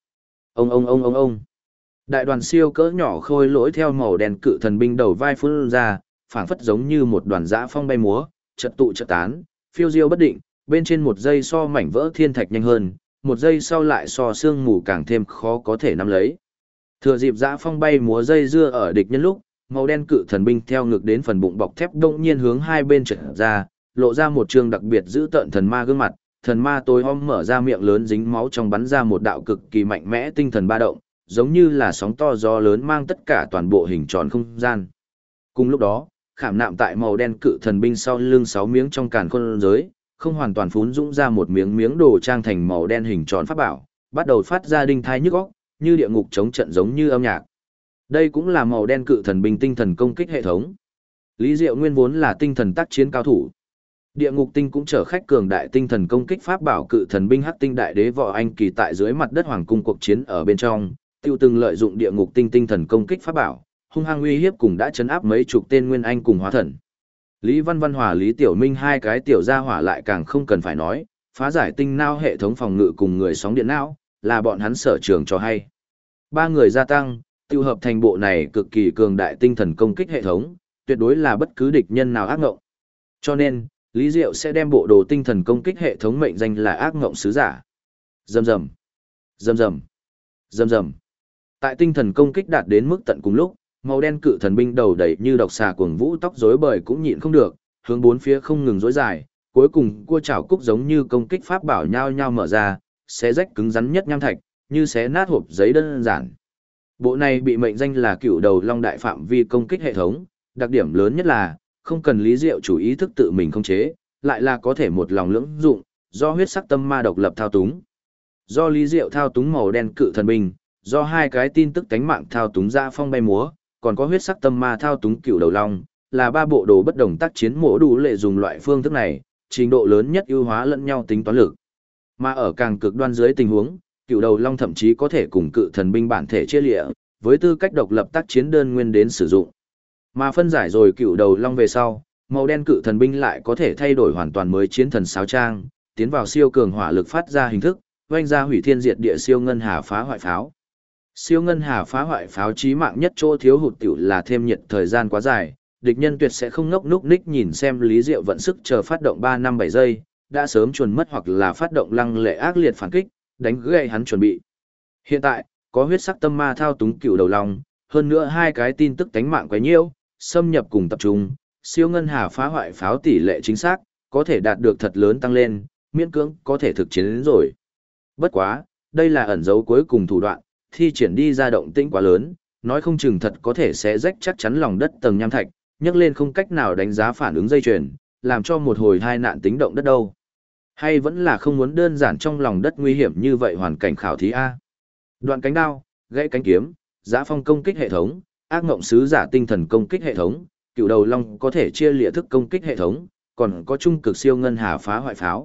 Ông. Đại đoàn siêu cỡ nhỏ khôi lỗi theo màu đen cự thần binh đầu vai phun ra, phảng phất giống như một đoàn dã phong bay múa, chợt tụ chợt tán, phiêu diêu bất định, bên trên một giây so mảnh vỡ thiên thạch nhanh hơn, một giây sau lại so sương mù càng thêm khó có thể nắm lấy. Thừa dịp dã phong bay múa dây dưa ở địch nhân lúc, màu đen cự thần binh theo ngực đến phần bụng bọc thép đông nhiên hướng hai bên trượt ra, lộ ra một trường đặc biệt giữ tợn thần ma gương mặt, thần ma tối om mở ra miệng lớn dính máu trong bắn ra một đạo cực kỳ mạnh mẽ tinh thần ba động, giống như là sóng to gió lớn mang tất cả toàn bộ hình tròn không gian. Cùng lúc đó, khảm nạm tại màu đen cự thần binh sau lưng 6 miếng trong càn khôn giới, không hoàn toàn phún dũng ra một miếng miếng đồ trang thành màu đen hình tròn pháp bảo, bắt đầu phát ra đinh thai nhức óc, như địa ngục chống trận giống như âm nhạc. Đây cũng là màu đen cự thần binh tinh thần công kích hệ thống. Lý Diệu nguyên vốn là tinh thần tác chiến cao thủ. Địa ngục tinh cũng chở khách cường đại tinh thần công kích pháp bảo cự thần binh hắc tinh đại đế võ anh kỳ tại dưới mặt đất hoàng cung cuộc chiến ở bên trong, tiêu từng lợi dụng địa ngục tinh tinh thần công kích pháp bảo, hung hăng uy hiếp cùng đã chấn áp mấy chục tên nguyên anh cùng hóa thần. Lý Văn Văn hòa Lý Tiểu Minh hai cái tiểu gia hỏa lại càng không cần phải nói, phá giải tinh não hệ thống phòng ngự cùng người sóng điện não, là bọn hắn sở trường cho hay. Ba người gia tăng, tiêu hợp thành bộ này cực kỳ cường đại tinh thần công kích hệ thống, tuyệt đối là bất cứ địch nhân nào ác ngộng. Cho nên, Lý Diệu sẽ đem bộ đồ tinh thần công kích hệ thống mệnh danh là ác ngộng sứ giả. Rầm rầm, rầm rầm, rầm rầm. Tại tinh thần công kích đạt đến mức tận cùng lúc, màu đen cự thần binh đầu đầy như độc xà cuồng vũ tóc rối bời cũng nhịn không được, hướng bốn phía không ngừng rối dài, cuối cùng cua chảo cúc giống như công kích pháp bảo nhao nhao mở ra, xé rách cứng rắn nhất nham thạch, như xé nát hộp giấy đơn giản. Bộ này bị mệnh danh là cựu đầu long đại phạm vi công kích hệ thống, đặc điểm lớn nhất là không cần Lý Diệu chủ ý thức tự mình khống chế, lại là có thể một lòng lưỡng dụng, do huyết sắc tâm ma độc lập thao túng. Do Lý Diệu thao túng màu đen cự thần binh, do hai cái tin tức tánh mạng thao túng dã phong bay múa, còn có huyết sắc tâm ma thao túng cựu đầu long, là ba bộ đồ bất đồng tác chiến mổ đủ lệ dùng loại phương thức này, trình độ lớn nhất ưu hóa lẫn nhau tính toán lực. Mà ở càng cực đoan dưới tình huống, cựu đầu long thậm chí có thể cùng cự thần binh bản thể chia lịa, với tư cách độc lập tác chiến đơn nguyên đến sử dụng. Mà phân giải rồi cựu đầu long về sau, màu đen cự thần binh lại có thể thay đổi hoàn toàn mới chiến thần sáo trang, tiến vào siêu cường hỏa lực phát ra hình thức, oanh ra hủy thiên diệt địa siêu ngân hà phá hoại pháo. Siêu ngân hà phá hoại pháo chí mạng nhất chỗ thiếu hụt tiểu là thêm nhiệt thời gian quá dài, địch nhân tuyệt sẽ không ngốc núc ních nhìn xem Lý Diệu vận sức chờ phát động 3 năm 7 giây, đã sớm chuồn mất hoặc là phát động lăng lệ ác liệt phản kích, đánh gãy hắn chuẩn bị. Hiện tại, có huyết sắc tâm ma thao túng cựu đầu long, hơn nữa hai cái tin tức tánh mạng quấy nhiễu, xâm nhập cùng tập trung, siêu ngân hà phá hoại pháo tỷ lệ chính xác, có thể đạt được thật lớn tăng lên, miễn cưỡng có thể thực chiến đến rồi. Bất quá, đây là ẩn dấu cuối cùng thủ đoạn, thi triển đi ra động tĩnh quá lớn, nói không chừng thật có thể sẽ rách chắc chắn lòng đất tầng nham thạch, nhấc lên không cách nào đánh giá phản ứng dây chuyền, làm cho một hồi hai nạn tính động đất đâu. Hay vẫn là không muốn đơn giản trong lòng đất nguy hiểm như vậy hoàn cảnh khảo thí A. Đoạn cánh đao, gãy cánh kiếm, giã phong công kích hệ thống, ác ngộng sứ giả tinh thần công kích hệ thống, cựu đầu long có thể chia lịa thức công kích hệ thống, còn có trung cực siêu ngân hà phá hoại pháo.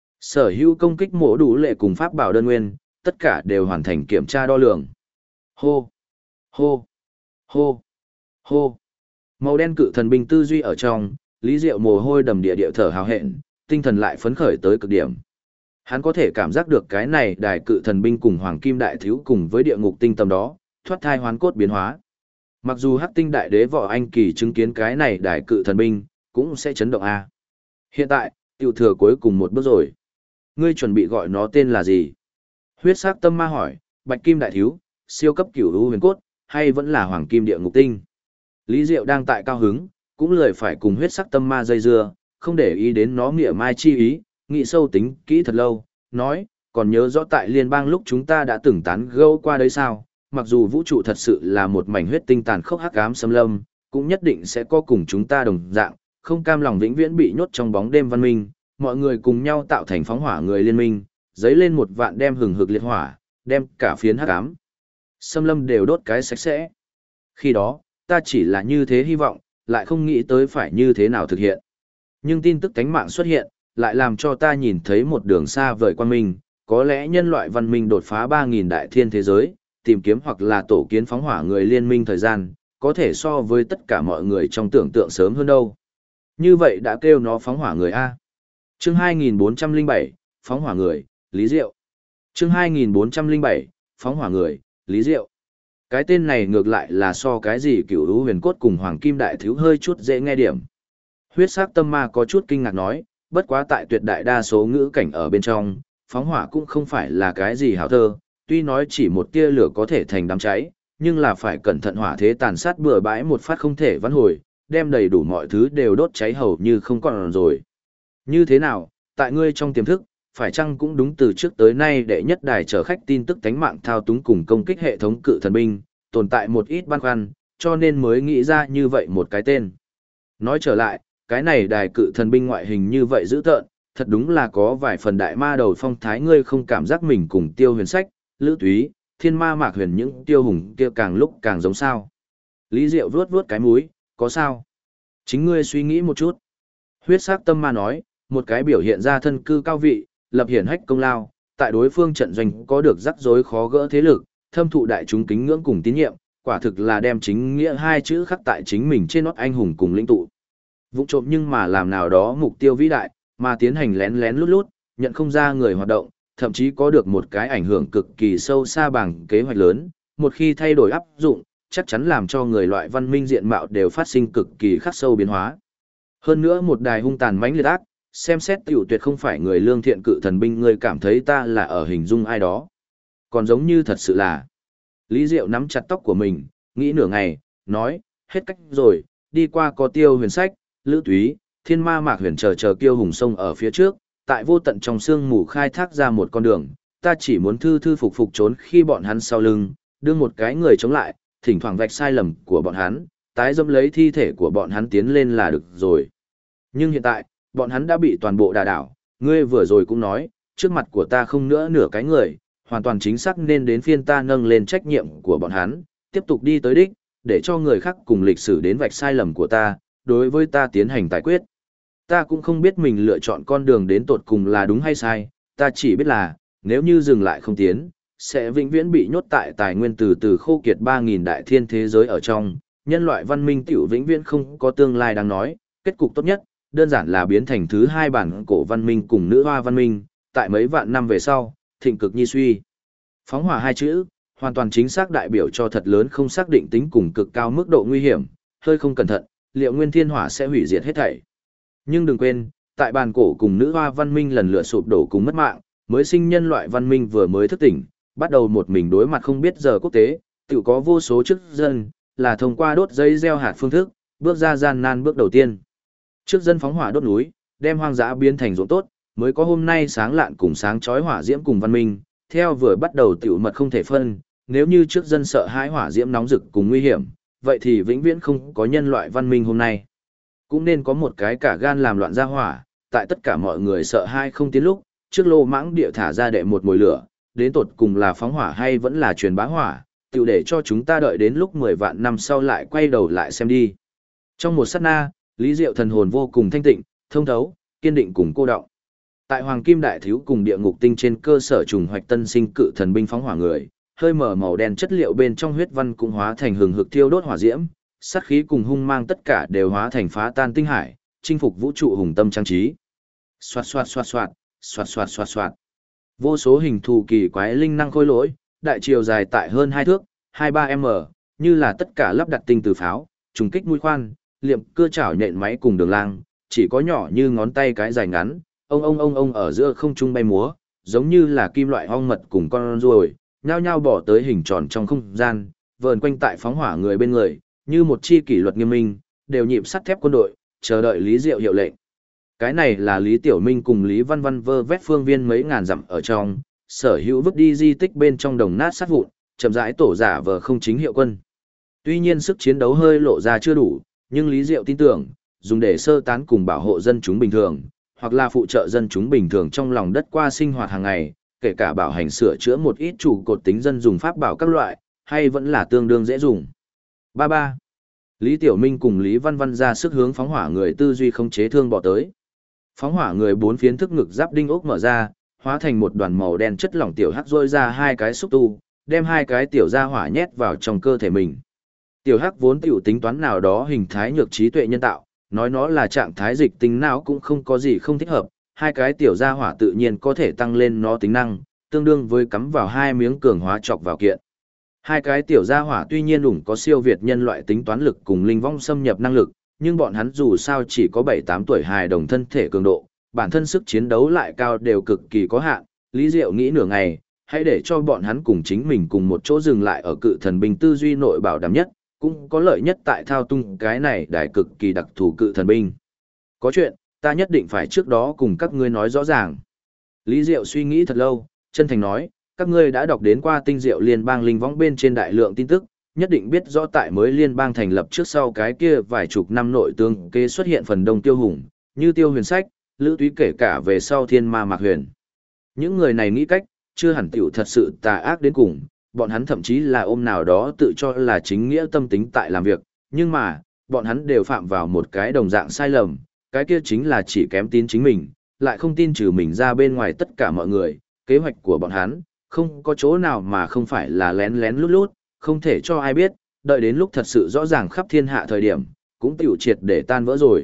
Sở hữu công kích mổ đủ lệ cùng pháp bảo đơn nguyên, tất cả đều hoàn thành kiểm tra đo lường. Hô, hô, hô, hô. Màu đen cự thần binh tư duy ở trong, Lý Diệu mồ hôi đầm địa địa thở hào hẹn, tinh thần lại phấn khởi tới cực điểm. Hắn có thể cảm giác được cái này đài cự thần binh cùng hoàng kim đại thiếu cùng với địa ngục tinh tầm đó, thoát thai hoán cốt biến hóa. Mặc dù hắc tinh đại đế võ anh kỳ chứng kiến cái này đài cự thần binh, cũng sẽ chấn động a. Hiện tại, tiểu thừa cuối cùng một bước rồi. Ngươi chuẩn bị gọi nó tên là gì? Huyết sắc tâm ma hỏi, bạch kim đại thiếu, siêu cấp cửu u huyền cốt, hay vẫn là hoàng kim địa ngục tinh? Lý Diệu đang tại cao hứng, cũng lười phải cùng huyết sắc tâm ma dây dưa, không để ý đến nó nghĩa mai chi ý, nghĩ sâu tính kỹ thật lâu, nói, còn nhớ rõ tại liên bang lúc chúng ta đã từng tán gẫu qua đấy sao? Mặc dù vũ trụ thật sự là một mảnh huyết tinh tàn khốc hắc ám xâm lâm, cũng nhất định sẽ có cùng chúng ta đồng dạng, không cam lòng vĩnh viễn bị nhốt trong bóng đêm văn minh, mọi người cùng nhau tạo thành phóng hỏa người liên minh, dấy lên một vạn đem hừng hực liệt hỏa, đem cả phiến hắc ám xâm lâm đều đốt cái sạch sẽ. Khi đó, ta chỉ là như thế hy vọng, lại không nghĩ tới phải như thế nào thực hiện. Nhưng tin tức cánh mạng xuất hiện, lại làm cho ta nhìn thấy một đường xa vời quang minh, có lẽ nhân loại văn minh đột phá 3.000 đại thiên thế giới, tìm kiếm hoặc là tổ kiến phóng hỏa người liên minh thời gian, có thể so với tất cả mọi người trong tưởng tượng sớm hơn đâu. Như vậy đã kêu nó phóng hỏa người A. Chương 2407, phóng hỏa người, Lý Diệu. Chương 2407, phóng hỏa người, Lý Diệu. Cái tên này ngược lại là so cái gì Cửu Lũ Huyền Cốt cùng Hoàng Kim Đại Thiếu hơi chút dễ nghe điểm. Huyết sắc tâm ma có chút kinh ngạc nói, bất quá tại tuyệt đại đa số ngữ cảnh ở bên trong, phóng hỏa cũng không phải là cái gì hảo thơ, tuy nói chỉ một tia lửa có thể thành đám cháy, nhưng là phải cẩn thận hỏa thế tàn sát bừa bãi một phát không thể vãn hồi, đem đầy đủ mọi thứ đều đốt cháy hầu như không còn rồi. Như thế nào, tại ngươi trong tiềm thức, phải chăng cũng đúng từ trước tới nay đệ nhất đài chở khách tin tức tánh mạng thao túng cùng công kích hệ thống cự thần binh, tồn tại một ít băn khoăn, cho nên mới nghĩ ra như vậy một cái tên. Nói trở lại, cái này đài cự thần binh ngoại hình như vậy dữ tợn, thật đúng là có vài phần đại ma đầu phong thái, ngươi không cảm giác mình cùng Tiêu Huyền Sách, Lữ Túy, Thiên Ma Mạc Huyền những tiêu hùng kia càng lúc càng giống sao. Lý Diệu vuốt vuốt cái mũi, có sao? Chính ngươi suy nghĩ một chút. Huyết sắc tâm ma nói, một cái biểu hiện ra thân cư cao vị, lập hiển hách công lao, tại đối phương trận doanh có được rắc rối khó gỡ thế lực, thâm thụ đại chúng kính ngưỡng cùng tín nhiệm, quả thực là đem chính nghĩa hai chữ khắc tại chính mình trên nót anh hùng cùng lĩnh tụ. Vụ trộm nhưng mà làm nào đó mục tiêu vĩ đại, mà tiến hành lén lén lút lút, nhận không ra người hoạt động, thậm chí có được một cái ảnh hưởng cực kỳ sâu xa bằng kế hoạch lớn, một khi thay đổi áp dụng, chắc chắn làm cho người loại văn minh diện mạo đều phát sinh cực kỳ khắc sâu biến hóa. Hơn nữa một đài hung tàn mãnh liệt ác, xem xét tiểu tuyệt không phải người lương thiện cự thần binh, người cảm thấy ta là ở hình dung ai đó. Còn giống như thật sự là. Lý Diệu nắm chặt tóc của mình, nghĩ nửa ngày, nói, hết cách rồi, đi qua có Tiêu Huyền Sách, Lữ Túy, Thiên Ma Mạc Huyền chờ kiêu hùng sông ở phía trước, tại vô tận trong sương mù khai thác ra một con đường, ta chỉ muốn thư thư phục phục trốn khi bọn hắn sau lưng, đưa một cái người chống lại, thỉnh thoảng vạch sai lầm của bọn hắn, tái dâm lấy thi thể của bọn hắn tiến lên là được rồi. Nhưng hiện tại, bọn hắn đã bị toàn bộ đả đảo, ngươi vừa rồi cũng nói, trước mặt của ta không nữa nửa cái người, hoàn toàn chính xác nên đến phiên ta nâng lên trách nhiệm của bọn hắn, tiếp tục đi tới đích, để cho người khác cùng lịch sử đến vạch sai lầm của ta, đối với ta tiến hành tài quyết. Ta cũng không biết mình lựa chọn con đường đến tột cùng là đúng hay sai, ta chỉ biết là, nếu như dừng lại không tiến, sẽ vĩnh viễn bị nhốt tại tài nguyên từ từ khô kiệt 3.000 đại thiên thế giới ở trong, nhân loại văn minh tiểu vĩnh viễn không có tương lai đáng nói, kết cục tốt nhất, đơn giản là biến thành thứ hai bản cổ văn minh cùng nữ hoa văn minh, tại mấy vạn năm về sau, thịnh cực nhi suy. Phóng hỏa hai chữ, hoàn toàn chính xác đại biểu cho thật lớn không xác định tính cùng cực cao mức độ nguy hiểm, hơi không cẩn thận, liệu nguyên thiên hỏa sẽ hủy diệt hết thảy. Nhưng đừng quên, tại bàn cổ cùng nữ hoa văn minh lần lượt sụp đổ cùng mất mạng, mới sinh nhân loại văn minh vừa mới thức tỉnh, bắt đầu một mình đối mặt không biết giờ quốc tế, tự có vô số chức dân, là thông qua đốt giấy gieo hạt phương thức, bước ra gian nan bước đầu tiên. Trước dân phóng hỏa đốt núi, đem hoang dã biến thành ruộng tốt, mới có hôm nay sáng lạn cùng sáng chói hỏa diễm cùng văn minh, theo vừa bắt đầu tiểu mật không thể phân, nếu như trước dân sợ hãi hỏa diễm nóng rực cùng nguy hiểm, vậy thì vĩnh viễn không có nhân loại văn minh hôm nay. Cũng nên có một cái cả gan làm loạn ra hỏa, tại tất cả mọi người sợ hãi không tiến lúc, trước lô mãng địa thả ra đệ một mồi lửa, đến tột cùng là phóng hỏa hay vẫn là truyền bá hỏa, tiểu để cho chúng ta đợi đến lúc 10 vạn năm sau lại quay đầu lại xem đi. Trong một sát na, Lý Diệu thần hồn vô cùng thanh tịnh, thông thấu, kiên định cùng cô đọng. Tại Hoàng Kim Đại Thiếu cùng Địa Ngục Tinh trên cơ sở trùng hoạch tân sinh cự thần binh phóng hỏa người, hơi mở màu đen chất liệu bên trong huyết văn cũng hóa thành hừng hực thiêu đốt hỏa diễm, sát khí cùng hung mang tất cả đều hóa thành phá tan tinh hải, chinh phục vũ trụ hùng tâm trang trí. Xoạt xoạt xoạt xoạt, xoạt xoạt xoạt xoạt. Vô số hình thù kỳ quái linh năng khôi lỗi, đại chiều dài tại hơn 2 thước, 23m, như là tất cả lắp đặt tinh từ pháo, trùng kích mũi khoan, liệm cưa chảo nhện máy cùng đường lang, chỉ có nhỏ như ngón tay cái dài ngắn, ông ở giữa không trung bay múa, giống như là kim loại ong mật cùng con ruồi, nhao nhao bỏ tới hình tròn trong không gian, vờn quanh tại phóng hỏa người bên người, như một chi kỷ luật nghiêm minh, đều nhịp sắt thép quân đội, chờ đợi Lý Diệu hiệu lệnh. Cái này là Lý Tiểu Minh cùng Lý Văn Văn vơ vét phương viên mấy ngàn dặm ở trong, sở hữu vứt đi di tích bên trong đồng nát sát vụn, chậm rãi tổ giả vờ không chính hiệu quân. Tuy nhiên sức chiến đấu hơi lộ ra chưa đủ, nhưng Lý Diệu tin tưởng, dùng để sơ tán cùng bảo hộ dân chúng bình thường, hoặc là phụ trợ dân chúng bình thường trong lòng đất qua sinh hoạt hàng ngày, kể cả bảo hành sửa chữa một ít trụ cột tính dân dùng pháp bảo các loại, hay vẫn là tương đương dễ dùng. 33. Lý Tiểu Minh cùng Lý Văn Văn ra sức hướng phóng hỏa người tư duy không chế thương bỏ tới. Phóng hỏa người bốn phiến thức ngực giáp đinh ốc mở ra, hóa thành một đoàn màu đen chất lỏng tiểu hắc rôi ra hai cái xúc tu, đem hai cái tiểu gia hỏa nhét vào trong cơ thể mình. Tiểu hắc vốn tiểu tính toán nào đó hình thái nhược trí tuệ nhân tạo, nói nó là trạng thái dịch tính não cũng không có gì không thích hợp, hai cái tiểu gia hỏa tự nhiên có thể tăng lên nó tính năng, tương đương với cắm vào hai miếng cường hóa chọc vào kiện. Hai cái tiểu gia hỏa tuy nhiên đủng có siêu việt nhân loại tính toán lực cùng linh vong xâm nhập năng lực, nhưng bọn hắn dù sao chỉ có 7-8 tuổi hài đồng thân thể cường độ, bản thân sức chiến đấu lại cao đều cực kỳ có hạn. Lý Diệu nghĩ nửa ngày, hãy để cho bọn hắn cùng chính mình cùng một chỗ dừng lại ở cự thần binh tư duy nội bảo đảm nhất, cũng có lợi nhất tại thao tung cái này đại cực kỳ đặc thù cự thần binh. Có chuyện, ta nhất định phải trước đó cùng các ngươi nói rõ ràng. Lý Diệu suy nghĩ thật lâu, chân thành nói, các ngươi đã đọc đến qua tinh diệu liên bang linh võng bên trên đại lượng tin tức, nhất định biết rõ tại mới liên bang thành lập trước sau cái kia vài chục năm nội tương kế xuất hiện phần đông tiêu hùng, như Tiêu Huyền Sách, Lữ Túy kể cả về sau Thiên Ma Mạc Huyền. Những người này nghĩ cách, chưa hẳn tiểu thật sự tà ác đến cùng, bọn hắn thậm chí là ôm nào đó tự cho là chính nghĩa tâm tính tại làm việc, nhưng mà, bọn hắn đều phạm vào một cái đồng dạng sai lầm, cái kia chính là chỉ kém tin chính mình, lại không tin trừ mình ra bên ngoài tất cả mọi người, kế hoạch của bọn hắn, không có chỗ nào mà không phải là lén lén lút lút, không thể cho ai biết, đợi đến lúc thật sự rõ ràng khắp thiên hạ thời điểm, cũng tiểu triệt để tan vỡ rồi.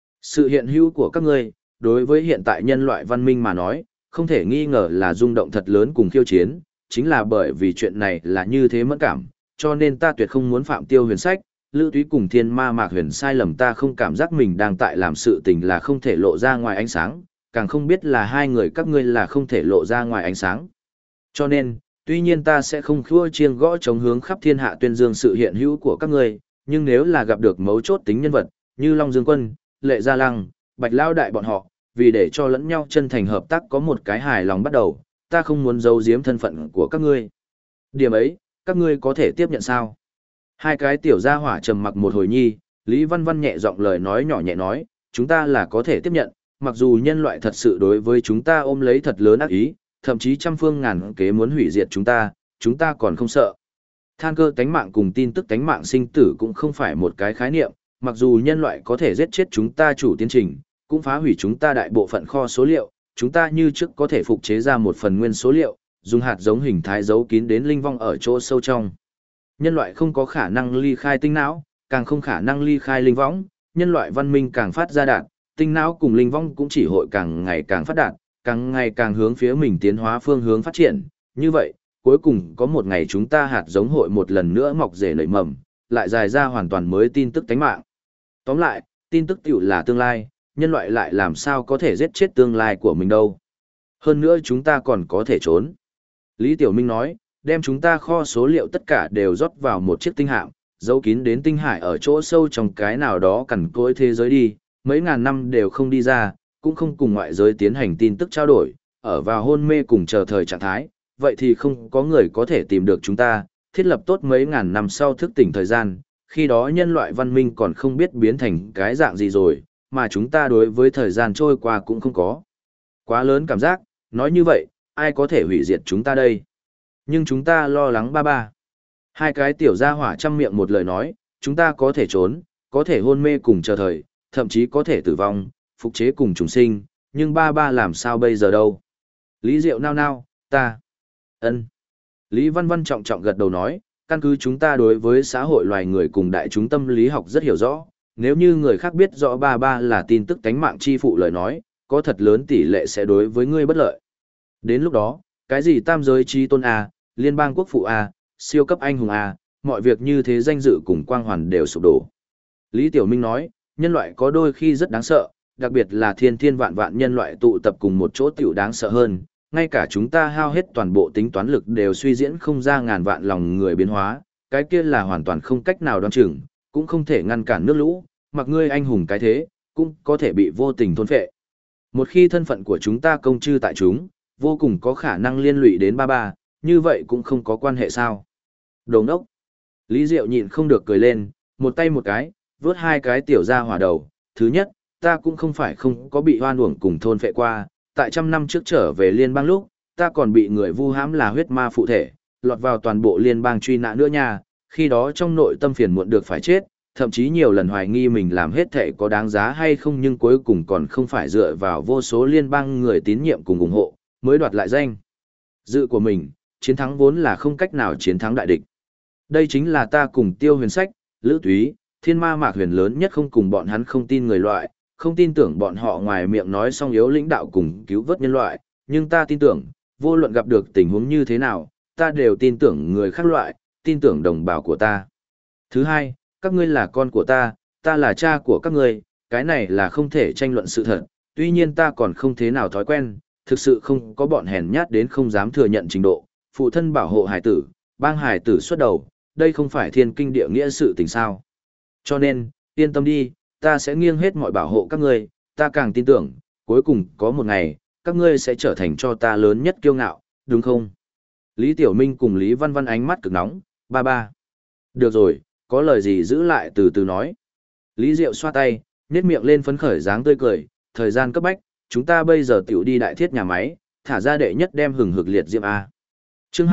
Sự hiện hữu của các ngươi, đối với hiện tại nhân loại văn minh mà nói, không thể nghi ngờ là rung động thật lớn cùng khiêu chiến, chính là bởi vì chuyện này là như thế mẫn cảm, cho nên ta tuyệt không muốn phạm Tiêu Huyền Sách, Lữ Túy cùng Thiên Ma Mạc Huyền sai lầm, ta không cảm giác mình đang tại làm sự tình là không thể lộ ra ngoài ánh sáng, càng không biết là hai người các ngươi là không thể lộ ra ngoài ánh sáng. Cho nên, tuy nhiên ta sẽ không khua chiêng gõ chống hướng khắp thiên hạ tuyên dương sự hiện hữu của các ngươi, nhưng nếu là gặp được mấu chốt tính nhân vật, như Long Dương Quân, Lệ Gia Lăng, Bạch Lao Đại bọn họ, vì để cho lẫn nhau chân thành hợp tác có một cái hài lòng bắt đầu, ta không muốn giấu giếm thân phận của các ngươi. Điểm ấy, các ngươi có thể tiếp nhận sao? Hai cái tiểu gia hỏa trầm mặc một hồi nhi, Lý Văn Văn nhẹ giọng lời nói nhỏ nhẹ nói, chúng ta là có thể tiếp nhận, mặc dù nhân loại thật sự đối với chúng ta ôm lấy thật lớn ác ý, thậm chí trăm phương ngàn kế muốn hủy diệt chúng ta còn không sợ. Than cơ tánh mạng cùng tin tức tánh mạng sinh tử cũng không phải một cái khái niệm, mặc dù nhân loại có thể giết chết chúng ta chủ tiến trình, cũng phá hủy chúng ta đại bộ phận kho số liệu, chúng ta như trước có thể phục chế ra một phần nguyên số liệu, dùng hạt giống hình thái giấu kín đến linh vong ở chỗ sâu trong. Nhân loại không có khả năng ly khai tinh não, càng không khả năng ly khai linh võng, nhân loại văn minh càng phát ra đạt, tinh não cùng linh vong cũng chỉ hội càng ngày càng phát đạt, càng ngày càng hướng phía mình tiến hóa phương hướng phát triển. Như vậy, cuối cùng có một ngày chúng ta hạt giống hội một lần nữa mọc rễ nảy mầm, lại dài ra hoàn toàn mới tin tức tánh mạng. Tóm lại, tin tức tiểu là tương lai, nhân loại lại làm sao có thể giết chết tương lai của mình đâu. Hơn nữa chúng ta còn có thể trốn. Lý Tiểu Minh nói, đem chúng ta kho số liệu tất cả đều rót vào một chiếc tinh hạm, giấu kín đến tinh hải ở chỗ sâu trong cái nào đó cằn cỗi thế giới đi, mấy ngàn năm đều không đi ra, cũng không cùng ngoại giới tiến hành tin tức trao đổi, ở vào hôn mê cùng chờ thời trạng thái, vậy thì không có người có thể tìm được chúng ta, thiết lập tốt mấy ngàn năm sau thức tỉnh thời gian, khi đó nhân loại văn minh còn không biết biến thành cái dạng gì rồi, mà chúng ta đối với thời gian trôi qua cũng không có quá lớn cảm giác, nói như vậy, ai có thể hủy diệt chúng ta đây? Nhưng chúng ta lo lắng ba ba. Hai cái tiểu gia hỏa chăm miệng một lời nói, chúng ta có thể trốn, có thể hôn mê cùng chờ thời, thậm chí có thể tử vong, phục chế cùng trùng sinh, nhưng ba ba làm sao bây giờ đâu? Lý Diệu nao nao, ta. Ân. Lý Văn Văn trọng trọng gật đầu nói, căn cứ chúng ta đối với xã hội loài người cùng đại chúng tâm lý học rất hiểu rõ, nếu như người khác biết rõ ba ba là tin tức tánh mạng chi phụ lời nói, có thật lớn tỷ lệ sẽ đối với ngươi bất lợi. Đến lúc đó, cái gì tam giới chi tôn A, liên bang quốc phụ A, siêu cấp anh hùng A, mọi việc như thế danh dự cùng quang hoàn đều sụp đổ. Lý Tiểu Minh nói, nhân loại có đôi khi rất đáng sợ, đặc biệt là thiên thiên vạn vạn nhân loại tụ tập cùng một chỗ tiểu đáng sợ hơn, ngay cả chúng ta hao hết toàn bộ tính toán lực đều suy diễn không ra ngàn vạn lòng người biến hóa, cái kia là hoàn toàn không cách nào đoán chừng, cũng không thể ngăn cản nước lũ, mặc ngươi anh hùng cái thế, cũng có thể bị vô tình thôn phệ. Một khi thân phận của chúng ta công chư tại chúng, vô cùng có khả năng liên lụy đến ba ba, như vậy cũng không có quan hệ sao. Đồ ngốc. Lý Diệu nhịn không được cười lên, một tay một cái, vớt hai cái tiểu ra hỏa đầu. Thứ nhất, ta cũng không phải không có bị hoan uổng cùng thôn phệ qua, tại trăm năm trước trở về liên bang lúc, ta còn bị người vu hãm là huyết ma phụ thể, lọt vào toàn bộ liên bang truy nã nữa nha, khi đó trong nội tâm phiền muộn được phải chết, thậm chí nhiều lần hoài nghi mình làm hết thệ có đáng giá hay không, nhưng cuối cùng còn không phải dựa vào vô số liên bang người tín nhiệm cùng ủng hộ, mới đoạt lại danh dự của mình, chiến thắng vốn là không cách nào chiến thắng đại địch. Đây chính là ta cùng Tiêu Huyền Sách, Lữ Túy, Thiên Ma Mạc Huyền lớn nhất không cùng bọn hắn không tin người loại, không tin tưởng bọn họ ngoài miệng nói xong yếu lĩnh đạo cùng cứu vớt nhân loại, nhưng ta tin tưởng, vô luận gặp được tình huống như thế nào, ta đều tin tưởng người khác loại, tin tưởng đồng bào của ta. Thứ hai, các ngươi là con của ta là cha của các ngươi, cái này là không thể tranh luận sự thật, tuy nhiên ta còn không thế nào thói quen, thực sự không có bọn hèn nhát đến không dám thừa nhận trình độ, phụ thân bảo hộ hải tử, bang hải tử xuất đầu, đây không phải thiên kinh địa nghĩa sự tình sao. Cho nên, yên tâm đi, ta sẽ nghiêng hết mọi bảo hộ các ngươi, ta càng tin tưởng, cuối cùng có một ngày, các ngươi sẽ trở thành cho ta lớn nhất kiêu ngạo, đúng không? Lý Tiểu Minh cùng Lý Văn Văn ánh mắt cực nóng, ba ba. Được rồi, có lời gì giữ lại từ từ nói. Lý Diệu xoa tay, nhếch miệng lên phấn khởi dáng tươi cười, thời gian cấp bách, chúng ta bây giờ tiểu đi đại thiết nhà máy, thả ra đệ nhất đem hừng hực liệt diệm A. Chương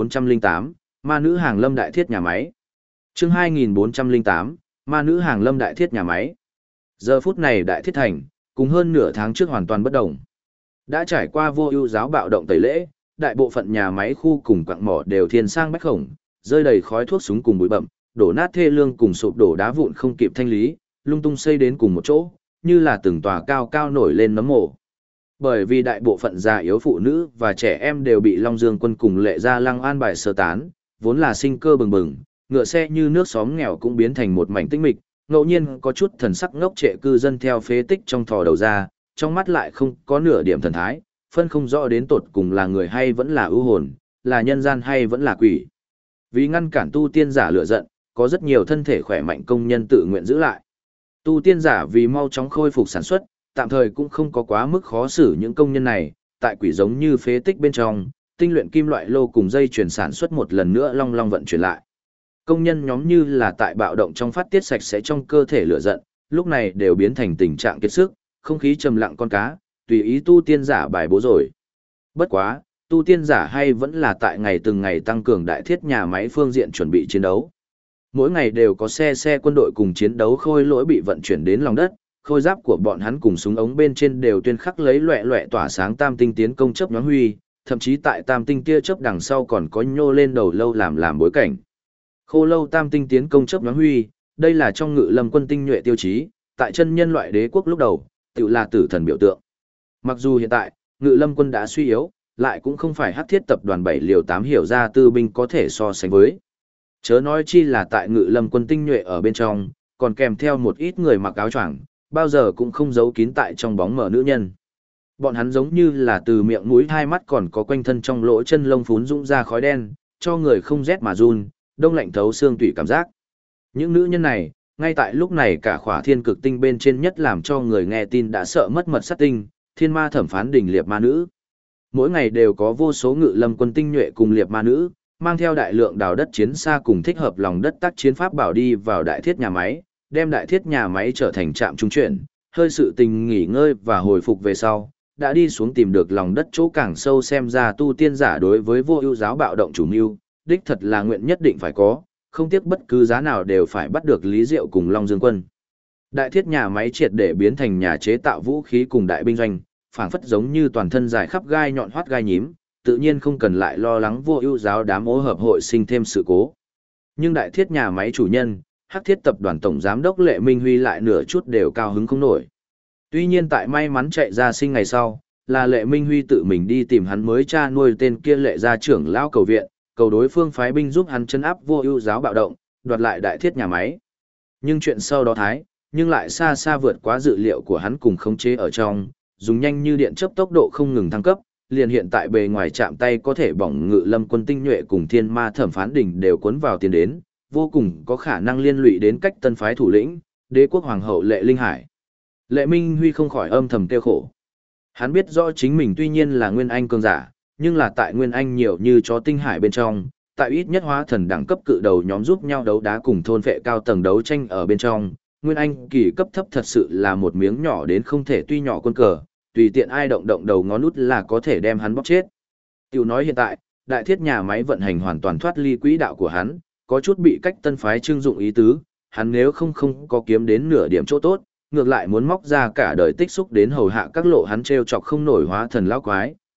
2408, Ma nữ hàng lâm đại thiết nhà máy. Chương 2408, Ma nữ hàng lâm đại thiết nhà máy. Giờ phút này đại thiết thành, cùng hơn nửa tháng trước hoàn toàn bất động. Đã trải qua vô ưu giáo bạo động tẩy lễ, đại bộ phận nhà máy khu cùng quặng mỏ đều thiên sang bách khổng, rơi đầy khói thuốc súng cùng bụi bặm, đổ nát thê lương cùng sụp đổ đá vụn không kịp thanh lý, lung tung xây đến cùng một chỗ, như là từng tòa cao cao nổi lên nấm mồ. Bởi vì đại bộ phận già yếu phụ nữ và trẻ em đều bị Long Dương quân cùng Lệ Gia Lăng an bài sơ tán, vốn là sinh cơ bừng bừng, ngựa xe như nước xóm nghèo cũng biến thành một mảnh tĩnh mịch, ngẫu nhiên có chút thần sắc ngốc trệ cư dân theo phế tích trong thò đầu ra, trong mắt lại không có nửa điểm thần thái, phân không rõ đến tột cùng là người hay vẫn là ưu hồn, là nhân gian hay vẫn là quỷ. Vì ngăn cản tu tiên giả lửa giận, có rất nhiều thân thể khỏe mạnh công nhân tự nguyện giữ lại. Tu tiên giả vì mau chóng khôi phục sản xuất, tạm thời cũng không có quá mức khó xử những công nhân này, tại quỷ giống như phế tích bên trong, tinh luyện kim loại lô cùng dây chuyển sản xuất một lần nữa long long vận chuyển lại. Công nhân nhóm như là tại bạo động trong phát tiết sạch sẽ trong cơ thể lửa giận, lúc này đều biến thành tình trạng kiệt sức, không khí trầm lặng con cá, tùy ý tu tiên giả bài bố rồi. Bất quá, tu tiên giả hay vẫn là tại ngày từng ngày tăng cường đại thiết nhà máy phương diện chuẩn bị chiến đấu. Mỗi ngày đều có xe quân đội cùng chiến đấu khôi lỗi bị vận chuyển đến lòng đất, khôi giáp của bọn hắn cùng súng ống bên trên đều tuyên khắc lấy loẹ loẹ tỏa sáng tam tinh tiến công chớp nhoáng huy, thậm chí tại tam tinh tia chớp đằng sau còn có nhô lên đầu lâu làm bối cảnh. Khô lâu tam tinh tiến công chớp nhoáng huy, đây là trong Ngự Lâm quân tinh nhuệ tiêu chí, tại chân nhân loại đế quốc lúc đầu, tự là tử thần biểu tượng. Mặc dù hiện tại, Ngự Lâm quân đã suy yếu, lại cũng không phải hắc thiết tập đoàn 7 liều 8 hiểu ra tư binh có thể so sánh với. Chớ nói chi là tại Ngự Lâm quân tinh nhuệ ở bên trong, còn kèm theo một ít người mặc áo choàng, bao giờ cũng không giấu kín tại trong bóng mờ nữ nhân. Bọn hắn giống như là từ miệng mũi hai mắt còn có quanh thân trong lỗ chân lông phún dũng ra khói đen, cho người không rét mà run, đông lạnh thấu xương tủy cảm giác. Những nữ nhân này, ngay tại lúc này cả khỏa thiên cực tinh bên trên nhất làm cho người nghe tin đã sợ mất mật sát tinh, thiên ma thẩm phán đỉnh liệt ma nữ. Mỗi ngày đều có vô số Ngự Lâm quân tinh nhuệ cùng liệt ma nữ, mang theo đại lượng đào đất chiến xa cùng thích hợp lòng đất tác chiến pháp bảo đi vào đại thiết nhà máy, đem đại thiết nhà máy trở thành trạm trung chuyển, hơi sự tình nghỉ ngơi và hồi phục về sau, đã đi xuống tìm được lòng đất chỗ càng sâu xem ra tu tiên giả đối với vô ưu giáo bạo động chủ mưu, đích thật là nguyện nhất định phải có, không tiếc bất cứ giá nào đều phải bắt được Lý Diệu cùng Long Dương quân. Đại thiết nhà máy triệt để biến thành nhà chế tạo vũ khí cùng đại binh doanh, phảng phất giống như toàn thân dài khắp gai nhọn hoắt gai nhím, tự nhiên không cần lại lo lắng vô ưu giáo đám ô hợp hội sinh thêm sự cố. Nhưng đại thiết nhà máy chủ nhân, Hắc Thiết tập đoàn tổng giám đốc Lệ Minh Huy lại nửa chút đều cao hứng không nổi. Tuy nhiên tại may mắn chạy ra sinh ngày sau, là Lệ Minh Huy tự mình đi tìm hắn mới cha nuôi tên kia Lệ gia trưởng lão cầu viện, cầu đối phương phái binh giúp hắn chấn áp vô ưu giáo bạo động, đoạt lại đại thiết nhà máy. Nhưng chuyện sau đó nhưng lại xa xa vượt quá dự liệu của hắn cùng khống chế ở trong, dùng nhanh như điện chớp tốc độ không ngừng thăng cấp, liền hiện tại bề ngoài chạm tay có thể bỏng Ngự Lâm quân tinh nhuệ cùng thiên ma thẩm phán đỉnh đều cuốn vào tiền đến, vô cùng có khả năng liên lụy đến cách tân phái thủ lĩnh, đế quốc hoàng hậu Lệ Linh Hải. Lệ Minh Huy không khỏi âm thầm tiêu khổ. Hắn biết rõ chính mình tuy nhiên là Nguyên Anh cường giả, nhưng là tại Nguyên Anh nhiều như chó tinh hải bên trong, tại ít nhất hóa thần đẳng cấp cự đầu nhóm giúp nhau đấu đá cùng thôn vệ cao tầng đấu tranh ở bên trong, Nguyên Anh kỳ cấp thấp thật sự là một miếng nhỏ đến không thể tuy nhỏ quân cờ, tùy tiện ai động động đầu ngón nút là có thể đem hắn bóp chết. Tiểu nói hiện tại, đại thiết nhà máy vận hành hoàn toàn thoát ly quỹ đạo của hắn, có chút bị cách tân phái trưng dụng ý tứ, hắn nếu không có kiếm đến nửa điểm chỗ tốt, ngược lại muốn móc ra cả đời tích xúc đến hầu hạ các lộ hắn treo chọc không nổi hóa thần lão quái,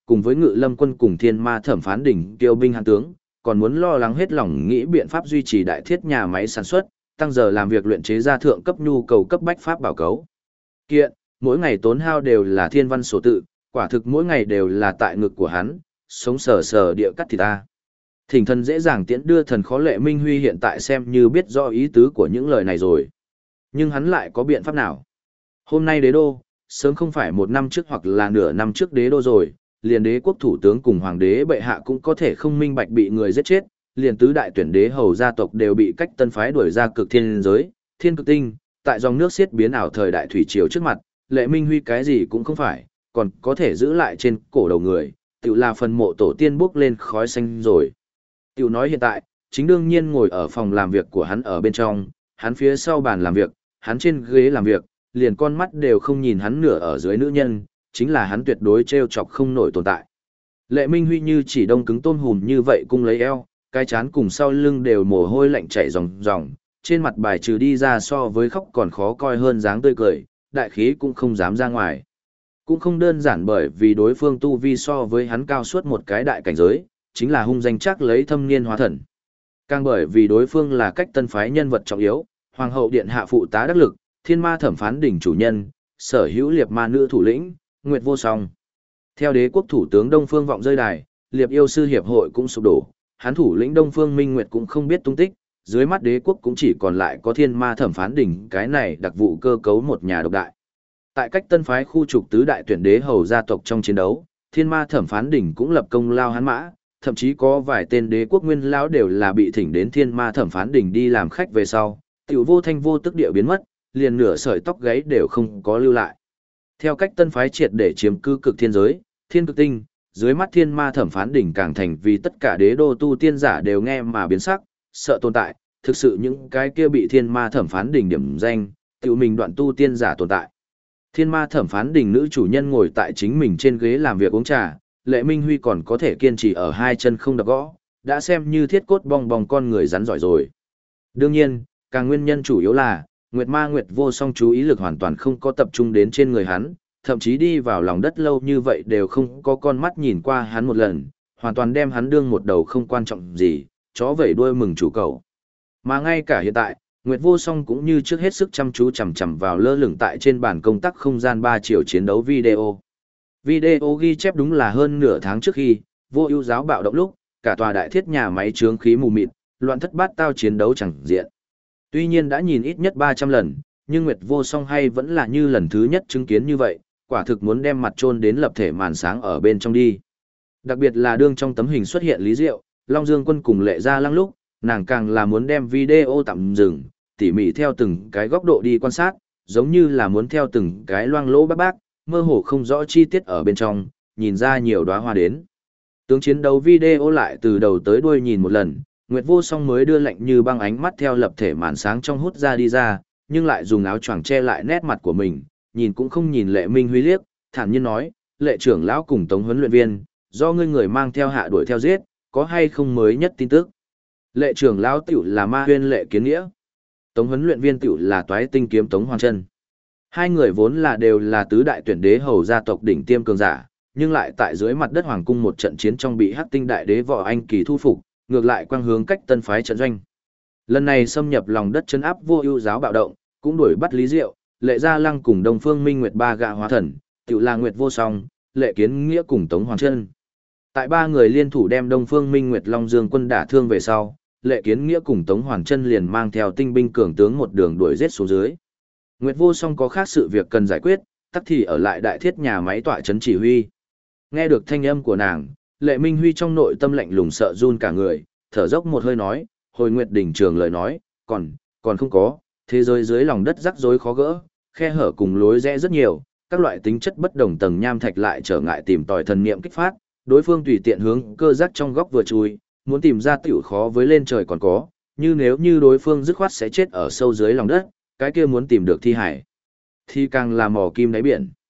cùng với Ngự Lâm quân cùng Thiên Ma Thẩm Phán đỉnh tiêu binh hàn tướng, còn muốn lo lắng hết lòng nghĩ biện pháp duy trì đại thiết nhà máy sản xuất, tăng giờ làm việc luyện chế ra thượng cấp nhu cầu cấp bách pháp bảo cấu. Kiện, mỗi ngày tốn hao đều là thiên văn số tự, quả thực mỗi ngày đều là tại ngực của hắn, sống sờ sờ địa cắt thịt ta. Thỉnh thần dễ dàng tiễn đưa thần khó Lệ Minh Huy hiện tại xem như biết rõ ý tứ của những lời này rồi. Nhưng hắn lại có biện pháp nào? Hôm nay đế đô, sớm không phải một năm trước hoặc là nửa năm trước đế đô rồi, liền đế quốc thủ tướng cùng hoàng đế bệ hạ cũng có thể không minh bạch bị người giết chết, liền tứ đại tuyển đế hầu gia tộc đều bị cách tân phái đuổi ra cực thiên giới, thiên cực tinh, tại dòng nước xiết biến ảo thời đại thủy triều trước mặt, Lệ Minh Huy cái gì cũng không phải, còn có thể giữ lại trên cổ đầu người, tự là phần mộ tổ tiên bốc lên khói xanh rồi. Tiểu nói hiện tại, chính đương nhiên ngồi ở phòng làm việc của hắn ở bên trong, hắn phía sau bàn làm việc, hắn trên ghế làm việc, liền con mắt đều không nhìn hắn nửa ở dưới nữ nhân, chính là hắn tuyệt đối trêu chọc không nổi tồn tại. Lệ Minh Huy như chỉ đông cứng tôm hùm như vậy cung lấy eo, cái chán cùng sau lưng đều mồ hôi lạnh chảy ròng ròng, trên mặt bài trừ đi ra so với khóc còn khó coi hơn dáng tươi cười, đại khí cũng không dám ra ngoài. Cũng không đơn giản bởi vì đối phương tu vi so với hắn cao suốt một cái đại cảnh giới, chính là hung danh chắc lấy thâm niên hóa thần. Càng bởi vì đối phương là cách tân phái nhân vật trọng yếu, hoàng hậu điện hạ phụ tá đắc lực, Thiên Ma Thẩm Phán đỉnh chủ nhân, sở hữu liệp ma nữ thủ lĩnh, Nguyệt Vô Song. Theo đế quốc thủ tướng Đông Phương vọng rơi đài, liệp yêu sư hiệp hội cũng sụp đổ, hắn thủ lĩnh Đông Phương Minh Nguyệt cũng không biết tung tích, dưới mắt đế quốc cũng chỉ còn lại có Thiên Ma Thẩm Phán đỉnh cái này đặc vụ cơ cấu một nhà độc đại. Tại cách tân phái khu trục tứ đại tuyển đế hầu gia tộc trong chiến đấu, Thiên Ma Thẩm Phán đỉnh cũng lập công lao hắn mã, thậm chí có vài tên đế quốc nguyên lão đều là bị thỉnh đến Thiên Ma Thẩm Phán đỉnh đi làm khách về sau, tiểu vô thanh vô tức địa biến mất, liền nửa sợi tóc gáy đều không có lưu lại. Theo cách tân phái triệt để chiếm cư cực thiên giới, thiên cực tinh, dưới mắt Thiên Ma Thẩm Phán đỉnh càng thành vì tất cả đế đô tu tiên giả đều nghe mà biến sắc, sợ tồn tại, thực sự những cái kia bị Thiên Ma Thẩm Phán đỉnh điểm danh, tiểu mình đoạn tu tiên giả tồn tại. Thiên Ma Thẩm Phán đỉnh nữ chủ nhân ngồi tại chính mình trên ghế làm việc uống trà, Lệ Minh Huy còn có thể kiên trì ở hai chân không đập gõ, đã xem như thiết cốt bong bong con người rắn giỏi rồi. Đương nhiên, càng nguyên nhân chủ yếu là, Nguyệt Ma Nguyệt Vô Song chú ý lực hoàn toàn không có tập trung đến trên người hắn, thậm chí đi vào lòng đất lâu như vậy đều không có con mắt nhìn qua hắn một lần, hoàn toàn đem hắn đương một đầu không quan trọng gì, chó vẩy đuôi mừng chủ cầu. Mà ngay cả hiện tại, Nguyệt Vô Song cũng như trước hết sức chăm chú chằm chằm vào lơ lửng tại trên bàn công tác không gian 3 chiều chiến đấu video. Video ghi chép đúng là hơn nửa tháng trước khi, Vô Ưu giáo bạo động lúc, cả tòa đại thiết nhà máy chướng khí mù mịt, loạn thất bát tao chiến đấu chẳng diện. Tuy nhiên đã nhìn ít nhất 300 lần, nhưng Nguyệt Vô Song hay vẫn là như lần thứ nhất chứng kiến như vậy, quả thực muốn đem mặt chôn đến lập thể màn sáng ở bên trong đi. Đặc biệt là đương trong tấm hình xuất hiện Lý Diệu, Long Dương Quân cùng Lệ Gia Lăng lúc, nàng càng là muốn đem video tạm dừng, tỉ mỉ theo từng cái góc độ đi quan sát, giống như là muốn theo từng cái loang lỗ bác, mơ hồ không rõ chi tiết ở bên trong, nhìn ra nhiều đóa hoa đến. Tướng chiến đấu video lại từ đầu tới đuôi nhìn một lần, Nguyệt Vô Song mới đưa lạnh như băng ánh mắt theo lập thể màn sáng trong hút ra đi ra, nhưng lại dùng áo choàng che lại nét mặt của mình, nhìn cũng không nhìn Lệ Minh Huy liếc, thản nhiên nói, Lệ trưởng lão cùng Tống huấn luyện viên, do ngươi người mang theo hạ đuổi theo giết, có hay không mới nhất tin tức. Lệ trưởng lão tiểu là Ma Huyên Lệ Kiến Nghĩa, Tống huấn luyện viên tiểu là Toái Tinh kiếm Tống Hoàng Chân. Hai người vốn là đều là tứ đại tuyển đế hầu gia tộc đỉnh tiêm cường giả, nhưng lại tại dưới mặt đất hoàng cung một trận chiến trong bị Hắc Tinh đại đế Võ Anh Kỳ thu phục, ngược lại quang hướng cách tân phái trận doanh. Lần này xâm nhập lòng đất trấn áp Vô Ưu giáo bạo động, cũng đuổi bắt Lý Diệu, Lệ Gia Lăng cùng Đông Phương Minh Nguyệt ba gã hóa thần, tiểu là Nguyệt Vô Song, Lệ Kiến Nghĩa cùng Tống Hoàng Chân. Tại ba người liên thủ đem Đông Phương Minh Nguyệt Long Dương Quân đả thương về sau, Lệ Kiến Nghĩa cùng Tống Hoàng Chân liền mang theo tinh binh cường tướng một đường đuổi giết xuống dưới. Nguyệt Vô Song có khác sự việc cần giải quyết, tắc thì ở lại đại thiết nhà máy tọa trấn chỉ huy. Nghe được thanh âm của nàng, Lệ Minh Huy trong nội tâm lạnh lùng sợ run cả người, thở dốc một hơi nói, hồi Nguyệt đỉnh trường lời nói, còn không có, thế giới dưới lòng đất rắc rối khó gỡ, khe hở cùng lối rẽ rất nhiều, các loại tính chất bất đồng tầng nham thạch lại trở ngại tìm tòi thần niệm kích phát, đối phương tùy tiện hướng cơ giác trong góc vừa chui, muốn tìm ra tiểu khó với lên trời còn có, như nếu như đối phương dứt khoát sẽ chết ở sâu dưới lòng đất, cái kia muốn tìm được thi hải thì càng là mò kim đáy biển.